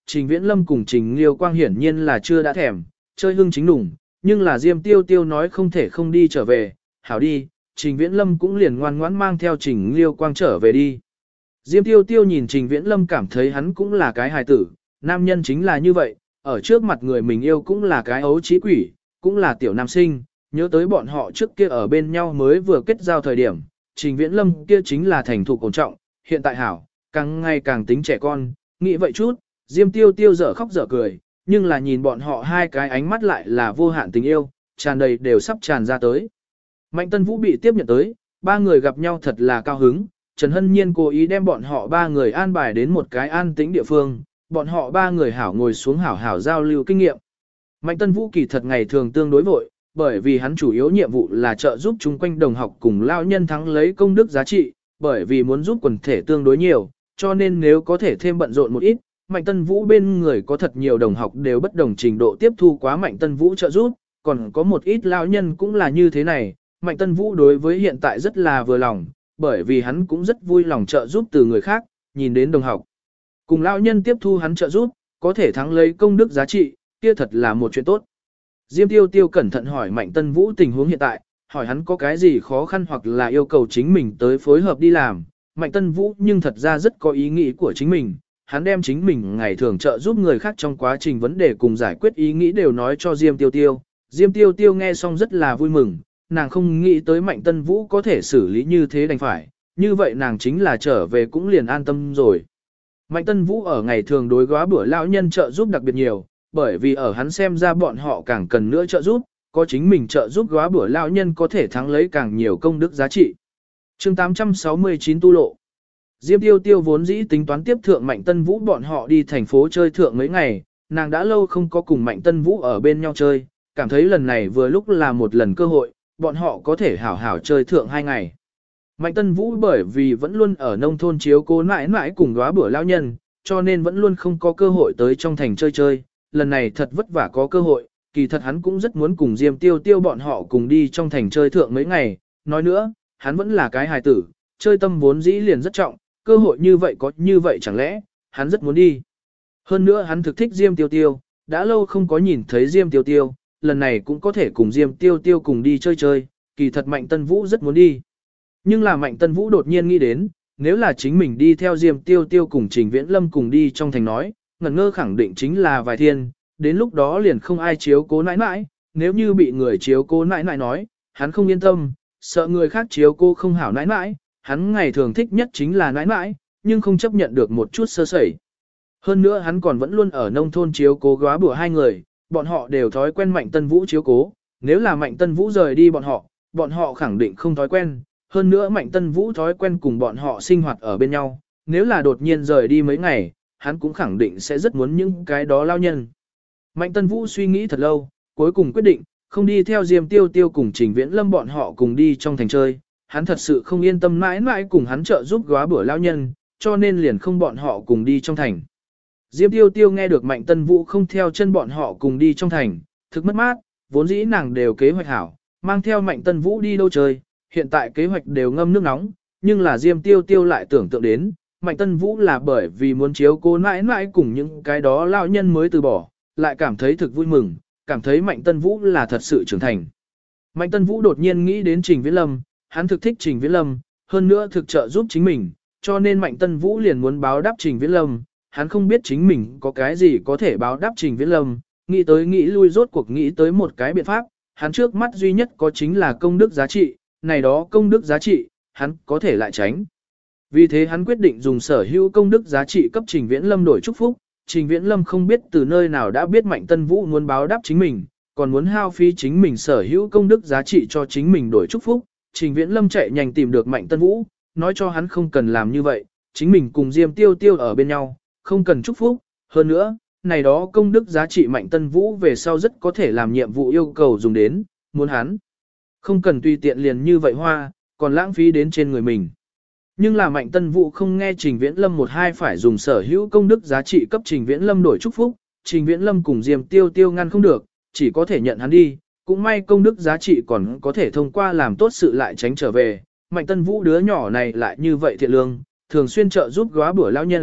Trình Viễn Lâm cùng Trình Liêu Quang hiển nhiên là chưa đã thèm, chơi hưng chính đủng, nhưng là Diêm Tiêu Tiêu nói không thể không đi trở về, hảo đi, Trình Viễn Lâm cũng liền ngoan ngoãn mang theo Trình Liêu Quang trở về đi. Diêm Tiêu Tiêu nhìn Trình Viễn Lâm cảm thấy hắn cũng là cái hài tử, nam nhân chính là như vậy, ở trước mặt người mình yêu cũng là cái ấu trí quỷ, cũng là tiểu nam sinh, nhớ tới bọn họ trước kia ở bên nhau mới vừa kết giao thời điểm, Trình Viễn Lâm kia chính là thành thục ổn trọng, hiện tại hảo, càng ngày càng tính trẻ con, nghĩ vậy chút, Diêm Tiêu Tiêu dở khóc dở cười, nhưng là nhìn bọn họ hai cái ánh mắt lại là vô hạn tình yêu, tràn đầy đều sắp tràn ra tới. Mạnh Tân Vũ bị tiếp nhận tới, ba người gặp nhau thật là cao hứng, Trần Hân Nhiên cố ý đem bọn họ ba người an bài đến một cái an tĩnh địa phương, bọn họ ba người hảo ngồi xuống hảo hảo giao lưu kinh nghiệm. Mạnh Tân Vũ kỳ thật ngày thường tương đối vội, bởi vì hắn chủ yếu nhiệm vụ là trợ giúp chung quanh đồng học cùng lao nhân thắng lấy công đức giá trị, bởi vì muốn giúp quần thể tương đối nhiều, cho nên nếu có thể thêm bận rộn một ít, Mạnh Tân Vũ bên người có thật nhiều đồng học đều bất đồng trình độ tiếp thu quá Mạnh Tân Vũ trợ giúp, còn có một ít lao nhân cũng là như thế này, Mạnh Tân Vũ đối với hiện tại rất là vừa lòng, bởi vì hắn cũng rất vui lòng trợ giúp từ người khác, nhìn đến đồng học. Cùng lao nhân tiếp thu hắn trợ giúp, có thể thắng lấy công đức giá trị, kia thật là một chuyện tốt. Diêm Tiêu Tiêu cẩn thận hỏi Mạnh Tân Vũ tình huống hiện tại, hỏi hắn có cái gì khó khăn hoặc là yêu cầu chính mình tới phối hợp đi làm. Mạnh Tân Vũ nhưng thật ra rất có ý nghĩ của chính mình, hắn đem chính mình ngày thường trợ giúp người khác trong quá trình vấn đề cùng giải quyết ý nghĩ đều nói cho Diêm Tiêu Tiêu. Diêm Tiêu Tiêu nghe xong rất là vui mừng, nàng không nghĩ tới Mạnh Tân Vũ có thể xử lý như thế đành phải, như vậy nàng chính là trở về cũng liền an tâm rồi. Mạnh Tân Vũ ở ngày thường đối góa bữa lão nhân trợ giúp đặc biệt nhiều, bởi vì ở hắn xem ra bọn họ càng cần nữa trợ giúp, có chính mình trợ giúp góa bữa lão nhân có thể thắng lấy càng nhiều công đức giá trị. Chương 869 tu lộ. Diêm Tiêu Tiêu vốn dĩ tính toán tiếp thượng Mạnh Tân Vũ bọn họ đi thành phố chơi thượng mấy ngày, nàng đã lâu không có cùng Mạnh Tân Vũ ở bên nhau chơi, cảm thấy lần này vừa lúc là một lần cơ hội, bọn họ có thể hảo hảo chơi thượng 2 ngày. Mạnh Tân Vũ bởi vì vẫn luôn ở nông thôn chiếu cố mãi mãi cùng góa bữa lão nhân, cho nên vẫn luôn không có cơ hội tới trong thành chơi chơi, lần này thật vất vả có cơ hội, kỳ thật hắn cũng rất muốn cùng Diêm Tiêu Tiêu bọn họ cùng đi trong thành chơi thượng mấy ngày, nói nữa, hắn vẫn là cái hài tử, chơi tâm vốn dĩ liền rất trọng, cơ hội như vậy có như vậy chẳng lẽ, hắn rất muốn đi. Hơn nữa hắn thực thích Diêm Tiêu Tiêu, đã lâu không có nhìn thấy Diêm Tiêu Tiêu, lần này cũng có thể cùng Diêm Tiêu Tiêu cùng đi chơi chơi, kỳ thật Mạnh Tân Vũ rất muốn đi. Nhưng là Mạnh Tân Vũ đột nhiên nghĩ đến, nếu là chính mình đi theo Diêm Tiêu Tiêu cùng Trình Viễn Lâm cùng đi trong thành nói, ngẩn ngơ khẳng định chính là vài thiên, đến lúc đó liền không ai chiếu cố nãi nãi, nếu như bị người chiếu cố nãi nãi nói, hắn không yên tâm, sợ người khác chiếu cố không hảo nãi nãi, hắn ngày thường thích nhất chính là nãi nãi, nhưng không chấp nhận được một chút sơ sẩy. Hơn nữa hắn còn vẫn luôn ở nông thôn chiếu cố góa bữa hai người, bọn họ đều thói quen Mạnh Tân Vũ chiếu cố, nếu là Mạnh Tân Vũ rời đi bọn họ khẳng định không thói quen, hơn nữa Mạnh Tân Vũ thói quen cùng bọn họ sinh hoạt ở bên nhau, nếu là đột nhiên rời đi mấy ngày, hắn cũng khẳng định sẽ rất muốn những cái đó lao nhân. Mạnh Tân Vũ suy nghĩ thật lâu, cuối cùng quyết định, không đi theo Diêm Tiêu Tiêu cùng Trình Viễn Lâm bọn họ cùng đi trong thành chơi, hắn thật sự không yên tâm mãi mãi cùng hắn trợ giúp góa bữa lao nhân, cho nên liền không bọn họ cùng đi trong thành. Diêm Tiêu Tiêu nghe được Mạnh Tân Vũ không theo chân bọn họ cùng đi trong thành, thực mất mát, vốn dĩ nàng đều kế hoạch hảo, mang theo Mạnh Tân Vũ đi đâu chơi, hiện tại kế hoạch đều ngâm nước nóng, nhưng là Diêm Tiêu Tiêu lại tưởng tượng đến, Mạnh Tân Vũ là bởi vì muốn chiếu cố mãi mãi cùng những cái đó lao nhân mới từ bỏ, lại cảm thấy thực vui mừng, cảm thấy Mạnh Tân Vũ là thật sự trưởng thành. Mạnh Tân Vũ đột nhiên nghĩ đến Trình Viễn Lâm, hắn thực thích Trình Viễn Lâm, hơn nữa thực trợ giúp chính mình, cho nên Mạnh Tân Vũ liền muốn báo đáp Trình Viễn Lâm, hắn không biết chính mình có cái gì có thể báo đáp Trình Viễn Lâm, nghĩ tới nghĩ lui rốt cuộc nghĩ tới một cái biện pháp, hắn trước mắt duy nhất có chính là công đức giá trị, này đó công đức giá trị, hắn có thể lại tránh. Vì thế hắn quyết định dùng sở hữu công đức giá trị cấp Trình Viễn Lâm đổi chúc phúc, Trình Viễn Lâm không biết từ nơi nào đã biết Mạnh Tân Vũ muốn báo đáp chính mình, còn muốn hao phí chính mình sở hữu công đức giá trị cho chính mình đổi chúc phúc. Trình Viễn Lâm chạy nhanh tìm được Mạnh Tân Vũ, nói cho hắn không cần làm như vậy, chính mình cùng Diêm Tiêu Tiêu ở bên nhau, không cần chúc phúc. Hơn nữa, này đó công đức giá trị Mạnh Tân Vũ về sau rất có thể làm nhiệm vụ yêu cầu dùng đến, muốn hắn không cần tùy tiện liền như vậy hoa, còn lãng phí đến trên người mình. Nhưng là Mạnh Tân Vũ không nghe Trình Viễn Lâm một hai phải dùng sở hữu công đức giá trị cấp Trình Viễn Lâm đổi chúc phúc, Trình Viễn Lâm cùng Diêm Tiêu Tiêu ngăn không được, chỉ có thể nhận hắn đi, cũng may công đức giá trị còn có thể thông qua làm tốt sự lại tránh trở về. Mạnh Tân Vũ đứa nhỏ này lại như vậy thiện lương, thường xuyên trợ giúp góa bữa lão nhân,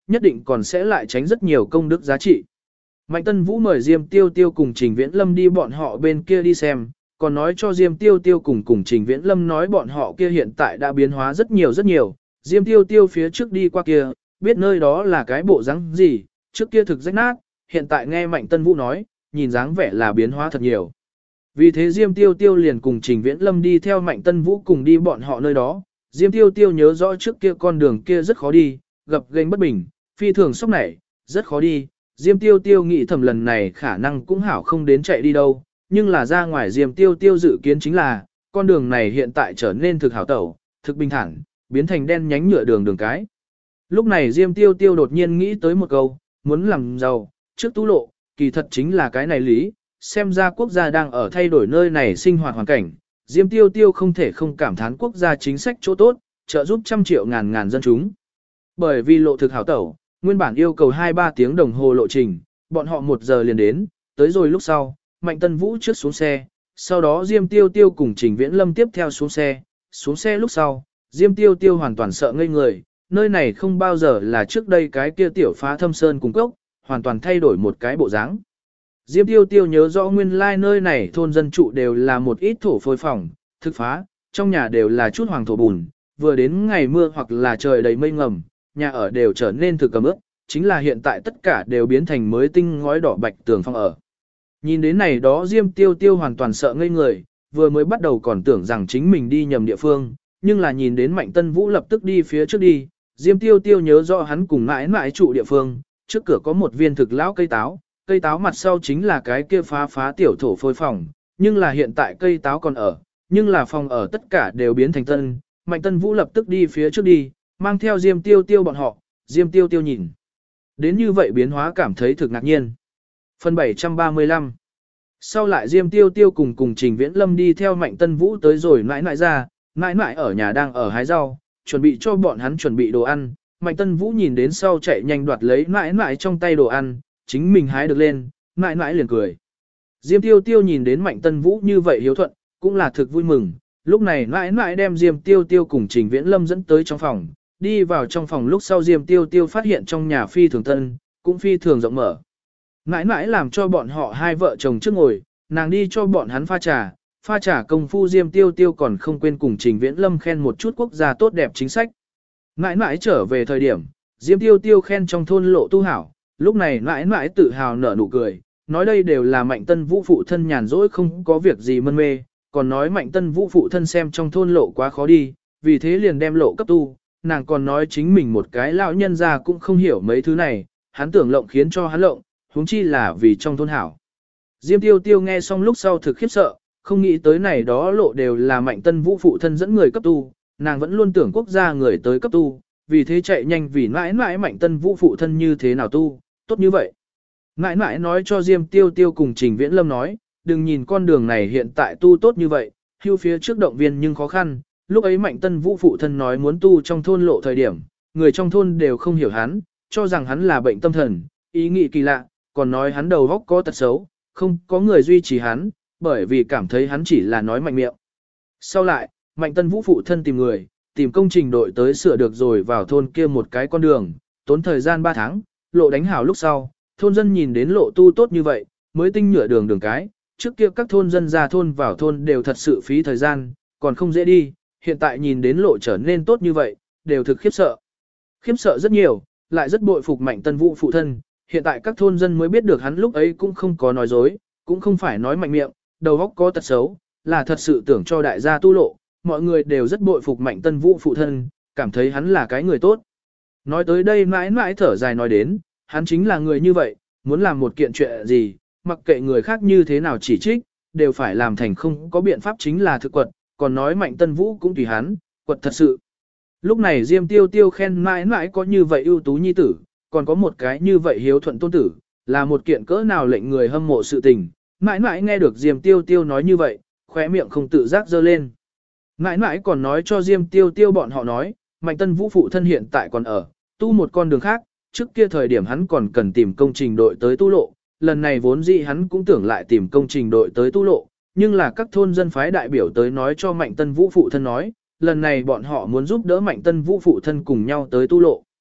nhất định còn sẽ lại tránh rất nhiều công đức giá trị. Mạnh Tân Vũ mời Diêm Tiêu Tiêu cùng Trình Viễn Lâm đi bọn họ bên kia đi xem, còn nói cho Diêm Tiêu Tiêu cùng Trình Viễn Lâm nói bọn họ kia hiện tại đã biến hóa rất nhiều rất nhiều. Diêm Tiêu Tiêu phía trước đi qua kia, biết nơi đó là cái bộ dáng gì, trước kia thực rách nát, hiện tại nghe Mạnh Tân Vũ nói, nhìn dáng vẻ là biến hóa thật nhiều. Vì thế Diêm Tiêu Tiêu liền cùng Trình Viễn Lâm đi theo Mạnh Tân Vũ cùng đi bọn họ nơi đó. Diêm Tiêu Tiêu nhớ rõ trước kia con đường kia rất khó đi, gập ghềnh bất bình, phi thường sốc nảy, rất khó đi. Diêm Tiêu Tiêu nghĩ thầm lần này khả năng cũng hảo không đến chạy đi đâu, nhưng là ra ngoài Diêm Tiêu Tiêu dự kiến chính là, con đường này hiện tại trở nên thực hảo tẩu, thực bình thản, biến thành đen nhánh nhựa đường cái. Lúc này Diêm Tiêu Tiêu đột nhiên nghĩ tới một câu, muốn làm giàu, trước tú lộ, kỳ thật chính là cái này lý, xem ra quốc gia đang ở thay đổi nơi này sinh hoạt hoàn cảnh. Diêm Tiêu Tiêu không thể không cảm thán quốc gia chính sách chỗ tốt, trợ giúp trăm triệu ngàn dân chúng. Bởi vì lộ thực hảo tẩu, nguyên bản yêu cầu 2-3 tiếng đồng hồ lộ trình, bọn họ 1 giờ liền đến, tới rồi lúc sau, Mạnh Tân Vũ trước xuống xe, sau đó Diêm Tiêu Tiêu cùng Trình Viễn Lâm tiếp theo xuống xe lúc sau, Diêm Tiêu Tiêu hoàn toàn sợ ngây người, nơi này không bao giờ là trước đây cái kia tiểu phá thâm sơn cùng cốc, hoàn toàn thay đổi một cái bộ dáng. Diêm Tiêu Tiêu nhớ rõ nguyên lai nơi này thôn dân trụ đều là một ít thổ phôi phòng, thực phá, trong nhà đều là chút hoàng thổ bùn, vừa đến ngày mưa hoặc là trời đầy mây ngầm, nhà ở đều trở nên thực cầm ướp, chính là hiện tại tất cả đều biến thành mới tinh ngói đỏ bạch tường phong ở. Nhìn đến này đó Diêm Tiêu Tiêu hoàn toàn sợ ngây người, vừa mới bắt đầu còn tưởng rằng chính mình đi nhầm địa phương, nhưng là nhìn đến Mạnh Tân Vũ lập tức đi phía trước đi, Diêm Tiêu Tiêu nhớ rõ hắn cùng mãi mãi trụ địa phương, trước cửa có một viên thực lão cây táo mặt sau chính là cái kia phá tiểu thổ phôi phòng, nhưng là hiện tại cây táo còn ở, nhưng là phòng ở tất cả đều biến thành tân. Mạnh Tân Vũ lập tức đi phía trước đi, mang theo Diêm Tiêu Tiêu bọn họ, Diêm Tiêu Tiêu nhìn. Đến như vậy biến hóa cảm thấy thực ngạc nhiên. Phần 735. Sau lại Diêm Tiêu Tiêu cùng Trình Viễn Lâm đi theo Mạnh Tân Vũ tới rồi mãi mãi ra, mãi mãi ở nhà đang ở hái rau, chuẩn bị cho bọn hắn chuẩn bị đồ ăn. Mạnh Tân Vũ nhìn đến sau chạy nhanh đoạt lấy mãi mãi trong tay đồ ăn, chính mình hái được lên, mãi mãi liền cười. Diêm Tiêu Tiêu nhìn đến Mạnh Tân Vũ như vậy hiếu thuận, cũng là thực vui mừng. Lúc này mãi mãi đem Diêm Tiêu Tiêu cùng Trình Viễn Lâm dẫn tới trong phòng, đi vào trong phòng lúc sau Diêm Tiêu Tiêu phát hiện trong nhà phi thường tân, cũng phi thường rộng mở. Mãi mãi làm cho bọn họ hai vợ chồng trước ngồi, nàng đi cho bọn hắn pha trà công phu Diêm Tiêu Tiêu còn không quên cùng Trình Viễn Lâm khen một chút quốc gia tốt đẹp chính sách. Mãi mãi trở về thời điểm, Diêm Tiêu Tiêu khen trong thôn lộ tu hảo, lúc này mãi mãi tự hào nở nụ cười, nói đây đều là Mạnh Tân Vũ phụ thân nhàn rỗi không có việc gì mân mê, còn nói Mạnh Tân Vũ phụ thân xem trong thôn lộ quá khó đi, vì thế liền đem lộ cấp tu, nàng còn nói chính mình một cái lão nhân ra cũng không hiểu mấy thứ này, hắn tưởng lộng khiến cho hắn lộng, huống chi là vì trong thôn hảo. Diêm Tiêu Tiêu nghe xong lúc sau thực khiếp sợ, không nghĩ tới này đó lộ đều là Mạnh Tân Vũ phụ thân dẫn người cấp tu, nàng vẫn luôn tưởng quốc gia người tới cấp tu, vì thế chạy nhanh vì mãi mãi Mạnh Tân Vũ phụ thân như thế nào tu, tốt như vậy. Mãi mãi nói cho Diêm Tiêu Tiêu cùng Trình Viễn Lâm nói, đừng nhìn con đường này hiện tại tu tốt như vậy, hưu phía trước động viên nhưng khó khăn, lúc ấy Mạnh Tân Vũ phụ thân nói muốn tu trong thôn lộ thời điểm, người trong thôn đều không hiểu hắn, cho rằng hắn là bệnh tâm thần, ý nghĩ kỳ lạ, còn nói hắn đầu óc có tật xấu, không có người duy trì hắn, bởi vì cảm thấy hắn chỉ là nói mạnh miệng. Sau lại, Mạnh Tân Vũ phụ thân tìm công trình đội tới sửa được rồi vào thôn kia một cái con đường, tốn thời gian 3 tháng, lộ đánh hảo lúc sau, thôn dân nhìn đến lộ tu tốt như vậy, mới tinh nhựa đường cái, trước kia các thôn dân ra thôn vào thôn đều thật sự phí thời gian, còn không dễ đi, hiện tại nhìn đến lộ trở nên tốt như vậy, đều thực khiếp sợ. Khiếp sợ rất nhiều, lại rất bội phục Mạnh Tân Vũ phụ thân, hiện tại các thôn dân mới biết được hắn lúc ấy cũng không có nói dối, cũng không phải nói mạnh miệng, đầu óc có tật xấu, là thật sự tưởng cho đại gia tu lộ, mọi người đều rất bội phục Mạnh Tân Vũ phụ thân, cảm thấy hắn là cái người tốt. Nói tới đây mãi mãi thở dài nói đến, hắn chính là người như vậy, muốn làm một kiện chuyện gì, mặc kệ người khác như thế nào chỉ trích, đều phải làm thành không có biện pháp chính là thực quật, còn nói Mạnh Tân Vũ cũng tùy hắn, quật thật sự. Lúc này Diêm Tiêu Tiêu khen mãi mãi có như vậy ưu tú nhi tử, còn có một cái như vậy hiếu thuận tôn tử, là một kiện cỡ nào lệnh người hâm mộ sự tình. Mãi mãi nghe được Diêm Tiêu Tiêu nói như vậy, khóe miệng không tự giác dơ lên. Mãi mãi còn nói cho Diêm Tiêu Tiêu bọn họ nói, Mạnh Tân Vũ phụ thân hiện tại còn ở, tu một con đường khác, trước kia thời điểm hắn còn cần tìm công trình đội tới tu lộ, lần này vốn dĩ hắn cũng tưởng lại tìm công trình đội tới tu lộ, nhưng là các thôn dân phái đại biểu tới nói cho Mạnh Tân Vũ phụ thân nói, lần này bọn họ muốn giúp đỡ Mạnh Tân Vũ phụ thân cùng nhau tới tu lộ.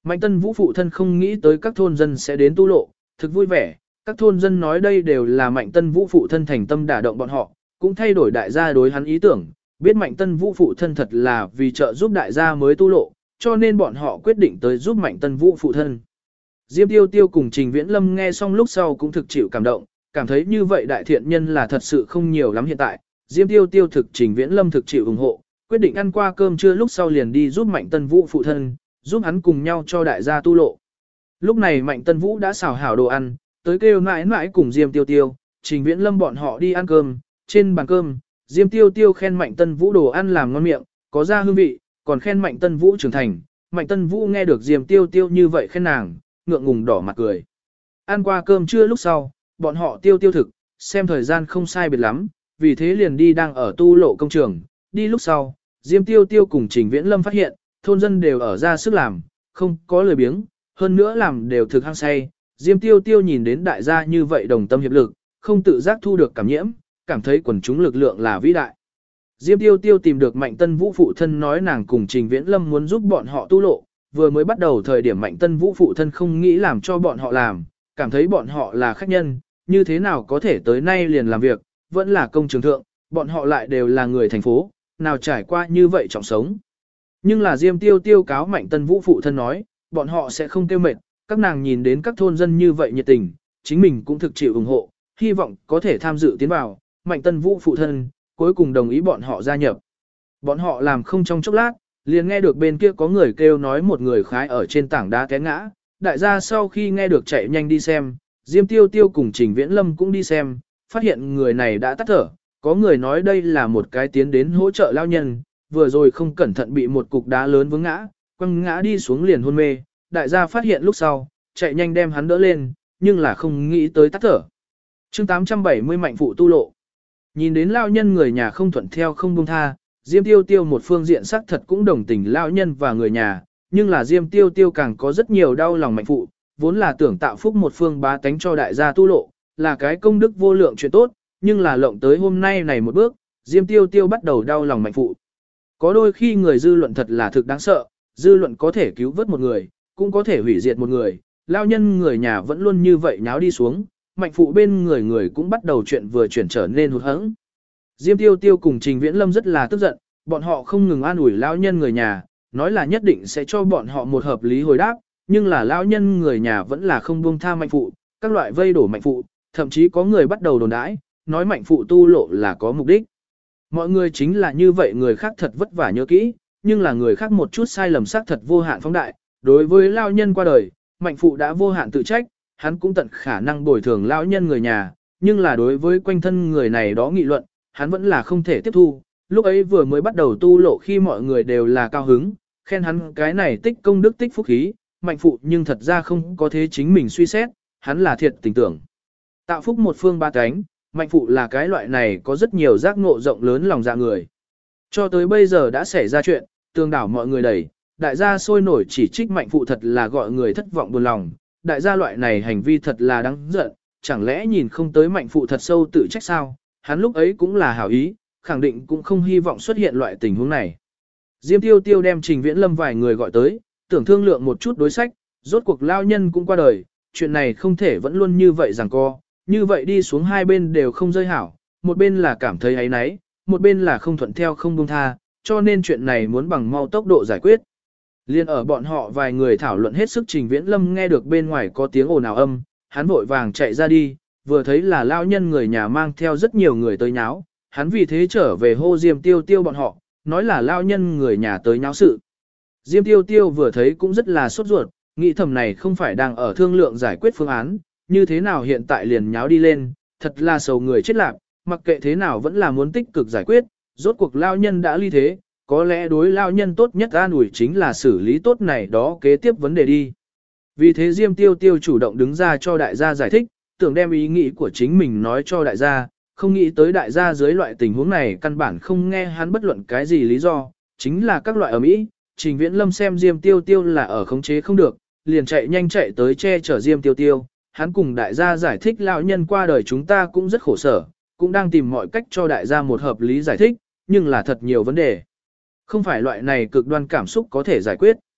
Mạnh Tân Vũ phụ thân không nghĩ tới các thôn dân sẽ đến tu lộ, thực vui vẻ, các thôn dân nói đây đều là Mạnh Tân Vũ phụ thân thành tâm đả động bọn họ, cũng thay đổi đại gia đối hắn ý tưởng, biết Mạnh Tân Vũ phụ thân thật là vì trợ giúp đại gia mới tu lộ, cho nên bọn họ quyết định tới giúp Mạnh Tân Vũ phụ thân. Diêm Tiêu Tiêu cùng Trình Viễn Lâm nghe xong lúc sau cũng thực chịu cảm động, cảm thấy như vậy đại thiện nhân là thật sự không nhiều lắm hiện tại. Diêm Tiêu Tiêu thực Trình Viễn Lâm thực chịu ủng hộ, quyết định ăn qua cơm trưa lúc sau liền đi giúp Mạnh Tân Vũ phụ thân, giúp hắn cùng nhau cho đại gia tu lộ. Lúc này Mạnh Tân Vũ đã xào hảo đồ ăn, tới kêu mãi mãi cùng Diêm Tiêu Tiêu, Trình Viễn Lâm bọn họ đi ăn cơm, trên bàn cơm, Diêm Tiêu Tiêu khen Mạnh Tân Vũ đồ ăn làm ngon miệng, có ra hương vị, còn khen Mạnh Tân Vũ trưởng thành. Mạnh Tân Vũ nghe được Diêm Tiêu Tiêu như vậy khen nàng, ngượng ngùng đỏ mặt cười. Ăn qua cơm trưa lúc sau, bọn họ tiêu tiêu thực, xem thời gian không sai biệt lắm, vì thế liền đi đang ở tu lộ công trường. Đi lúc sau, Diêm Tiêu Tiêu cùng Trình Viễn Lâm phát hiện, thôn dân đều ở ra sức làm, không có lười biếng, hơn nữa làm đều thực hăng say. Diêm Tiêu Tiêu nhìn đến đại gia như vậy đồng tâm hiệp lực, không tự giác thu được cảm nhiễm, cảm thấy quần chúng lực lượng là vĩ đại. Diêm Tiêu Tiêu tìm được Mạnh Tân Vũ phụ thân nói nàng cùng Trình Viễn Lâm muốn giúp bọn họ tu lộ, vừa mới bắt đầu thời điểm Mạnh Tân Vũ phụ thân không nghĩ làm cho bọn họ làm, cảm thấy bọn họ là khách nhân, như thế nào có thể tới nay liền làm việc, vẫn là công trường thượng, bọn họ lại đều là người thành phố, nào trải qua như vậy trọng sống. Nhưng là Diêm Tiêu Tiêu cáo Mạnh Tân Vũ phụ thân nói, bọn họ sẽ không kêu mệt, các nàng nhìn đến các thôn dân như vậy nhiệt tình, chính mình cũng thực chịu ủng hộ, hy vọng có thể tham dự tiến vào. Mạnh Tân Vũ phụ thân cuối cùng đồng ý bọn họ gia nhập. Bọn họ làm không trong chốc lát, liền nghe được bên kia có người kêu nói một người khái ở trên tảng đá té ngã. Đại gia sau khi nghe được chạy nhanh đi xem, Diêm Tiêu Tiêu cùng Trình Viễn Lâm cũng đi xem, phát hiện người này đã tắt thở. Có người nói đây là một cái tiến đến hỗ trợ lao nhân, vừa rồi không cẩn thận bị một cục đá lớn vướng ngã, quăng ngã đi xuống liền hôn mê. Đại gia phát hiện lúc sau, chạy nhanh đem hắn đỡ lên, nhưng là không nghĩ tới tắt thở. Chương 870 Mạnh phụ tu lộ. Nhìn đến lao nhân người nhà không thuận theo không buông tha, Diêm Tiêu Tiêu một phương diện sắc thật cũng đồng tình lao nhân và người nhà, nhưng là Diêm Tiêu Tiêu càng có rất nhiều đau lòng Mạnh phụ, vốn là tưởng tạo phúc một phương bá tánh cho đại gia tu lộ, là cái công đức vô lượng chuyện tốt, nhưng là lộng tới hôm nay này một bước, Diêm Tiêu Tiêu bắt đầu đau lòng Mạnh phụ. Có đôi khi người dư luận thật là thực đáng sợ, dư luận có thể cứu vớt một người, cũng có thể hủy diệt một người, lao nhân người nhà vẫn luôn như vậy nháo đi xuống, Mạnh phụ bên người cũng bắt đầu chuyện vừa chuyển trở nên hụt hẫng. Diêm Tiêu Tiêu cùng Trình Viễn Lâm rất là tức giận, bọn họ không ngừng an ủi lao nhân người nhà, nói là nhất định sẽ cho bọn họ một hợp lý hồi đáp, nhưng là lao nhân người nhà vẫn là không buông tha Mạnh phụ, các loại vây đổ Mạnh phụ, thậm chí có người bắt đầu đồn đãi, nói Mạnh phụ tu lộ là có mục đích. Mọi người chính là như vậy, người khác thật vất vả nhớ kỹ, nhưng là người khác một chút sai lầm xác thật vô hạn phóng đại, đối với lao nhân qua đời, Mạnh phụ đã vô hạn tự trách, hắn cũng tận khả năng bồi thường lao nhân người nhà, nhưng là đối với quanh thân người này đó nghị luận, hắn vẫn là không thể tiếp thu. Lúc ấy vừa mới bắt đầu tu lộ khi mọi người đều là cao hứng, khen hắn cái này tích công đức tích phúc khí, Mạnh phụ nhưng thật ra không có thế chính mình suy xét, hắn là thiệt tình tưởng. Tạo phúc một phương ba cánh, Mạnh phụ là cái loại này có rất nhiều giác ngộ rộng lớn lòng dạ người. Cho tới bây giờ đã xảy ra chuyện, tương đảo mọi người đẩy, đại gia sôi nổi chỉ trích Mạnh phụ thật là gọi người thất vọng buồn lòng, đại gia loại này hành vi thật là đáng giận, chẳng lẽ nhìn không tới Mạnh phụ thật sâu tự trách sao, hắn lúc ấy cũng là hảo ý, khẳng định cũng không hy vọng xuất hiện loại tình huống này. Diêm Tiêu Tiêu đem Trình Viễn Lâm vài người gọi tới, tưởng thương lượng một chút đối sách, rốt cuộc lao nhân cũng qua đời, chuyện này không thể vẫn luôn như vậy giằng co, như vậy đi xuống hai bên đều không rơi hảo, một bên là cảm thấy áy náy, một bên là không thuận theo không buông tha, cho nên chuyện này muốn bằng mau tốc độ giải quyết. Liên ở bọn họ vài người thảo luận hết sức, Trình Viễn Lâm nghe được bên ngoài có tiếng ồn ào âm, hắn vội vàng chạy ra đi, vừa thấy là lao nhân người nhà mang theo rất nhiều người tới nháo, hắn vì thế trở về hô Diêm Tiêu Tiêu bọn họ, nói là lao nhân người nhà tới nháo sự. Diêm Tiêu Tiêu vừa thấy cũng rất là sốt ruột, nghĩ thầm này không phải đang ở thương lượng giải quyết phương án, như thế nào hiện tại liền nháo đi lên, thật là sầu người chết lạc, mặc kệ thế nào vẫn là muốn tích cực giải quyết, rốt cuộc lao nhân đã ly thế, có lẽ đối lao nhân tốt nhất an ủi chính là xử lý tốt này đó kế tiếp vấn đề đi. Vì thế Diêm Tiêu Tiêu chủ động đứng ra cho đại gia giải thích, tưởng đem ý nghĩ của chính mình nói cho đại gia, không nghĩ tới đại gia dưới loại tình huống này căn bản không nghe hắn bất luận cái gì lý do, chính là các loại ở Mỹ. Trình Viễn Lâm xem Diêm Tiêu Tiêu là ở khống chế không được, liền chạy nhanh chạy tới che chở Diêm Tiêu Tiêu, hắn cùng đại gia giải thích lão nhân qua đời chúng ta cũng rất khổ sở, cũng đang tìm mọi cách cho đại gia một hợp lý giải thích, nhưng là thật nhiều vấn đề. Không phải loại này cực đoan cảm xúc có thể giải quyết.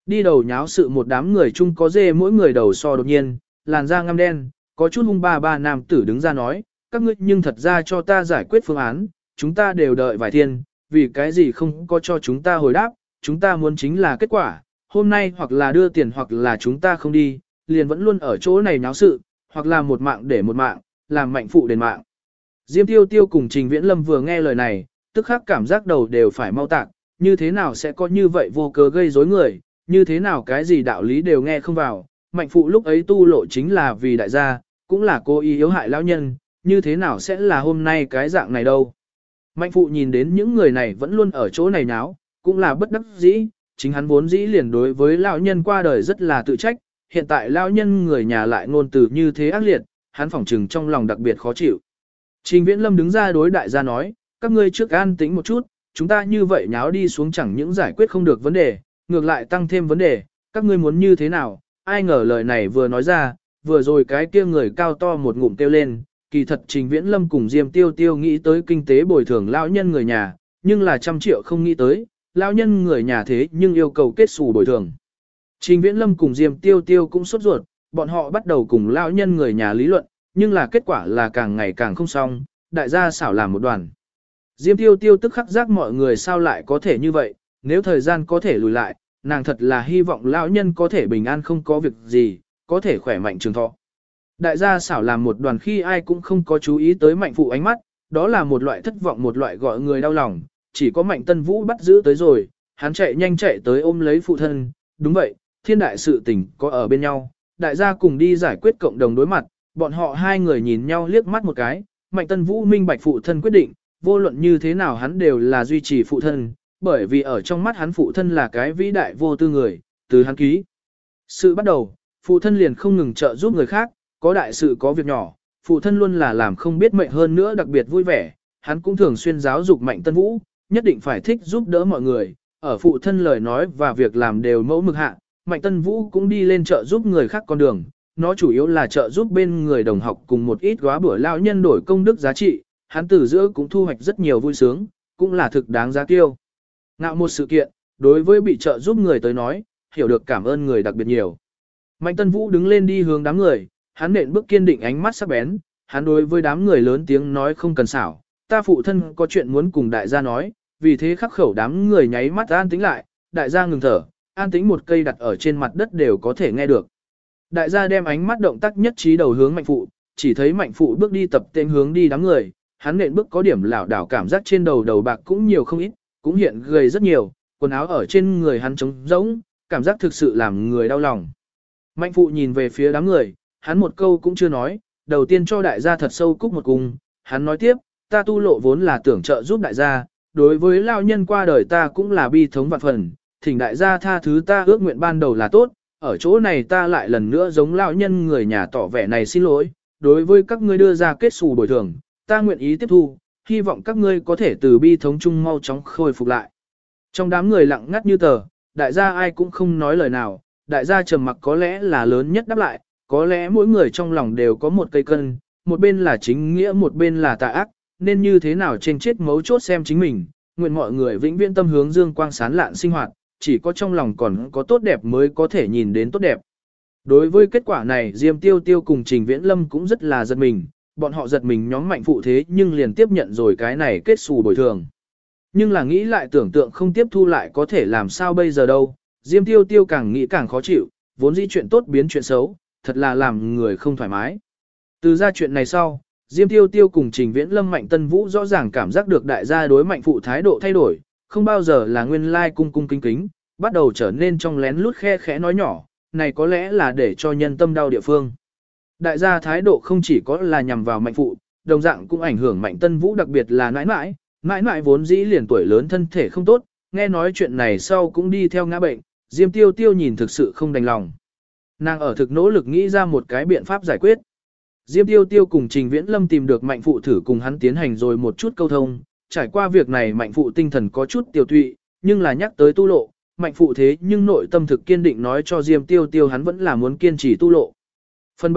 Đi đầu nháo sự một đám người chung có dê mỗi người đầu so đột nhiên, làn da ngăm đen, có chút hung ba nam tử đứng ra nói, các ngươi nhưng thật ra cho ta giải quyết phương án, chúng ta đều đợi vài thiên, vì cái gì không có cho chúng ta hồi đáp, chúng ta muốn chính là kết quả, hôm nay hoặc là đưa tiền hoặc là chúng ta không đi, liền vẫn luôn ở chỗ này nháo sự, hoặc là một mạng để một mạng, làm mạnh phụ đền mạng. Diêm Tiêu Tiêu cùng Trình Viễn Lâm vừa nghe lời này, tức khắc cảm giác đầu đều phải mau tạc, như thế nào sẽ có như vậy vô cớ gây rối người, như thế nào cái gì đạo lý đều nghe không vào, mạnh phụ lúc ấy tu lộ chính là vì đại gia, cũng là cố ý yếu hại lão nhân, như thế nào sẽ là hôm nay cái dạng này đâu. Mạnh phụ nhìn đến những người này vẫn luôn ở chỗ này náo, cũng là bất đắc dĩ, chính hắn vốn dĩ liền đối với lão nhân qua đời rất là tự trách, hiện tại lão nhân người nhà lại ngôn từ như thế ác liệt, hắn phỏng trừng trong lòng đặc biệt khó chịu. Trình Viễn Lâm đứng ra đối đại gia nói, các ngươi trước an tĩnh một chút, chúng ta như vậy nháo đi xuống chẳng những giải quyết không được vấn đề, ngược lại tăng thêm vấn đề, các ngươi muốn như thế nào, ai ngờ lời này vừa nói ra, vừa rồi cái kia người cao to một ngụm kêu lên, kỳ thật Trình Viễn Lâm cùng Diêm Tiêu Tiêu nghĩ tới kinh tế bồi thường lão nhân người nhà, nhưng là 100 triệu không nghĩ tới, lão nhân người nhà thế nhưng yêu cầu kết xù bồi thường. Trình Viễn Lâm cùng Diêm Tiêu Tiêu cũng sốt ruột, bọn họ bắt đầu cùng lão nhân người nhà lý luận, nhưng là kết quả là càng ngày càng không xong, đại gia xảo làm một đoàn. Diêm Tiêu Tiêu tức khắc giác mọi người sao lại có thể như vậy, nếu thời gian có thể lùi lại, nàng thật là hy vọng lão nhân có thể bình an không có việc gì, có thể khỏe mạnh trường thọ. Đại gia xảo làm một đoàn khi ai cũng không có chú ý tới mạnh phụ ánh mắt, đó là một loại thất vọng, một loại gọi người đau lòng, chỉ có mạnh tân vũ bắt giữ tới rồi, hắn chạy nhanh chạy tới ôm lấy phụ thân, đúng vậy, thiên đại sự tình có ở bên nhau, đại gia cùng đi giải quyết cộng đồng đối mặt, bọn họ hai người nhìn nhau liếc mắt một cái, mạnh tân vũ minh bạch phụ thân quyết định, vô luận như thế nào hắn đều là duy trì phụ thân, bởi vì ở trong mắt hắn phụ thân là cái vĩ đại vô tư người, từ hắn ký. Sự bắt đầu, phụ thân liền không ngừng trợ giúp người khác, có đại sự có việc nhỏ, phụ thân luôn là làm không biết mệnh hơn nữa đặc biệt vui vẻ, hắn cũng thường xuyên giáo dục mạnh tân vũ, nhất định phải thích giúp đỡ mọi người, ở phụ thân lời nói và việc làm đều mẫu mực hạ, mạnh tân vũ cũng đi lên trợ giúp người khác con đường, nó chủ yếu là trợ giúp bên người đồng học cùng một ít góa bữa lao nhân đổi công đức giá trị, hắn từ giữa cũng thu hoạch rất nhiều vui sướng, cũng là thực đáng giá kiêu. Ngạo một sự kiện, đối với bị trợ giúp người tới nói, hiểu được cảm ơn người đặc biệt nhiều. Mạnh Tân Vũ đứng lên đi hướng đám người, hắn nện bước kiên định ánh mắt sắc bén, hắn đối với đám người lớn tiếng nói không cần xảo, ta phụ thân có chuyện muốn cùng đại gia nói, vì thế khắc khẩu đám người nháy mắt an tĩnh lại, đại gia ngừng thở, an tĩnh một cây đặt ở trên mặt đất đều có thể nghe được. Đại gia đem ánh mắt động tác nhất trí đầu hướng mạnh phụ, chỉ thấy mạnh phụ bước đi tập tên hướng đi đám người, hắn nện bước có điểm lảo đảo cảm giác trên đầu bạc cũng nhiều không ít, cũng hiện gầy rất nhiều, quần áo ở trên người hắn trống rỗng, cảm giác thực sự làm người đau lòng. Mạnh phụ nhìn về phía đám người, hắn một câu cũng chưa nói, đầu tiên cho đại gia thật sâu cúc một cung, hắn nói tiếp, ta tu lộ vốn là tưởng trợ giúp đại gia, đối với lao nhân qua đời ta cũng là bi thống vạn phần, thỉnh đại gia tha thứ ta ước nguyện ban đầu là tốt, ở chỗ này ta lại lần nữa giống lao nhân người nhà tỏ vẻ này xin lỗi, đối với các ngươi đưa ra kết xù bồi thường, ta nguyện ý tiếp thu, hy vọng các ngươi có thể từ bi thống chung mau chóng khôi phục lại. Trong đám người lặng ngắt như tờ, đại gia ai cũng không nói lời nào, đại gia trầm mặc có lẽ là lớn nhất đáp lại, có lẽ mỗi người trong lòng đều có một cây cân, một bên là chính nghĩa một bên là tà ác, nên như thế nào trên chết mấu chốt xem chính mình, nguyện mọi người vĩnh viễn tâm hướng dương quang sáng lạn sinh hoạt, chỉ có trong lòng còn có tốt đẹp mới có thể nhìn đến tốt đẹp. Đối với kết quả này Diêm Tiêu Tiêu cùng Trình Viễn Lâm cũng rất là giật mình, bọn họ giật mình nhóm mạnh phụ thế nhưng liền tiếp nhận rồi cái này kết xù bồi thường. Nhưng là nghĩ lại tưởng tượng không tiếp thu lại có thể làm sao bây giờ đâu, Diêm Tiêu Tiêu càng nghĩ càng khó chịu, vốn dĩ chuyện tốt biến chuyện xấu, thật là làm người không thoải mái. Từ ra chuyện này sau, Diêm Tiêu Tiêu cùng Trình Viễn Lâm Mạnh Tân Vũ rõ ràng cảm giác được đại gia đối mạnh phụ thái độ thay đổi, không bao giờ là nguyên lai cung cung kính kính, bắt đầu trở nên trong lén lút khe khẽ nói nhỏ, này có lẽ là để cho nhân tâm đau địa phương. Đại gia thái độ không chỉ có là nhằm vào mạnh phụ, đồng dạng cũng ảnh hưởng Mạnh Tân Vũ, đặc biệt là nãi nãi vốn dĩ liền tuổi lớn thân thể không tốt, nghe nói chuyện này sau cũng đi theo ngã bệnh, Diêm Tiêu Tiêu nhìn thực sự không đành lòng. Nàng ở thực nỗ lực nghĩ ra một cái biện pháp giải quyết. Diêm Tiêu Tiêu cùng Trình Viễn Lâm tìm được mạnh phụ thử cùng hắn tiến hành rồi một chút câu thông, trải qua việc này mạnh phụ tinh thần có chút tiêu tụy, nhưng là nhắc tới tu lộ, mạnh phụ thế nhưng nội tâm thực kiên định nói cho Diêm Tiêu Tiêu hắn vẫn là muốn kiên trì tu lộ. Phần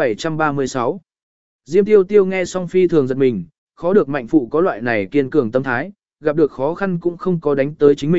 736 Diêm Tiêu Tiêu nghe xong phi thường giật mình, khó được mạnh phụ có loại này kiên cường tâm thái, gặp được khó khăn cũng không có đánh tới chính mình,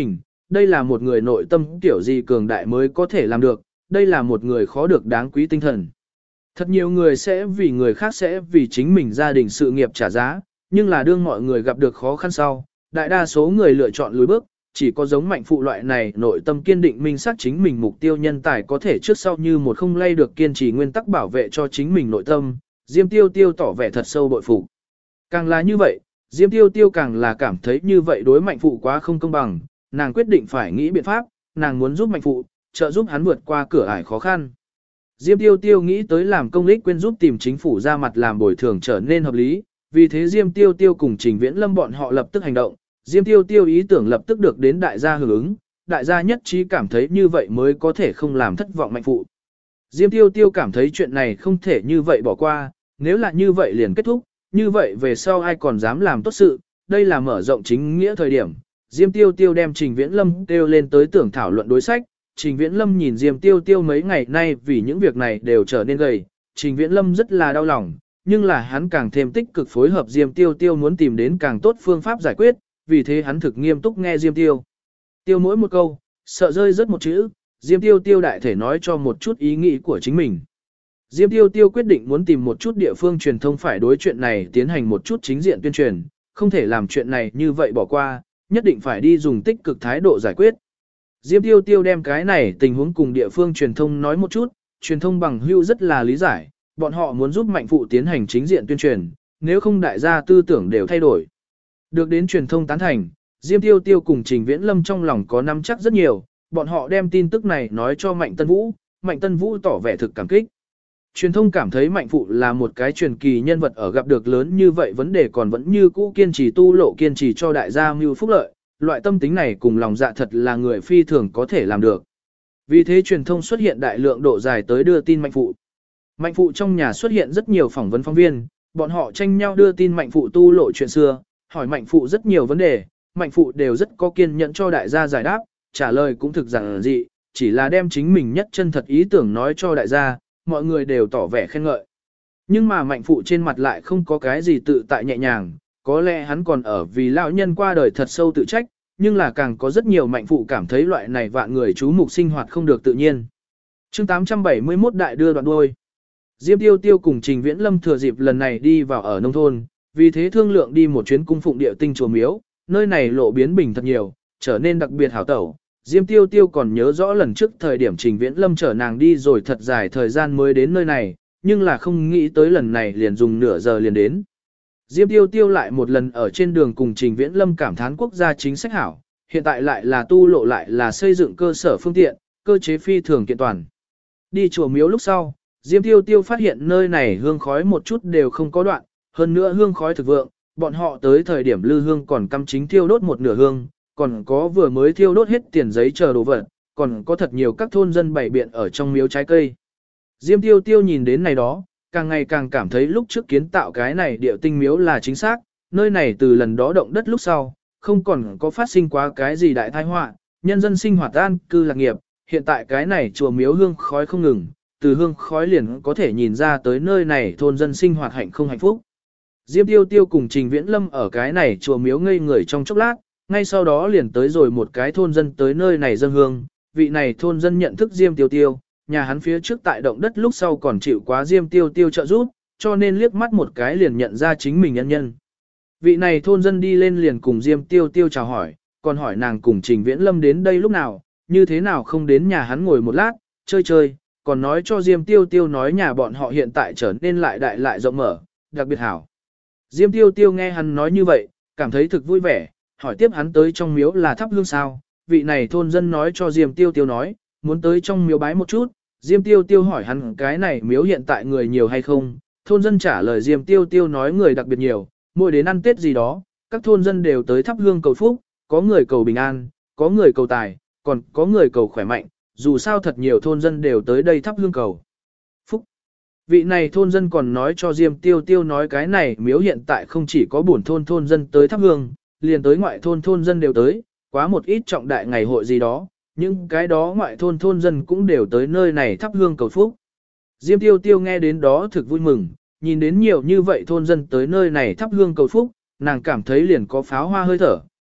đây là một người nội tâm kiểu gì cường đại mới có thể làm được, đây là một người khó được đáng quý tinh thần. Thật nhiều người sẽ vì người khác sẽ vì chính mình gia đình sự nghiệp trả giá, nhưng là đương mọi người gặp được khó khăn sau, đại đa số người lựa chọn lùi bước, chỉ có giống Mạnh Phụ loại này nội tâm kiên định minh xác chính mình mục tiêu nhân tài có thể trước sau như một không lay được kiên trì nguyên tắc bảo vệ cho chính mình nội tâm, Diêm Tiêu Tiêu tỏ vẻ thật sâu bội phục. Càng là như vậy, Diêm Tiêu Tiêu càng là cảm thấy như vậy đối Mạnh Phụ quá không công bằng, nàng quyết định phải nghĩ biện pháp, nàng muốn giúp Mạnh Phụ, trợ giúp hắn vượt qua cửa ải khó khăn. Diêm Tiêu Tiêu nghĩ tới làm công lích quên giúp tìm chính phủ ra mặt làm bồi thường trở nên hợp lý, vì thế Diêm Tiêu Tiêu cùng Trình Viễn Lâm bọn họ lập tức hành động, Diêm Tiêu Tiêu ý tưởng lập tức được đến đại gia hưởng ứng, đại gia nhất trí cảm thấy như vậy mới có thể không làm thất vọng Mạnh Phụ. Diêm Tiêu Tiêu cảm thấy chuyện này không thể như vậy bỏ qua, nếu là như vậy liền kết thúc, như vậy về sau ai còn dám làm tốt sự, đây là mở rộng chính nghĩa thời điểm. Diêm Tiêu Tiêu đem Trình Viễn Lâm kêu lên tới tưởng thảo luận đối sách, Trình Viễn Lâm nhìn Diêm Tiêu Tiêu mấy ngày nay vì những việc này đều trở nên gầy, Trình Viễn Lâm rất là đau lòng, nhưng là hắn càng thêm tích cực phối hợp Diêm Tiêu Tiêu muốn tìm đến càng tốt phương pháp giải quyết, vì thế hắn thực nghiêm túc nghe Diêm Tiêu Tiêu mỗi một câu, sợ rơi rất một chữ, Diêm Tiêu Tiêu đại thể nói cho một chút ý nghĩ của chính mình. Diêm Tiêu Tiêu quyết định muốn tìm một chút địa phương truyền thông phải đối chuyện này tiến hành một chút chính diện tuyên truyền, không thể làm chuyện này như vậy bỏ qua, nhất định phải đi dùng tích cực thái độ giải quyết. Diêm Tiêu Tiêu đem cái này tình huống cùng địa phương truyền thông nói một chút, truyền thông bằng hữu rất là lý giải, bọn họ muốn giúp Mạnh Phụ tiến hành chính diện tuyên truyền, nếu không đại gia tư tưởng đều thay đổi. Được đến truyền thông tán thành, Diêm Tiêu Tiêu cùng Trình Viễn Lâm trong lòng có nắm chắc rất nhiều, bọn họ đem tin tức này nói cho Mạnh Tân Vũ tỏ vẻ thực cảm kích. Truyền thông cảm thấy Mạnh Phụ là một cái truyền kỳ nhân vật ở gặp được lớn như vậy vấn đề còn vẫn như cũ kiên trì tu lộ kiên trì cho đại gia mưu phúc lợi, loại tâm tính này cùng lòng dạ thật là người phi thường có thể làm được. Vì thế truyền thông xuất hiện đại lượng độ dài tới đưa tin Mạnh Phụ. Mạnh Phụ trong nhà xuất hiện rất nhiều phỏng vấn phóng viên, bọn họ tranh nhau đưa tin Mạnh Phụ tu lộ chuyện xưa, hỏi Mạnh Phụ rất nhiều vấn đề, Mạnh Phụ đều rất có kiên nhẫn cho đại gia giải đáp, trả lời cũng thực giản dị, chỉ là đem chính mình nhất chân thật ý tưởng nói cho đại gia, mọi người đều tỏ vẻ khen ngợi. Nhưng mà Mạnh Phụ trên mặt lại không có cái gì tự tại nhẹ nhàng, có lẽ hắn còn ở vì lão nhân qua đời thật sâu tự trách, nhưng là càng có rất nhiều Mạnh Phụ cảm thấy loại này vạn người chú mục sinh hoạt không được tự nhiên. Chương 871 đại đưa đoạn đuôi. Diêm Tiêu Tiêu cùng Trình Viễn Lâm thừa dịp lần này đi vào ở nông thôn, vì thế thương lượng đi một chuyến cung phụng địa tinh chùa miếu, nơi này lộ biến bình thật nhiều, trở nên đặc biệt hảo tẩu. Diêm Tiêu Tiêu còn nhớ rõ lần trước thời điểm Trình Viễn Lâm chở nàng đi rồi thật dài thời gian mới đến nơi này, nhưng là không nghĩ tới lần này liền dùng nửa giờ liền đến. Diêm Tiêu Tiêu lại một lần ở trên đường cùng Trình Viễn Lâm cảm thán quốc gia chính sách hảo, hiện tại lại là tu lộ lại là xây dựng cơ sở phương tiện, cơ chế phi thường kiện toàn. Đi chùa miếu lúc sau, Diêm Tiêu Tiêu phát hiện nơi này hương khói một chút đều không có đoạn, hơn nữa hương khói thực vượng, bọn họ tới thời điểm lư hương còn cắm chính thiêu đốt một nửa hương, còn có vừa mới thiêu đốt hết tiền giấy chờ đồ vật, còn có thật nhiều các thôn dân bày biện ở trong miếu trái cây. Diêm Tiêu Tiêu nhìn đến này đó, càng ngày càng cảm thấy lúc trước kiến tạo cái này địa tinh miếu là chính xác, nơi này từ lần đó động đất lúc sau, không còn có phát sinh quá cái gì đại tai họa, nhân dân sinh hoạt an cư lạc nghiệp, hiện tại cái này chùa miếu hương khói không ngừng, từ hương khói liền có thể nhìn ra tới nơi này thôn dân sinh hoạt hạnh không hạnh phúc. Diêm Tiêu Tiêu cùng Trình Viễn Lâm ở cái này chùa miếu ngây người trong chốc lát, ngay sau đó liền tới rồi một cái thôn dân tới nơi này dâng hương, vị này thôn dân nhận thức Diêm Tiêu Tiêu, nhà hắn phía trước tại động đất lúc sau còn chịu quá Diêm Tiêu Tiêu trợ giúp, cho nên liếc mắt một cái liền nhận ra chính mình nhân nhân. Vị này thôn dân đi lên liền cùng Diêm Tiêu Tiêu chào hỏi, còn hỏi nàng cùng Trình Viễn Lâm đến đây lúc nào, như thế nào không đến nhà hắn ngồi một lát, chơi chơi, còn nói cho Diêm Tiêu Tiêu nói nhà bọn họ hiện tại trở nên lại đại lại rộng mở, đặc biệt hảo. Diêm Tiêu Tiêu nghe hắn nói như vậy, cảm thấy thực vui vẻ, hỏi tiếp hắn tới trong miếu là thắp hương sao, vị này thôn dân nói cho Diêm Tiêu Tiêu nói, muốn tới trong miếu bái một chút, Diêm Tiêu Tiêu hỏi hắn cái này miếu hiện tại người nhiều hay không, thôn dân trả lời Diêm Tiêu Tiêu nói người đặc biệt nhiều, mỗi đến ăn Tết gì đó, các thôn dân đều tới thắp hương cầu phúc, có người cầu bình an, có người cầu tài, còn có người cầu khỏe mạnh, dù sao thật nhiều thôn dân đều tới đây thắp hương cầu phúc. Vị này thôn dân còn nói cho Diêm Tiêu Tiêu nói cái này miếu hiện tại không chỉ có bổn thôn dân tới thắp hương, liền tới ngoại thôn dân đều tới, quá một ít trọng đại ngày hội gì đó, nhưng cái đó ngoại thôn dân cũng đều tới nơi này thắp hương cầu phúc. Diêm Tiêu Tiêu nghe đến đó thực vui mừng, nhìn đến nhiều như vậy thôn dân tới nơi này thắp hương cầu phúc, nàng cảm thấy liền có pháo hoa hơi thở,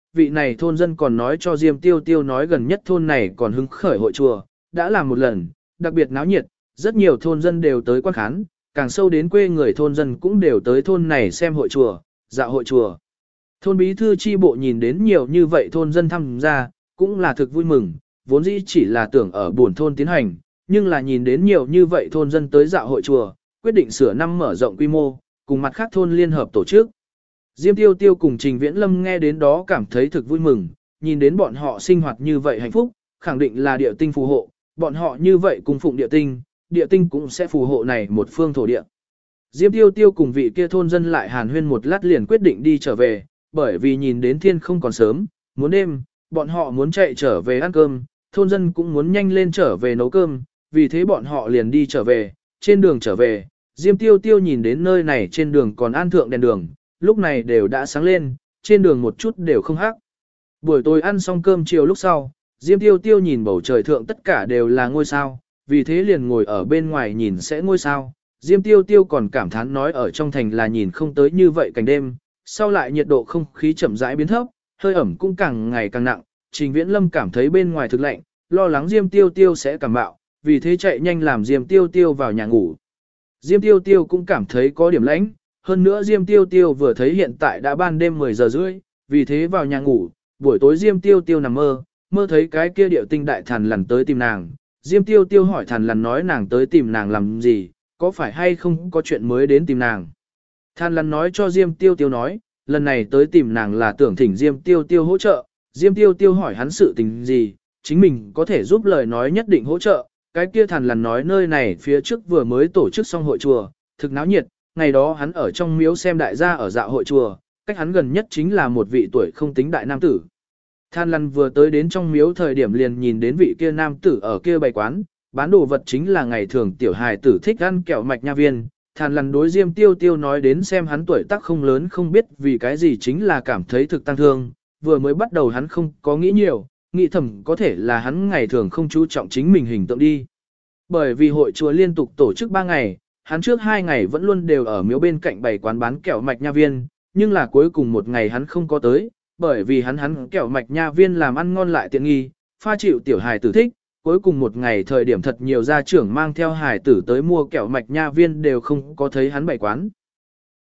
vị này thôn dân còn nói cho Diêm Tiêu Tiêu nói gần nhất thôn này còn hứng khởi hội chùa, đã làm một lần, đặc biệt náo nhiệt, rất nhiều thôn dân đều tới quan khán, càng sâu đến quê người thôn dân cũng đều tới thôn này xem hội chùa, dạo hội chùa. Thôn bí thư chi bộ nhìn đến nhiều như vậy thôn dân tham gia, cũng là thực vui mừng, vốn dĩ chỉ là tưởng ở buồn thôn tiến hành, nhưng là nhìn đến nhiều như vậy thôn dân tới dạo hội chùa, quyết định sửa năm mở rộng quy mô, cùng mặt khác thôn liên hợp tổ chức. Diêm Tiêu Tiêu cùng Trình Viễn Lâm nghe đến đó cảm thấy thực vui mừng, nhìn đến bọn họ sinh hoạt như vậy hạnh phúc, khẳng định là địa tinh phù hộ, bọn họ như vậy cùng phụng địa tinh cũng sẽ phù hộ này một phương thổ địa. Diêm Tiêu Tiêu cùng vị kia thôn dân lại hàn huyên một lát liền quyết định đi trở về, bởi vì nhìn đến thiên không còn sớm, muốn đêm, bọn họ muốn chạy trở về ăn cơm, thôn dân cũng muốn nhanh lên trở về nấu cơm, vì thế bọn họ liền đi trở về, trên đường trở về, Diêm Tiêu Tiêu nhìn đến nơi này trên đường còn an thượng đèn đường, lúc này đều đã sáng lên, trên đường một chút đều không hắc. Buổi tối ăn xong cơm chiều lúc sau, Diêm Tiêu Tiêu nhìn bầu trời thượng tất cả đều là ngôi sao, vì thế liền ngồi ở bên ngoài nhìn sẽ ngôi sao. Diêm Tiêu Tiêu còn cảm thán nói ở trong thành là nhìn không tới như vậy cảnh đêm, sau lại nhiệt độ không khí chậm rãi biến thấp, hơi ẩm cũng càng ngày càng nặng, Trình Viễn Lâm cảm thấy bên ngoài thực lạnh, lo lắng Diêm Tiêu Tiêu sẽ cảm bạo, vì thế chạy nhanh làm Diêm Tiêu Tiêu vào nhà ngủ. Diêm Tiêu Tiêu cũng cảm thấy có điểm lạnh, hơn nữa Diêm Tiêu Tiêu vừa thấy hiện tại đã ban đêm 10 giờ rưỡi, vì thế vào nhà ngủ, buổi tối Diêm Tiêu Tiêu nằm mơ thấy cái kia điệu tinh đại thần lằn tới tìm nàng. Diêm Tiêu Tiêu hỏi thần lằn nói nàng tới tìm nàng làm gì, có phải hay không có chuyện mới đến tìm nàng. Thần lằn nói cho Diêm Tiêu Tiêu nói, lần này tới tìm nàng là tưởng thỉnh Diêm Tiêu Tiêu hỗ trợ. Diêm Tiêu Tiêu hỏi hắn sự tình gì, chính mình có thể giúp lời nói nhất định hỗ trợ. Cái kia thần lằn nói nơi này phía trước vừa mới tổ chức xong hội chùa, thực náo nhiệt, ngày đó hắn ở trong miếu xem đại gia ở dạo hội chùa, cách hắn gần nhất chính là một vị tuổi không tính đại nam tử. Than Lăn vừa tới đến trong miếu thời điểm liền nhìn đến vị kia nam tử ở kia bày quán, bán đồ vật chính là ngày thường tiểu hài tử thích ăn kẹo mạch nha viên. Than Lăn đối Diêm Tiêu Tiêu nói đến xem hắn tuổi tác không lớn không biết vì cái gì chính là cảm thấy thực tăng thương, vừa mới bắt đầu hắn không có nghĩ nhiều, nghĩ thầm có thể là hắn ngày thường không chú trọng chính mình hình tượng đi. Bởi vì hội chùa liên tục tổ chức 3 ngày, hắn trước 2 ngày vẫn luôn đều ở miếu bên cạnh bày quán bán kẹo mạch nha viên, nhưng là cuối cùng một ngày hắn không có tới, bởi vì hắn kẹo mạch nha viên làm ăn ngon lại tiện nghi, pha chịu tiểu hài tử thích, cuối cùng một ngày thời điểm thật nhiều gia trưởng mang theo hài tử tới mua kẹo mạch nha viên đều không có thấy hắn bày quán.